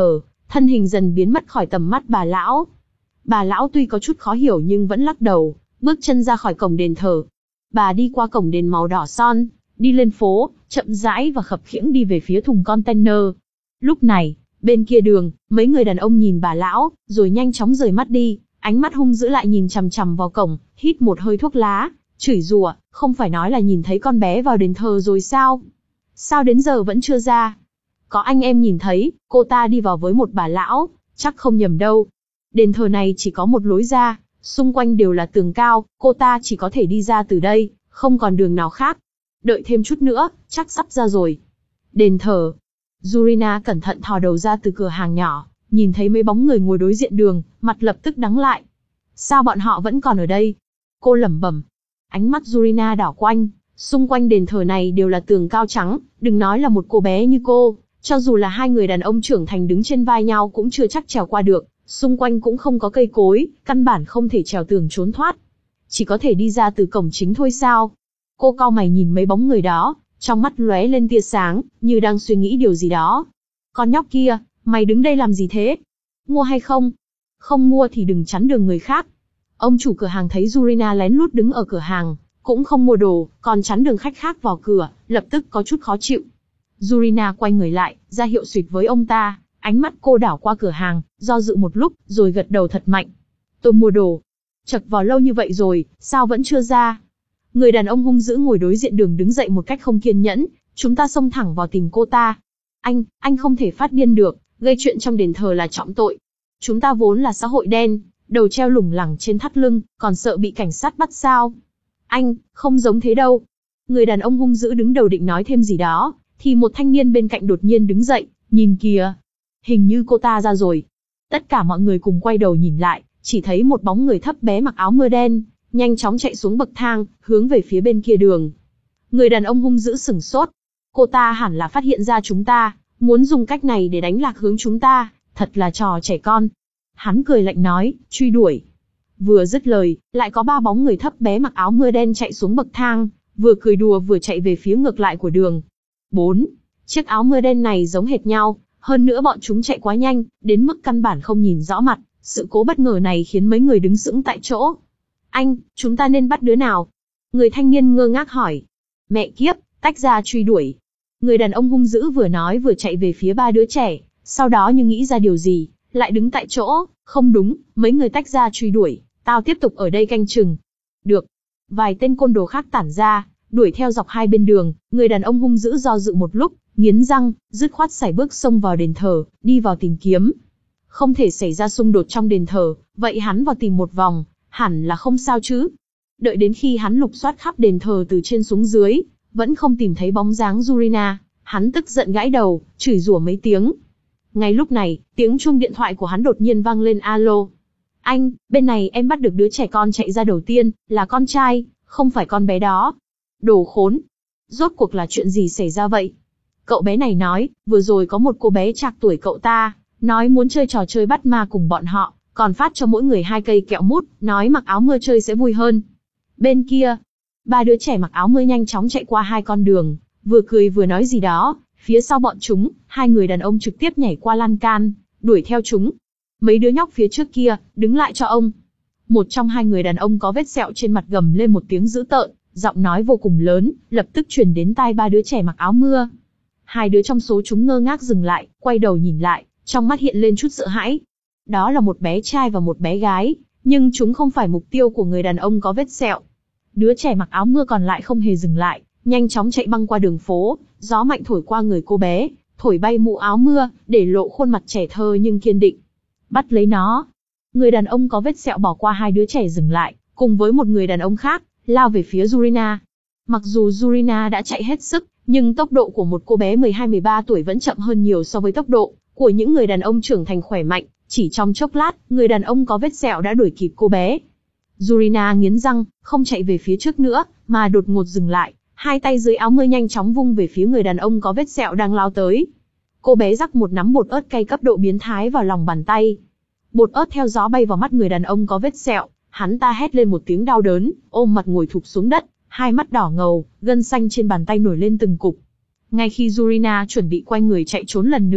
thân hình dần biến mất khỏi tầm mắt bà lão. Bà lão tuy có chút khó hiểu nhưng vẫn lắc đầu, bước chân ra khỏi cổng đền thờ. Bà đi qua cổng đền màu đỏ son, đi lên phố, chậm rãi và khập khiễng đi về phía thùng container. Lúc này, bên kia đường, mấy người đàn ông nhìn bà lão, rồi nhanh chóng rời mắt đi, ánh mắt hung dữ lại nhìn chằm chằm vào cổng, hít một hơi thuốc lá, chửi rủa, không phải nói là nhìn thấy con bé vào đền thờ rồi sao? Sao đến giờ vẫn chưa ra? Có anh em nhìn thấy, cô ta đi vào với một bà lão, chắc không nhầm đâu. Đền thờ này chỉ có một lối ra, xung quanh đều là tường cao, cô ta chỉ có thể đi ra từ đây, không còn đường nào khác. Đợi thêm chút nữa, chắc sắp ra rồi. Đền thờ. Yurina cẩn thận thò đầu ra từ cửa hàng nhỏ, nhìn thấy mấy bóng người ngồi đối diện đường, mặt lập tức đắng lại. Sao bọn họ vẫn còn ở đây? Cô lẩm bẩm. Ánh mắt Yurina đảo quanh, xung quanh đền thờ này đều là tường cao trắng, đừng nói là một cô bé như cô, cho dù là hai người đàn ông trưởng thành đứng trên vai nhau cũng chưa chắc trèo qua được, xung quanh cũng không có cây cối, căn bản không thể trèo tường trốn thoát. Chỉ có thể đi ra từ cổng chính thôi sao? Cô cau mày nhìn mấy bóng người đó, trong mắt lóe lên tia sáng, như đang suy nghĩ điều gì đó. Con nhóc kia, mày đứng đây làm gì thế? Mua hay không? Không mua thì đừng chắn đường người khác. Ông chủ cửa hàng thấy Yurina lén lút đứng ở cửa hàng, cũng không mua đồ, còn chắn đường khách khác vào cửa, lập tức có chút khó chịu. Yurina quay người lại, ra hiệu xuyệt với ông ta, ánh mắt cô đảo qua cửa hàng, do dự một lúc, rồi gật đầu thật mạnh. Tôi mua đồ. Chật vào lâu như vậy rồi, sao vẫn chưa ra? Người đàn ông hung dữ ngồi đối diện đường đứng dậy một cách không kiên nhẫn, chúng ta xông thẳng vào tìm cô ta. Anh, anh không thể phát điên được, gây chuyện trong đền thờ là trọng tội. Chúng ta vốn là xã hội đen, đầu treo lủng lẳng trên thắt lưng, còn sợ bị cảnh sát bắt sao? Anh, không giống thế đâu. Người đàn ông hung dữ đứng đầu định nói thêm gì đó, thì một thanh niên bên cạnh đột nhiên đứng dậy, nhìn kìa. Hình như cô ta ra rồi. Tất cả mọi người cùng quay đầu nhìn lại, chỉ thấy một bóng người thấp bé mặc áo mưa đen, nhanh chóng chạy xuống bậc thang, hướng về phía bên kia đường. Người đàn ông hung dữ sửng sốt. Cô ta hẳn là phát hiện ra chúng ta, muốn dùng cách này để đánh lạc hướng chúng ta, thật là trò trẻ con. Hắn cười lạnh nói, truy đuổi. Vừa dứt lời, lại có ba bóng người thấp bé mặc áo mưa đen chạy xuống bậc thang, vừa cười đùa vừa chạy về phía ngược lại của đường. Bốn. Chiếc áo mưa đen này giống hệt nhau, hơn nữa bọn chúng chạy quá nhanh, đến mức căn bản không nhìn rõ mặt. Sự cố bất ngờ này khiến mấy người đứng sững tại chỗ. Anh, chúng ta nên bắt đứa nào? Người thanh niên ngơ ngác hỏi. Mẹ kiếp, tách ra truy đuổi. Người đàn ông hung dữ vừa nói vừa chạy về phía ba đứa trẻ, sau đó như nghĩ ra điều gì, lại đứng tại chỗ. Không đúng, mấy người tách ra truy đuổi, tao tiếp tục ở đây canh chừng. Được. Vài tên côn đồ khác tản ra, đuổi theo dọc hai bên đường. Người đàn ông hung dữ do dự một lúc, nghiến răng, dứt khoát sải bước xông vào đền thờ, đi vào tìm kiếm. Không thể xảy ra xung đột trong đền thờ, vậy hắn vào tìm một vòng, hẳn là không sao chứ. Đợi đến khi hắn lục soát khắp đền thờ từ trên xuống dưới, vẫn không tìm thấy bóng dáng Yurina, hắn tức giận gãi đầu, chửi rủa mấy tiếng. Ngay lúc này, tiếng chuông điện thoại của hắn đột nhiên vang lên. Alo. Anh, bên này em bắt được đứa trẻ con chạy ra đầu tiên, là con trai, không phải con bé đó. Đồ khốn. Rốt cuộc là chuyện gì xảy ra vậy? Cậu bé này nói, vừa rồi có một cô bé trạc tuổi cậu ta, nói muốn chơi trò chơi bắt ma cùng bọn họ, còn phát cho mỗi người hai cây kẹo mút, nói mặc áo mưa chơi sẽ vui hơn. Bên kia, ba đứa trẻ mặc áo mưa nhanh chóng chạy qua hai con đường, vừa cười vừa nói gì đó, phía sau bọn chúng, hai người đàn ông trực tiếp nhảy qua lan can, đuổi theo chúng. Mấy đứa nhóc phía trước kia, đứng lại cho ông. Một trong hai người đàn ông có vết sẹo trên mặt gầm lên một tiếng dữ tợn, giọng nói vô cùng lớn, lập tức truyền đến tai ba đứa trẻ mặc áo mưa. Hai đứa trong số chúng ngơ ngác dừng lại, quay đầu nhìn lại, trong mắt hiện lên chút sợ hãi. Đó là một bé trai và một bé gái, nhưng chúng không phải mục tiêu của người đàn ông có vết sẹo. Đứa trẻ mặc áo mưa còn lại không hề dừng lại, nhanh chóng chạy băng qua đường phố, gió mạnh thổi qua người cô bé, thổi bay mũ áo mưa, để lộ khuôn mặt trẻ thơ nhưng kiên định. Bắt lấy nó. Người đàn ông có vết sẹo bỏ qua hai đứa trẻ dừng lại, cùng với một người đàn ông khác, lao về phía Yurina. Mặc dù Yurina đã chạy hết sức, nhưng tốc độ của một cô bé mười hai mười ba tuổi vẫn chậm hơn nhiều so với tốc độ của những người đàn ông trưởng thành khỏe mạnh. Chỉ trong chốc lát, người đàn ông có vết sẹo đã đuổi kịp cô bé. Yurina nghiến răng, không chạy về phía trước nữa, mà đột ngột dừng lại, hai tay dưới áo mưa nhanh chóng vung về phía người đàn ông có vết sẹo đang lao tới. Cô bé rắc một nắm bột ớt cay cấp độ biến thái vào lòng bàn tay. Bột ớt theo gió bay vào mắt người đàn ông có vết sẹo, hắn ta hét lên một tiếng đau đớn, ôm mặt ngồi thụp xuống đất, hai mắt đỏ ngầu, gân xanh trên bàn tay nổi lên từng cục. Ngay khi Yurina chuẩn bị quay người chạy trốn lần nữa,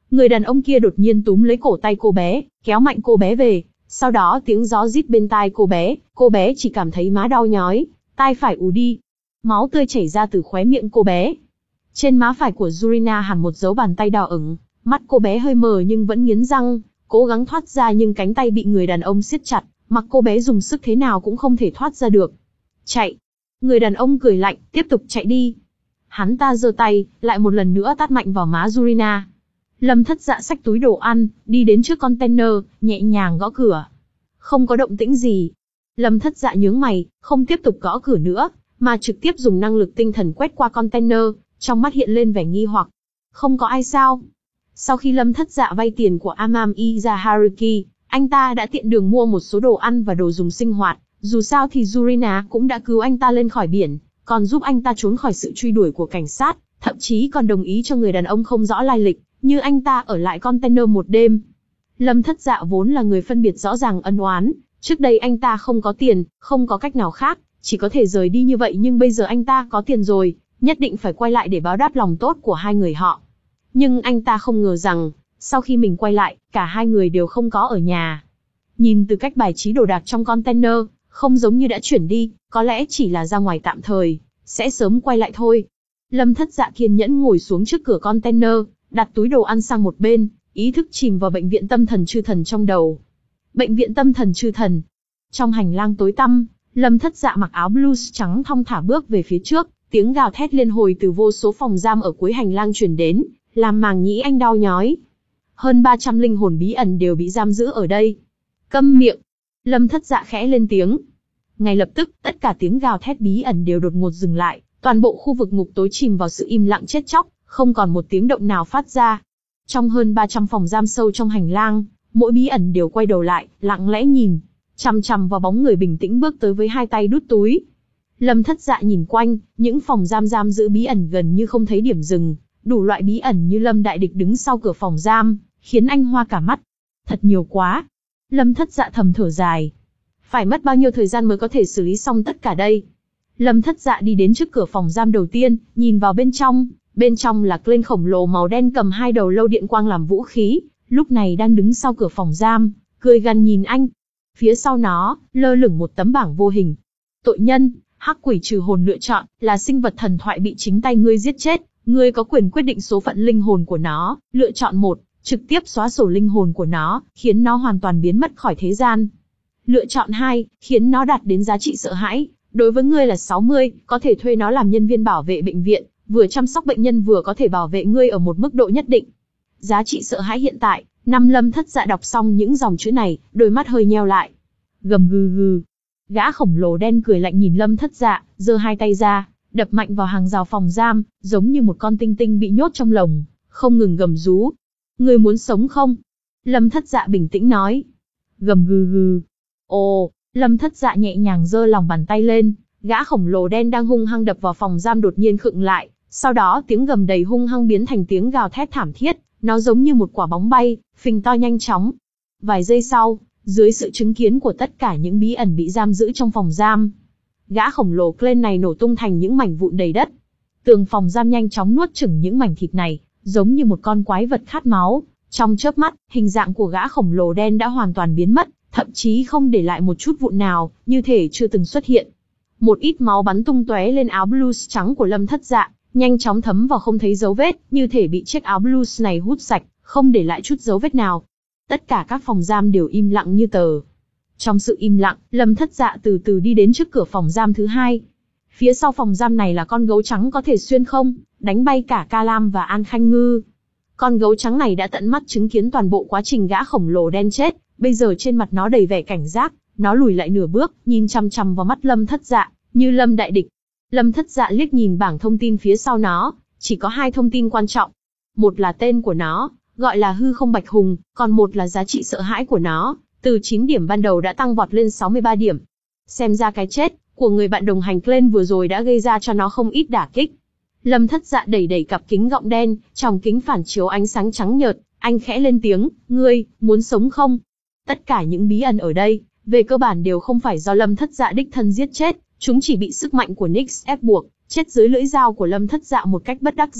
Người đàn ông kia đột nhiên túm lấy cổ tay cô bé, kéo mạnh cô bé về. Sau đó tiếng gió rít bên tai cô bé, cô bé chỉ cảm thấy má đau nhói, tai phải ù đi. Máu tươi chảy ra từ khóe miệng cô bé. Trên má phải của Yurina hằn một dấu bàn tay đỏ ửng, mắt cô bé hơi mờ nhưng vẫn nghiến răng, cố gắng thoát ra nhưng cánh tay bị người đàn ông siết chặt, mặc cô bé dùng sức thế nào cũng không thể thoát ra được. Chạy! Người đàn ông cười lạnh, tiếp tục chạy đi. Hắn ta giơ tay, lại một lần nữa tát mạnh vào má Yurina. Lâm Thất Dạ xách túi đồ ăn, đi đến trước container, nhẹ nhàng gõ cửa. Không có động tĩnh gì. Lâm Thất Dạ nhướng mày, không tiếp tục gõ cửa nữa, mà trực tiếp dùng năng lực tinh thần quét qua container, trong mắt hiện lên vẻ nghi hoặc. Không có ai sao? Sau khi Lâm Thất Dạ vay tiền của Amami ra Haruki, anh ta đã tiện đường mua một số đồ ăn và đồ dùng sinh hoạt, dù sao thì Yurina cũng đã cứu anh ta lên khỏi biển, còn giúp anh ta trốn khỏi sự truy đuổi của cảnh sát, thậm chí còn đồng ý cho người đàn ông không rõ lai lịch như anh ta ở lại container một đêm. Lâm Thất Dạ vốn là người phân biệt rõ ràng ân oán, trước đây anh ta không có tiền, không có cách nào khác, chỉ có thể rời đi như vậy, nhưng bây giờ anh ta có tiền rồi, nhất định phải quay lại để báo đáp lòng tốt của hai người họ. Nhưng anh ta không ngờ rằng, sau khi mình quay lại, cả hai người đều không có ở nhà. Nhìn từ cách bài trí đồ đạc trong container, không giống như đã chuyển đi, có lẽ chỉ là ra ngoài tạm thời, sẽ sớm quay lại thôi. Lâm Thất Dạ kiên nhẫn ngồi xuống trước cửa container, đặt túi đồ ăn sang một bên, ý thức chìm vào bệnh viện tâm thần chư thần trong đầu. Bệnh viện tâm thần chư thần. Trong hành lang tối tăm, Lâm Thất Dạ mặc áo blues trắng thong thả bước về phía trước, tiếng gào thét liên hồi từ vô số phòng giam ở cuối hành lang truyền đến, làm màng nhĩ anh đau nhói. Hơn ba trăm linh hồn bí ẩn đều bị giam giữ ở đây. Câm miệng! Lâm Thất Dạ khẽ lên tiếng. Ngay lập tức, tất cả tiếng gào thét bí ẩn đều đột ngột dừng lại, toàn bộ khu vực ngục tối chìm vào sự im lặng chết chóc, không còn một tiếng động nào phát ra. Trong hơn ba trăm phòng giam sâu trong hành lang, mỗi bí ẩn đều quay đầu lại, lặng lẽ nhìn, chằm chằm vào bóng người bình tĩnh bước tới với hai tay đút túi. Lâm Thất Dạ nhìn quanh, những phòng giam giam giữ bí ẩn gần như không thấy điểm dừng, đủ loại bí ẩn như Lâm Đại Địch đứng sau cửa phòng giam, khiến anh hoa cả mắt. Thật nhiều quá. Lâm Thất Dạ thầm thở dài. Phải mất bao nhiêu thời gian mới có thể xử lý xong tất cả đây? Lâm Thất Dạ đi đến trước cửa phòng giam đầu tiên, nhìn vào bên trong. Bên trong là Glenn khổng lồ màu đen cầm hai đầu lâu điện quang làm vũ khí, lúc này đang đứng sau cửa phòng giam, cười gằn nhìn anh. Phía sau nó, lơ lửng một tấm bảng vô hình. Tội nhân, hắc quỷ trừ hồn lựa chọn, là sinh vật thần thoại bị chính tay ngươi giết chết. Ngươi có quyền quyết định số phận linh hồn của nó, lựa chọn một, trực tiếp xóa sổ linh hồn của nó, khiến nó hoàn toàn biến mất khỏi thế gian. Lựa chọn hai, khiến nó đạt đến giá trị sợ hãi, đối với ngươi là sáu mươi, có thể thuê nó làm nhân viên bảo vệ bệnh viện, vừa chăm sóc bệnh nhân vừa có thể bảo vệ ngươi ở một mức độ nhất định. Giá trị sợ hãi hiện tại, năm. Lâm Thất Dạ đọc xong những dòng chữ này, đôi mắt hơi nheo lại. Gầm gừ gừ. Gã khổng lồ đen cười lạnh nhìn Lâm Thất Dạ, giơ hai tay ra, đập mạnh vào hàng rào phòng giam, giống như một con tinh tinh bị nhốt trong lồng, không ngừng gầm rú. Ngươi muốn sống không? Lâm Thất Dạ bình tĩnh nói. Gầm gừ gừ. Ồ, Lâm Thất Dạ nhẹ nhàng giơ lòng bàn tay lên, gã khổng lồ đen đang hung hăng đập vào phòng giam đột nhiên khựng lại, sau đó tiếng gầm đầy hung hăng biến thành tiếng gào thét thảm thiết, nó giống như một quả bóng bay, phình to nhanh chóng. Vài giây sau, dưới sự chứng kiến của tất cả những bí ẩn bị giam giữ trong phòng giam, gã khổng lồ Glenn này nổ tung thành những mảnh vụn đầy đất. Tường phòng giam nhanh chóng nuốt chửng những mảnh thịt này, giống như một con quái vật khát máu. Trong chớp mắt, hình dạng của gã khổng lồ đen đã hoàn toàn biến mất, thậm chí không để lại một chút vụn nào, như thể chưa từng xuất hiện. Một ít máu bắn tung tóe lên áo blues trắng của Lâm Thất Dạ, nhanh chóng thấm vào không thấy dấu vết, như thể bị chiếc áo blues này hút sạch, không để lại chút dấu vết nào. Tất cả các phòng giam đều im lặng như tờ. Trong sự im lặng, Lâm Thất Dạ từ từ đi đến trước cửa phòng giam thứ hai. Phía sau phòng giam này là con gấu trắng có thể xuyên không, đánh bay cả Ca Lam và An Khanh Ngư. Con gấu trắng này đã tận mắt chứng kiến toàn bộ quá trình gã khổng lồ đen chết, bây giờ trên mặt nó đầy vẻ cảnh giác, nó lùi lại nửa bước, nhìn chằm chằm vào mắt Lâm Thất Dạ, như Lâm Đại Địch. Lâm Thất Dạ liếc nhìn bảng thông tin phía sau nó, chỉ có hai thông tin quan trọng. Một là tên của nó, gọi là Hư Không Bạch Hùng, còn một là giá trị sợ hãi của nó, từ chín điểm ban đầu đã tăng vọt lên sáu mươi ba điểm. Xem ra cái chết của người bạn đồng hành Glenn vừa rồi đã gây ra cho nó không ít đả kích. Lâm Thất Dạ đẩy đẩy cặp kính gọng đen, trong kính phản chiếu ánh sáng trắng nhợt, anh khẽ lên tiếng, ngươi, muốn sống không? Tất cả những bí ẩn ở đây, về cơ bản đều không phải do Lâm Thất Dạ đích thân giết chết, chúng chỉ bị sức mạnh của Nyx ép buộc, chết dưới lưỡi dao của Lâm Thất Dạ một cách bất đắc dĩ,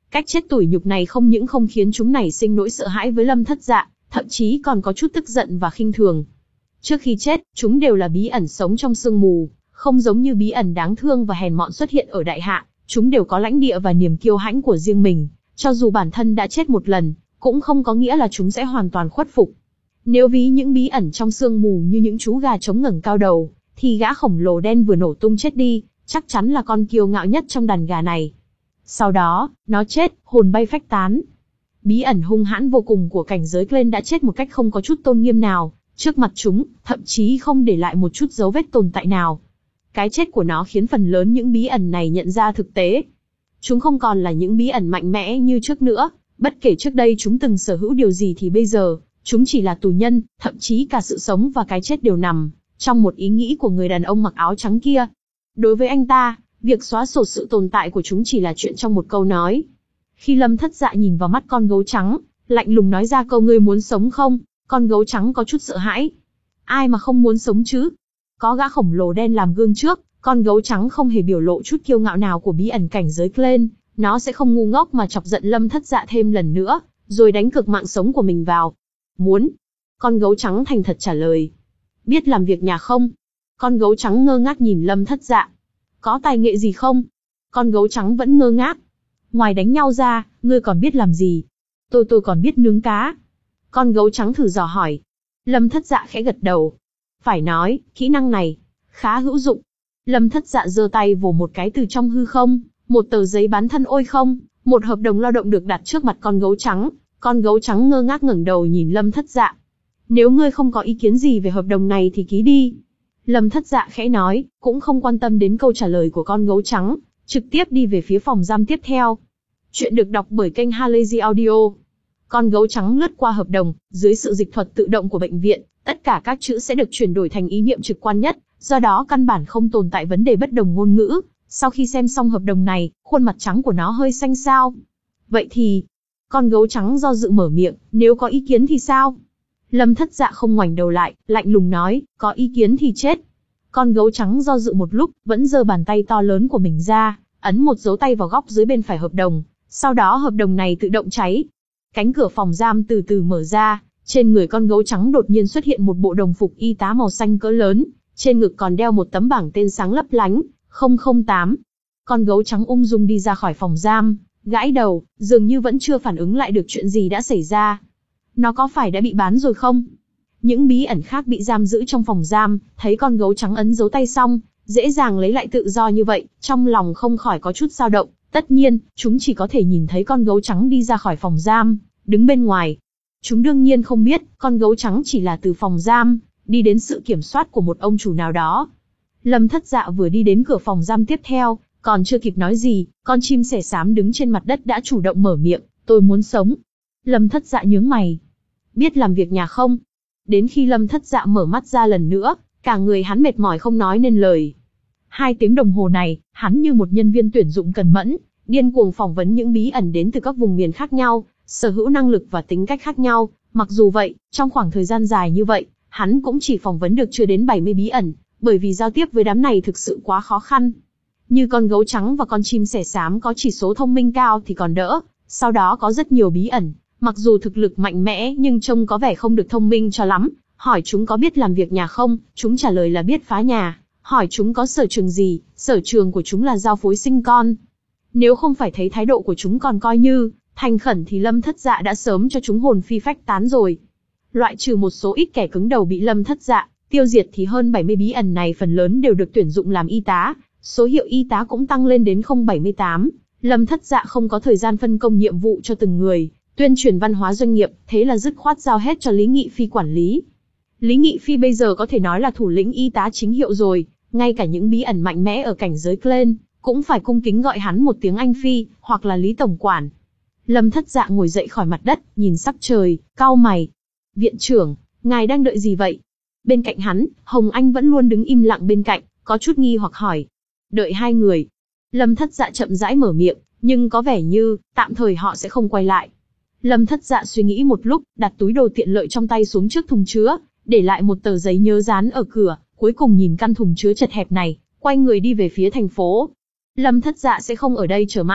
Cách chết tủi nhục này không những không khiến chúng nảy sinh nỗi sợ hãi với Lâm Thất Dạ, thậm chí còn có chút tức giận và khinh thường. Trước khi chết, chúng đều là bí ẩn sống trong sương mù, không giống như bí ẩn đáng thương và hèn mọn xuất hiện ở đại hạ, chúng đều có lãnh địa và niềm kiêu hãnh của riêng mình, cho dù bản thân đã chết một lần, cũng không có nghĩa là chúng sẽ hoàn toàn khuất phục. Nếu ví những bí ẩn trong sương mù như những chú gà trống ngẩng cao đầu, thì gã khổng lồ đen vừa nổ tung chết đi, chắc chắn là con kiêu ngạo nhất trong đàn gà này. Sau đó, nó chết, hồn bay phách tán. Bí ẩn hung hãn vô cùng của cảnh giới Glen đã chết một cách không có chút tôn nghiêm nào, trước mặt chúng, thậm chí không để lại một chút dấu vết tồn tại nào. Cái chết của nó khiến phần lớn những bí ẩn này nhận ra thực tế. Chúng không còn là những bí ẩn mạnh mẽ như trước nữa, bất kể trước đây chúng từng sở hữu điều gì thì bây giờ, chúng chỉ là tù nhân, thậm chí cả sự sống và cái chết đều nằm trong một ý nghĩ của người đàn ông mặc áo trắng kia. Đối với anh ta, việc xóa sổ sự tồn tại của chúng chỉ là chuyện trong một câu nói. Khi Lâm Thất Dạ nhìn vào mắt con gấu trắng, lạnh lùng nói ra câu ngươi muốn sống không, con gấu trắng có chút sợ hãi. Ai mà không muốn sống chứ? Có gã khổng lồ đen làm gương trước, con gấu trắng không hề biểu lộ chút kiêu ngạo nào của bí ẩn cảnh giới Glen, nó sẽ không ngu ngốc mà chọc giận Lâm Thất Dạ thêm lần nữa, rồi đánh cược mạng sống của mình vào. Muốn. Con gấu trắng thành thật trả lời. Biết làm việc nhà không? Con gấu trắng ngơ ngác nhìn Lâm Thất Dạ. Có tài nghệ gì không? Con gấu trắng vẫn ngơ ngác. Ngoài đánh nhau ra, ngươi còn biết làm gì? Tôi tôi còn biết nướng cá. Con gấu trắng thử dò hỏi. Lâm Thất Dạ khẽ gật đầu. Phải nói, kỹ năng này khá hữu dụng. Lâm Thất Dạ giơ tay vồ một cái từ trong hư không, một tờ giấy bán thân ôi không, một hợp đồng lao động được đặt trước mặt con gấu trắng. Con gấu trắng ngơ ngác ngẩng đầu nhìn Lâm Thất Dạ. Nếu ngươi không có ý kiến gì về hợp đồng này thì ký đi. Lâm Thất Dạ khẽ nói, cũng không quan tâm đến câu trả lời của con gấu trắng, trực tiếp đi về phía phòng giam tiếp theo. Chuyện được đọc bởi kênh Halazy Audio. Con gấu trắng lướt qua hợp đồng, dưới sự dịch thuật tự động của bệnh viện, tất cả các chữ sẽ được chuyển đổi thành ý niệm trực quan nhất, do đó căn bản không tồn tại vấn đề bất đồng ngôn ngữ. Sau khi xem xong hợp đồng này, khuôn mặt trắng của nó hơi xanh xao. Vậy thì, con gấu trắng do dự mở miệng, nếu có ý kiến thì sao? Lâm Thất Dạ không ngoảnh đầu lại, lạnh lùng nói, có ý kiến thì chết. Con gấu trắng do dự một lúc, vẫn giơ bàn tay to lớn của mình ra, ấn một dấu tay vào góc dưới bên phải hợp đồng, sau đó hợp đồng này tự động cháy. Cánh cửa phòng giam từ từ mở ra, trên người con gấu trắng đột nhiên xuất hiện một bộ đồng phục y tá màu xanh cỡ lớn, trên ngực còn đeo một tấm bảng tên sáng lấp lánh, không không tám. Con gấu trắng ung dung đi ra khỏi phòng giam, gãi đầu, dường như vẫn chưa phản ứng lại được chuyện gì đã xảy ra. Nó có phải đã bị bán rồi không? Những bí ẩn khác bị giam giữ trong phòng giam, thấy con gấu trắng ấn dấu tay xong, dễ dàng lấy lại tự do như vậy, trong lòng không khỏi có chút dao động. Tất nhiên, chúng chỉ có thể nhìn thấy con gấu trắng đi ra khỏi phòng giam, đứng bên ngoài. Chúng đương nhiên không biết, con gấu trắng chỉ là từ phòng giam, đi đến sự kiểm soát của một ông chủ nào đó. Lâm Thất Dạ vừa đi đến cửa phòng giam tiếp theo, còn chưa kịp nói gì, con chim sẻ xám đứng trên mặt đất đã chủ động mở miệng, tôi muốn sống. Lâm Thất Dạ nhướng mày. Biết làm việc nhà không? Đến khi Lâm Thất Dạ mở mắt ra lần nữa, cả người hắn mệt mỏi không nói nên lời. Hai tiếng đồng hồ này, hắn như một nhân viên tuyển dụng cần mẫn, điên cuồng phỏng vấn những bí ẩn đến từ các vùng miền khác nhau, sở hữu năng lực và tính cách khác nhau. Mặc dù vậy, trong khoảng thời gian dài như vậy, hắn cũng chỉ phỏng vấn được chưa đến bảy mươi bí ẩn, bởi vì giao tiếp với đám này thực sự quá khó khăn. Như con gấu trắng và con chim sẻ xám có chỉ số thông minh cao thì còn đỡ, sau đó có rất nhiều bí ẩn, mặc dù thực lực mạnh mẽ nhưng trông có vẻ không được thông minh cho lắm. Hỏi chúng có biết làm việc nhà không, chúng trả lời là biết phá nhà. Hỏi chúng có sở trường gì, sở trường của chúng là giao phối sinh con. Nếu không phải thấy thái độ của chúng còn coi như thành khẩn thì Lâm Thất Dạ đã sớm cho chúng hồn phi phách tán rồi. Loại trừ một số ít kẻ cứng đầu bị Lâm Thất Dạ tiêu diệt thì hơn bảy mươi bí ẩn này phần lớn đều được tuyển dụng làm y tá, số hiệu y tá cũng tăng lên đến không bảy mươi tám. Lâm Thất Dạ không có thời gian phân công nhiệm vụ cho từng người, tuyên truyền văn hóa doanh nghiệp, thế là dứt khoát giao hết cho Lý Nghị Phi quản lý. Lý Nghị Phi bây giờ có thể nói là thủ lĩnh y tá chính hiệu rồi, ngay cả những bí ẩn mạnh mẽ ở cảnh giới Glen cũng phải cung kính gọi hắn một tiếng anh Phi, hoặc là Lý Tổng Quản. Lâm Thất Dạ ngồi dậy khỏi mặt đất, nhìn sắc trời, cau mày. Viện trưởng, ngài đang đợi gì vậy? Bên cạnh hắn, Hồng Anh vẫn luôn đứng im lặng bên cạnh, có chút nghi hoặc hỏi. Đợi hai người. Lâm Thất Dạ chậm rãi mở miệng, nhưng có vẻ như, tạm thời họ sẽ không quay lại. Lâm Thất Dạ suy nghĩ một lúc, đặt túi đồ tiện lợi trong tay xuống trước thùng chứa, để lại một tờ giấy nhớ dán ở cửa, cuối cùng nhìn căn thùng chứa chật hẹp này, quay người đi về phía thành phố. Lâm Thất Dạ sẽ không ở đây chờ mãi,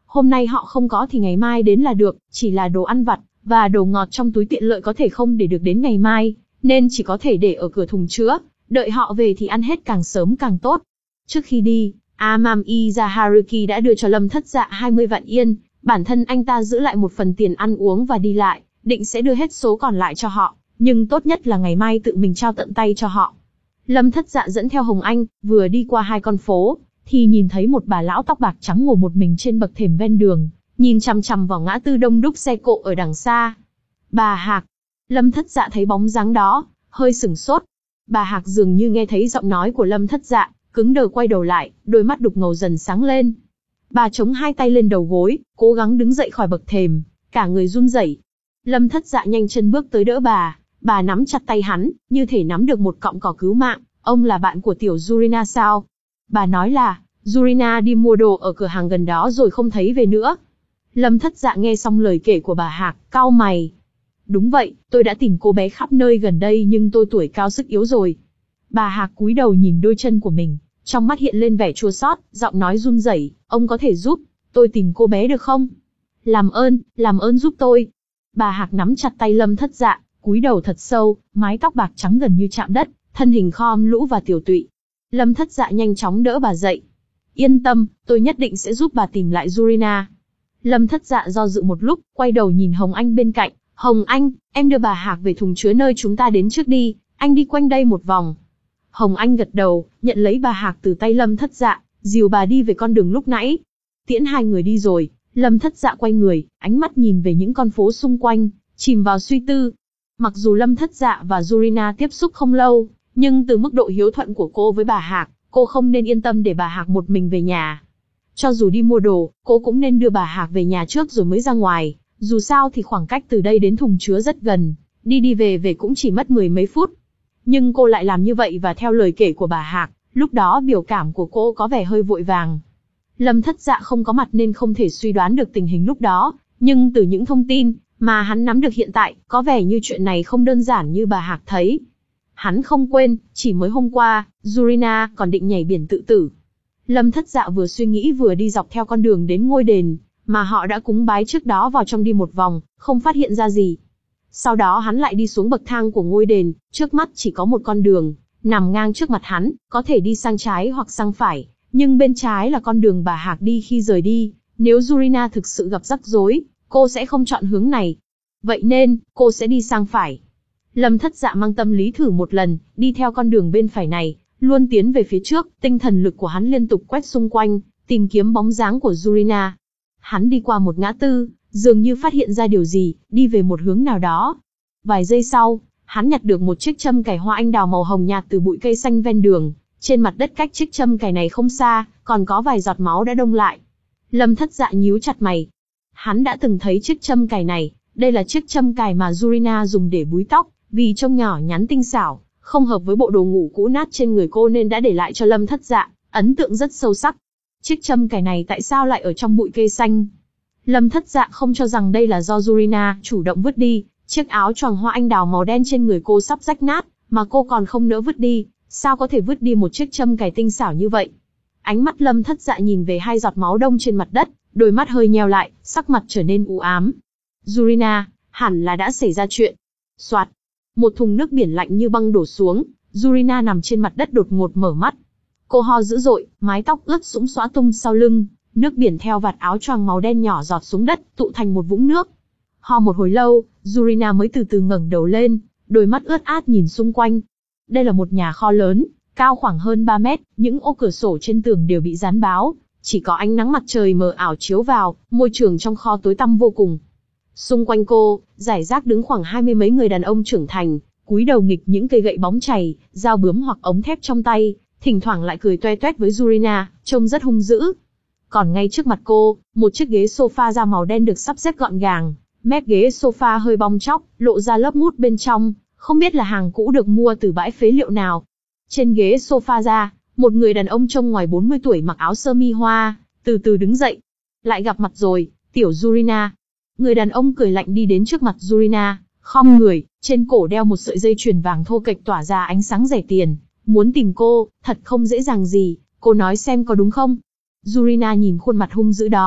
Hôm nay họ không có thì ngày mai đến là được, chỉ là đồ ăn vặt và đồ ngọt trong túi tiện lợi có thể không để được đến ngày mai, nên chỉ có thể để ở cửa thùng chứa, đợi họ về thì ăn hết càng sớm càng tốt. Trước khi đi, Amami Haruki đã đưa cho Lâm Thất Dạ hai mươi vạn yên, bản thân anh ta giữ lại một phần tiền ăn uống và đi lại, định sẽ đưa hết số còn lại cho họ, nhưng tốt nhất là ngày mai tự mình trao tận tay cho họ. Lâm Thất Dạ dẫn theo Hồng Anh, vừa đi qua hai con phố, thì nhìn thấy một bà lão tóc bạc trắng ngồi một mình trên bậc thềm ven đường, nhìn chằm chằm vào ngã tư đông đúc xe cộ ở đằng xa. Bà Hạc. Lâm Thất Dạ thấy bóng dáng đó, hơi sửng sốt. Bà Hạc dường như nghe thấy giọng nói của Lâm Thất Dạ, cứng đờ quay đầu lại, đôi mắt đục ngầu dần sáng lên. Bà chống hai tay lên đầu gối, cố gắng đứng dậy khỏi bậc thềm, cả người run rẩy. Lâm Thất Dạ nhanh chân bước tới đỡ bà, bà nắm chặt tay hắn, như thể nắm được một cọng cỏ cứu mạng. Ông là bạn của tiểu Yurina sao? Bà nói là, Yurina đi mua đồ ở cửa hàng gần đó rồi không thấy về nữa. Lâm Thất Dạ nghe xong lời kể của bà Hạc, cau mày. Đúng vậy, tôi đã tìm cô bé khắp nơi gần đây nhưng tôi tuổi cao sức yếu rồi. Bà Hạc cúi đầu nhìn đôi chân của mình, trong mắt hiện lên vẻ chua xót, giọng nói run rẩy, ông có thể giúp tôi tìm cô bé được không? Làm ơn, làm ơn giúp tôi. Bà Hạc nắm chặt tay Lâm Thất Dạ, cúi đầu thật sâu, mái tóc bạc trắng gần như chạm đất, thân hình khom lũ và tiều tụy. Lâm Thất Dạ nhanh chóng đỡ bà dậy. Yên tâm, tôi nhất định sẽ giúp bà tìm lại Yurina. Lâm Thất Dạ do dự một lúc, quay đầu nhìn Hồng Anh bên cạnh. Hồng Anh, em đưa bà Hạc về thùng chứa nơi chúng ta đến trước đi, anh đi quanh đây một vòng. Hồng Anh gật đầu, nhận lấy bà Hạc từ tay Lâm Thất Dạ, dìu bà đi về con đường lúc nãy. Tiễn hai người đi rồi, Lâm Thất Dạ quay người, ánh mắt nhìn về những con phố xung quanh, chìm vào suy tư. Mặc dù Lâm Thất Dạ và Yurina tiếp xúc không lâu, nhưng từ mức độ hiếu thuận của cô với bà Hạc, cô không nên yên tâm để bà Hạc một mình về nhà. Cho dù đi mua đồ, cô cũng nên đưa bà Hạc về nhà trước rồi mới ra ngoài. Dù sao thì khoảng cách từ đây đến thùng chứa rất gần, đi đi về về cũng chỉ mất mười mấy phút. Nhưng cô lại làm như vậy và theo lời kể của bà Hạc, lúc đó biểu cảm của cô có vẻ hơi vội vàng. Lâm Thất Dạ không có mặt nên không thể suy đoán được tình hình lúc đó, nhưng từ những thông tin mà hắn nắm được hiện tại, có vẻ như chuyện này không đơn giản như bà Hạc thấy. Hắn không quên, chỉ mới hôm qua, Yurina còn định nhảy biển tự tử. Lâm Thất Dạ vừa suy nghĩ vừa đi dọc theo con đường đến ngôi đền mà họ đã cúng bái trước đó vào trong đi một vòng, không phát hiện ra gì. Sau đó hắn lại đi xuống bậc thang của ngôi đền, trước mắt chỉ có một con đường, nằm ngang trước mặt hắn, có thể đi sang trái hoặc sang phải, nhưng bên trái là con đường bà Hạc đi khi rời đi. Nếu Yurina thực sự gặp rắc rối, cô sẽ không chọn hướng này. Vậy nên, cô sẽ đi sang phải. Lâm Thất Dạ mang tâm lý thử một lần, đi theo con đường bên phải này, luôn tiến về phía trước, tinh thần lực của hắn liên tục quét xung quanh, tìm kiếm bóng dáng của Yurina. Hắn đi qua một ngã tư, dường như phát hiện ra điều gì, đi về một hướng nào đó. Vài giây sau, hắn nhặt được một chiếc châm cài hoa anh đào màu hồng nhạt từ bụi cây xanh ven đường. Trên mặt đất cách chiếc châm cài này không xa, còn có vài giọt máu đã đông lại. Lâm Thất Dạ nhíu chặt mày. Hắn đã từng thấy chiếc châm cài này, đây là chiếc châm cài mà Yurina dùng để búi tóc, vì trông nhỏ nhắn tinh xảo, không hợp với bộ đồ ngủ cũ nát trên người cô nên đã để lại cho Lâm Thất Dạ ấn tượng rất sâu sắc. Chiếc châm cài này tại sao lại ở trong bụi cây xanh? Lâm Thất Dạ không cho rằng đây là do Yurina chủ động vứt đi. Chiếc áo choàng hoa anh đào màu đen trên người cô sắp rách nát, mà cô còn không nỡ vứt đi, sao có thể vứt đi một chiếc châm cài tinh xảo như vậy? Ánh mắt Lâm Thất Dạ nhìn về hai giọt máu đông trên mặt đất, đôi mắt hơi nheo lại, sắc mặt trở nên u ám. Yurina, hẳn là đã xảy ra chuyện. Soạt, một thùng nước biển lạnh như băng đổ xuống, Yurina nằm trên mặt đất đột ngột mở mắt. Cô ho dữ dội, mái tóc ướt sũng xõa tung sau lưng, nước biển theo vạt áo choàng màu đen nhỏ giọt xuống đất, tụ thành một vũng nước. Ho một hồi lâu, Yurina mới từ từ ngẩng đầu lên, đôi mắt ướt át nhìn xung quanh. Đây là một nhà kho lớn, cao khoảng hơn ba mét, những ô cửa sổ trên tường đều bị dán báo, chỉ có ánh nắng mặt trời mờ ảo chiếu vào, môi trường trong kho tối tăm vô cùng. Xung quanh cô, rải rác đứng khoảng hai mươi mấy người đàn ông trưởng thành, cúi đầu nghịch những cây gậy bóng chày, dao bướm hoặc ống thép trong tay, thỉnh thoảng lại cười toe toét với Yurina, trông rất hung dữ. Còn ngay trước mặt cô, một chiếc ghế sofa da màu đen được sắp xếp gọn gàng, mép ghế sofa hơi bong tróc, lộ ra lớp mút bên trong, không biết là hàng cũ được mua từ bãi phế liệu nào. Trên ghế sofa da, một người đàn ông trông ngoài bốn mươi tuổi mặc áo sơ mi hoa, từ từ đứng dậy. Lại gặp mặt rồi, tiểu Yurina. Người đàn ông cười lạnh đi đến trước mặt Yurina, khom người, trên cổ đeo một sợi dây chuyền vàng thô kệch tỏa ra ánh sáng rẻ tiền. Muốn tìm cô, thật không dễ dàng gì, cô nói xem có đúng không? Yurina nhìn khuôn mặt hung dữ đó,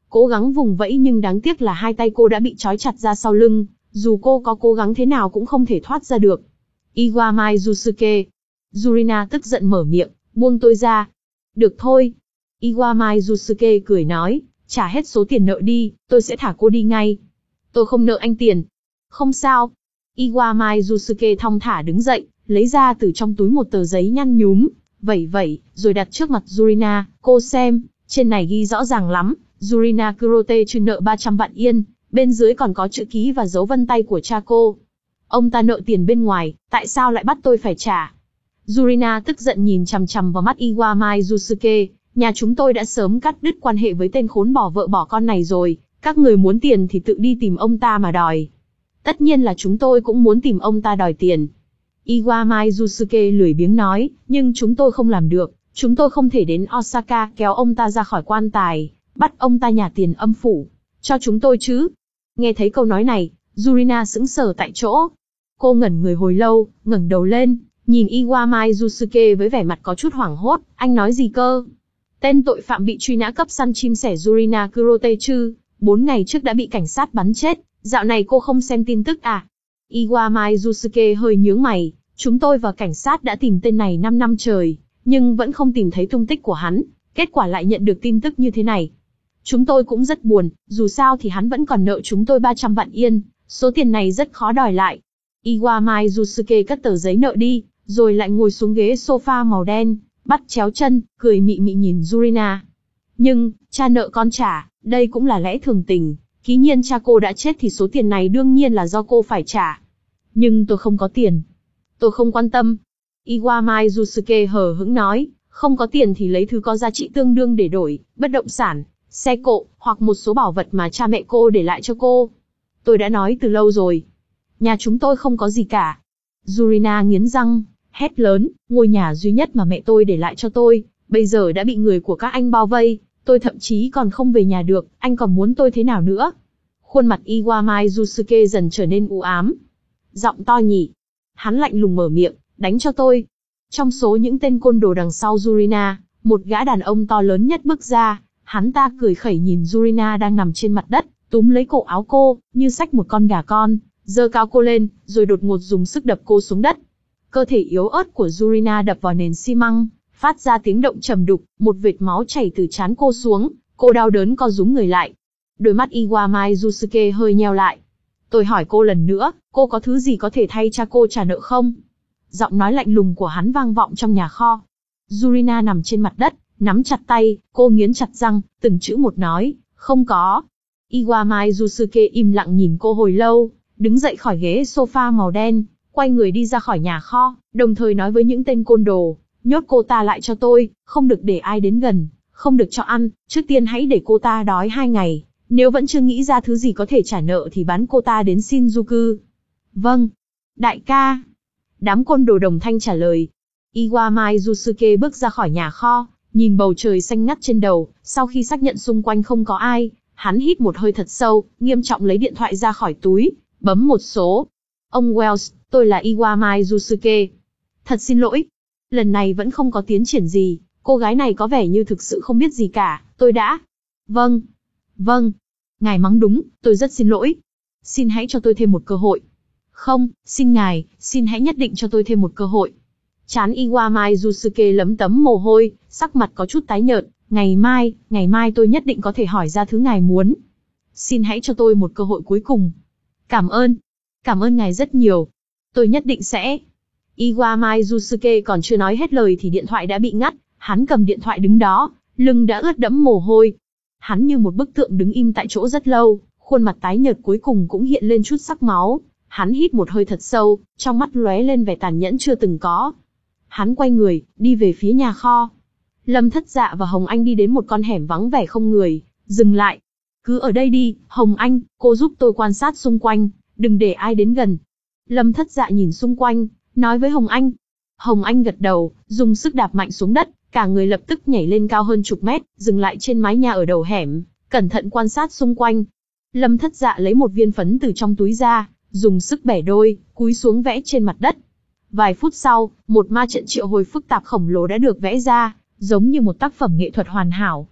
cố gắng vùng vẫy nhưng đáng tiếc là hai tay cô đã bị trói chặt ra sau lưng, dù cô có cố gắng thế nào cũng không thể thoát ra được. Iwamai Yusuke. Yurina tức giận mở miệng, buông tôi ra. Được thôi. Iwamai Yusuke cười nói, trả hết số tiền nợ đi, tôi sẽ thả cô đi ngay. Tôi không nợ anh tiền. Không sao. Iwamai Yusuke thong thả đứng dậy, lấy ra từ trong túi một tờ giấy nhăn nhúm, vẩy vẩy, rồi đặt trước mặt Yurina, cô xem, trên này ghi rõ ràng lắm, Yurina Kurote trừ nợ ba trăm vạn yên, bên dưới còn có chữ ký và dấu vân tay của cha cô. Ông ta nợ tiền bên ngoài, tại sao lại bắt tôi phải trả? Yurina tức giận nhìn chằm chằm vào mắt Iwamai Yusuke, nhà chúng tôi đã sớm cắt đứt quan hệ với tên khốn bỏ vợ bỏ con này rồi, các người muốn tiền thì tự đi tìm ông ta mà đòi. Tất nhiên là chúng tôi cũng muốn tìm ông ta đòi tiền. Iwamai Yusuke lười biếng nói, nhưng chúng tôi không làm được, chúng tôi không thể đến Osaka kéo ông ta ra khỏi quan tài, bắt ông ta nhả tiền âm phủ, cho chúng tôi chứ. Nghe thấy câu nói này, Yurina sững sờ tại chỗ. Cô ngẩn người hồi lâu, ngẩng đầu lên, nhìn Iwamai Yusuke với vẻ mặt có chút hoảng hốt, anh nói gì cơ? Tên tội phạm bị truy nã cấp săn chim sẻ Yurina Kurote chứ, bốn ngày trước đã bị cảnh sát bắn chết, dạo này cô không xem tin tức à? Iwamai Yusuke hơi nhướng mày, chúng tôi và cảnh sát đã tìm tên này năm năm trời, nhưng vẫn không tìm thấy tung tích của hắn, kết quả lại nhận được tin tức như thế này. Chúng tôi cũng rất buồn, dù sao thì hắn vẫn còn nợ chúng tôi ba trăm vạn yên, số tiền này rất khó đòi lại. Iwamai Yusuke cất tờ giấy nợ đi, rồi lại ngồi xuống ghế sofa màu đen, bắt chéo chân, cười mị mị nhìn Yurina. Nhưng, cha nợ con trả, đây cũng là lẽ thường tình, ký nhiên cha cô đã chết thì số tiền này đương nhiên là do cô phải trả. Nhưng tôi không có tiền. Tôi không quan tâm. Iwamai Yusuke hờ hững nói, không có tiền thì lấy thứ có giá trị tương đương để đổi, bất động sản, xe cộ, hoặc một số bảo vật mà cha mẹ cô để lại cho cô. Tôi đã nói từ lâu rồi. Nhà chúng tôi không có gì cả. Yurina nghiến răng, hét lớn, ngôi nhà duy nhất mà mẹ tôi để lại cho tôi, bây giờ đã bị người của các anh bao vây, tôi thậm chí còn không về nhà được, anh còn muốn tôi thế nào nữa? Khuôn mặt Iwamai Yusuke dần trở nên u ám. Giọng to nhỉ. Hắn lạnh lùng mở miệng, đánh cho tôi. Trong số những tên côn đồ đằng sau Yurina, một gã đàn ông to lớn nhất bước ra, hắn ta cười khẩy nhìn Yurina đang nằm trên mặt đất, túm lấy cổ áo cô, như xách một con gà con, giơ cao cô lên, rồi đột ngột dùng sức đập cô xuống đất. Cơ thể yếu ớt của Yurina đập vào nền xi măng, phát ra tiếng động trầm đục, một vệt máu chảy từ trán cô xuống, cô đau đớn co rúm người lại. Đôi mắt Iwamai Yusuke hơi nheo lại. Tôi hỏi cô lần nữa, cô có thứ gì có thể thay cha cô trả nợ không? Giọng nói lạnh lùng của hắn vang vọng trong nhà kho. Yurina nằm trên mặt đất, nắm chặt tay, cô nghiến chặt răng, từng chữ một nói, không có. Iwamai Yusuke im lặng nhìn cô hồi lâu, đứng dậy khỏi ghế sofa màu đen, quay người đi ra khỏi nhà kho, đồng thời nói với những tên côn đồ, nhốt cô ta lại cho tôi, không được để ai đến gần, không được cho ăn, trước tiên hãy để cô ta đói hai ngày, nếu vẫn chưa nghĩ ra thứ gì có thể trả nợ thì bán cô ta đến Shinjuku. Vâng, đại ca. Đám côn đồ đồng thanh trả lời. Iwamai Yusuke bước ra khỏi nhà kho, nhìn bầu trời xanh ngắt trên đầu, sau khi xác nhận xung quanh không có ai, hắn hít một hơi thật sâu, nghiêm trọng lấy điện thoại ra khỏi túi, bấm một số. Ông Wells, tôi là Iwamai Yusuke. Thật xin lỗi. Lần này vẫn không có tiến triển gì, cô gái này có vẻ như thực sự không biết gì cả, tôi đã... Vâng. Vâng. Ngài mắng đúng, tôi rất xin lỗi. Xin hãy cho tôi thêm một cơ hội. Không, xin ngài, xin hãy nhất định cho tôi thêm một cơ hội. Trán Iwamai Yusuke lấm tấm mồ hôi, sắc mặt có chút tái nhợt. Ngày mai, ngày mai tôi nhất định có thể hỏi ra thứ ngài muốn. Xin hãy cho tôi một cơ hội cuối cùng. Cảm ơn. Cảm ơn ngài rất nhiều. Tôi nhất định sẽ... Iwamai Yusuke còn chưa nói hết lời thì điện thoại đã bị ngắt. Hắn cầm điện thoại đứng đó, lưng đã ướt đẫm mồ hôi. Hắn như một bức tượng đứng im tại chỗ rất lâu, khuôn mặt tái nhợt cuối cùng cũng hiện lên chút sắc máu. Hắn hít một hơi thật sâu, trong mắt lóe lên vẻ tàn nhẫn chưa từng có. Hắn quay người, đi về phía nhà kho. Lâm Thất Dạ và Hồng Anh đi đến một con hẻm vắng vẻ không người, dừng lại. Cứ ở đây đi, Hồng Anh, cô giúp tôi quan sát xung quanh, đừng để ai đến gần. Lâm Thất Dạ nhìn xung quanh, nói với Hồng Anh. Hồng Anh gật đầu, dùng sức đạp mạnh xuống đất, cả người lập tức nhảy lên cao hơn chục mét, dừng lại trên mái nhà ở đầu hẻm, cẩn thận quan sát xung quanh. Lâm Thất Dạ lấy một viên phấn từ trong túi ra, dùng sức bẻ đôi, cúi xuống vẽ trên mặt đất. Vài phút sau, một ma trận triệu hồi phức tạp khổng lồ đã được vẽ ra, giống như một tác phẩm nghệ thuật hoàn hảo.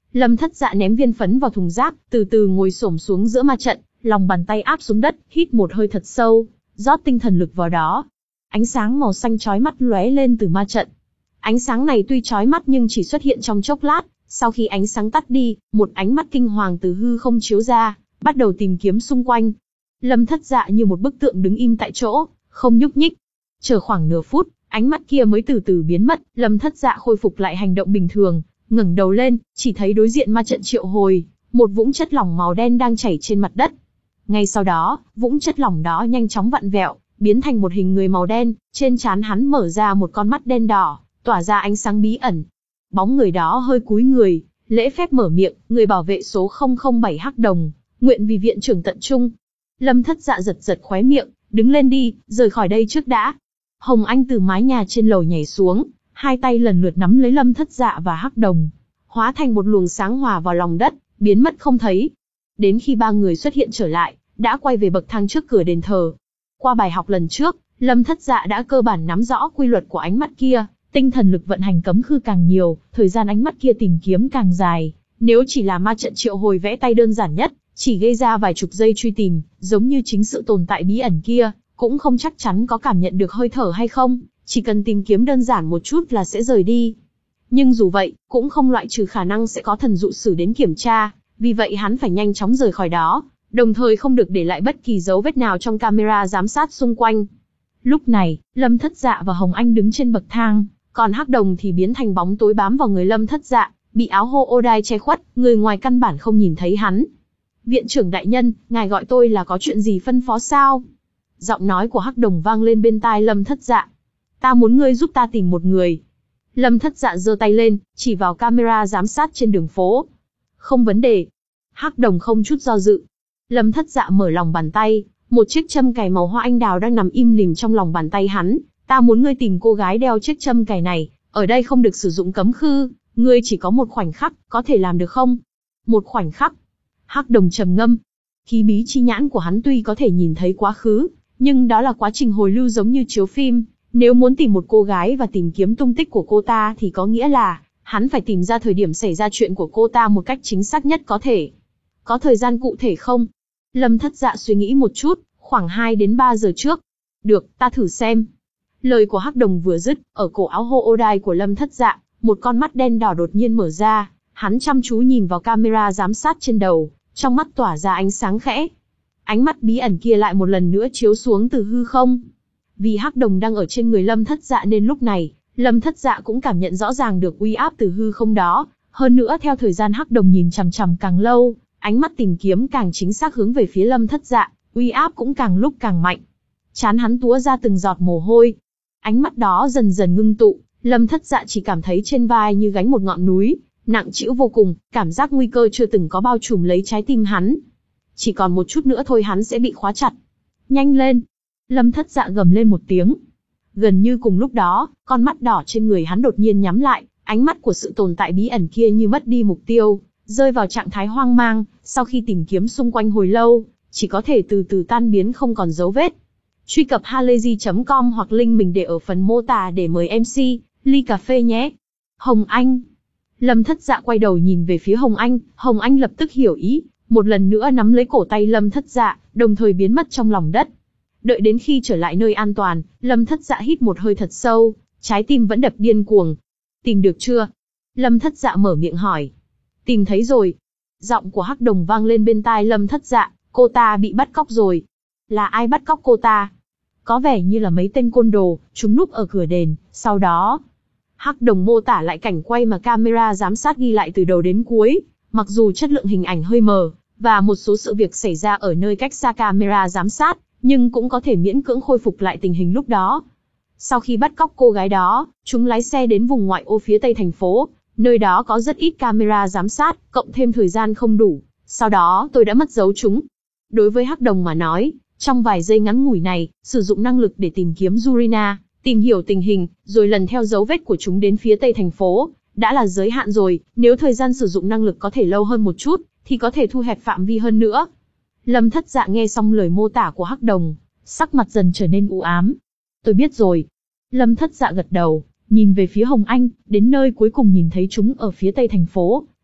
Lâm Thất Dạ ném viên phấn vào thùng rác, từ từ ngồi xổm xuống giữa ma trận, lòng bàn tay áp xuống đất, hít một hơi thật sâu, rót tinh thần lực vào đó. Ánh sáng màu xanh chói mắt lóe lên từ ma trận. Ánh sáng này tuy chói mắt nhưng chỉ xuất hiện trong chốc lát, sau khi ánh sáng tắt đi, một ánh mắt kinh hoàng từ hư không chiếu ra, bắt đầu tìm kiếm xung quanh. Lâm Thất Dạ như một bức tượng đứng im tại chỗ, không nhúc nhích. Chờ khoảng nửa phút, ánh mắt kia mới từ từ biến mất, Lâm Thất Dạ khôi phục lại hành động bình thường, ngẩng đầu lên, chỉ thấy đối diện ma trận triệu hồi, một vũng chất lỏng màu đen đang chảy trên mặt đất. Ngay sau đó, vũng chất lỏng đó nhanh chóng vặn vẹo, biến thành một hình người màu đen, trên trán hắn mở ra một con mắt đen đỏ, tỏa ra ánh sáng bí ẩn. Bóng người đó hơi cúi người, lễ phép mở miệng, người bảo vệ số không không bảy Hắc Đồng, nguyện vì viện trưởng tận trung. Lâm Thất Dạ giật giật khóe miệng, đứng lên đi, rời khỏi đây trước đã. Hồng Anh từ mái nhà trên lầu nhảy xuống, hai tay lần lượt nắm lấy Lâm Thất Dạ và Hắc Đồng, hóa thành một luồng sáng hòa vào lòng đất, biến mất không thấy. Đến khi ba người xuất hiện trở lại, đã quay về bậc thang trước cửa đền thờ. Qua bài học lần trước, Lâm Thất Dạ đã cơ bản nắm rõ quy luật của ánh mắt kia, tinh thần lực vận hành cấm khư càng nhiều, thời gian ánh mắt kia tìm kiếm càng dài. Nếu chỉ là ma trận triệu hồi vẽ tay đơn giản nhất, chỉ gây ra vài chục giây truy tìm, giống như chính sự tồn tại bí ẩn kia, cũng không chắc chắn có cảm nhận được hơi thở hay không, chỉ cần tìm kiếm đơn giản một chút là sẽ rời đi. Nhưng dù vậy, cũng không loại trừ khả năng sẽ có thần dụ sử đến kiểm tra, vì vậy hắn phải nhanh chóng rời khỏi đó, đồng thời không được để lại bất kỳ dấu vết nào trong camera giám sát xung quanh. Lúc này, Lâm Thất Dạ và Hồng Anh đứng trên bậc thang, còn Hắc Đồng thì biến thành bóng tối bám vào người Lâm Thất Dạ, bị áo Hoodai che khuất, người ngoài căn bản không nhìn thấy hắn. Viện trưởng đại nhân, ngài gọi tôi là có chuyện gì phân phó sao? Giọng nói của Hắc Đồng vang lên bên tai Lâm Thất Dạ. Ta muốn ngươi giúp ta tìm một người. Lâm Thất Dạ giơ tay lên, chỉ vào camera giám sát trên đường phố. Không vấn đề. Hắc Đồng không chút do dự. Lâm Thất Dạ mở lòng bàn tay, một chiếc châm cài màu hoa anh đào đang nằm im lìm trong lòng bàn tay hắn. Ta muốn ngươi tìm cô gái đeo chiếc châm cài này, ở đây không được sử dụng cấm khư, ngươi chỉ có một khoảnh khắc, có thể làm được không? Một khoảnh khắc. Hắc Đồng trầm ngâm. Khí bí chi nhãn của hắn tuy có thể nhìn thấy quá khứ, nhưng đó là quá trình hồi lưu giống như chiếu phim. Nếu muốn tìm một cô gái và tìm kiếm tung tích của cô ta thì có nghĩa là, hắn phải tìm ra thời điểm xảy ra chuyện của cô ta một cách chính xác nhất có thể. Có thời gian cụ thể không? Lâm Thất Dạ suy nghĩ một chút, khoảng hai đến ba giờ trước. Được, ta thử xem. Lời của Hắc Đồng vừa dứt, ở cổ áo Hoodai của Lâm Thất Dạ, một con mắt đen đỏ đột nhiên mở ra, hắn chăm chú nhìn vào camera giám sát trên đầu, trong mắt tỏa ra ánh sáng khẽ. Ánh mắt bí ẩn kia lại một lần nữa chiếu xuống từ hư không. Vì Hắc Đồng đang ở trên người Lâm Thất Dạ nên lúc này, Lâm Thất Dạ cũng cảm nhận rõ ràng được uy áp từ hư không đó. Hơn nữa theo thời gian Hắc Đồng nhìn chằm chằm càng lâu, ánh mắt tìm kiếm càng chính xác hướng về phía Lâm Thất Dạ, uy áp cũng càng lúc càng mạnh. Trán hắn túa ra từng giọt mồ hôi. Ánh mắt đó dần dần ngưng tụ, Lâm Thất Dạ chỉ cảm thấy trên vai như gánh một ngọn núi, nặng trĩu vô cùng, cảm giác nguy cơ chưa từng có bao trùm lấy trái tim hắn. Chỉ còn một chút nữa thôi hắn sẽ bị khóa chặt. Nhanh lên! Lâm Thất Dạ gầm lên một tiếng. Gần như cùng lúc đó, con mắt đỏ trên người hắn đột nhiên nhắm lại, ánh mắt của sự tồn tại bí ẩn kia như mất đi mục tiêu, rơi vào trạng thái hoang mang, sau khi tìm kiếm xung quanh hồi lâu, chỉ có thể từ từ tan biến không còn dấu vết. Truy cập halayzi chấm com hoặc link mình để ở phần mô tả để mời em xê, ly cà phê nhé. Hồng Anh. Lâm Thất Dạ quay đầu nhìn về phía Hồng Anh, Hồng Anh lập tức hiểu ý, một lần nữa nắm lấy cổ tay Lâm Thất Dạ, đồng thời biến mất trong lòng đất. Đợi đến khi trở lại nơi an toàn, Lâm Thất Dạ hít một hơi thật sâu, trái tim vẫn đập điên cuồng. Tìm được chưa? Lâm Thất Dạ mở miệng hỏi. Tìm thấy rồi. Giọng của Hắc Đồng vang lên bên tai Lâm Thất Dạ, cô ta bị bắt cóc rồi. Là ai bắt cóc cô ta? Có vẻ như là mấy tên côn đồ, chúng núp ở cửa đền, sau đó... Hắc Đồng mô tả lại cảnh quay mà camera giám sát ghi lại từ đầu đến cuối, mặc dù chất lượng hình ảnh hơi mờ, và một số sự việc xảy ra ở nơi cách xa camera giám sát, nhưng cũng có thể miễn cưỡng khôi phục lại tình hình lúc đó. Sau khi bắt cóc cô gái đó, chúng lái xe đến vùng ngoại ô phía tây thành phố, nơi đó có rất ít camera giám sát, cộng thêm thời gian không đủ, sau đó tôi đã mất dấu chúng. Đối với Hắc Đồng mà nói, trong vài giây ngắn ngủi này, sử dụng năng lực để tìm kiếm Yurina, tìm hiểu tình hình, rồi lần theo dấu vết của chúng đến phía tây thành phố, đã là giới hạn rồi, nếu thời gian sử dụng năng lực có thể lâu hơn một chút, thì có thể thu hẹp phạm vi hơn nữa. Lâm Thất Dạ nghe xong lời mô tả của Hắc Đồng, sắc mặt dần trở nên u ám. Tôi biết rồi. Lâm Thất Dạ gật đầu, nhìn về phía Hồng Anh, đến nơi cuối cùng nhìn thấy chúng ở phía tây thành phố,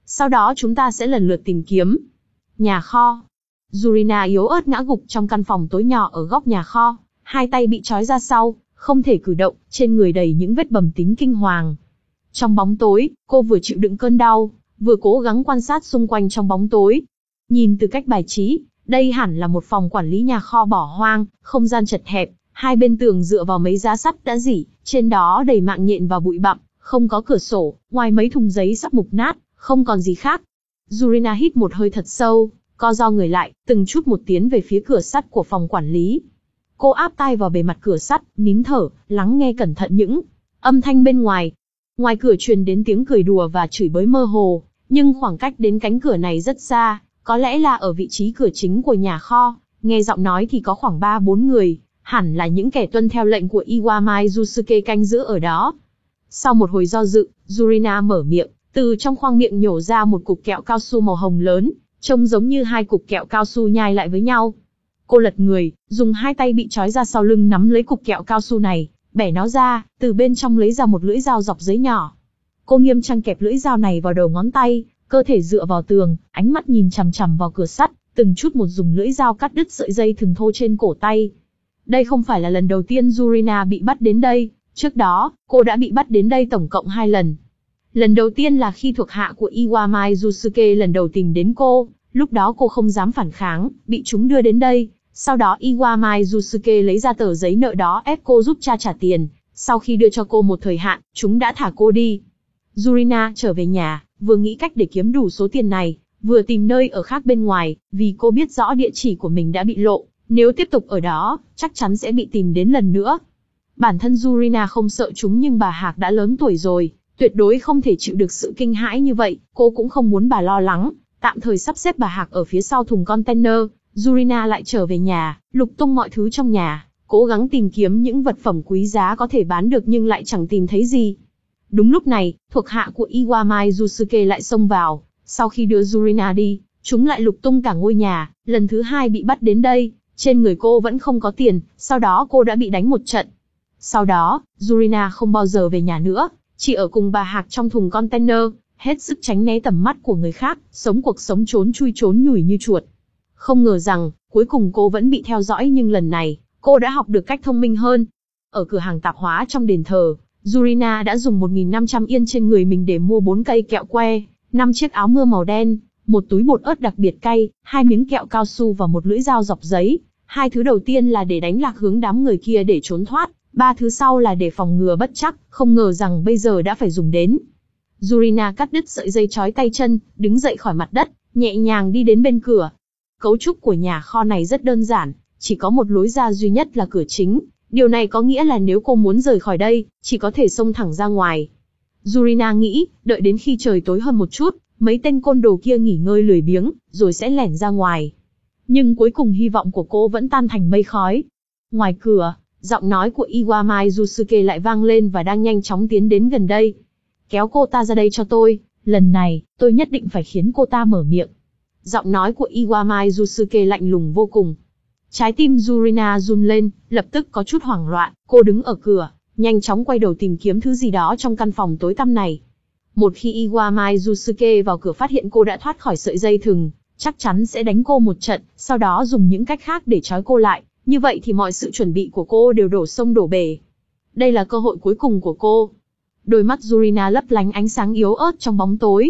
Sau đó chúng ta sẽ lần lượt tìm kiếm. Nhà kho. Yurina yếu ớt ngã gục trong căn phòng tối nhỏ ở góc nhà kho, hai tay bị trói ra sau, không thể cử động, trên người đầy những vết bầm tím kinh hoàng. Trong bóng tối, cô vừa chịu đựng cơn đau, vừa cố gắng quan sát xung quanh trong bóng tối. Nhìn từ cách bài trí, đây hẳn là một phòng quản lý nhà kho bỏ hoang, không gian chật hẹp, hai bên tường dựa vào mấy giá sắt đã rỉ, trên đó đầy mạng nhện và bụi bặm, không có cửa sổ, ngoài mấy thùng giấy sắp mục nát, không còn gì khác. Yurina hít một hơi thật sâu, co ro người lại, từng chút một tiến về phía cửa sắt của phòng quản lý. Cô áp tai vào bề mặt cửa sắt, nín thở, lắng nghe cẩn thận những âm thanh bên ngoài. Ngoài cửa truyền đến tiếng cười đùa và chửi bới mơ hồ, nhưng khoảng cách đến cánh cửa này rất xa, có lẽ là ở vị trí cửa chính của nhà kho, nghe giọng nói thì có khoảng ba bốn người, hẳn là những kẻ tuân theo lệnh của Iwamai Yusuke canh giữ ở đó. Sau một hồi do dự, Yurina mở miệng, từ trong khoang miệng nhổ ra một cục kẹo cao su màu hồng lớn, trông giống như hai cục kẹo cao su nhai lại với nhau. Cô lật người, dùng hai tay bị trói ra sau lưng nắm lấy cục kẹo cao su này, bẻ nó ra, từ bên trong lấy ra một lưỡi dao dọc giấy nhỏ. Cô nghiêm trang kẹp lưỡi dao này vào đầu ngón tay, cơ thể dựa vào tường, ánh mắt nhìn chằm chằm vào cửa sắt, từng chút một dùng lưỡi dao cắt đứt sợi dây thừng thô trên cổ tay. Đây không phải là lần đầu tiên Yurina bị bắt đến đây, trước đó, cô đã bị bắt đến đây tổng cộng hai lần. Lần đầu tiên là khi thuộc hạ của Iwamai Yusuke lần đầu tìm đến cô, lúc đó cô không dám phản kháng, bị chúng đưa đến đây. Sau đó Iwamai Yusuke lấy ra tờ giấy nợ đó ép cô giúp cha trả tiền, sau khi đưa cho cô một thời hạn, chúng đã thả cô đi. Yurina trở về nhà, vừa nghĩ cách để kiếm đủ số tiền này, vừa tìm nơi ở khác bên ngoài, vì cô biết rõ địa chỉ của mình đã bị lộ, nếu tiếp tục ở đó, chắc chắn sẽ bị tìm đến lần nữa. Bản thân Yurina không sợ chúng nhưng bà Hạc đã lớn tuổi rồi, tuyệt đối không thể chịu được sự kinh hãi như vậy, cô cũng không muốn bà lo lắng, tạm thời sắp xếp bà Hạc ở phía sau thùng container. Yurina lại trở về nhà, lục tung mọi thứ trong nhà, cố gắng tìm kiếm những vật phẩm quý giá có thể bán được nhưng lại chẳng tìm thấy gì. Đúng lúc này, thuộc hạ của Iwamai Yusuke lại xông vào, sau khi đưa Yurina đi, chúng lại lục tung cả ngôi nhà, lần thứ hai bị bắt đến đây, trên người cô vẫn không có tiền, sau đó cô đã bị đánh một trận. Sau đó, Yurina không bao giờ về nhà nữa, chỉ ở cùng bà Hạc trong thùng container, hết sức tránh né tầm mắt của người khác, sống cuộc sống trốn chui trốn nhủi như chuột. Không ngờ rằng, cuối cùng cô vẫn bị theo dõi nhưng lần này, cô đã học được cách thông minh hơn. Ở cửa hàng tạp hóa trong đền thờ, Yurina đã dùng một nghìn năm trăm yên trên người mình để mua bốn cây kẹo que, năm chiếc áo mưa màu đen, một túi bột ớt đặc biệt cay, hai miếng kẹo cao su và một lưỡi dao dọc giấy. Hai thứ đầu tiên là để đánh lạc hướng đám người kia để trốn thoát, ba thứ sau là để phòng ngừa bất trắc, không ngờ rằng bây giờ đã phải dùng đến. Yurina cắt đứt sợi dây trói tay chân, đứng dậy khỏi mặt đất, nhẹ nhàng đi đến bên cửa. Cấu trúc của nhà kho này rất đơn giản, chỉ có một lối ra duy nhất là cửa chính. Điều này có nghĩa là nếu cô muốn rời khỏi đây, chỉ có thể xông thẳng ra ngoài. Yurina nghĩ, đợi đến khi trời tối hơn một chút, mấy tên côn đồ kia nghỉ ngơi lười biếng, rồi sẽ lẻn ra ngoài. Nhưng cuối cùng hy vọng của cô vẫn tan thành mây khói. Ngoài cửa, giọng nói của Iwamai Yusuke lại vang lên và đang nhanh chóng tiến đến gần đây. Kéo cô ta ra đây cho tôi, lần này, tôi nhất định phải khiến cô ta mở miệng. Giọng nói của Iwamai Yusuke lạnh lùng vô cùng. Trái tim Yurina run lên, lập tức có chút hoảng loạn, cô đứng ở cửa, nhanh chóng quay đầu tìm kiếm thứ gì đó trong căn phòng tối tăm này. Một khi Iwamai Yusuke vào cửa phát hiện cô đã thoát khỏi sợi dây thừng, chắc chắn sẽ đánh cô một trận, sau đó dùng những cách khác để trói cô lại, như vậy thì mọi sự chuẩn bị của cô đều đổ sông đổ bể. Đây là cơ hội cuối cùng của cô. Đôi mắt Yurina lấp lánh ánh sáng yếu ớt trong bóng tối.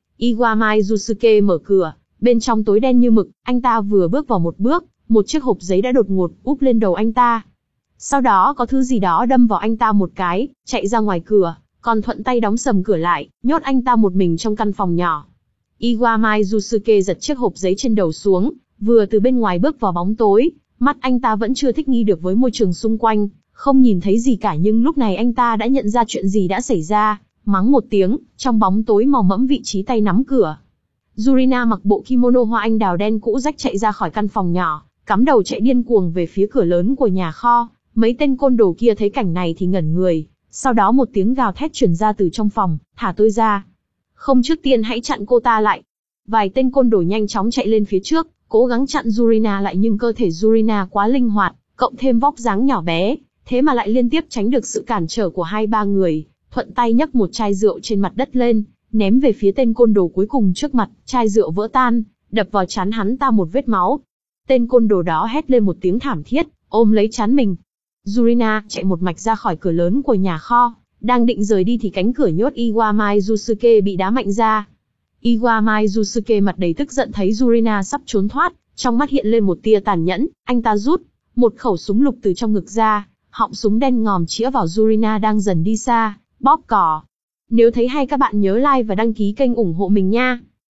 Iwamai Yusuke mở cửa, bên trong tối đen như mực, anh ta vừa bước vào một bước, một chiếc hộp giấy đã đột ngột úp lên đầu anh ta. Sau đó có thứ gì đó đâm vào anh ta một cái, chạy ra ngoài cửa, còn thuận tay đóng sầm cửa lại, nhốt anh ta một mình trong căn phòng nhỏ. Iwamai Yusuke giật chiếc hộp giấy trên đầu xuống, vừa từ bên ngoài bước vào bóng tối, mắt anh ta vẫn chưa thích nghi được với môi trường xung quanh, không nhìn thấy gì cả nhưng lúc này anh ta đã nhận ra chuyện gì đã xảy ra, mắng một tiếng, trong bóng tối mò mẫm vị trí tay nắm cửa. Yurina mặc bộ kimono hoa anh đào đen cũ rách chạy ra khỏi căn phòng nhỏ, cắm đầu chạy điên cuồng về phía cửa lớn của nhà kho. Mấy tên côn đồ kia thấy cảnh này thì ngẩn người, sau đó một tiếng gào thét truyền ra từ trong phòng, thả tôi ra. Không, trước tiên hãy chặn cô ta lại. Vài tên côn đồ nhanh chóng chạy lên phía trước, cố gắng chặn Yurina lại nhưng cơ thể Yurina quá linh hoạt, cộng thêm vóc dáng nhỏ bé, thế mà lại liên tiếp tránh được sự cản trở của hai ba người, thuận tay nhấc một chai rượu trên mặt đất lên, ném về phía tên côn đồ cuối cùng trước mặt, chai rượu vỡ tan, đập vào trán hắn ta một vết máu. Tên côn đồ đó hét lên một tiếng thảm thiết, ôm lấy trán mình. Yurina chạy một mạch ra khỏi cửa lớn của nhà kho, đang định rời đi thì cánh cửa nhốt Iwamai Yusuke bị đá mạnh ra. Iwamai Yusuke mặt đầy tức giận thấy Yurina sắp trốn thoát, trong mắt hiện lên một tia tàn nhẫn, anh ta rút một khẩu súng lục từ trong ngực ra, họng súng đen ngòm chĩa vào Yurina đang dần đi xa, bóp cò. Nếu thấy hay các bạn nhớ like và đăng ký kênh ủng hộ mình nha.